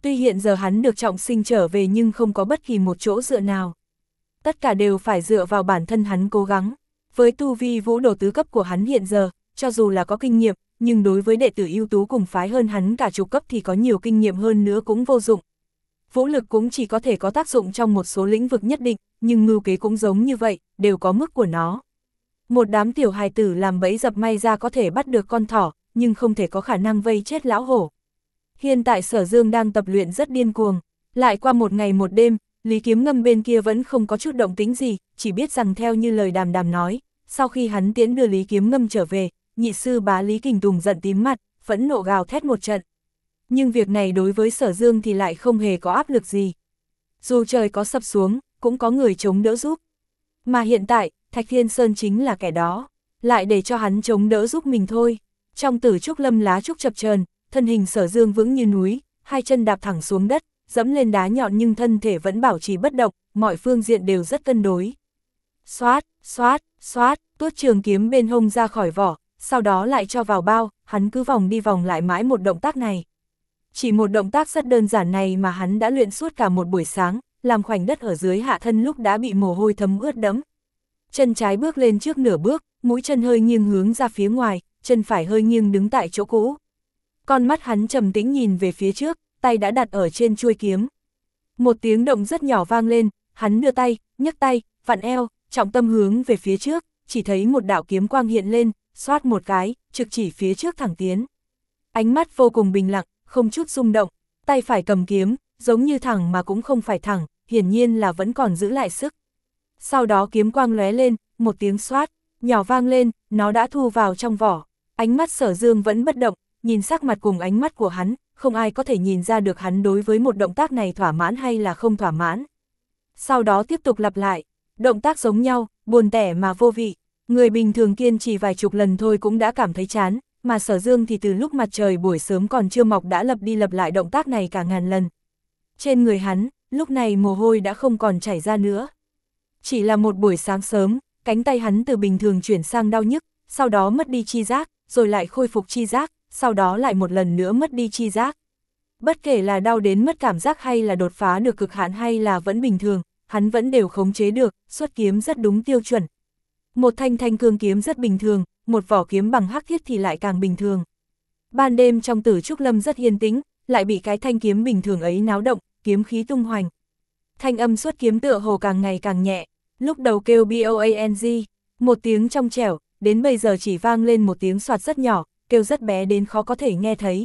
Tuy hiện giờ hắn được trọng sinh trở về nhưng không có bất kỳ một chỗ dựa nào. Tất cả đều phải dựa vào bản thân hắn cố gắng. Với tu vi vũ đồ tứ cấp của hắn hiện giờ, cho dù là có kinh nghiệm, nhưng đối với đệ tử ưu tú cùng phái hơn hắn cả chục cấp thì có nhiều kinh nghiệm hơn nữa cũng vô dụng. Vũ lực cũng chỉ có thể có tác dụng trong một số lĩnh vực nhất định, nhưng mưu kế cũng giống như vậy, đều có mức của nó. Một đám tiểu hài tử làm bẫy dập may ra có thể bắt được con thỏ, nhưng không thể có khả năng vây chết lão hổ. Hiện tại Sở Dương đang tập luyện rất điên cuồng, lại qua một ngày một đêm, Lý Kiếm Ngâm bên kia vẫn không có chút động tĩnh gì, chỉ biết rằng theo như lời Đàm Đàm nói, sau khi hắn tiễn đưa Lý Kiếm Ngâm trở về, nhị sư bá Lý Kình Tùng giận tím mặt, phẫn nộ gào thét một trận. Nhưng việc này đối với Sở Dương thì lại không hề có áp lực gì. Dù trời có sập xuống, cũng có người chống đỡ giúp. Mà hiện tại, Thạch Thiên Sơn chính là kẻ đó, lại để cho hắn chống đỡ giúp mình thôi. Trong Tử Trúc Lâm lá trúc chập chờn, thân hình Sở Dương vững như núi, hai chân đạp thẳng xuống đất, dẫm lên đá nhọn nhưng thân thể vẫn bảo trì bất động, mọi phương diện đều rất cân đối. Xoát, xoát, xoát, tuốt trường kiếm bên hông ra khỏi vỏ, sau đó lại cho vào bao, hắn cứ vòng đi vòng lại mãi một động tác này. Chỉ một động tác rất đơn giản này mà hắn đã luyện suốt cả một buổi sáng, làm khoảnh đất ở dưới hạ thân lúc đã bị mồ hôi thấm ướt đẫm. Chân trái bước lên trước nửa bước, mũi chân hơi nghiêng hướng ra phía ngoài, chân phải hơi nghiêng đứng tại chỗ cũ. Con mắt hắn trầm tĩnh nhìn về phía trước, tay đã đặt ở trên chuôi kiếm. Một tiếng động rất nhỏ vang lên, hắn đưa tay, nhấc tay, vặn eo, trọng tâm hướng về phía trước, chỉ thấy một đạo kiếm quang hiện lên, xoát một cái, trực chỉ phía trước thẳng tiến. Ánh mắt vô cùng bình lặng, không chút rung động, tay phải cầm kiếm, giống như thẳng mà cũng không phải thẳng, hiển nhiên là vẫn còn giữ lại sức. Sau đó kiếm quang lóe lên, một tiếng xoát, nhỏ vang lên, nó đã thu vào trong vỏ. Ánh mắt Sở Dương vẫn bất động, nhìn sắc mặt cùng ánh mắt của hắn, không ai có thể nhìn ra được hắn đối với một động tác này thỏa mãn hay là không thỏa mãn. Sau đó tiếp tục lặp lại, động tác giống nhau, buồn tẻ mà vô vị. Người bình thường kiên trì vài chục lần thôi cũng đã cảm thấy chán, mà Sở Dương thì từ lúc mặt trời buổi sớm còn chưa mọc đã lặp đi lặp lại động tác này cả ngàn lần. Trên người hắn, lúc này mồ hôi đã không còn chảy ra nữa. Chỉ là một buổi sáng sớm, cánh tay hắn từ bình thường chuyển sang đau nhức, sau đó mất đi chi giác, rồi lại khôi phục chi giác, sau đó lại một lần nữa mất đi chi giác. Bất kể là đau đến mất cảm giác hay là đột phá được cực hạn hay là vẫn bình thường, hắn vẫn đều khống chế được, xuất kiếm rất đúng tiêu chuẩn. Một thanh thanh cương kiếm rất bình thường, một vỏ kiếm bằng hắc thiết thì lại càng bình thường. Ban đêm trong Tử Trúc Lâm rất yên tĩnh, lại bị cái thanh kiếm bình thường ấy náo động, kiếm khí tung hoành. Thanh âm xuất kiếm tựa hồ càng ngày càng nhẹ, lúc đầu kêu boang, một tiếng trong trẻo, đến bây giờ chỉ vang lên một tiếng soạt rất nhỏ, kêu rất bé đến khó có thể nghe thấy.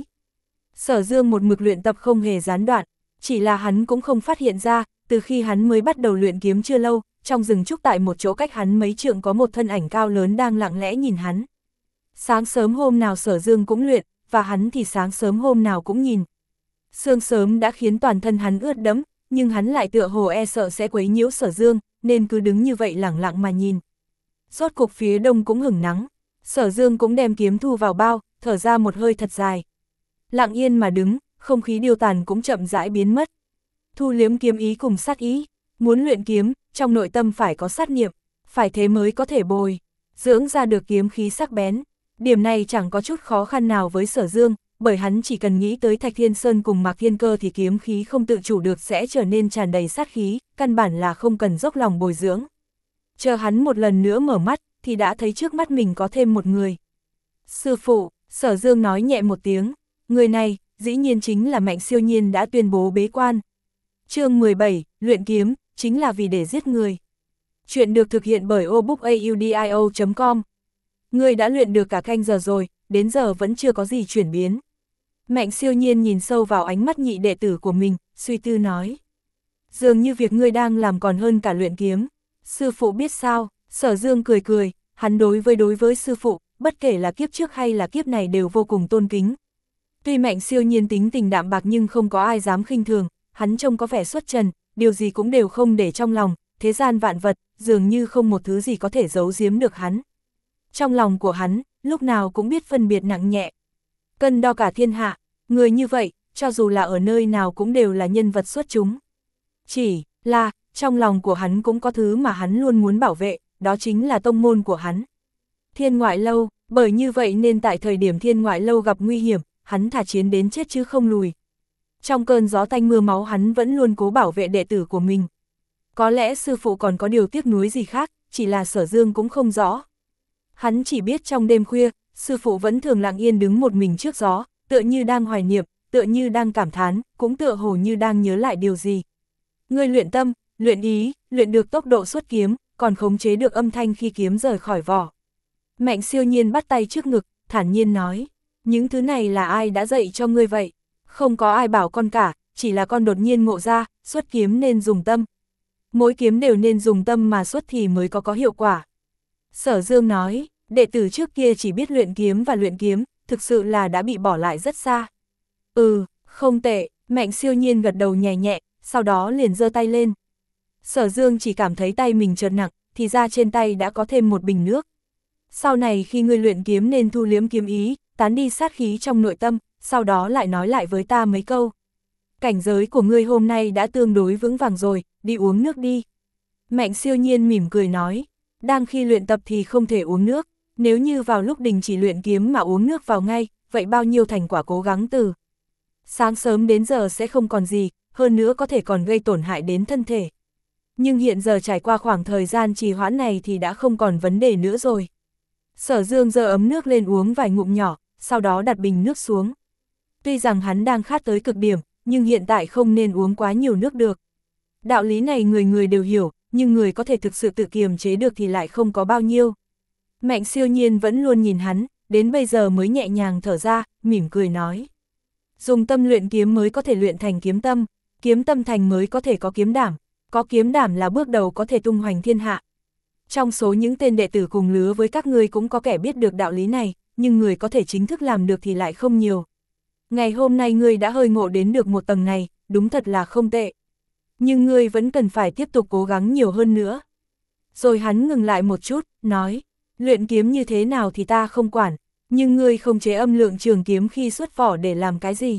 Sở Dương một mực luyện tập không hề gián đoạn, chỉ là hắn cũng không phát hiện ra, từ khi hắn mới bắt đầu luyện kiếm chưa lâu, trong rừng trúc tại một chỗ cách hắn mấy trượng có một thân ảnh cao lớn đang lặng lẽ nhìn hắn. Sáng sớm hôm nào Sở Dương cũng luyện, và hắn thì sáng sớm hôm nào cũng nhìn. Sương sớm đã khiến toàn thân hắn ướt đẫm, nhưng hắn lại tựa hồ e sợ sẽ quấy nhiễu Sở Dương, nên cứ đứng như vậy lẳng lặng mà nhìn. Rốt cục phía đông cũng hửng nắng, Sở Dương cũng đem kiếm thu vào bao, thở ra một hơi thật dài. Lặng yên mà đứng, không khí điêu tàn cũng chậm rãi biến mất. Thu liếm kiếm ý cùng sát ý, muốn luyện kiếm, trong nội tâm phải có sát niệm, phải thế mới có thể bồi dưỡng ra được kiếm khí sắc bén. Điểm này chẳng có chút khó khăn nào với Sở Dương, bởi hắn chỉ cần nghĩ tới Thạch Thiên Sơn cùng Mạc Thiên Cơ thì kiếm khí không tự chủ được sẽ trở nên tràn đầy sát khí, căn bản là không cần dốc lòng bồi dưỡng. Chờ hắn một lần nữa mở mắt, thì đã thấy trước mắt mình có thêm một người. Sư phụ, Sở Dương nói nhẹ một tiếng, người này, dĩ nhiên chính là Mạnh Siêu Nhiên đã tuyên bố bế quan. Chương mười bảy, luyện kiếm, chính là vì để giết người. Chuyện được thực hiện bởi obookaudio chấm com. Người đã luyện được cả canh giờ rồi, đến giờ vẫn chưa có gì chuyển biến. Mạnh Siêu Nhiên nhìn sâu vào ánh mắt nhị đệ tử của mình, suy tư nói. Dường như việc ngươi đang làm còn hơn cả luyện kiếm. Sư phụ biết sao? Sở Dương cười cười, hắn đối với đối với sư phụ, bất kể là kiếp trước hay là kiếp này đều vô cùng tôn kính. Tuy Mạnh Siêu Nhiên tính tình đạm bạc nhưng không có ai dám khinh thường, hắn trông có vẻ xuất trần, điều gì cũng đều không để trong lòng, thế gian vạn vật, dường như không một thứ gì có thể giấu giếm được hắn. Trong lòng của hắn, lúc nào cũng biết phân biệt nặng nhẹ. Cân đo cả thiên hạ, người như vậy, cho dù là ở nơi nào cũng đều là nhân vật xuất chúng. Chỉ là, trong lòng của hắn cũng có thứ mà hắn luôn muốn bảo vệ, đó chính là tông môn của hắn. Thiên Ngoại Lâu, bởi như vậy nên tại thời điểm Thiên Ngoại Lâu gặp nguy hiểm, hắn thà chiến đến chết chứ không lùi. Trong cơn gió tanh mưa máu hắn vẫn luôn cố bảo vệ đệ tử của mình. Có lẽ sư phụ còn có điều tiếc nuối gì khác, chỉ là Sở Dương cũng không rõ. Hắn chỉ biết trong đêm khuya, sư phụ vẫn thường lặng yên đứng một mình trước gió, tựa như đang hoài niệm, tựa như đang cảm thán, cũng tựa hồ như đang nhớ lại điều gì. Ngươi luyện tâm, luyện ý, luyện được tốc độ xuất kiếm, còn khống chế được âm thanh khi kiếm rời khỏi vỏ. Mạnh Siêu Nhiên bắt tay trước ngực, thản nhiên nói, những thứ này là ai đã dạy cho ngươi vậy? Không có ai bảo con cả, chỉ là con đột nhiên ngộ ra, xuất kiếm nên dùng tâm. Mỗi kiếm đều nên dùng tâm mà xuất thì mới có có hiệu quả. Sở Dương nói, đệ tử trước kia chỉ biết luyện kiếm và luyện kiếm, thực sự là đã bị bỏ lại rất xa. Ừ, không tệ, Mạnh Siêu Nhiên gật đầu nhẹ nhẹ, sau đó liền giơ tay lên. Sở Dương chỉ cảm thấy tay mình chợt nặng, thì ra trên tay đã có thêm một bình nước. Sau này khi ngươi luyện kiếm nên thu liếm kiếm ý, tán đi sát khí trong nội tâm, sau đó lại nói lại với ta mấy câu. Cảnh giới của ngươi hôm nay đã tương đối vững vàng rồi, đi uống nước đi. Mạnh Siêu Nhiên mỉm cười nói, đang khi luyện tập thì không thể uống nước, nếu như vào lúc đình chỉ luyện kiếm mà uống nước vào ngay, vậy bao nhiêu thành quả cố gắng từ sáng sớm đến giờ sẽ không còn gì, hơn nữa có thể còn gây tổn hại đến thân thể. Nhưng hiện giờ trải qua khoảng thời gian trì hoãn này thì đã không còn vấn đề nữa rồi. Sở Dương giơ ấm nước lên uống vài ngụm nhỏ, sau đó đặt bình nước xuống. Tuy rằng hắn đang khát tới cực điểm, nhưng hiện tại không nên uống quá nhiều nước được. Đạo lý này người người đều hiểu, nhưng người có thể thực sự tự kiềm chế được thì lại không có bao nhiêu. Mạnh Siêu Nhiên vẫn luôn nhìn hắn, đến bây giờ mới nhẹ nhàng thở ra, mỉm cười nói. Dùng tâm luyện kiếm mới có thể luyện thành kiếm tâm, kiếm tâm thành mới có thể có kiếm đảm, có kiếm đảm là bước đầu có thể tung hoành thiên hạ. Trong số những tên đệ tử cùng lứa với các ngươi cũng có kẻ biết được đạo lý này, nhưng người có thể chính thức làm được thì lại không nhiều. Ngày hôm nay ngươi đã hơi ngộ đến được một tầng này, đúng thật là không tệ. Nhưng ngươi vẫn cần phải tiếp tục cố gắng nhiều hơn nữa. Rồi hắn ngừng lại một chút, nói, luyện kiếm như thế nào thì ta không quản, nhưng ngươi không chế âm lượng trường kiếm khi xuất vỏ để làm cái gì.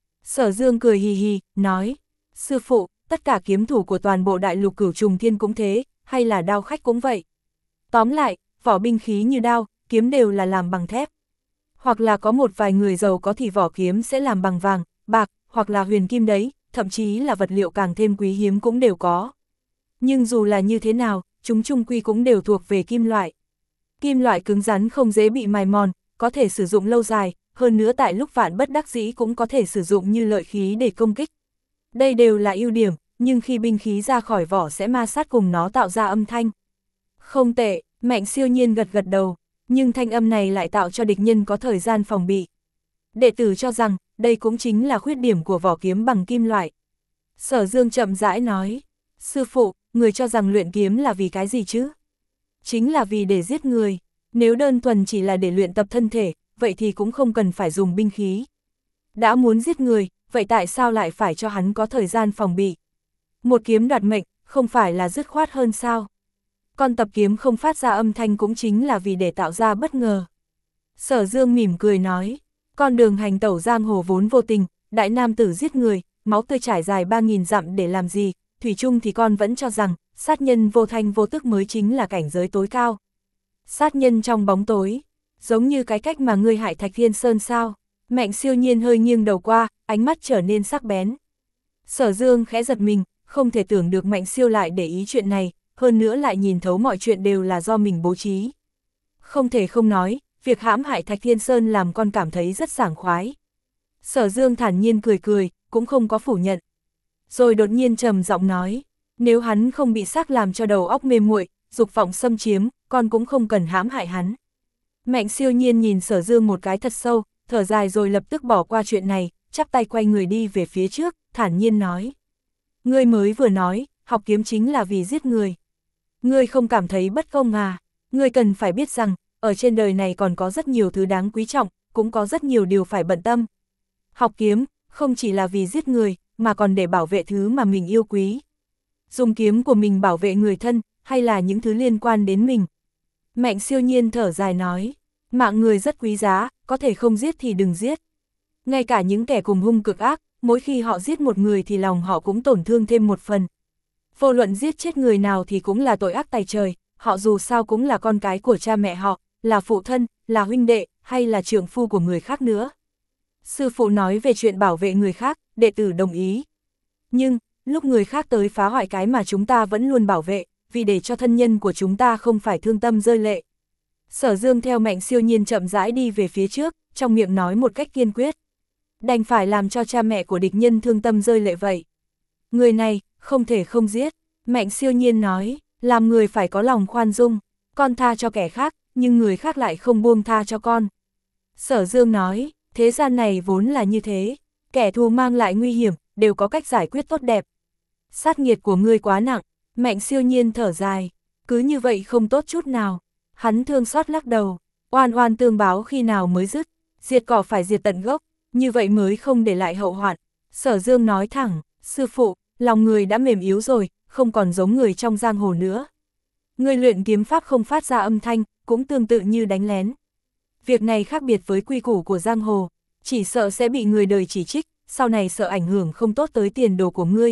Sở Dương cười hì hì, nói, sư phụ, tất cả kiếm thủ của toàn bộ đại lục Cửu Trùng Thiên cũng thế, hay là đao khách cũng vậy. Tóm lại, vỏ binh khí như đao, kiếm đều là làm bằng thép. Hoặc là có một vài người giàu có thì vỏ kiếm sẽ làm bằng vàng, bạc, hoặc là huyền kim đấy, thậm chí là vật liệu càng thêm quý hiếm cũng đều có. Nhưng dù là như thế nào, chúng chung quy cũng đều thuộc về kim loại. Kim loại cứng rắn không dễ bị mài mòn, có thể sử dụng lâu dài, hơn nữa tại lúc vạn bất đắc dĩ cũng có thể sử dụng như lợi khí để công kích. Đây đều là ưu điểm, nhưng khi binh khí ra khỏi vỏ sẽ ma sát cùng nó tạo ra âm thanh. Không tệ, Mạnh Siêu Nhiên gật gật đầu, nhưng thanh âm này lại tạo cho địch nhân có thời gian phòng bị. Đệ tử cho rằng, đây cũng chính là khuyết điểm của vỏ kiếm bằng kim loại. Sở Dương chậm rãi nói, sư phụ, người cho rằng luyện kiếm là vì cái gì chứ? Chính là vì để giết người, nếu đơn thuần chỉ là để luyện tập thân thể, vậy thì cũng không cần phải dùng binh khí. Đã muốn giết người, vậy tại sao lại phải cho hắn có thời gian phòng bị? Một kiếm đoạt mệnh, không phải là dứt khoát hơn sao? Con tập kiếm không phát ra âm thanh cũng chính là vì để tạo ra bất ngờ. Sở Dương mỉm cười nói, con đường hành tẩu giang hồ vốn vô tình, đại nam tử giết người, máu tươi trải dài ba nghìn dặm để làm gì, thủy chung thì con vẫn cho rằng, sát nhân vô thanh vô tức mới chính là cảnh giới tối cao. Sát nhân trong bóng tối, giống như cái cách mà ngươi hại Thạch Thiên Sơn sao? Mạnh Siêu Nhiên hơi nghiêng đầu qua, ánh mắt trở nên sắc bén. Sở Dương khẽ giật mình, không thể tưởng được Mạnh Siêu lại để ý chuyện này, hơn nữa lại nhìn thấu mọi chuyện đều là do mình bố trí. Không thể không nói, việc hãm hại Thạch Thiên Sơn làm con cảm thấy rất sảng khoái. Sở Dương thản nhiên cười cười, cũng không có phủ nhận. Rồi đột nhiên trầm giọng nói, nếu hắn không bị xác làm cho đầu óc mê muội, dục vọng xâm chiếm, con cũng không cần hãm hại hắn. Mạnh Siêu Nhiên nhìn Sở Dương một cái thật sâu, thở dài rồi lập tức bỏ qua chuyện này, chắp tay quay người đi về phía trước, thản nhiên nói. Ngươi mới vừa nói, học kiếm chính là vì giết người. Ngươi không cảm thấy bất công à? Ngươi cần phải biết rằng, ở trên đời này còn có rất nhiều thứ đáng quý trọng, cũng có rất nhiều điều phải bận tâm. Học kiếm, không chỉ là vì giết người, mà còn để bảo vệ thứ mà mình yêu quý. Dùng kiếm của mình bảo vệ người thân, hay là những thứ liên quan đến mình. Mạnh Siêu Nhiên thở dài nói, mạng người rất quý giá, có thể không giết thì đừng giết. Ngay cả những kẻ cùng hung cực ác, mỗi khi họ giết một người thì lòng họ cũng tổn thương thêm một phần. Vô luận giết chết người nào thì cũng là tội ác tày trời, họ dù sao cũng là con cái của cha mẹ họ, là phụ thân, là huynh đệ, hay là trượng phu của người khác nữa. Sư phụ nói về chuyện bảo vệ người khác, đệ tử đồng ý. Nhưng, lúc người khác tới phá hoại cái mà chúng ta vẫn luôn bảo vệ, vì để cho thân nhân của chúng ta không phải thương tâm rơi lệ. Sở Dương theo Mạnh Siêu Nhiên chậm rãi đi về phía trước, trong miệng nói một cách kiên quyết. Đành phải làm cho cha mẹ của địch nhân thương tâm rơi lệ vậy. Người này, không thể không giết. Mạnh Siêu Nhiên nói, làm người phải có lòng khoan dung, con tha cho kẻ khác, nhưng người khác lại không buông tha cho con. Sở Dương nói, thế gian này vốn là như thế, kẻ thù mang lại nguy hiểm, đều có cách giải quyết tốt đẹp. Sát nghiệt của ngươi quá nặng. Mạnh Siêu Nhiên thở dài, cứ như vậy không tốt chút nào. Hắn thương xót lắc đầu, oan oan tương báo khi nào mới dứt, diệt cỏ phải diệt tận gốc, như vậy mới không để lại hậu hoạn. Sở Dương nói thẳng, sư phụ, lòng người đã mềm yếu rồi, không còn giống người trong giang hồ nữa. Người luyện kiếm pháp không phát ra âm thanh, cũng tương tự như đánh lén. Việc này khác biệt với quy củ của giang hồ, chỉ sợ sẽ bị người đời chỉ trích, sau này sợ ảnh hưởng không tốt tới tiền đồ của ngươi.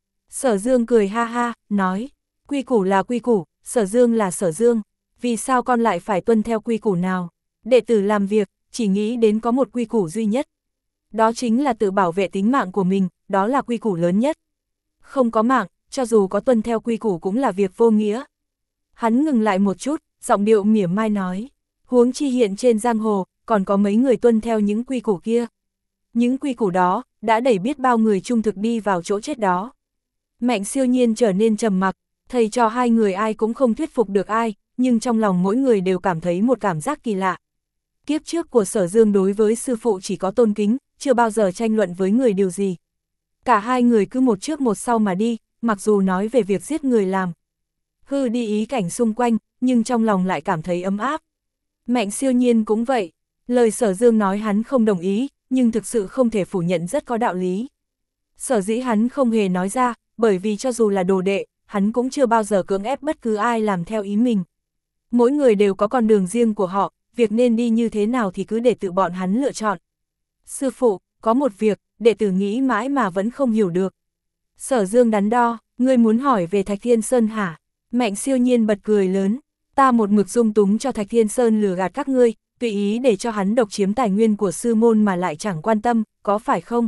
Sở Dương cười ha ha, nói, quy củ là quy củ, Sở Dương là Sở Dương, vì sao con lại phải tuân theo quy củ nào? Đệ tử làm việc, chỉ nghĩ đến có một quy củ duy nhất. Đó chính là tự bảo vệ tính mạng của mình, đó là quy củ lớn nhất. Không có mạng, cho dù có tuân theo quy củ cũng là việc vô nghĩa. Hắn ngừng lại một chút, giọng điệu mỉa mai nói, huống chi hiện trên giang hồ, còn có mấy người tuân theo những quy củ kia. Những quy củ đó, đã đẩy biết bao người trung thực đi vào chỗ chết đó. Mạnh Siêu Nhiên trở nên trầm mặc, thầy trò hai người ai cũng không thuyết phục được ai, nhưng trong lòng mỗi người đều cảm thấy một cảm giác kỳ lạ. Kiếp trước của Sở Dương đối với sư phụ chỉ có tôn kính, chưa bao giờ tranh luận với người điều gì. Cả hai người cứ một trước một sau mà đi, mặc dù nói về việc giết người làm hư đi ý cảnh xung quanh, nhưng trong lòng lại cảm thấy ấm áp. Mạnh Siêu Nhiên cũng vậy, lời Sở Dương nói hắn không đồng ý, nhưng thực sự không thể phủ nhận rất có đạo lý. Sở dĩ hắn không hề nói ra, bởi vì cho dù là đồ đệ, hắn cũng chưa bao giờ cưỡng ép bất cứ ai làm theo ý mình. Mỗi người đều có con đường riêng của họ, việc nên đi như thế nào thì cứ để tự bọn hắn lựa chọn. Sư phụ, có một việc, đệ tử nghĩ mãi mà vẫn không hiểu được. Sở Dương đắn đo, ngươi muốn hỏi về Thạch Thiên Sơn hả? Mạnh Siêu Nhiên bật cười lớn, ta một mực dung túng cho Thạch Thiên Sơn lừa gạt các ngươi, tùy ý để cho hắn độc chiếm tài nguyên của sư môn mà lại chẳng quan tâm, có phải không?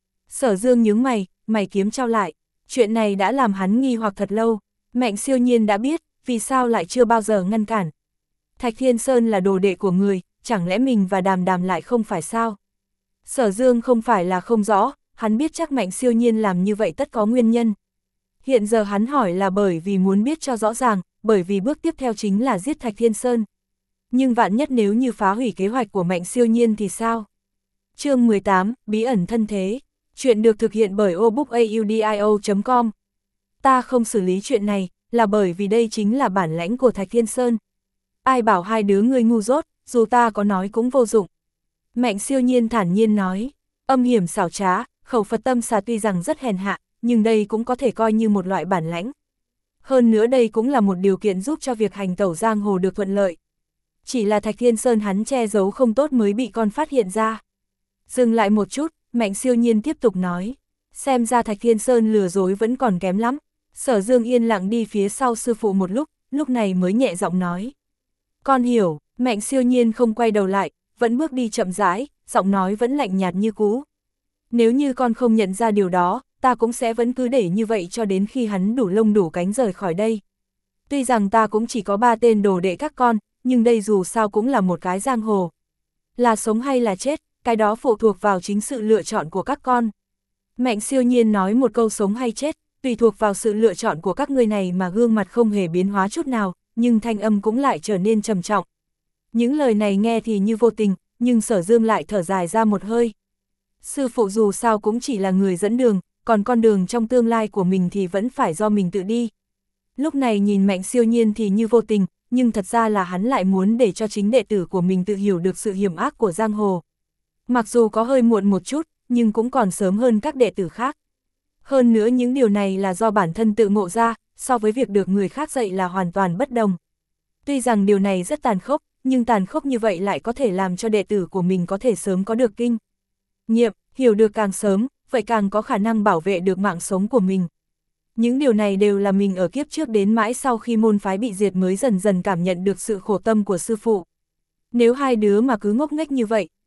Sở Dương nhướng mày, mày kiếm trao lại, chuyện này đã làm hắn nghi hoặc thật lâu. Mạnh Siêu Nhiên đã biết, vì sao lại chưa bao giờ ngăn cản. Thạch Thiên Sơn là đồ đệ của người, chẳng lẽ mình và Đàm Đàm lại không phải sao? Sở Dương không phải là không rõ, hắn biết chắc Mạnh Siêu Nhiên làm như vậy tất có nguyên nhân. Hiện giờ hắn hỏi là bởi vì muốn biết cho rõ ràng, bởi vì bước tiếp theo chính là giết Thạch Thiên Sơn. Nhưng vạn nhất nếu như phá hủy kế hoạch của Mạnh Siêu Nhiên thì sao? Chương mười tám, Bí ẩn thân thế. Chuyện được thực hiện bởi o book audio chấm com. Ta không xử lý chuyện này, là bởi vì đây chính là bản lãnh của Thạch Thiên Sơn. Ai bảo hai đứa ngươi ngu dốt, dù ta có nói cũng vô dụng. Mạnh Siêu Nhiên thản nhiên nói, âm hiểm xảo trá, khẩu Phật tâm xà tuy rằng rất hèn hạ, nhưng đây cũng có thể coi như một loại bản lãnh. Hơn nữa đây cũng là một điều kiện giúp cho việc hành tẩu giang hồ được thuận lợi. Chỉ là Thạch Thiên Sơn hắn che giấu không tốt mới bị con phát hiện ra. Dừng lại một chút, Mạnh Siêu Nhiên tiếp tục nói, xem ra Thạch Thiên Sơn lừa dối vẫn còn kém lắm. Sở Dương yên lặng đi phía sau sư phụ một lúc, lúc này mới nhẹ giọng nói. Con hiểu. Mạnh Siêu Nhiên không quay đầu lại, vẫn bước đi chậm rãi, giọng nói vẫn lạnh nhạt như cũ. Nếu như con không nhận ra điều đó, ta cũng sẽ vẫn cứ để như vậy cho đến khi hắn đủ lông đủ cánh rời khỏi đây. Tuy rằng ta cũng chỉ có ba tên đồ đệ các con, nhưng đây dù sao cũng là một cái giang hồ. Là sống hay là chết, cái đó phụ thuộc vào chính sự lựa chọn của các con. Mạnh Siêu Nhiên nói một câu sống hay chết, tùy thuộc vào sự lựa chọn của các ngươi này mà gương mặt không hề biến hóa chút nào, nhưng thanh âm cũng lại trở nên trầm trọng. Những lời này nghe thì như vô tình, nhưng Sở Dương lại thở dài ra một hơi. Sư phụ dù sao cũng chỉ là người dẫn đường, còn con đường trong tương lai của mình thì vẫn phải do mình tự đi. Lúc này nhìn Mạnh Siêu Nhiên thì như vô tình, nhưng thật ra là hắn lại muốn để cho chính đệ tử của mình tự hiểu được sự hiểm ác của giang hồ. Mặc dù có hơi muộn một chút, nhưng cũng còn sớm hơn các đệ tử khác. Hơn nữa những điều này là do bản thân tự ngộ ra, so với việc được người khác dạy là hoàn toàn bất đồng. Tuy rằng điều này rất tàn khốc, nhưng tàn khốc như vậy lại có thể làm cho đệ tử của mình có thể sớm có được kinh nghiệm, hiểu được càng sớm, vậy càng có khả năng bảo vệ được mạng sống của mình. Những điều này đều là mình ở kiếp trước đến mãi sau khi môn phái bị diệt mới dần dần cảm nhận được sự khổ tâm của sư phụ. Nếu hai đứa mà cứ ngốc nghếch như vậy,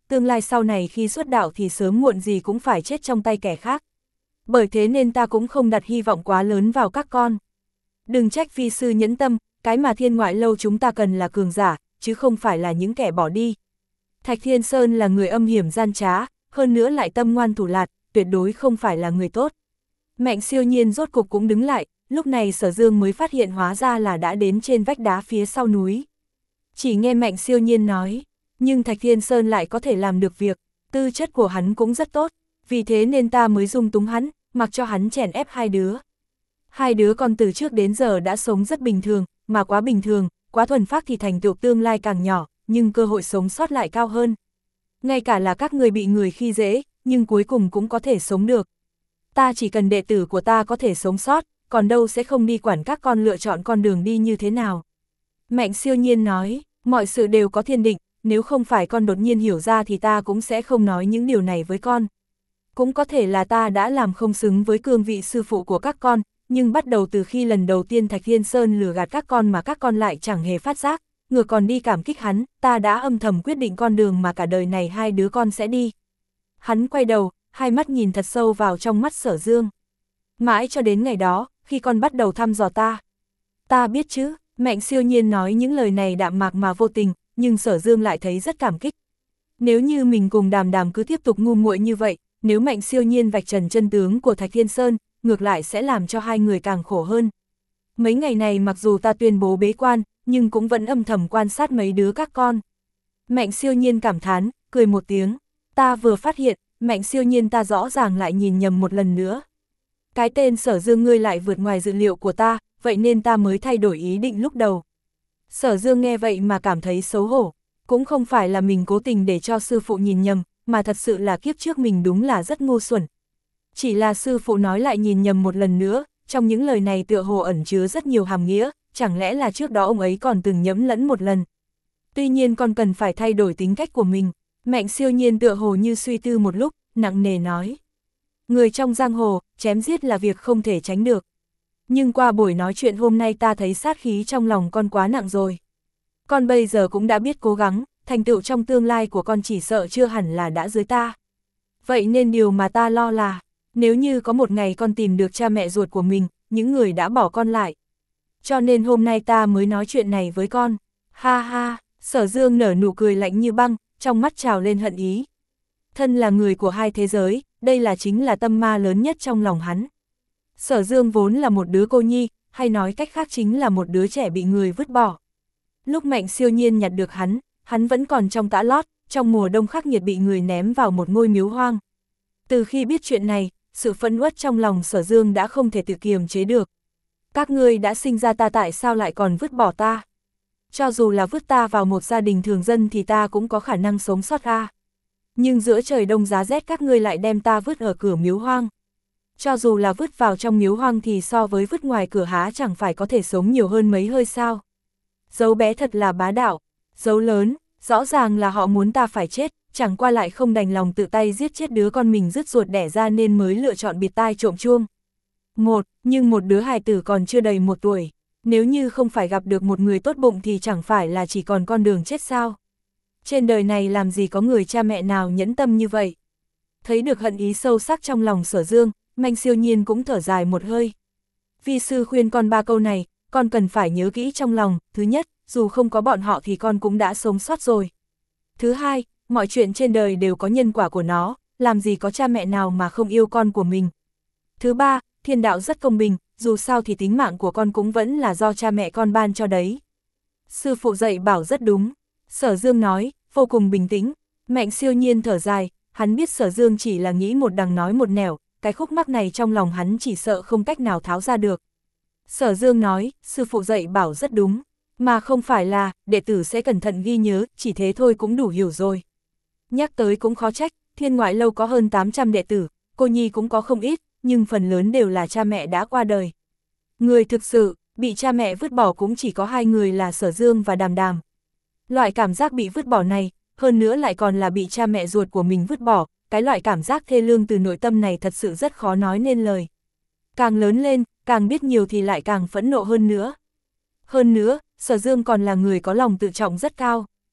tương lai sau này khi xuất đạo thì sớm muộn gì cũng phải chết trong tay kẻ khác. Bởi thế nên ta cũng không đặt hy vọng quá lớn vào các con. Đừng trách vi sư nhẫn tâm, cái mà Thiên Ngoại Lâu chúng ta cần là cường giả, chứ không phải là những kẻ bỏ đi. Thạch Thiên Sơn là người âm hiểm gian trá, hơn nữa lại tâm ngoan thủ lạt, tuyệt đối không phải là người tốt. Mạnh Siêu Nhiên rốt cục cũng đứng lại, lúc này Sở Dương mới phát hiện hóa ra là đã đến trên vách đá phía sau núi. Chỉ nghe Mạnh Siêu Nhiên nói, nhưng Thạch Thiên Sơn lại có thể làm được việc, tư chất của hắn cũng rất tốt, vì thế nên ta mới dung túng hắn, mặc cho hắn chèn ép hai đứa. Hai đứa con từ trước đến giờ đã sống rất bình thường, mà quá bình thường, quá thuần phác thì thành tựu tương lai càng nhỏ, nhưng cơ hội sống sót lại cao hơn. Ngay cả là các người bị người khi dễ, nhưng cuối cùng cũng có thể sống được. Ta chỉ cần đệ tử của ta có thể sống sót, còn đâu sẽ không đi quản các con lựa chọn con đường đi như thế nào. Mạnh Siêu Nhiên nói, mọi sự đều có thiên định, nếu không phải con đột nhiên hiểu ra thì ta cũng sẽ không nói những điều này với con. Cũng có thể là ta đã làm không xứng với cương vị sư phụ của các con, nhưng bắt đầu từ khi lần đầu tiên Thạch Thiên Sơn lừa gạt các con mà các con lại chẳng hề phát giác, ngược còn đi cảm kích hắn, ta đã âm thầm quyết định con đường mà cả đời này hai đứa con sẽ đi. Hắn quay đầu, hai mắt nhìn thật sâu vào trong mắt Sở Dương. Mãi cho đến ngày đó, khi con bắt đầu thăm dò ta. Ta biết chứ, Mạnh Siêu Nhiên nói những lời này đạm mạc mà vô tình, nhưng Sở Dương lại thấy rất cảm kích. Nếu như mình cùng Đàm Đàm cứ tiếp tục ngu muội như vậy, nếu Mạnh Siêu Nhiên vạch trần chân tướng của Thạch Thiên Sơn, ngược lại sẽ làm cho hai người càng khổ hơn. Mấy ngày này mặc dù ta tuyên bố bế quan, nhưng cũng vẫn âm thầm quan sát mấy đứa các con. Mạnh Siêu Nhiên cảm thán, cười một tiếng. Ta vừa phát hiện, Mạnh Siêu Nhiên ta rõ ràng lại nhìn nhầm một lần nữa. Cái tên Sở Dương ngươi lại vượt ngoài dự liệu của ta, vậy nên ta mới thay đổi ý định lúc đầu. Sở Dương nghe vậy mà cảm thấy xấu hổ. Cũng không phải là mình cố tình để cho sư phụ nhìn nhầm, mà thật sự là kiếp trước mình đúng là rất ngu xuẩn. Chỉ là sư phụ nói lại nhìn nhầm một lần nữa, trong những lời này tựa hồ ẩn chứa rất nhiều hàm nghĩa, chẳng lẽ là trước đó ông ấy còn từng nhẫm lẫn một lần. Tuy nhiên con cần phải thay đổi tính cách của mình. Mạnh Siêu Nhiên tựa hồ như suy tư một lúc, nặng nề nói. Người trong giang hồ, chém giết là việc không thể tránh được. Nhưng qua buổi nói chuyện hôm nay ta thấy sát khí trong lòng con quá nặng rồi. Con bây giờ cũng đã biết cố gắng, thành tựu trong tương lai của con chỉ sợ chưa hẳn là đã dưới ta. Vậy nên điều mà ta lo là, nếu như có một ngày con tìm được cha mẹ ruột của mình, những người đã bỏ con lại. Cho nên hôm nay ta mới nói chuyện này với con. Ha ha, Sở Dương nở nụ cười lạnh như băng, trong mắt trào lên hận ý. Thân là người của hai thế giới, đây là chính là tâm ma lớn nhất trong lòng hắn. Sở Dương vốn là một đứa cô nhi, hay nói cách khác chính là một đứa trẻ bị người vứt bỏ. Lúc Mạnh Siêu Nhiên nhặt được hắn, hắn vẫn còn trong tã lót, trong mùa đông khắc nghiệt bị người ném vào một ngôi miếu hoang. Từ khi biết chuyện này, sự phẫn uất trong lòng Sở Dương đã không thể tự kiềm chế được. Các ngươi đã sinh ra ta tại sao lại còn vứt bỏ ta? Cho dù là vứt ta vào một gia đình thường dân thì ta cũng có khả năng sống sót a. Nhưng giữa trời đông giá rét các ngươi lại đem ta vứt ở cửa miếu hoang. Cho dù là vứt vào trong miếu hoang thì so với vứt ngoài cửa há chẳng phải có thể sống nhiều hơn mấy hơi sao. Dấu bé thật là bá đạo, dấu lớn, rõ ràng là họ muốn ta phải chết, chẳng qua lại không đành lòng tự tay giết chết đứa con mình rứt ruột đẻ ra nên mới lựa chọn bịt tai trộm chuông. Một, nhưng một đứa hài tử còn chưa đầy một tuổi, nếu như không phải gặp được một người tốt bụng thì chẳng phải là chỉ còn con đường chết sao. Trên đời này làm gì có người cha mẹ nào nhẫn tâm như vậy. Thấy được hận ý sâu sắc trong lòng Sở Dương, Mạnh Siêu Nhiên cũng thở dài một hơi. Vi sư khuyên con ba câu này, con cần phải nhớ kỹ trong lòng. Thứ nhất, dù không có bọn họ thì con cũng đã sống sót rồi. Thứ hai, mọi chuyện trên đời đều có nhân quả của nó, làm gì có cha mẹ nào mà không yêu con của mình. Thứ ba, thiên đạo rất công bình, dù sao thì tính mạng của con cũng vẫn là do cha mẹ con ban cho đấy. Sư phụ dạy bảo rất đúng, Sở Dương nói, vô cùng bình tĩnh. Mạnh Siêu Nhiên thở dài, hắn biết Sở Dương chỉ là nghĩ một đằng nói một nẻo, cái khúc mắc này trong lòng hắn chỉ sợ không cách nào tháo ra được. Sở Dương nói, sư phụ dạy bảo rất đúng, mà không phải là, đệ tử sẽ cẩn thận ghi nhớ, chỉ thế thôi cũng đủ hiểu rồi. Nhắc tới cũng khó trách, Thiên Ngoại Lâu có hơn tám trăm đệ tử, cô nhi cũng có không ít, nhưng phần lớn đều là cha mẹ đã qua đời. Người thực sự, bị cha mẹ vứt bỏ cũng chỉ có hai người là Sở Dương và Đàm Đàm. Loại cảm giác bị vứt bỏ này, hơn nữa lại còn là bị cha mẹ ruột của mình vứt bỏ, cái loại cảm giác thê lương từ nội tâm này thật sự rất khó nói nên lời. Càng lớn lên, càng biết nhiều thì lại càng phẫn nộ hơn nữa. Hơn nữa, Sở Dương còn là người có lòng tự trọng rất cao.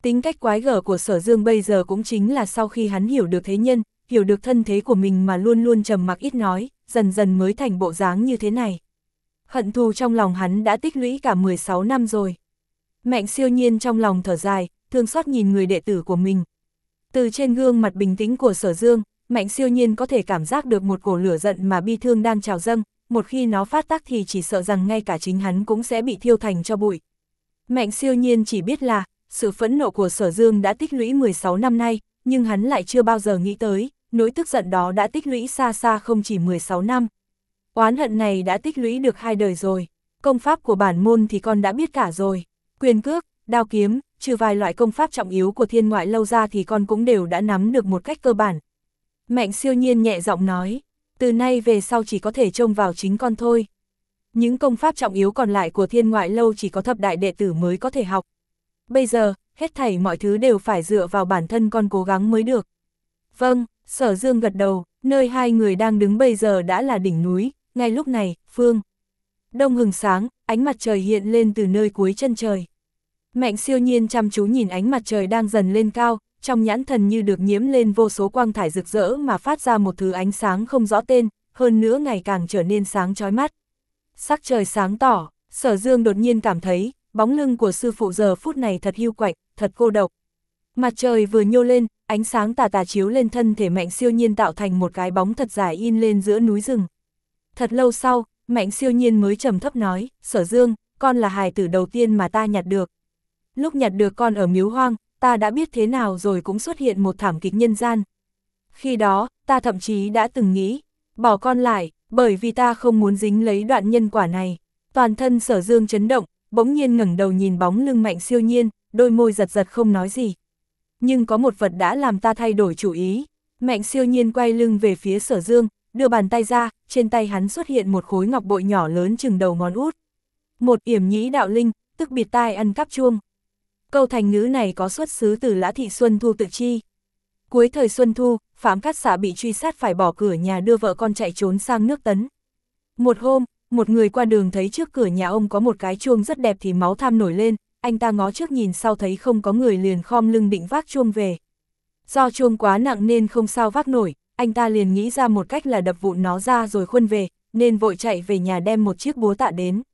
Tính cách quái gở của Sở Dương bây giờ cũng chính là sau khi hắn hiểu được thế nhân, hiểu được thân thế của mình mà luôn luôn trầm mặc ít nói, dần dần mới thành bộ dáng như thế này. Hận thù trong lòng hắn đã tích lũy cả mười sáu năm rồi. Mạnh Siêu Nhiên trong lòng thở dài, thương xót nhìn người đệ tử của mình. Từ trên gương mặt bình tĩnh của Sở Dương, Mạnh Siêu Nhiên có thể cảm giác được một cổ lửa giận mà bi thương đang trào dâng, một khi nó phát tác thì chỉ sợ rằng ngay cả chính hắn cũng sẽ bị thiêu thành cho bụi. Mạnh Siêu Nhiên chỉ biết là, sự phẫn nộ của Sở Dương đã tích lũy mười sáu năm nay, nhưng hắn lại chưa bao giờ nghĩ tới, nỗi tức giận đó đã tích lũy xa xa không chỉ mười sáu năm. Oán hận này đã tích lũy được hai đời rồi, công pháp của bản môn thì con đã biết cả rồi, quyền cước, đao kiếm, trừ vài loại công pháp trọng yếu của Thiên Ngoại Lâu ra thì con cũng đều đã nắm được một cách cơ bản. Mạnh Siêu Nhiên nhẹ giọng nói, từ nay về sau chỉ có thể trông vào chính con thôi. Những công pháp trọng yếu còn lại của Thiên Ngoại Lâu chỉ có thập đại đệ tử mới có thể học. Bây giờ, hết thảy mọi thứ đều phải dựa vào bản thân con cố gắng mới được. Vâng, Sở Dương gật đầu, nơi hai người đang đứng bây giờ đã là đỉnh núi, ngay lúc này, phương đông hừng sáng, ánh mặt trời hiện lên từ nơi cuối chân trời. Mạnh Siêu Nhiên chăm chú nhìn ánh mặt trời đang dần lên cao, trong nhãn thần như được nhiễm lên vô số quang thải rực rỡ mà phát ra một thứ ánh sáng không rõ tên, hơn nữa ngày càng trở nên sáng chói mắt. Sắc trời sáng tỏ, Sở Dương đột nhiên cảm thấy, bóng lưng của sư phụ giờ phút này thật hiu quạnh, thật cô độc. Mặt trời vừa nhô lên, ánh sáng tà tà chiếu lên thân thể Mạnh Siêu Nhiên tạo thành một cái bóng thật dài in lên giữa núi rừng. Thật lâu sau, Mạnh Siêu Nhiên mới trầm thấp nói, Sở Dương, con là hài tử đầu tiên mà ta nhặt được. Lúc nhặt được con ở miếu hoang, ta đã biết thế nào rồi cũng xuất hiện một thảm kịch nhân gian. Khi đó, ta thậm chí đã từng nghĩ, bỏ con lại, bởi vì ta không muốn dính lấy đoạn nhân quả này. Toàn thân Sở Dương chấn động, bỗng nhiên ngẩng đầu nhìn bóng lưng Mạnh Siêu Nhiên, đôi môi giật giật không nói gì. Nhưng có một vật đã làm ta thay đổi chủ ý. Mạnh Siêu Nhiên quay lưng về phía Sở Dương, đưa bàn tay ra, trên tay hắn xuất hiện một khối ngọc bội nhỏ lớn chừng đầu ngón út. Một yểm nhĩ đạo linh, tức biệt tai ăn cắp chuông. Câu thành ngữ này có xuất xứ từ Lã Thị Xuân Thu tự chi. Cuối thời Xuân Thu, Phạm Cát Xả bị truy sát phải bỏ cửa nhà đưa vợ con chạy trốn sang nước Tấn. Một hôm, một người qua đường thấy trước cửa nhà ông có một cái chuông rất đẹp thì máu tham nổi lên, anh ta ngó trước nhìn sau thấy không có người liền khom lưng định vác chuông về. Do chuông quá nặng nên không sao vác nổi, anh ta liền nghĩ ra một cách là đập vụn nó ra rồi khuân về, nên vội chạy về nhà đem một chiếc búa tạ đến.